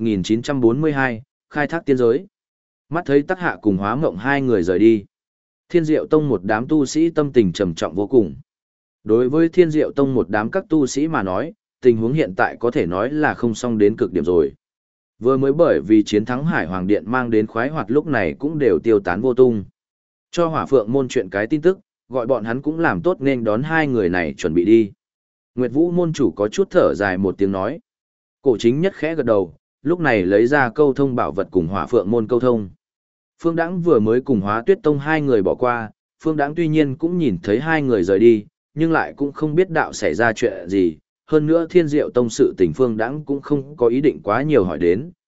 1942, khai thác tiên giới. Mắt thấy Tắc Hạ cùng Hóa Mộng hai người rời đi. Thiên Diệu Tông một đám tu sĩ tâm tình trầm trọng vô cùng. Đối với Thiên Diệu Tông một đám các tu sĩ mà nói, tình huống hiện tại có thể nói là không xong đến cực điểm rồi. Vừa mới bởi vì chiến thắng Hải Hoàng Điện mang đến khoái hoạt lúc này cũng đều tiêu tán vô tung. Cho Hỏa Phượng môn chuyện cái tin tức, gọi bọn hắn cũng làm tốt nên đón hai người này chuẩn bị đi. Nguyệt Vũ môn chủ có chút thở dài một tiếng nói. Cổ chính nhất khẽ gật đầu, lúc này lấy ra câu thông bảo vật cùng Hỏa Phượng môn câu thông. Phương Đãng vừa mới cùng Hóa Tuyết Tông hai người bỏ qua, Phương Đãng tuy nhiên cũng nhìn thấy hai người rời đi, nhưng lại cũng không biết đạo xảy ra chuyện gì. Hơn nữa Thiên Diệu Tông sự tình Phương Đãng cũng không có ý định quá nhiều hỏi đến,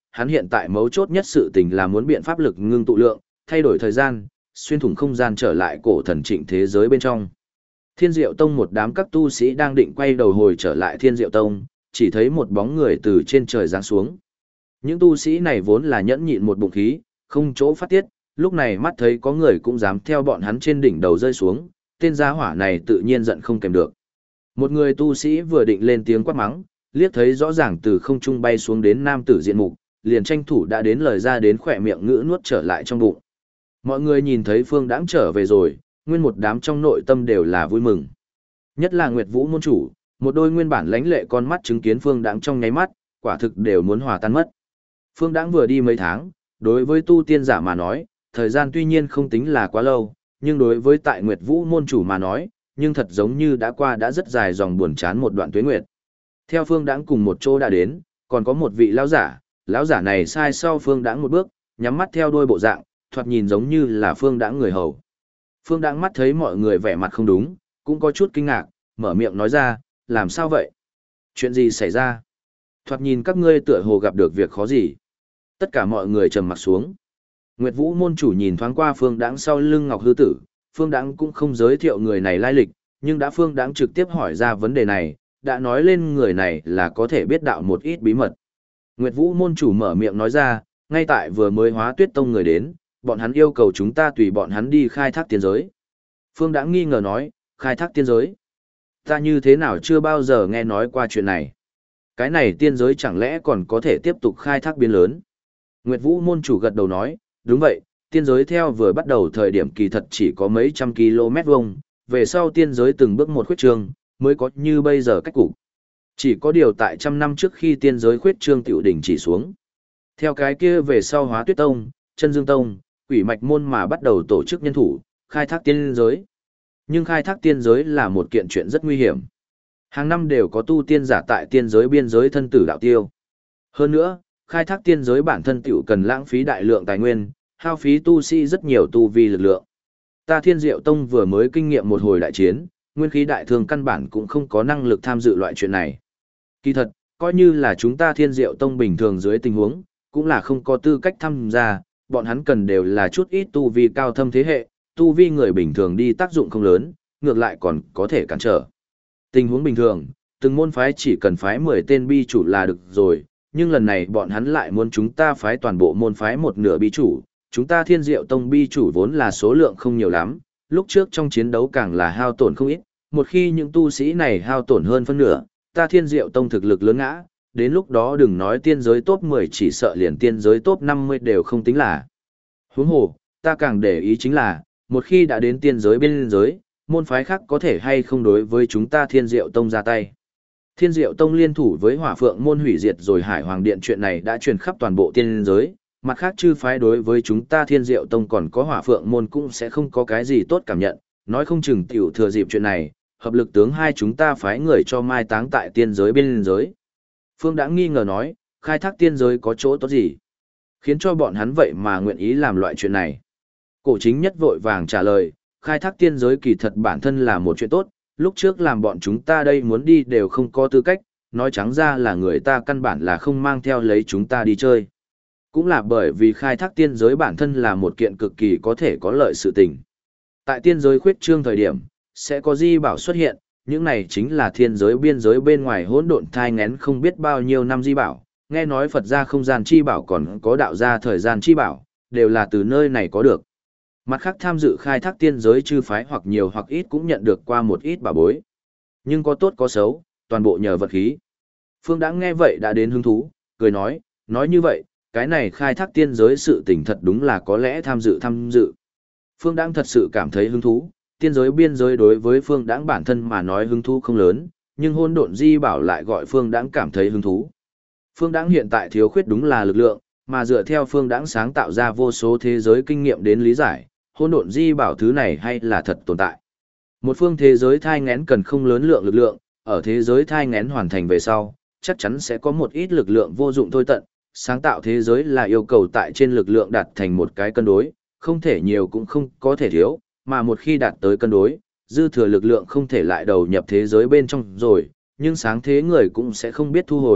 hắn hiện tại mấu chốt nhất sự tình là muốn biện pháp lực ngưng tụ lượng, thay đổi thời gian, xuyên thủng không gian trở lại cổ thần trịnh thế giới bên trong. Thiên Diệu Tông một đám các tu sĩ đang định quay đầu hồi trở lại Thiên Diệu Tông, chỉ thấy một bóng người từ trên trời giáng xuống. Những tu sĩ này vốn là nhẫn nhịn một bụng khí, không chỗ phát tiết, lúc này mắt thấy có người cũng dám theo bọn hắn trên đỉnh đầu rơi xuống, tên gia hỏa này tự nhiên giận không kèm được. Một người tu sĩ vừa định lên tiếng quát mắng, liếc thấy rõ ràng từ không trung bay xuống đến nam tử diện mục, liền tranh thủ đã đến lời ra đến khỏe miệng ngữ nuốt trở lại trong bụng. Mọi người nhìn thấy Phương Đãng trở về rồi, nguyên một đám trong nội tâm đều là vui mừng. Nhất là Nguyệt Vũ môn chủ, một đôi nguyên bản lãnh lệ con mắt chứng kiến Phương Đãng trong nháy mắt, quả thực đều muốn hòa tan mất. Phương Đãng vừa đi mấy tháng, đối với tu tiên giả mà nói, thời gian tuy nhiên không tính là quá lâu, nhưng đối với tại Nguyệt Vũ môn chủ mà nói, nhưng thật giống như đã qua đã rất dài dòng buồn chán một đoạn tuế nguyệt. Theo Phương Đãng cùng một chỗ đã đến, còn có một vị lão giả này sai sau Phương Đãng một bước, nhắm mắt theo đuôi bộ dạng, thoạt nhìn giống như là Phương Đãng người hầu. Phương Đãng mắt thấy mọi người vẻ mặt không đúng, cũng có chút kinh ngạc, mở miệng nói ra, làm sao vậy? Chuyện gì xảy ra? Thoạt nhìn các ngươi tựa hồ gặp được việc khó gì? Tất cả mọi người trầm mặt xuống. Nguyệt Vũ môn chủ nhìn thoáng qua Phương Đãng sau lưng Ngọc Hư Tử, Phương Đãng cũng không giới thiệu người này lai lịch, nhưng đã Phương Đãng trực tiếp hỏi ra vấn đề này, đã nói lên người này là có thể biết đạo một ít bí mật. Nguyệt Vũ môn chủ mở miệng nói ra, ngay tại vừa mới Hóa Tuyết Tông người đến, bọn hắn yêu cầu chúng ta tùy bọn hắn đi khai thác tiên giới. Phương Đãng nghi ngờ nói, khai thác tiên giới? Ta như thế nào chưa bao giờ nghe nói qua chuyện này? Cái này tiên giới chẳng lẽ còn có thể tiếp tục khai thác biên lớn? Nguyệt Vũ môn chủ gật đầu nói, đúng vậy, tiên giới theo vừa bắt đầu thời điểm kỳ thật chỉ có mấy trăm km vuông, về sau tiên giới từng bước một khuyết trương, mới có như bây giờ cách cục. Chỉ có điều tại trăm năm trước khi tiên giới khuyết trương tiểu đỉnh chỉ xuống. Theo cái kia về sau Hóa Tuyết Tông, Chân Dương Tông, Quỷ Mạch Môn mà bắt đầu tổ chức nhân thủ, khai thác tiên giới. Nhưng khai thác tiên giới là một kiện chuyện rất nguy hiểm. Hàng năm đều có tu tiên giả tại tiên giới biên giới thân tử đạo tiêu. Hơn nữa, khai thác tiên giới bản thân tiểu cần lãng phí đại lượng tài nguyên, hao phí tu sĩ rất nhiều tu vi lực lượng. Ta Thiên Diệu Tông vừa mới kinh nghiệm một hồi đại chiến, nguyên khí đại thương căn bản cũng không có năng lực tham dự loại chuyện này. Kỳ thật, coi như là chúng ta Thiên Diệu Tông bình thường dưới tình huống, cũng là không có tư cách tham gia, bọn hắn cần đều là chút ít tu vi cao thâm thế hệ, tu vi người bình thường đi tác dụng không lớn, ngược lại còn có thể cản trở. Tình huống bình thường, từng môn phái chỉ cần phái 10 tên bi chủ là được rồi, nhưng lần này bọn hắn lại muốn chúng ta phái toàn bộ môn phái một nửa bi chủ, chúng ta Thiên Diệu Tông bi chủ vốn là số lượng không nhiều lắm, lúc trước trong chiến đấu càng là hao tổn không ít, một khi những tu sĩ này hao tổn hơn phân nửa, ta Thiên Diệu Tông thực lực lớn ngã, đến lúc đó đừng nói tiên giới top 10 chỉ sợ liền tiên giới top 50 đều không tính là. Huống hồ, ta càng để ý chính là, một khi đã đến tiên giới bên giới, môn phái khác có thể hay không đối với chúng ta Thiên Diệu Tông ra tay. Thiên Diệu Tông liên thủ với Hỏa Phượng môn hủy diệt rồi Hải Hoàng Điện chuyện này đã truyền khắp toàn bộ tiên giới, mặt khác chư phái đối với chúng ta Thiên Diệu Tông còn có Hỏa Phượng môn cũng sẽ không có cái gì tốt cảm nhận, nói không chừng tiểu thừa dịp chuyện này, hợp lực tướng hai chúng ta phái người cho mai táng tại tiên giới bên giới. Phương đã nghi ngờ nói, khai thác tiên giới có chỗ tốt gì? Khiến cho bọn hắn vậy mà nguyện ý làm loại chuyện này. Cổ chính nhất vội vàng trả lời, khai thác tiên giới kỳ thật bản thân là một chuyện tốt, lúc trước làm bọn chúng ta đây muốn đi đều không có tư cách, nói trắng ra là người ta căn bản là không mang theo lấy chúng ta đi chơi. Cũng là bởi vì khai thác tiên giới bản thân là một kiện cực kỳ có thể có lợi sự tình. Tại tiên giới khuyết trương thời điểm, sẽ có di bảo xuất hiện, những này chính là thiên giới biên giới bên ngoài hỗn độn thai ngén không biết bao nhiêu năm di bảo, nghe nói Phật gia không gian chi bảo còn có đạo gia thời gian chi bảo, đều là từ nơi này có được. Mặt khác tham dự khai thác tiên giới chư phái hoặc nhiều hoặc ít cũng nhận được qua một ít bảo bối. Nhưng có tốt có xấu, toàn bộ nhờ vật khí. Phương đã nghe vậy đã đến hứng thú, cười nói như vậy, cái này khai thác tiên giới sự tình thật đúng là có lẽ tham dự. Phương Đãng thật sự cảm thấy hứng thú, tiên giới biên giới đối với Phương Đãng bản thân mà nói hứng thú không lớn, nhưng hôn độn di bảo lại gọi Phương Đãng cảm thấy hứng thú. Phương Đãng hiện tại thiếu khuyết đúng là lực lượng, mà dựa theo Phương Đãng sáng tạo ra vô số thế giới kinh nghiệm đến lý giải, hôn độn di bảo thứ này hay là thật tồn tại. Một phương thế giới thai ngén cần không lớn lượng lực lượng, ở thế giới thai ngén hoàn thành về sau, chắc chắn sẽ có một ít lực lượng vô dụng thôi tận, sáng tạo thế giới là yêu cầu tại trên lực lượng đạt thành một cái cân đối, không thể nhiều cũng không có thể thiếu, mà một khi đạt tới cân đối, dư thừa lực lượng không thể lại đầu nhập thế giới bên trong rồi, nhưng sáng thế người cũng sẽ không biết thu hồi,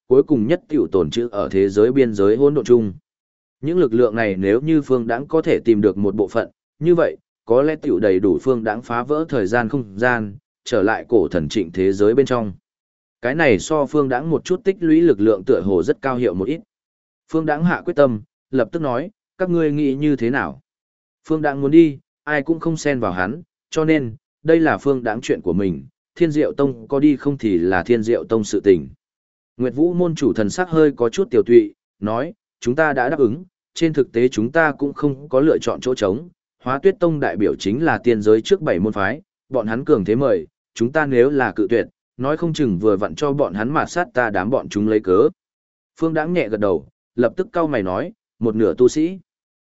cuối cùng nhất tiểu tồn trữ ở thế giới biên giới hỗn độn chung. Những lực lượng này nếu như Phương Đãng có thể tìm được một bộ phận, như vậy, có lẽ tiểu đầy đủ Phương Đãng phá vỡ thời gian không gian, trở lại cổ thần trịnh thế giới bên trong. Cái này so Phương Đãng một chút tích lũy lực lượng tựa hồ rất cao hiệu một ít. Phương Đãng hạ quyết tâm, lập tức nói, các ngươi nghĩ như thế nào? Phương Đãng muốn đi, ai cũng không xen vào hắn, cho nên, đây là Phương Đãng chuyện của mình, Thiên Diệu Tông có đi không thì là Thiên Diệu Tông sự tình. Nguyệt Vũ môn chủ thần sắc hơi có chút tiểu tụy, nói, chúng ta đã đáp ứng, trên thực tế chúng ta cũng không có lựa chọn chỗ trống, Hóa Tuyết Tông đại biểu chính là tiên giới trước 7 môn phái, bọn hắn cường thế mời, chúng ta nếu là cự tuyệt, nói không chừng vừa vặn cho bọn hắn mà sát ta đám bọn chúng lấy cớ. Phương Đãng nhẹ gật đầu, lập tức cau mày nói, một nửa tu sĩ.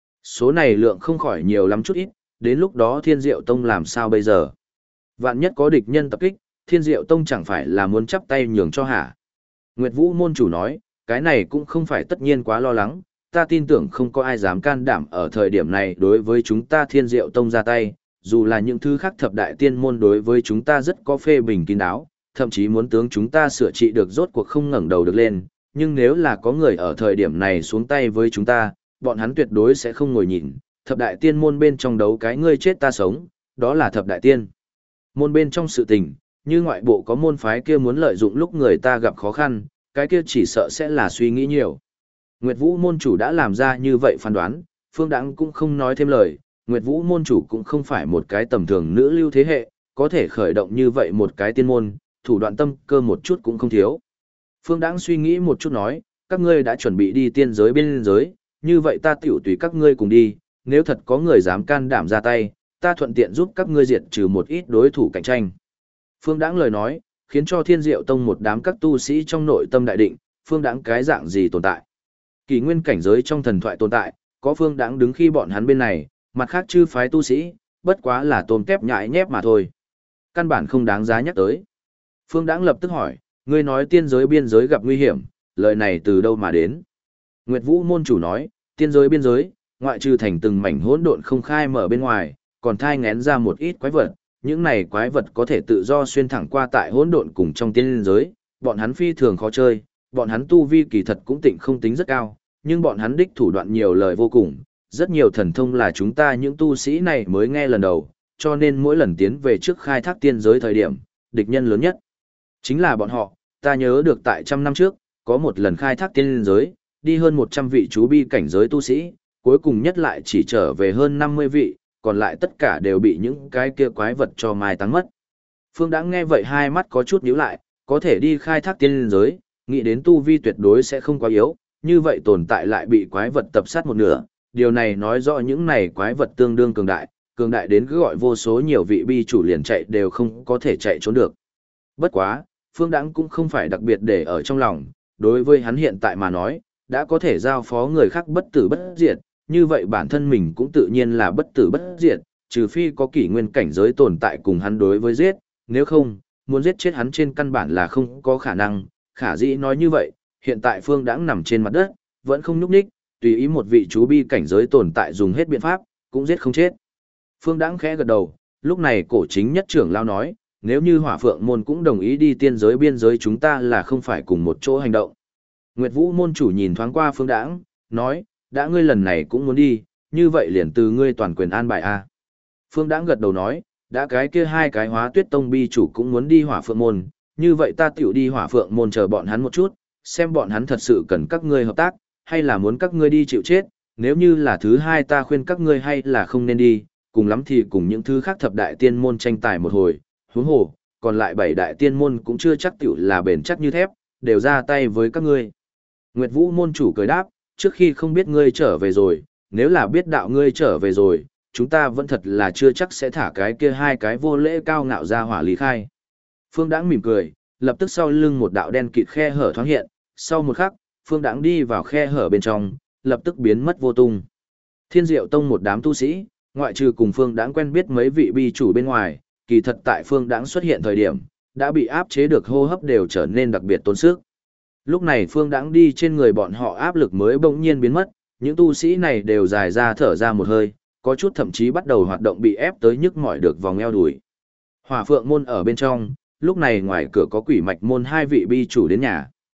Số này lượng không khỏi nhiều lắm chút ít, đến lúc đó Thiên Diệu Tông làm sao bây giờ? Vạn nhất có địch nhân tập kích, Thiên Diệu Tông chẳng phải là muốn chắp tay nhường cho hả? Nguyệt Vũ môn chủ nói, cái này cũng không phải tất nhiên quá lo lắng, ta tin tưởng không có ai dám can đảm ở thời điểm này đối với chúng ta Thiên Diệu Tông ra tay, dù là những thứ khác thập đại tiên môn đối với chúng ta rất có phê bình kín đáo, thậm chí muốn tướng chúng ta sửa trị được rốt cuộc không ngẩng đầu được lên, nhưng nếu là có người ở thời điểm này xuống tay với chúng ta, bọn hắn tuyệt đối sẽ không ngồi nhìn, thập đại tiên môn bên trong đấu cái ngươi chết ta sống, đó là thập đại tiên. Môn bên trong sự tình, như ngoại bộ có môn phái kia muốn lợi dụng lúc người ta gặp khó khăn, cái kia chỉ sợ sẽ là suy nghĩ nhiều. Nguyệt Vũ môn chủ đã làm ra như vậy phán đoán, Phương Đãng cũng không nói thêm lời, Nguyệt Vũ môn chủ cũng không phải một cái tầm thường nữ lưu thế hệ, có thể khởi động như vậy một cái tiên môn, thủ đoạn tâm cơ một chút cũng không thiếu. Phương Đãng suy nghĩ một chút nói, các ngươi đã chuẩn bị đi tiên giới bên giới, như vậy ta tiểu tùy các ngươi cùng đi, nếu thật có người dám can đảm ra tay, ta thuận tiện giúp các ngươi diệt trừ một ít đối thủ cạnh tranh. Phương Đãng lời nói, khiến cho Thiên Diệu Tông một đám các tu sĩ trong nội tâm đại định, Phương Đãng cái dạng gì tồn tại. Kỳ nguyên cảnh giới trong thần thoại tồn tại, có Phương Đãng đứng khi bọn hắn bên này, mặt khác chư phái tu sĩ, bất quá là tôm tép nhại nhép mà thôi. Căn bản không đáng giá nhắc tới. Phương Đãng lập tức hỏi, ngươi nói tiên giới biên giới gặp nguy hiểm, lời này từ đâu mà đến? Nguyệt Vũ môn chủ nói, tiên giới biên giới, ngoại trừ thành từng mảnh hỗn độn không khai mở bên ngoài, còn thai ngén ra một ít quái vật, những này quái vật có thể tự do xuyên thẳng qua tại hỗn độn cùng trong tiên giới, bọn hắn phi thường khó chơi, bọn hắn tu vi kỳ thật cũng tịnh không tính rất cao, nhưng bọn hắn đích thủ đoạn nhiều lời vô cùng, rất nhiều thần thông là chúng ta những tu sĩ này mới nghe lần đầu, cho nên mỗi lần tiến về trước khai thác tiên giới thời điểm, địch nhân lớn nhất chính là bọn họ. Ta nhớ được tại 100 năm trước, có một lần khai thác tiên giới, đi hơn 100 vị chú bi cảnh giới tu sĩ, cuối cùng nhất lại chỉ trở về hơn 50 vị, còn lại tất cả đều bị những cái kia quái vật cho mai táng mất. Phương Đãng nghe vậy hai mắt có chút nhíu lại, có thể đi khai thác tiên giới, nghĩ đến tu vi tuyệt đối sẽ không quá yếu, như vậy tồn tại lại bị quái vật tập sát một nửa, điều này nói rõ những này quái vật tương đương cường đại đến cứ gọi vô số nhiều vị bi chủ liền chạy đều không có thể chạy trốn được. Bất quá, Phương Đãng cũng không phải đặc biệt để ở trong lòng, đối với hắn hiện tại mà nói, đã có thể giao phó người khác bất tử bất diệt, như vậy bản thân mình cũng tự nhiên là bất tử bất diệt, trừ phi có kỷ nguyên cảnh giới tồn tại cùng hắn đối với giết, nếu không, muốn giết chết hắn trên căn bản là không có khả năng. Khả dĩ nói như vậy, hiện tại Phương Đãng nằm trên mặt đất, vẫn không nhúc nhích, tùy ý một vị chú bi cảnh giới tồn tại dùng hết biện pháp, cũng giết không chết. Phương Đãng khẽ gật đầu, lúc này cổ chính nhất trưởng lao nói, nếu như Hỏa Phượng môn cũng đồng ý đi tiên giới biên giới chúng ta là không phải cùng một chỗ hành động. Nguyệt Vũ môn chủ nhìn thoáng qua Phương Đãng, nói, đã ngươi lần này cũng muốn đi, như vậy liền từ ngươi toàn quyền an bài a. Phương Đãng gật đầu nói, đã cái kia hai cái Hóa Tuyết Tông bi chủ cũng muốn đi Hỏa Phượng môn, như vậy ta tiểu đi Hỏa Phượng môn chờ bọn hắn một chút, xem bọn hắn thật sự cần các ngươi hợp tác, hay là muốn các ngươi đi chịu chết, nếu như là thứ hai ta khuyên các ngươi hay là không nên đi, cùng lắm thì cùng những thứ khác thập đại tiên môn tranh tài một hồi, huống hồ, còn lại 7 đại tiên môn cũng chưa chắc tiểu là bền chắc như thép, đều ra tay với các ngươi. Nguyệt Vũ môn chủ cười đáp, trước khi không biết ngươi trở về rồi, nếu là biết đạo ngươi trở về rồi, chúng ta vẫn thật là chưa chắc sẽ thả cái kia hai cái vô lễ cao ngạo ra hỏa lý khai. Phương Đãng mỉm cười, lập tức sau lưng một đạo đen kịt khe hở thoáng hiện, sau một khắc, Phương Đãng đi vào khe hở bên trong, lập tức biến mất vô tung. Thiên Diệu Tông một đám tu sĩ, ngoại trừ cùng Phương Đãng quen biết mấy vị bi chủ bên ngoài, kỳ thật tại Phương Đãng xuất hiện thời điểm, đã bị áp chế được hô hấp đều trở nên đặc biệt tốn sức. Lúc này Phương Đãng đi trên người bọn họ áp lực mới bỗng nhiên biến mất, những tu sĩ này đều dài ra thở ra một hơi, có chút thậm chí bắt đầu hoạt động bị ép tới nhức mỏi được vòng eo đùi. Hỏa Phượng môn ở bên trong, lúc này ngoài cửa có Quỷ Mạch môn hai vị bi chủ đến nhà.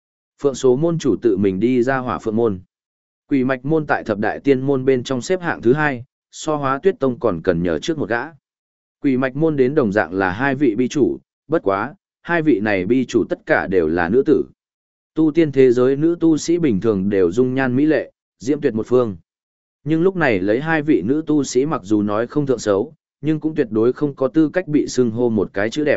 Phượng số môn chủ tự mình đi ra hỏa phượng môn. Quỷ mạch môn tại thập đại tiên môn bên trong xếp hạng thứ 2, so Hóa Tuyết Tông còn cần nhờ trước một gã. Quỷ mạch môn đến đồng dạng là 2 vị bi chủ, bất quá, 2 vị này bi chủ tất cả đều là nữ tử. Tu tiên thế giới nữ tu sĩ bình thường đều dung nhan mỹ lệ, diễm tuyệt một phương. Nhưng lúc này lấy 2 vị nữ tu sĩ mặc dù nói không thượng xấu, nhưng cũng tuyệt đối không có tư cách bị xưng hô một cái chữ đẹp.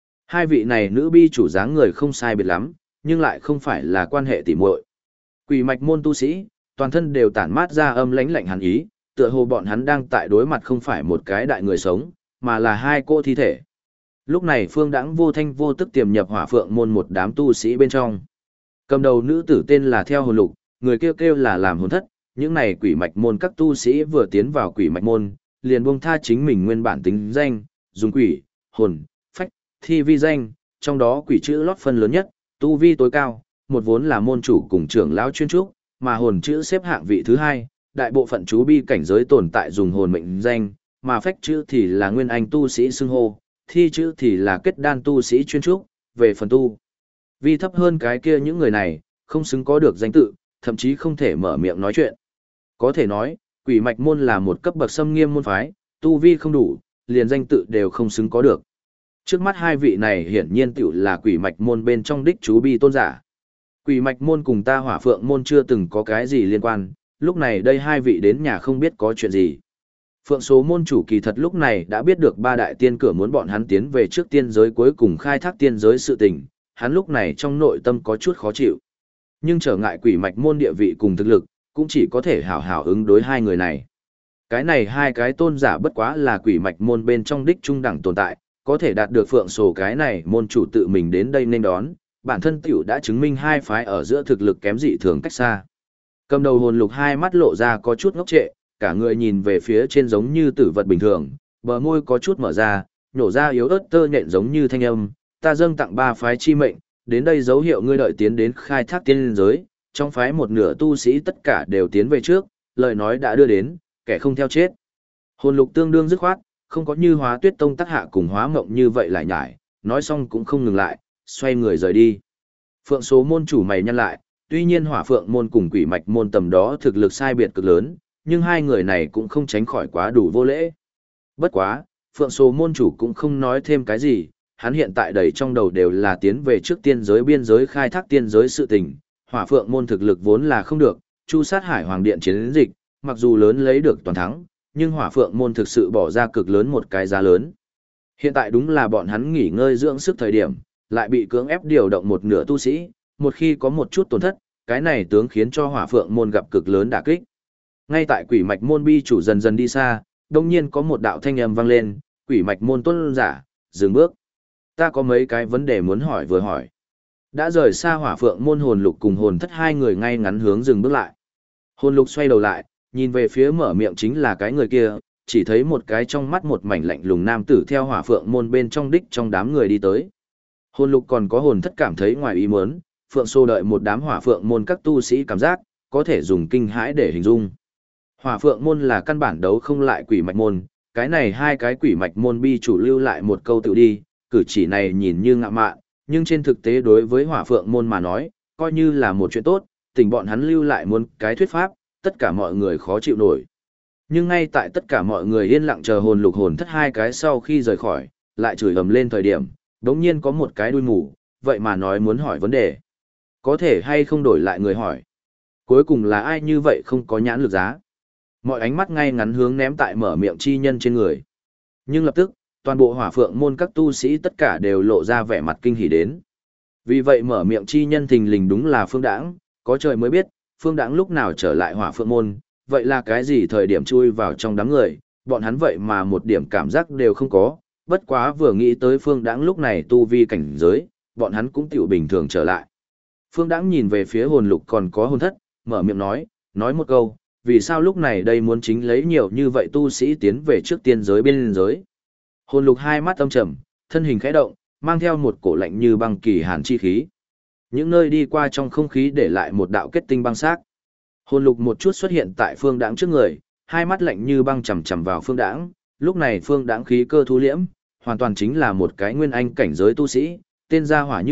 2 vị này nữ bi chủ dáng người không sai biệt lắm, nhưng lại không phải là quan hệ tỉ muội. Quỷ mạch môn tu sĩ, toàn thân đều tản mát ra âm lãnh lạnh hàn ý, tựa hồ bọn hắn đang tại đối mặt không phải một cái đại người sống, mà là 2 cô thi thể. Lúc này Phương Đãng vô thanh vô tức tiềm nhập hỏa phượng môn một đám tu sĩ bên trong. Cầm đầu nữ tử tên là Theo Hồn Lục, người kêu là làm hồn thất, những này quỷ mạch môn các tu sĩ vừa tiến vào quỷ mạch môn, liền buông tha chính mình nguyên bản tính danh, dùng quỷ, hồn, phách, thi vi danh, trong đó quỷ chữ lót phân lớn nhất, tu vi tối cao, một vốn là môn chủ cùng trưởng lão chuyên trúc, mà hồn chữ xếp hạng vị thứ 2, đại bộ phận chú bi cảnh giới tồn tại dùng hồn mệnh danh, mà phách chữ thì là nguyên anh tu sĩ xưng hô, thi chữ thì là kết đan tu sĩ chuyên trúc, về phần tu vi thấp hơn cái kia những người này, không xứng có được danh tự, thậm chí không thể mở miệng nói chuyện. Có thể nói, quỷ mạch môn là một cấp bậc xâm nghiêm môn phái, tu vi không đủ, liền danh tự đều không xứng có được. Trước mắt 2 vị này hiển nhiên tiểu là quỷ mạch môn bên trong đích chú bi tôn giả. Quỷ mạch môn cùng ta hỏa phượng môn chưa từng có cái gì liên quan, lúc này đây 2 vị đến nhà không biết có chuyện gì. Phượng số môn chủ kỳ thật lúc này đã biết được 3 đại tiên cửa muốn bọn hắn tiến về trước tiên giới cuối cùng khai thác tiên giới sự tình, hắn lúc này trong nội tâm có chút khó chịu. Nhưng trở ngại quỷ mạch môn địa vị cùng thực lực, cũng chỉ có thể hảo hảo ứng đối 2 người này. Cái này 2 cái tôn giả bất quá là quỷ mạch môn bên trong đích trung đẳng tồn tại, có thể đạt được phượng sổ cái này môn chủ tự mình đến đây nên đón, bản thân tiểu đã chứng minh 2 phái ở giữa thực lực kém dị thường cách xa. Cầm đầu Hồn Lục 2 mắt lộ ra có chút ngốc trệ, cả người nhìn về phía trên giống như tử vật bình thường, bờ môi có chút mở ra, nhổ ra yếu ớt tơ nhện giống như thanh âm, ta dâng tặng 3 phái chi mệnh, đến đây dấu hiệu ngươi đợi tiến đến khai thác tiên giới, trong phái một nửa tu sĩ tất cả đều tiến về trước, lời nói đã đưa đến, kẻ không theo chết. Hồn Lục tương đương dứt khoát, không có như Hóa Tuyết Tông tác hạ cùng Hóa Mộng như vậy lại nhải, nói xong cũng không ngừng lại, xoay người rời đi. Phượng số môn chủ mày nhăn lại, tuy nhiên Hỏa Phượng môn cùng Quỷ Mạch môn tầm đó thực lực sai biệt cực lớn, nhưng 2 người này cũng không tránh khỏi quá đủ vô lễ. Bất quá, Phượng số môn chủ cũng không nói thêm cái gì, hắn hiện tại đầy trong đầu đều là tiến về trước tiên giới biên giới khai thác tiên giới sự tình. Hỏa Phượng môn thực lực vốn là không được, chu sát Hải Hoàng Điện chiến dịch, mặc dù lớn lấy được toàn thắng, nhưng Hỏa Phượng môn thực sự bỏ ra cực lớn một cái giá lớn. Hiện tại đúng là bọn hắn nghỉ ngơi dưỡng sức thời điểm, lại bị cưỡng ép điều động một nửa tu sĩ, một khi có một chút tổn thất, cái này tướng khiến cho Hỏa Phượng môn gặp cực lớn đả kích. Ngay tại Quỷ Mạch môn bi chủ dần dần đi xa, đột nhiên có một đạo thanh âm vang lên, Quỷ Mạch môn tôn giả, dừng bước. Ta có mấy cái vấn đề muốn hỏi vừa hỏi. Đã rời xa Hỏa Phượng môn Hồn Lục cùng Hồn Thất 2 người ngay ngắn hướng dừng bước lại. Hồn Lục xoay đầu lại, nhìn về phía mở miệng chính là cái người kia, chỉ thấy một cái trong mắt một mảnh lạnh lùng nam tử theo Hỏa Phượng môn bên trong đích trong đám người đi tới. Hồn Lục còn có Hồn Thất cảm thấy ngoài ý muốn, Phượng Xô đợi một đám Hỏa Phượng môn các tu sĩ cảm giác, có thể dùng kinh hãi để hình dung. Hỏa Phượng môn là căn bản đấu không lại Quỷ Mạch môn, cái này 2 cái Quỷ Mạch môn bi chủ lưu lại một câu tự đi, cử chỉ này nhìn như ngạo mạn, nhưng trên thực tế đối với Hỏa Phượng môn mà nói, coi như là một chuyện tốt, tình bọn hắn lưu lại muốn cái thuyết pháp, tất cả mọi người khó chịu nổi. Nhưng ngay tại tất cả mọi người yên lặng chờ Hồn Lục Hồn Thất 2 cái sau khi rời khỏi, lại chửi ầm lên thời điểm, đống nhiên có một cái đuôi mù, vậy mà nói muốn hỏi vấn đề. Có thể hay không đổi lại người hỏi. Cuối cùng là ai như vậy không có nhãn lực giá. Mọi ánh mắt ngay ngắn hướng ném tại mở miệng chi nhân trên người. Nhưng lập tức, toàn bộ Hỏa Phượng môn các tu sĩ tất cả đều lộ ra vẻ mặt kinh hỉ đến. Vì vậy mở miệng chi nhân thình lình đúng là Phương Đãng, có trời mới biết, Phương Đãng lúc nào trở lại Hỏa Phượng môn, vậy là cái gì thời điểm chui vào trong đám người, bọn hắn vậy mà một điểm cảm giác đều không có, bất quá vừa nghĩ tới Phương Đãng lúc này tu vi cảnh giới, bọn hắn cũng tiểu bình thường trở lại. Phương Đãng nhìn về phía Hồn Lục còn có Hồn Thất, mở miệng nói một câu, vì sao lúc này đây muốn chính lấy nhiều như vậy tu sĩ tiến về trước tiên giới biên giới. Hồn Lục 2 mắt âm trầm, thân hình khẽ động, mang theo một cổ lạnh như băng kỳ hàn chi khí. Những nơi đi qua trong không khí để lại một đạo kết tinh băng xác. Hồn Lục một chút xuất hiện tại Phương Đãng trước người, 2 mắt lạnh như băng chằm chằm vào Phương Đãng, lúc này Phương Đãng khí cơ thu liễm, hoàn toàn chính là một cái nguyên anh cảnh giới tu sĩ, tên gia hỏa như vậy,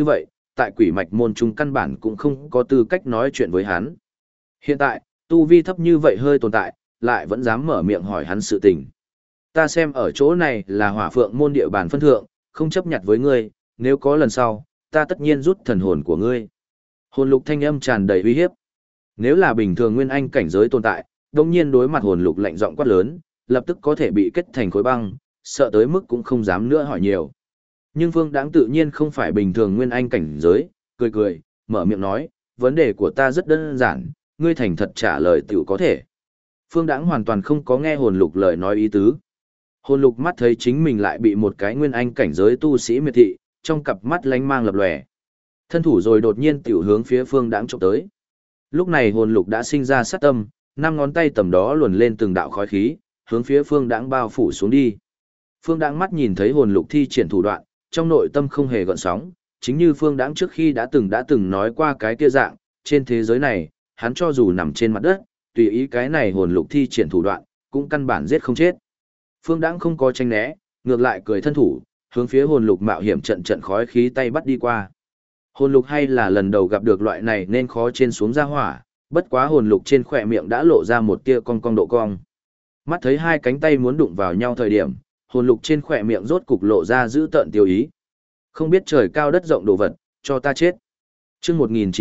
tại quỷ mạch môn trung căn bản cũng không có tư cách nói chuyện với hắn. Hiện tại, tu vi thấp như vậy hơi tồn tại, lại vẫn dám mở miệng hỏi hắn sự tình. Ta xem ở chỗ này là hỏa phượng môn địa bàn phân thượng, không chấp nhặt với ngươi, nếu có lần sau, ta tất nhiên rút thần hồn của ngươi. Hồn lục thanh âm tràn đầy uy hiếp. Nếu là bình thường nguyên anh cảnh giới tồn tại, đồng nhiên đối mặt hồn lục lạnh giọng quát lớn, lập tức có thể bị kết thành khối băng, sợ tới mức cũng không dám nữa hỏi nhiều. Nhưng Phương Đãng tự nhiên không phải bình thường nguyên anh cảnh giới, cười cười, mở miệng nói, vấn đề của ta rất đơn giản, ngươi thành thật trả lời tiểu có thể. Phương Đãng hoàn toàn không có nghe hồn lục lời nói ý tứ. Hồn lục mắt thấy chính mình lại bị một cái nguyên anh cảnh giới tu sĩ miệt thị, trong cặp mắt lánh mang lập lòe. Thân thủ rồi đột nhiên tiểu hướng phía Phương Đãng chụp tới. Lúc này hồn lục đã sinh ra sát tâm, năm ngón tay tầm đó luồn lên từng đạo khói khí, hướng phía Phương Đãng bao phủ xuống đi. Phương Đãng mắt nhìn thấy hồn lục thi triển thủ đoạn, trong nội tâm không hề gợn sóng, chính như Phương Đãng trước khi đã từng nói qua cái kia dạng, trên thế giới này, hắn cho dù nằm trên mặt đất, tùy ý cái này hồn lục thi triển thủ đoạn, cũng căn bản giết không chết. Phương Đãng không có tranh né, ngược lại cười thân thủ, hướng phía hồn lục mạo hiểm trận trận khói khí tay bắt đi qua. Hồn lục hay là lần đầu gặp được loại này nên khó trên xuống ra hỏa, bất quá hồn lục trên khỏe miệng đã lộ ra một tia cong cong độ cong. Mắt thấy hai cánh tay muốn đụng vào nhau thời điểm, hồn lục trên khỏe miệng rốt cục lộ ra giữ tợn tiêu ý. Không biết trời cao đất rộng đồ vật, cho ta chết. Chương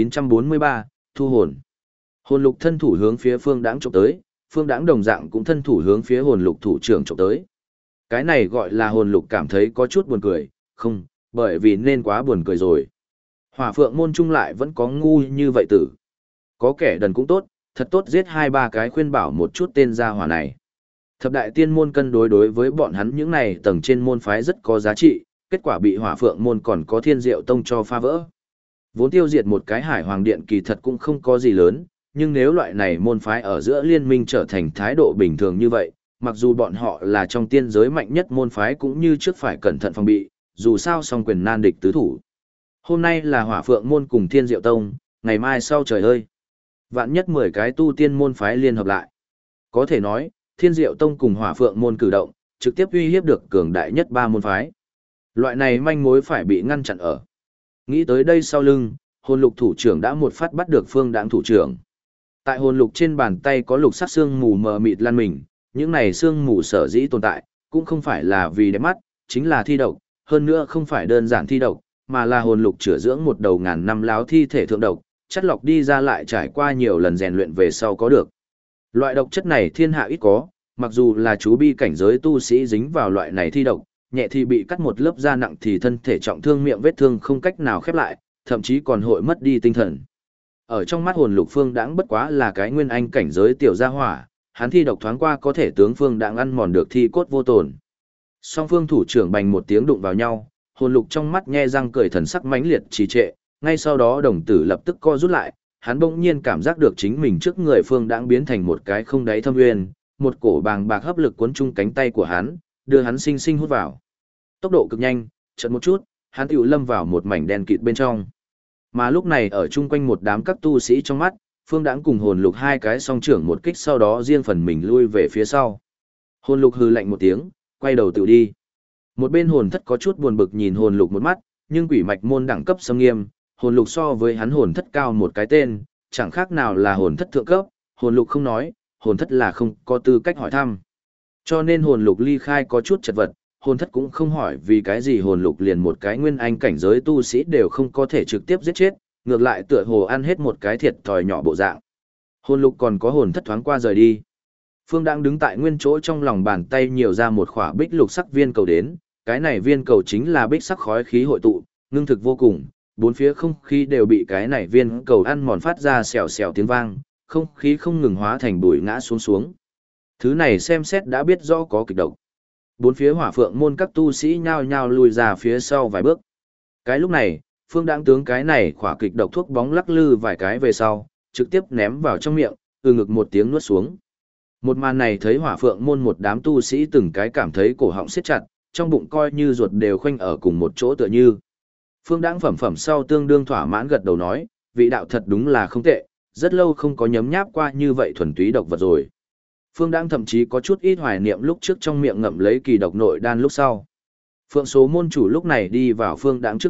1943, thu hồn. Hồn lục thân thủ hướng phía Phương Đãng chụp tới, Phương Đãng đồng dạng cũng thân thủ hướng phía hồn lục thủ trưởng chụp tới. Cái này gọi là hồn lục cảm thấy có chút buồn cười, không, bởi vì nên quá buồn cười rồi. Hỏa phượng môn trung lại vẫn có ngu như vậy tử. Có kẻ đần cũng tốt, thật tốt giết 2-3 cái khuyên bảo một chút tên gia hỏa này. Thập đại tiên môn cân đối với bọn hắn những này tầng trên môn phái rất có giá trị, kết quả bị hỏa phượng môn còn có thiên diệu tông cho phá vỡ. Vốn tiêu diệt một cái hải hoàng điện kỳ thật cũng không có gì lớn, nhưng nếu loại này môn phái ở giữa liên minh trở thành thái độ bình thường như vậy, mặc dù bọn họ là trong tiên giới mạnh nhất môn phái cũng như trước phải cẩn thận phòng bị, dù sao song quyền nan địch tứ thủ. Hôm nay là hỏa phượng môn cùng thiên diệu tông, ngày mai sau trời ơi. Vạn nhất 10 cái tu tiên môn phái liên hợp lại. Có thể nói, thiên diệu tông cùng hỏa phượng môn cử động, trực tiếp uy hiếp được cường đại nhất 3 môn phái. Loại này manh mối phải bị ngăn chặn ở. Nghĩ tới đây sau lưng, hồn lục thủ trưởng đã một phát bắt được Phương Đãng thủ trưởng. Tại hồn lục trên bàn tay có lục sắc xương mù mờ mịt lan mình, những này xương mù sở dĩ tồn tại, cũng không phải là vì đẹp mắt, chính là thi độc, hơn nữa không phải đơn giản thi độc, mà là hồn lục chữa dưỡng một đầu ngàn năm láo thi thể thượng độc, chất lọc đi ra lại trải qua nhiều lần rèn luyện về sau có được. Loại độc chất này thiên hạ ít có, mặc dù là chú bi cảnh giới tu sĩ dính vào loại này thi độc, nhẹ thì bị cắt một lớp da, nặng thì thân thể trọng thương, miệng vết thương không cách nào khép lại, thậm chí còn hội mất đi tinh thần. Ở trong mắt hồn lục Phương Đãng bất quá là cái nguyên anh cảnh giới tiểu gia hỏa, hắn thi độc thoáng qua có thể tướng Phương Đãng ăn mòn được thi cốt vô tổn. Song phương thủ trưởng bành một tiếng đụng vào nhau, hồn lục trong mắt nhe răng cười thần sắc mãnh liệt trì trệ, ngay sau đó đồng tử lập tức co rút lại, hắn bỗng nhiên cảm giác được chính mình trước người Phương Đãng biến thành một cái không đáy thâm nguyên, một cổ bàng bạc hấp lực cuốn chung cánh tay của hắn, đưa hắn sinh sinh hút vào. Tốc độ cực nhanh, chợt một chút, hắn tiểu lâm vào một mảnh đen kịt bên trong. Mà lúc này ở chung quanh một đám các tu sĩ trong mắt, Phương Đãng cùng hồn lục hai cái song trưởng một kích, sau đó riêng phần mình lui về phía sau. Hồn lục hừ lạnh một tiếng, quay đầu tự đi. Một bên hồn thất có chút buồn bực nhìn hồn lục một mắt, nhưng quỷ mạch môn đẳng cấp xâm nghiêm, hồn lục so với hắn hồn thất cao một cái tên, chẳng khác nào là hồn thất thượng cấp, hồn lục không nói, hồn thất là không có tư cách hỏi thăm. Cho nên hồn lục ly khai có chút chật vật, hồn thất cũng không hỏi vì cái gì hồn lục liền một cái nguyên anh cảnh giới tu sĩ đều không có thể trực tiếp giết chết, ngược lại tựa hồ ăn hết một cái thiệt thòi nhỏ bộ dạng. Hồn lục còn có hồn thất thoáng qua rời đi. Phương đang đứng tại nguyên chỗ, trong lòng bàn tay nhiều ra một khỏa bích lục sắc viên cầu đến, cái này viên cầu chính là bích sắc khói khí hội tụ, ngưng thực vô cùng, bốn phía không khí đều bị cái này viên cầu ăn mòn phát ra xèo xèo tiếng vang, không khí không ngừng hóa thành bụi ngã xuống xuống. Thứ này xem xét đã biết rõ có kịch độc. Bốn phía hỏa phượng môn các tu sĩ nhao nhao lùi ra phía sau vài bước. Cái lúc này, Phương đang tướng cái này khỏa kịch độc thuốc bóng lắc lư vài cái về sau, trực tiếp ném vào trong miệng, ngực một tiếng nuốt xuống. Một màn này thấy hỏa phượng môn một đám tu sĩ từng cái cảm thấy cổ họng siết chặt, trong bụng coi như ruột đều khoanh ở cùng một chỗ tựa như. Phương Đãng phẩm sau tương đương thỏa mãn gật đầu nói, vị đạo thật đúng là không tệ, rất lâu không có nhấm nháp qua như vậy thuần túy độc vật rồi. Phương Đãng thậm chí có chút ít hoài niệm lúc trước trong miệng ngậm lấy kỳ độc nội đan lúc sau. Phượng số môn chủ lúc này đi vào Phương Đãng trước mặt,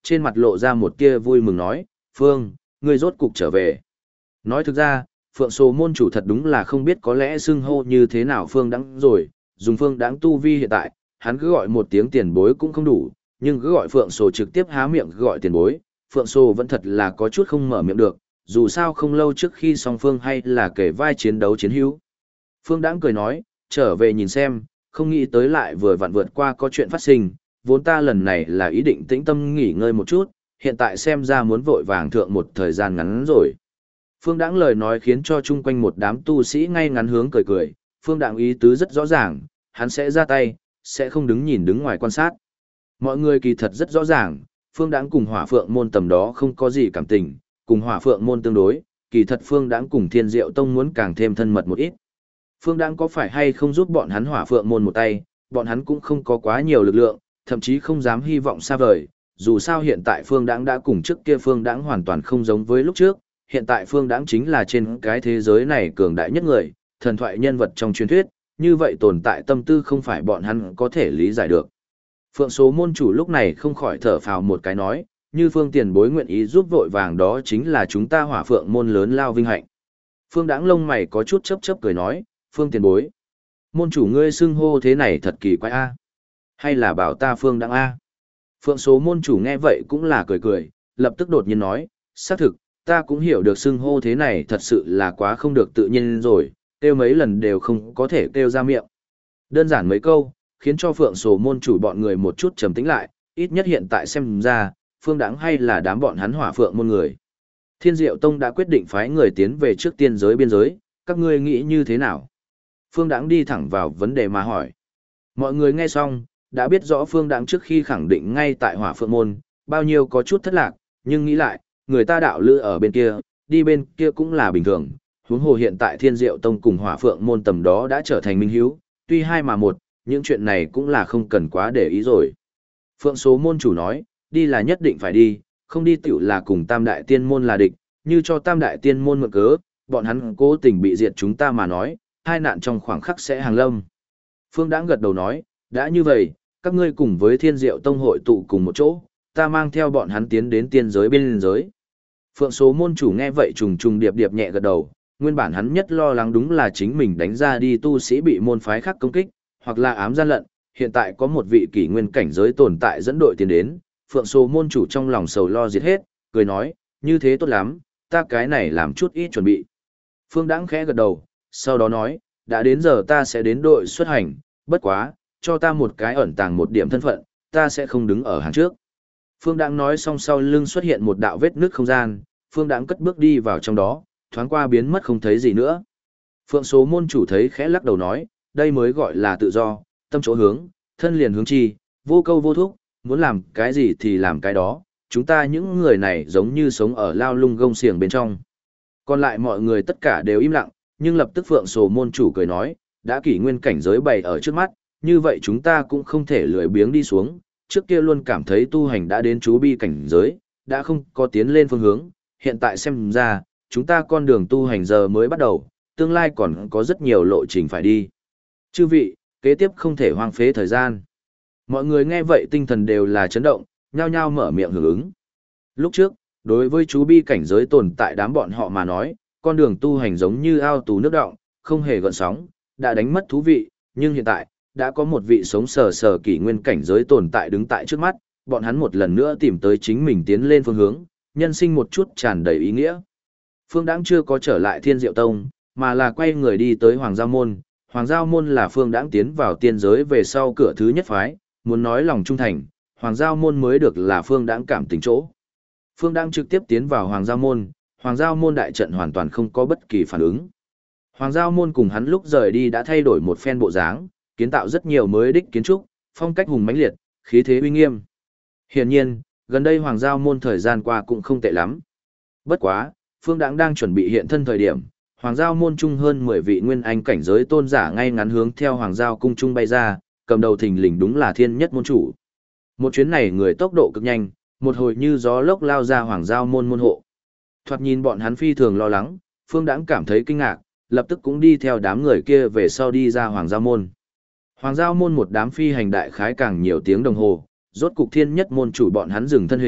trên mặt lộ ra một tia vui mừng nói, Phương, ngươi rốt cục trở về. Nói thực ra, Phượng Sổ môn chủ thật đúng là không biết có lẽ xưng hô như thế nào Phương Đãng rồi, dùng Phương Đãng tu vi hiện tại, hắn cứ gọi một tiếng tiền bối cũng không đủ, nhưng cứ gọi Phượng Sổ trực tiếp há miệng gọi tiền bối, Phượng Sổ vẫn thật là có chút không mở miệng được, dù sao không lâu trước khi song phương hay là kể vai chiến đấu chiến hữu. Phương Đãng cười nói, trở về nhìn xem, không nghĩ tới lại vừa vặn vượt qua có chuyện phát sinh, vốn ta lần này là ý định tĩnh tâm nghỉ ngơi một chút, hiện tại xem ra muốn vội vàng thượng một thời gian ngắn rồi. Phương Đãng lời nói khiến cho chung quanh một đám tu sĩ ngay ngắn hướng cười cười, Phương Đãng ý tứ rất rõ ràng, hắn sẽ ra tay, sẽ không đứng nhìn đứng ngoài quan sát. Mọi người kỳ thật rất rõ ràng, Phương Đãng cùng Hỏa Phượng môn tầm đó không có gì cảm tình, cùng Hỏa Phượng môn tương đối, kỳ thật Phương Đãng cùng Thiên Diệu Tông muốn càng thêm thân mật một ít. Phương Đãng có phải hay không giúp bọn hắn Hỏa Phượng môn một tay, bọn hắn cũng không có quá nhiều lực lượng, thậm chí không dám hy vọng xa vời, dù sao hiện tại Phương Đãng đã cùng trước kia Phương Đãng hoàn toàn không giống với lúc trước, hiện tại Phương Đãng chính là trên cái thế giới này cường đại nhất người, thần thoại nhân vật trong truyền thuyết, như vậy tồn tại tâm tư không phải bọn hắn có thể lý giải được. Phượng Số môn chủ lúc này không khỏi thở phào một cái nói, như Phương tiền bối nguyện ý giúp vội vàng đó chính là chúng ta Hỏa Phượng môn lớn lao vinh hạnh. Phương Đãng lông mày có chút chớp chớp cười nói, Phương tiền bối, môn chủ ngươi xưng hô thế này thật kỳ quái a, hay là bảo ta Phương Đãng a? Phượng Số môn chủ nghe vậy cũng là cười cười, lập tức đột nhiên nói, xác thực, ta cũng hiểu được xưng hô thế này thật sự là quá không được tự nhiên rồi, kêu mấy lần đều không có thể kêu ra miệng. Đơn giản mấy câu, khiến cho Phượng Sổ môn chủ bọn người một chút trầm tĩnh lại, ít nhất hiện tại xem ra, Phương Đãng hay là đám bọn hắn Hỏa Phượng môn người. Thiên Diệu Tông đã quyết định phái người tiến về trước tiên giới biên giới, các ngươi nghĩ như thế nào? Phương Đãng đi thẳng vào vấn đề mà hỏi. Mọi người nghe xong, đã biết rõ Phương Đãng trước khi khẳng định ngay tại Hỏa Phượng môn, bao nhiêu có chút thất lạc, nhưng nghĩ lại, người ta đạo lữ ở bên kia, đi bên kia cũng là bình thường. Huống hồ hiện tại Thiên Diệu Tông cùng Hỏa Phượng môn tầm đó đã trở thành minh hữu, tuy hai mà một, những chuyện này cũng là không cần quá để ý rồi. Phượng Số môn chủ nói, đi là nhất định phải đi, không đi tiểu là cùng Tam Đại Tiên môn là địch, như cho Tam Đại Tiên môn mượn cớ, bọn hắn cố tình bị diệt chúng ta mà nói, hai nạn trong khoảng khắc sẽ hàng lâm. Phương Đãng gật đầu nói, đã như vậy, các ngươi cùng với Thiên Diệu Tông hội tụ cùng một chỗ, ta mang theo bọn hắn tiến đến tiên giới bên giới. Phượng Số môn chủ nghe vậy trùng trùng điệp điệp nhẹ gật đầu, nguyên bản hắn nhất lo lắng đúng là chính mình đánh ra đi tu sĩ bị môn phái khác công kích, hoặc là ám gian lận, hiện tại có một vị kỷ nguyên cảnh giới tồn tại dẫn đội tiến đến, Phượng Số môn chủ trong lòng sầu lo diệt hết, cười nói, như thế tốt lắm, ta cái này làm chút ít chuẩn bị. Phương Đãng khẽ gật đầu, sau đó nói, đã đến giờ ta sẽ đến đội xuất hành, bất quá, cho ta một cái ẩn tàng một điểm thân phận, ta sẽ không đứng ở hàng trước. Phương Đãng nói xong sau lưng xuất hiện một đạo vết nứt không gian, Phương Đãng cất bước đi vào trong đó, thoáng qua biến mất không thấy gì nữa. Phượng Số môn chủ thấy khẽ lắc đầu nói, đây mới gọi là tự do, tâm chỗ hướng, thân liền hướng chi, vô câu vô thúc, muốn làm cái gì thì làm cái đó, chúng ta những người này giống như sống ở lao lung gông xiềng bên trong. Còn lại mọi người tất cả đều im lặng, nhưng lập tức Phượng Số môn chủ cười nói, đã kỷ nguyên cảnh giới bày ở trước mắt, như vậy chúng ta cũng không thể lười biếng đi xuống, trước kia luôn cảm thấy tu hành đã đến chú bi cảnh giới, đã không có tiến lên phương hướng, hiện tại xem ra, chúng ta con đường tu hành giờ mới bắt đầu, tương lai còn có rất nhiều lộ trình phải đi. Chư vị, kế tiếp không thể hoang phế thời gian. Mọi người nghe vậy tinh thần đều là chấn động, nhao nhao mở miệng hưởng ứng. Lúc trước, đối với chú bi cảnh giới tồn tại đám bọn họ mà nói, con đường tu hành giống như ao tù nước đọng, không hề gợn sóng, đã đánh mất thú vị, nhưng hiện tại, đã có một vị sống sờ sờ kỷ nguyên cảnh giới tồn tại đứng tại trước mắt, bọn hắn một lần nữa tìm tới chính mình tiến lên phương hướng, nhân sinh một chút tràn đầy ý nghĩa. Phương Đãng chưa có trở lại Thiên Diệu Tông, mà là quay người đi tới Hoàng Giao Môn. Hoàng Giao Môn là Phương Đãng tiến vào tiên giới về sau cửa thứ nhất phái, muốn nói lòng trung thành, Hoàng Giao Môn mới được là Phương Đãng cảm tình chỗ. Phương Đãng trực tiếp tiến vào Hoàng Giao Môn đại trận hoàn toàn không có bất kỳ phản ứng. Hoàng Giao Môn cùng hắn lúc rời đi đã thay đổi một phen bộ dáng, kiến tạo rất nhiều mới đích kiến trúc, phong cách hùng mãnh liệt, khí thế uy nghiêm. Hiển nhiên, gần đây Hoàng Giao Môn thời gian qua cũng không tệ lắm. Bất quá, Phương Đãng đang chuẩn bị hiện thân thời điểm, Hoàng Giao Môn trung hơn 10 vị nguyên anh cảnh giới tôn giả ngay ngắn hướng theo Hoàng Giao cung trung bay ra, cầm đầu thình lình đúng là Thiên Nhất môn chủ. Một chuyến này người tốc độ cực nhanh, một hồi như gió lốc lao ra Hoàng Giao môn môn hộ. Thoạt nhìn bọn hắn phi thường lo lắng, Phương Đãng cảm thấy kinh ngạc, lập tức cũng đi theo đám người kia về sau đi ra Hoàng Giao môn. Hoàng Giao môn một đám phi hành đại khái càng nhiều tiếng đồng hồ, rốt cục Thiên Nhất môn chủ bọn hắn dừng thân hình,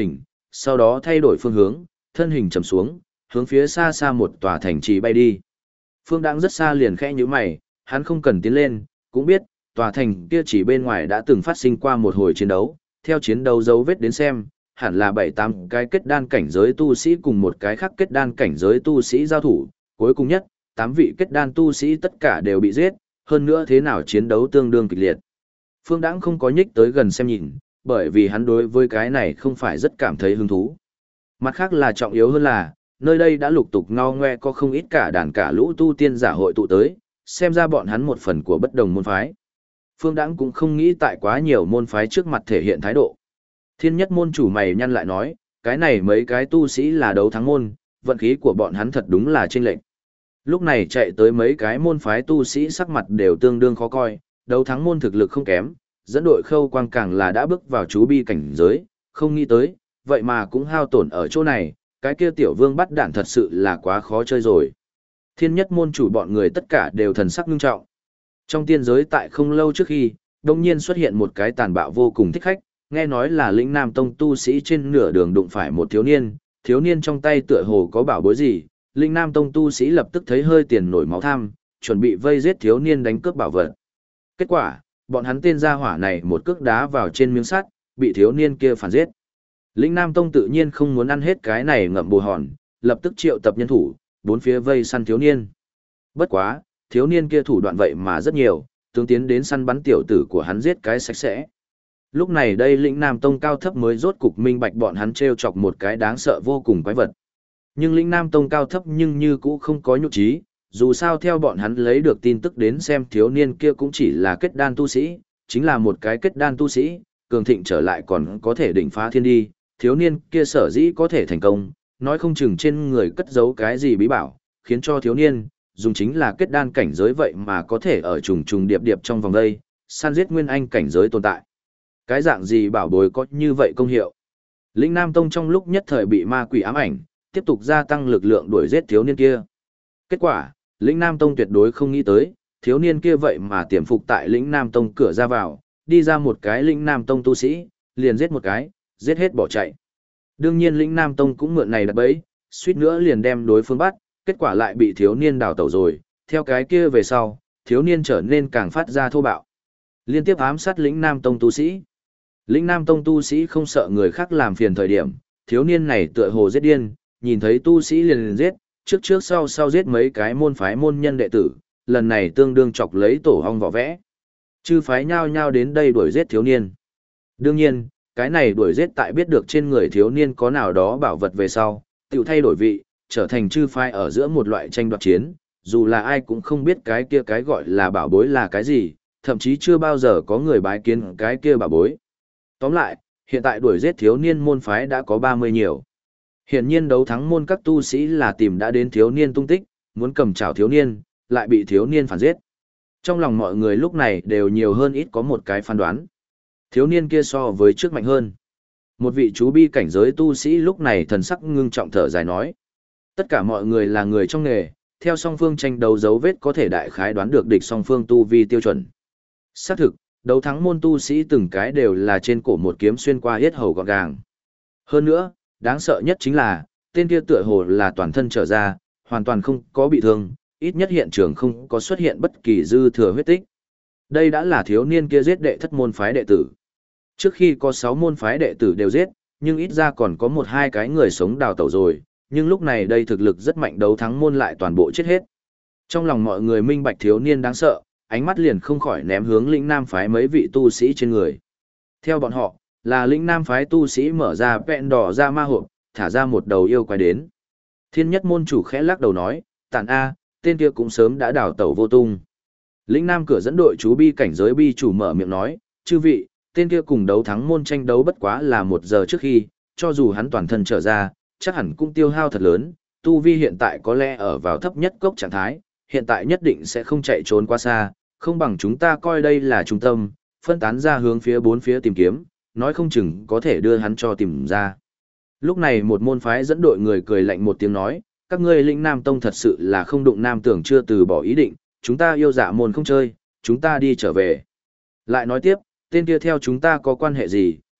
sau đó thay đổi phương hướng, thân hình chầm xuống, hướng phía xa xa một tòa thành trì bay đi. Phương Đãng rất xa liền khẽ nhíu mày, hắn không cần tiến lên, cũng biết, tòa thành kia chỉ bên ngoài đã từng phát sinh qua một hồi chiến đấu, theo chiến đấu dấu vết đến xem, hẳn là 7-8 cái kết đan cảnh giới tu sĩ cùng một cái khác kết đan cảnh giới tu sĩ giao thủ, cuối cùng nhất, 8 vị kết đan tu sĩ tất cả đều bị giết, hơn nữa thế nào chiến đấu tương đương kịch liệt. Phương Đãng không có nhích tới gần xem nhìn, bởi vì hắn đối với cái này không phải rất cảm thấy hứng thú. Mặt khác là trọng yếu hơn là, nơi đây đã lục tục ngao ngoe có không ít cả đàn cả lũ tu tiên giả hội tụ tới, xem ra bọn hắn một phần của bất đồng môn phái. Phương Đãng cũng không nghĩ tại quá nhiều môn phái trước mặt thể hiện thái độ. Thiên nhất môn chủ mày nhăn lại nói, cái này mấy cái tu sĩ là đấu thắng môn, vận khí của bọn hắn thật đúng là chênh lệch. Lúc này chạy tới mấy cái môn phái tu sĩ sắc mặt đều tương đương khó coi, đấu thắng môn thực lực không kém, dẫn đội Khâu Quang càng là đã bước vào chú bi cảnh giới, không nghĩ tới, vậy mà cũng hao tổn ở chỗ này, cái kia tiểu vương bắt đạn thật sự là quá khó chơi rồi. Thiên nhất môn chủ bọn người tất cả đều thần sắc nghiêm trọng. Trong tiên giới tại không lâu trước khi, đông nhiên xuất hiện một cái tàn bạo vô cùng thích khách, nghe nói là lĩnh Nam Tông tu sĩ trên nửa đường đụng phải một thiếu niên trong tay tựa hồ có bảo bối gì, lĩnh Nam Tông tu sĩ lập tức thấy hơi tiền nổi máu tham, chuẩn bị vây giết thiếu niên đánh cướp bảo vật. Kết quả, bọn hắn tên gia hỏa này một cước đá vào trên miếng sắt, bị thiếu niên kia phản giết. Lĩnh Nam Tông tự nhiên không muốn ăn hết cái này ngậm bồ hòn, lập tức triệu tập nhân thủ, bốn phía vây săn thiếu niên. Bất quá, thiếu niên kia thủ đoạn vậy mà rất nhiều, tướng tiến đến săn bắn tiểu tử của hắn giết cái sạch sẽ. Lúc này đây Lĩnh Nam Tông cao thấp mới rốt cục minh bạch bọn hắn trêu chọc một cái đáng sợ vô cùng quái vật. Nhưng Lĩnh Nam Tông cao thấp nhưng như cũ không có nhục trí, dù sao theo bọn hắn lấy được tin tức đến xem thiếu niên kia cũng chỉ là kết đan tu sĩ, chính là một cái kết đan tu sĩ, cường thịnh trở lại còn có thể đỉnh phá thiên đi, thiếu niên kia sở dĩ có thể thành công, nói không chừng trên người cất giấu cái gì bí bảo, khiến cho thiếu niên, dùng chính là kết đan cảnh giới vậy mà có thể ở trùng trùng điệp điệp trong vòng đây, săn giết nguyên anh cảnh giới tồn tại. Cái dạng gì bảo bối có như vậy công hiệu? Lĩnh Nam Tông trong lúc nhất thời bị ma quỷ ám ảnh, tiếp tục gia tăng lực lượng đuổi giết thiếu niên kia. Kết quả, Lĩnh Nam Tông tuyệt đối không nghĩ tới, thiếu niên kia vậy mà tiềm phục tại Lĩnh Nam Tông cửa ra vào, đi ra một cái Lĩnh Nam Tông tu sĩ, liền giết một cái, giết hết bỏ chạy. Đương nhiên Lĩnh Nam Tông cũng mượn này đặt bẫy, suýt nữa liền đem đối phương bắt, kết quả lại bị thiếu niên đào tẩu rồi, theo cái kia về sau, thiếu niên trở nên càng phát ra thô bạo. Liên tiếp ám sát Lĩnh Nam Tông tu sĩ. Lĩnh Nam Tông tu sĩ không sợ người khác làm phiền thời điểm, thiếu niên này tựa hồ giết điên, nhìn thấy tu sĩ liền giết, trước sau giết mấy cái môn phái môn nhân đệ tử, lần này tương đương chọc lấy tổ hong vỏ vẽ. Chư phái nhao nhao đến đây đuổi giết thiếu niên. Đương nhiên, cái này đuổi giết tại biết được trên người thiếu niên có nào đó bảo vật về sau, tiểu thay đổi vị, trở thành chư phái ở giữa một loại tranh đoạt chiến, dù là ai cũng không biết cái kia cái gọi là bảo bối là cái gì, thậm chí chưa bao giờ có người bái kiến cái kia bảo bối. Tóm lại, hiện tại đuổi giết thiếu niên môn phái đã có 30 nhiều. Hiển nhiên đấu thắng môn các tu sĩ là tìm đã đến thiếu niên tung tích, muốn cầm chảo thiếu niên, lại bị thiếu niên phản giết. Trong lòng mọi người lúc này đều nhiều hơn ít có một cái phán đoán. Thiếu niên kia so với trước mạnh hơn. Một vị chú bi cảnh giới tu sĩ lúc này thần sắc ngưng trọng thở dài nói. Tất cả mọi người là người trong nghề, theo song phương tranh đấu dấu vết có thể đại khái đoán được địch song phương tu vi tiêu chuẩn. Xác thực, đấu thắng môn tu sĩ từng cái đều là trên cổ một kiếm xuyên qua yết hầu gọn gàng. Hơn nữa, đáng sợ nhất chính là, tên kia tựa hồ là toàn thân trở ra, hoàn toàn không có bị thương, ít nhất hiện trường không có xuất hiện bất kỳ dư thừa huyết tích. Đây đã là thiếu niên kia giết đệ thất môn phái đệ tử. Trước khi có 6 môn phái đệ tử đều giết, nhưng ít ra còn có 1-2 cái người sống đào tẩu rồi, nhưng lúc này đây thực lực rất mạnh đấu thắng môn lại toàn bộ chết hết. Trong lòng mọi người minh bạch thiếu niên đáng sợ, ánh mắt liền không khỏi ném hướng lĩnh nam phái mấy vị tu sĩ trên người. Theo bọn họ, là lĩnh nam phái tu sĩ mở ra vẹn đỏ ra ma hộp, thả ra một đầu yêu quái đến. Thiên nhất môn chủ khẽ lắc đầu nói, tản A, tên kia cũng sớm đã đào tẩu vô tung. Lĩnh nam cửa dẫn đội chú bi cảnh giới bi chủ mở miệng nói, chư vị, tên kia cùng đấu thắng môn tranh đấu bất quá là 1 giờ trước khi, cho dù hắn toàn thân trở ra, chắc hẳn cũng tiêu hao thật lớn, tu vi hiện tại có lẽ ở vào thấp nhất cốc trạng thái, hiện tại nhất định sẽ không chạy trốn quá xa, không bằng chúng ta coi đây là trung tâm, phân tán ra hướng phía 4 phía tìm kiếm, nói không chừng có thể đưa hắn cho tìm ra. Lúc này một môn phái dẫn đội người cười lạnh một tiếng nói, các ngươi lĩnh Nam Tông thật sự là không đụng Nam tưởng chưa từ bỏ ý định, chúng ta yêu dạ môn không chơi, chúng ta đi trở về. Lại nói tiếp, tên kia theo chúng ta có quan hệ gì,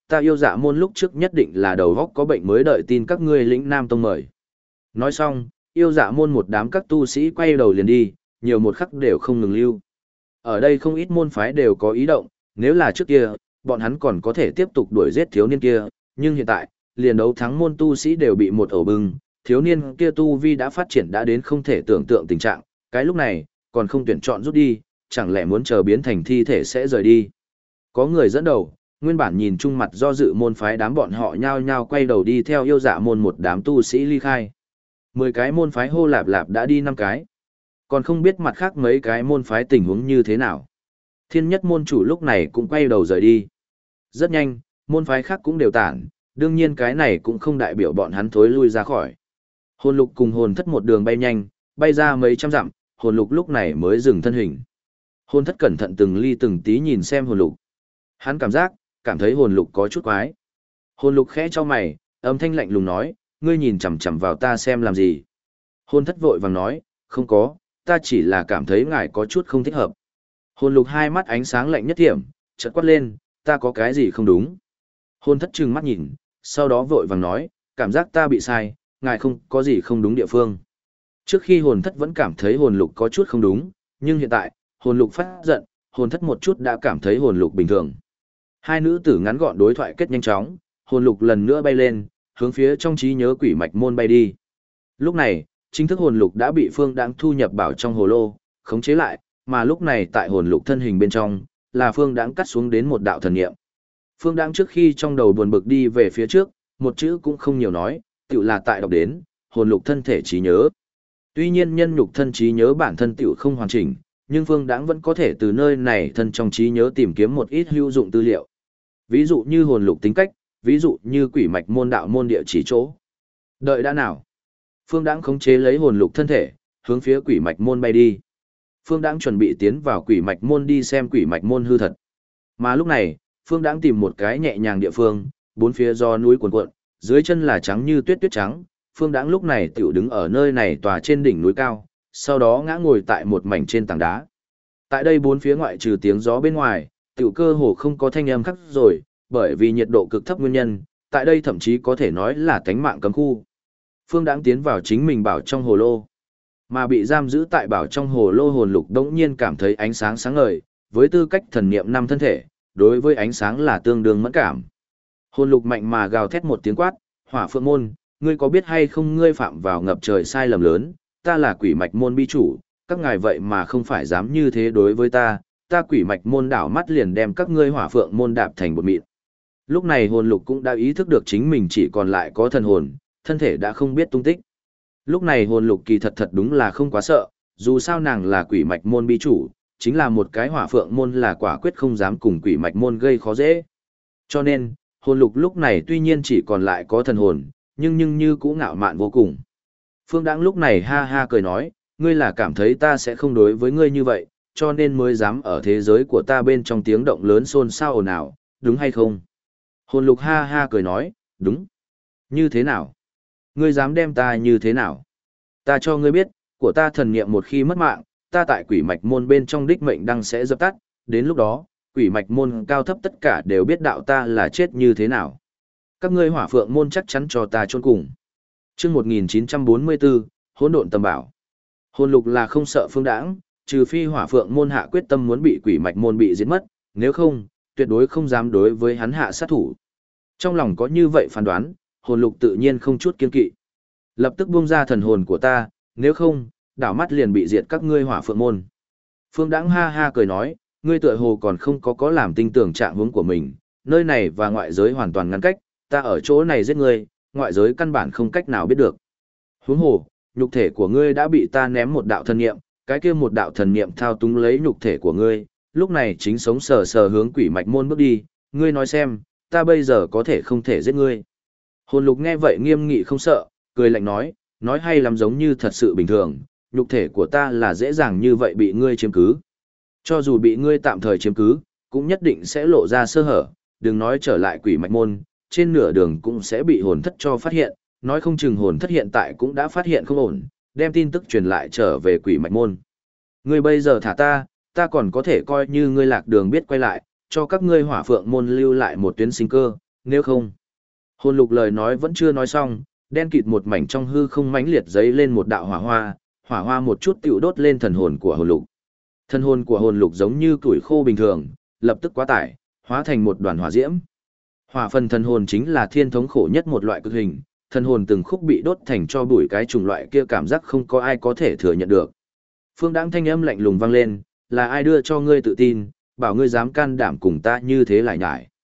ta yêu dạ môn lúc trước nhất định là đầu góc có bệnh mới đợi tin các ngươi lĩnh Nam Tông mời. Nói xong, yêu dạ môn một đám các tu sĩ quay đầu liền đi, nhiều một khắc đều không ngừng lưu. Ở đây không ít môn phái đều có ý động, nếu là trước kia, bọn hắn còn có thể tiếp tục đuổi giết thiếu niên kia, nhưng hiện tại, liền đấu thắng môn tu sĩ đều bị một ổ bưng, thiếu niên kia tu vi đã phát triển đã đến không thể tưởng tượng tình trạng, cái lúc này, còn không tuyển chọn rút đi, chẳng lẽ muốn chờ biến thành thi thể sẽ rời đi. Có người dẫn đầu, nguyên bản nhìn chung mặt do dự môn phái đám bọn họ nhao nhao quay đầu đi theo yêu dạ môn một đám tu sĩ ly khai. 10 cái môn phái hô lạp lạp đã đi 5 cái. Còn không biết mặt khác mấy cái môn phái tình huống như thế nào. Thiên nhất môn chủ lúc này cũng quay đầu rời đi. Rất nhanh, môn phái khác cũng đều tản, đương nhiên cái này cũng không đại biểu bọn hắn thối lui ra khỏi. Hồn lục cùng hồn thất một đường bay nhanh, bay ra mấy trăm dặm, hồn lục lúc này mới dừng thân hình. Hồn thất cẩn thận từng ly từng tí nhìn xem hồn lục. Hắn cảm thấy hồn lục có chút quái. Hồn lục khẽ cho mày, âm thanh lạnh lùng nói, ngươi nhìn chằm chằm vào ta xem làm gì. Hồn thất vội vàng nói, không có, ta chỉ là cảm thấy ngài có chút không thích hợp. Hồn lục hai mắt ánh sáng lạnh nhất thiểm, chợt quát lên, ta có cái gì không đúng. Hồn thất trừng mắt nhìn, sau đó vội vàng nói, cảm giác ta bị sai, ngài không có gì không đúng địa phương. Trước khi hồn thất vẫn cảm thấy hồn lục có chút không đúng, nhưng hiện tại, hồn lục phát giận, hồn thất một chút đã cảm thấy hồn lục bình thường. Hai nữ tử ngắn gọn đối thoại kết nhanh chóng, hồn lục lần nữa bay lên, hướng phía trong trí nhớ quỷ mạch môn bay đi. Lúc này, chính thức hồn lục đã bị Phương Đãng thu nhập bảo trong hồ lô, khống chế lại, mà lúc này tại hồn lục thân hình bên trong, là Phương Đãng cắt xuống đến một đạo thần niệm. Phương Đãng trước khi trong đầu buồn bực đi về phía trước, một chữ cũng không nhiều nói, tựu là tại đọc đến, hồn lục thân thể trí nhớ. Tuy nhiên nhân nhục thân trí nhớ bản thân tựu không hoàn chỉnh, nhưng Phương Đãng vẫn có thể từ nơi này thân trong trí nhớ tìm kiếm một ít hữu dụng tư liệu. Ví dụ như hồn lục tính cách, ví dụ như quỷ mạch môn đạo môn địa chỉ chỗ. Đợi đã nào. Phương Đãng khống chế lấy hồn lục thân thể, hướng phía quỷ mạch môn bay đi. Phương Đãng chuẩn bị tiến vào quỷ mạch môn đi xem quỷ mạch môn hư thật. Mà lúc này, Phương Đãng tìm một cái nhẹ nhàng địa phương, bốn phía do núi cuồn cuộn, dưới chân là trắng như tuyết tuyết trắng. Phương Đãng lúc này tiểu đứng ở nơi này tòa trên đỉnh núi cao, sau đó ngã ngồi tại một mảnh trên tảng đá. Tại đây bốn phía ngoại trừ tiếng gió bên ngoài, tiểu cơ hồ không có thanh âm khác rồi, bởi vì nhiệt độ cực thấp nguyên nhân, tại đây thậm chí có thể nói là tánh mạng cấm khu. Phương Đãng tiến vào chính mình bảo trong hồ lô, mà bị giam giữ tại bảo trong hồ lô hồn lục đống nhiên cảm thấy ánh sáng sáng ngời, với tư cách thần niệm năm thân thể, đối với ánh sáng là tương đương mẫn cảm. Hồn lục mạnh mà gào thét một tiếng quát, Hỏa Phượng môn, ngươi có biết hay không ngươi phạm vào ngập trời sai lầm lớn, ta là quỷ mạch môn bi chủ, các ngài vậy mà không phải dám như thế đối với ta, ta quỷ mạch môn đảo mắt liền đem các ngươi Hỏa Phượng môn đạp thành bột mịn. Lúc này hồn lục cũng đã ý thức được chính mình chỉ còn lại có thần hồn, thân thể đã không biết tung tích. Lúc này hồn lục kỳ thật thật đúng là không quá sợ, dù sao nàng là quỷ mạch môn bi chủ, chính là một cái Hỏa Phượng môn là quả quyết không dám cùng quỷ mạch môn gây khó dễ. Cho nên, hồn lục lúc này tuy nhiên chỉ còn lại có thần hồn, nhưng như cũ ngạo mạn vô cùng. Phương Đãng lúc này ha ha cười nói, ngươi là cảm thấy ta sẽ không đối với ngươi như vậy, cho nên mới dám ở thế giới của ta bên trong tiếng động lớn xôn xao ồn ào, đúng hay không? Hồn lục ha ha cười nói, đúng. Như thế nào? Ngươi dám đem ta như thế nào? Ta cho ngươi biết, của ta thần niệm một khi mất mạng, ta tại quỷ mạch môn bên trong đích mệnh đăng sẽ dập tắt, đến lúc đó, quỷ mạch môn cao thấp tất cả đều biết đạo ta là chết như thế nào. Các ngươi Hỏa Phượng môn chắc chắn cho ta chôn cùng. Chương 1944, hỗn độn tầm bảo. Hồn lục là không sợ Phương Đãng, trừ phi Hỏa Phượng môn hạ quyết tâm muốn bị quỷ mạch môn bị giết mất, nếu không, tuyệt đối không dám đối với hắn hạ sát thủ. Trong lòng có như vậy phán đoán, hồn lục tự nhiên không chút kiên kỵ. Lập tức buông ra thần hồn của ta, nếu không, đảo mắt liền bị diệt các ngươi Hỏa Phượng môn. Phương Đãng ha ha cười nói, ngươi tựa hồ còn không có làm tinh tưởng trạng huống của mình, nơi này và ngoại giới hoàn toàn ngăn cách, ta ở chỗ này giết ngươi, ngoại giới căn bản không cách nào biết được. Huống hồ, nhục thể của ngươi đã bị ta ném một đạo thần niệm, cái kia một đạo thần niệm thao túng lấy nhục thể của ngươi, lúc này chính sống sờ sờ hướng quỷ mạch môn bước đi, ngươi nói xem, ta bây giờ có thể không thể giết ngươi. Hồn lục nghe vậy nghiêm nghị không sợ, cười lạnh nói hay lắm giống như thật sự bình thường, nhục thể của ta là dễ dàng như vậy bị ngươi chiếm cứ. Cho dù bị ngươi tạm thời chiếm cứ, cũng nhất định sẽ lộ ra sơ hở, đừng nói trở lại quỷ mạch môn, trên nửa đường cũng sẽ bị hồn thất cho phát hiện, nói không chừng hồn thất hiện tại cũng đã phát hiện không ổn, đem tin tức truyền lại trở về quỷ mạch môn. Ngươi bây giờ thả ta còn có thể coi như ngươi lạc đường biết quay lại, cho các ngươi Hỏa Phượng môn lưu lại một tuyến sinh cơ, nếu không. Hồn lục lời nói vẫn chưa nói xong, đen kịt một mảnh trong hư không mãnh liệt giấy lên một đạo hỏa hoa một chút tiểu đốt lên thần hồn của hồn lục. Thần hồn của hồn lục giống như củi khô bình thường, lập tức quá tải, hóa thành một đoàn hỏa diễm. Hỏa phần thần hồn chính là thiên thống khổ nhất một loại cực hình, thần hồn từng khúc bị đốt thành cho bụi, cái chủng loại kia cảm giác không có ai có thể thừa nhận được. Phương Đãng thanh âm lạnh lùng vang lên, là ai đưa cho ngươi tự tin, bảo ngươi dám can đảm cùng ta như thế lại nhải.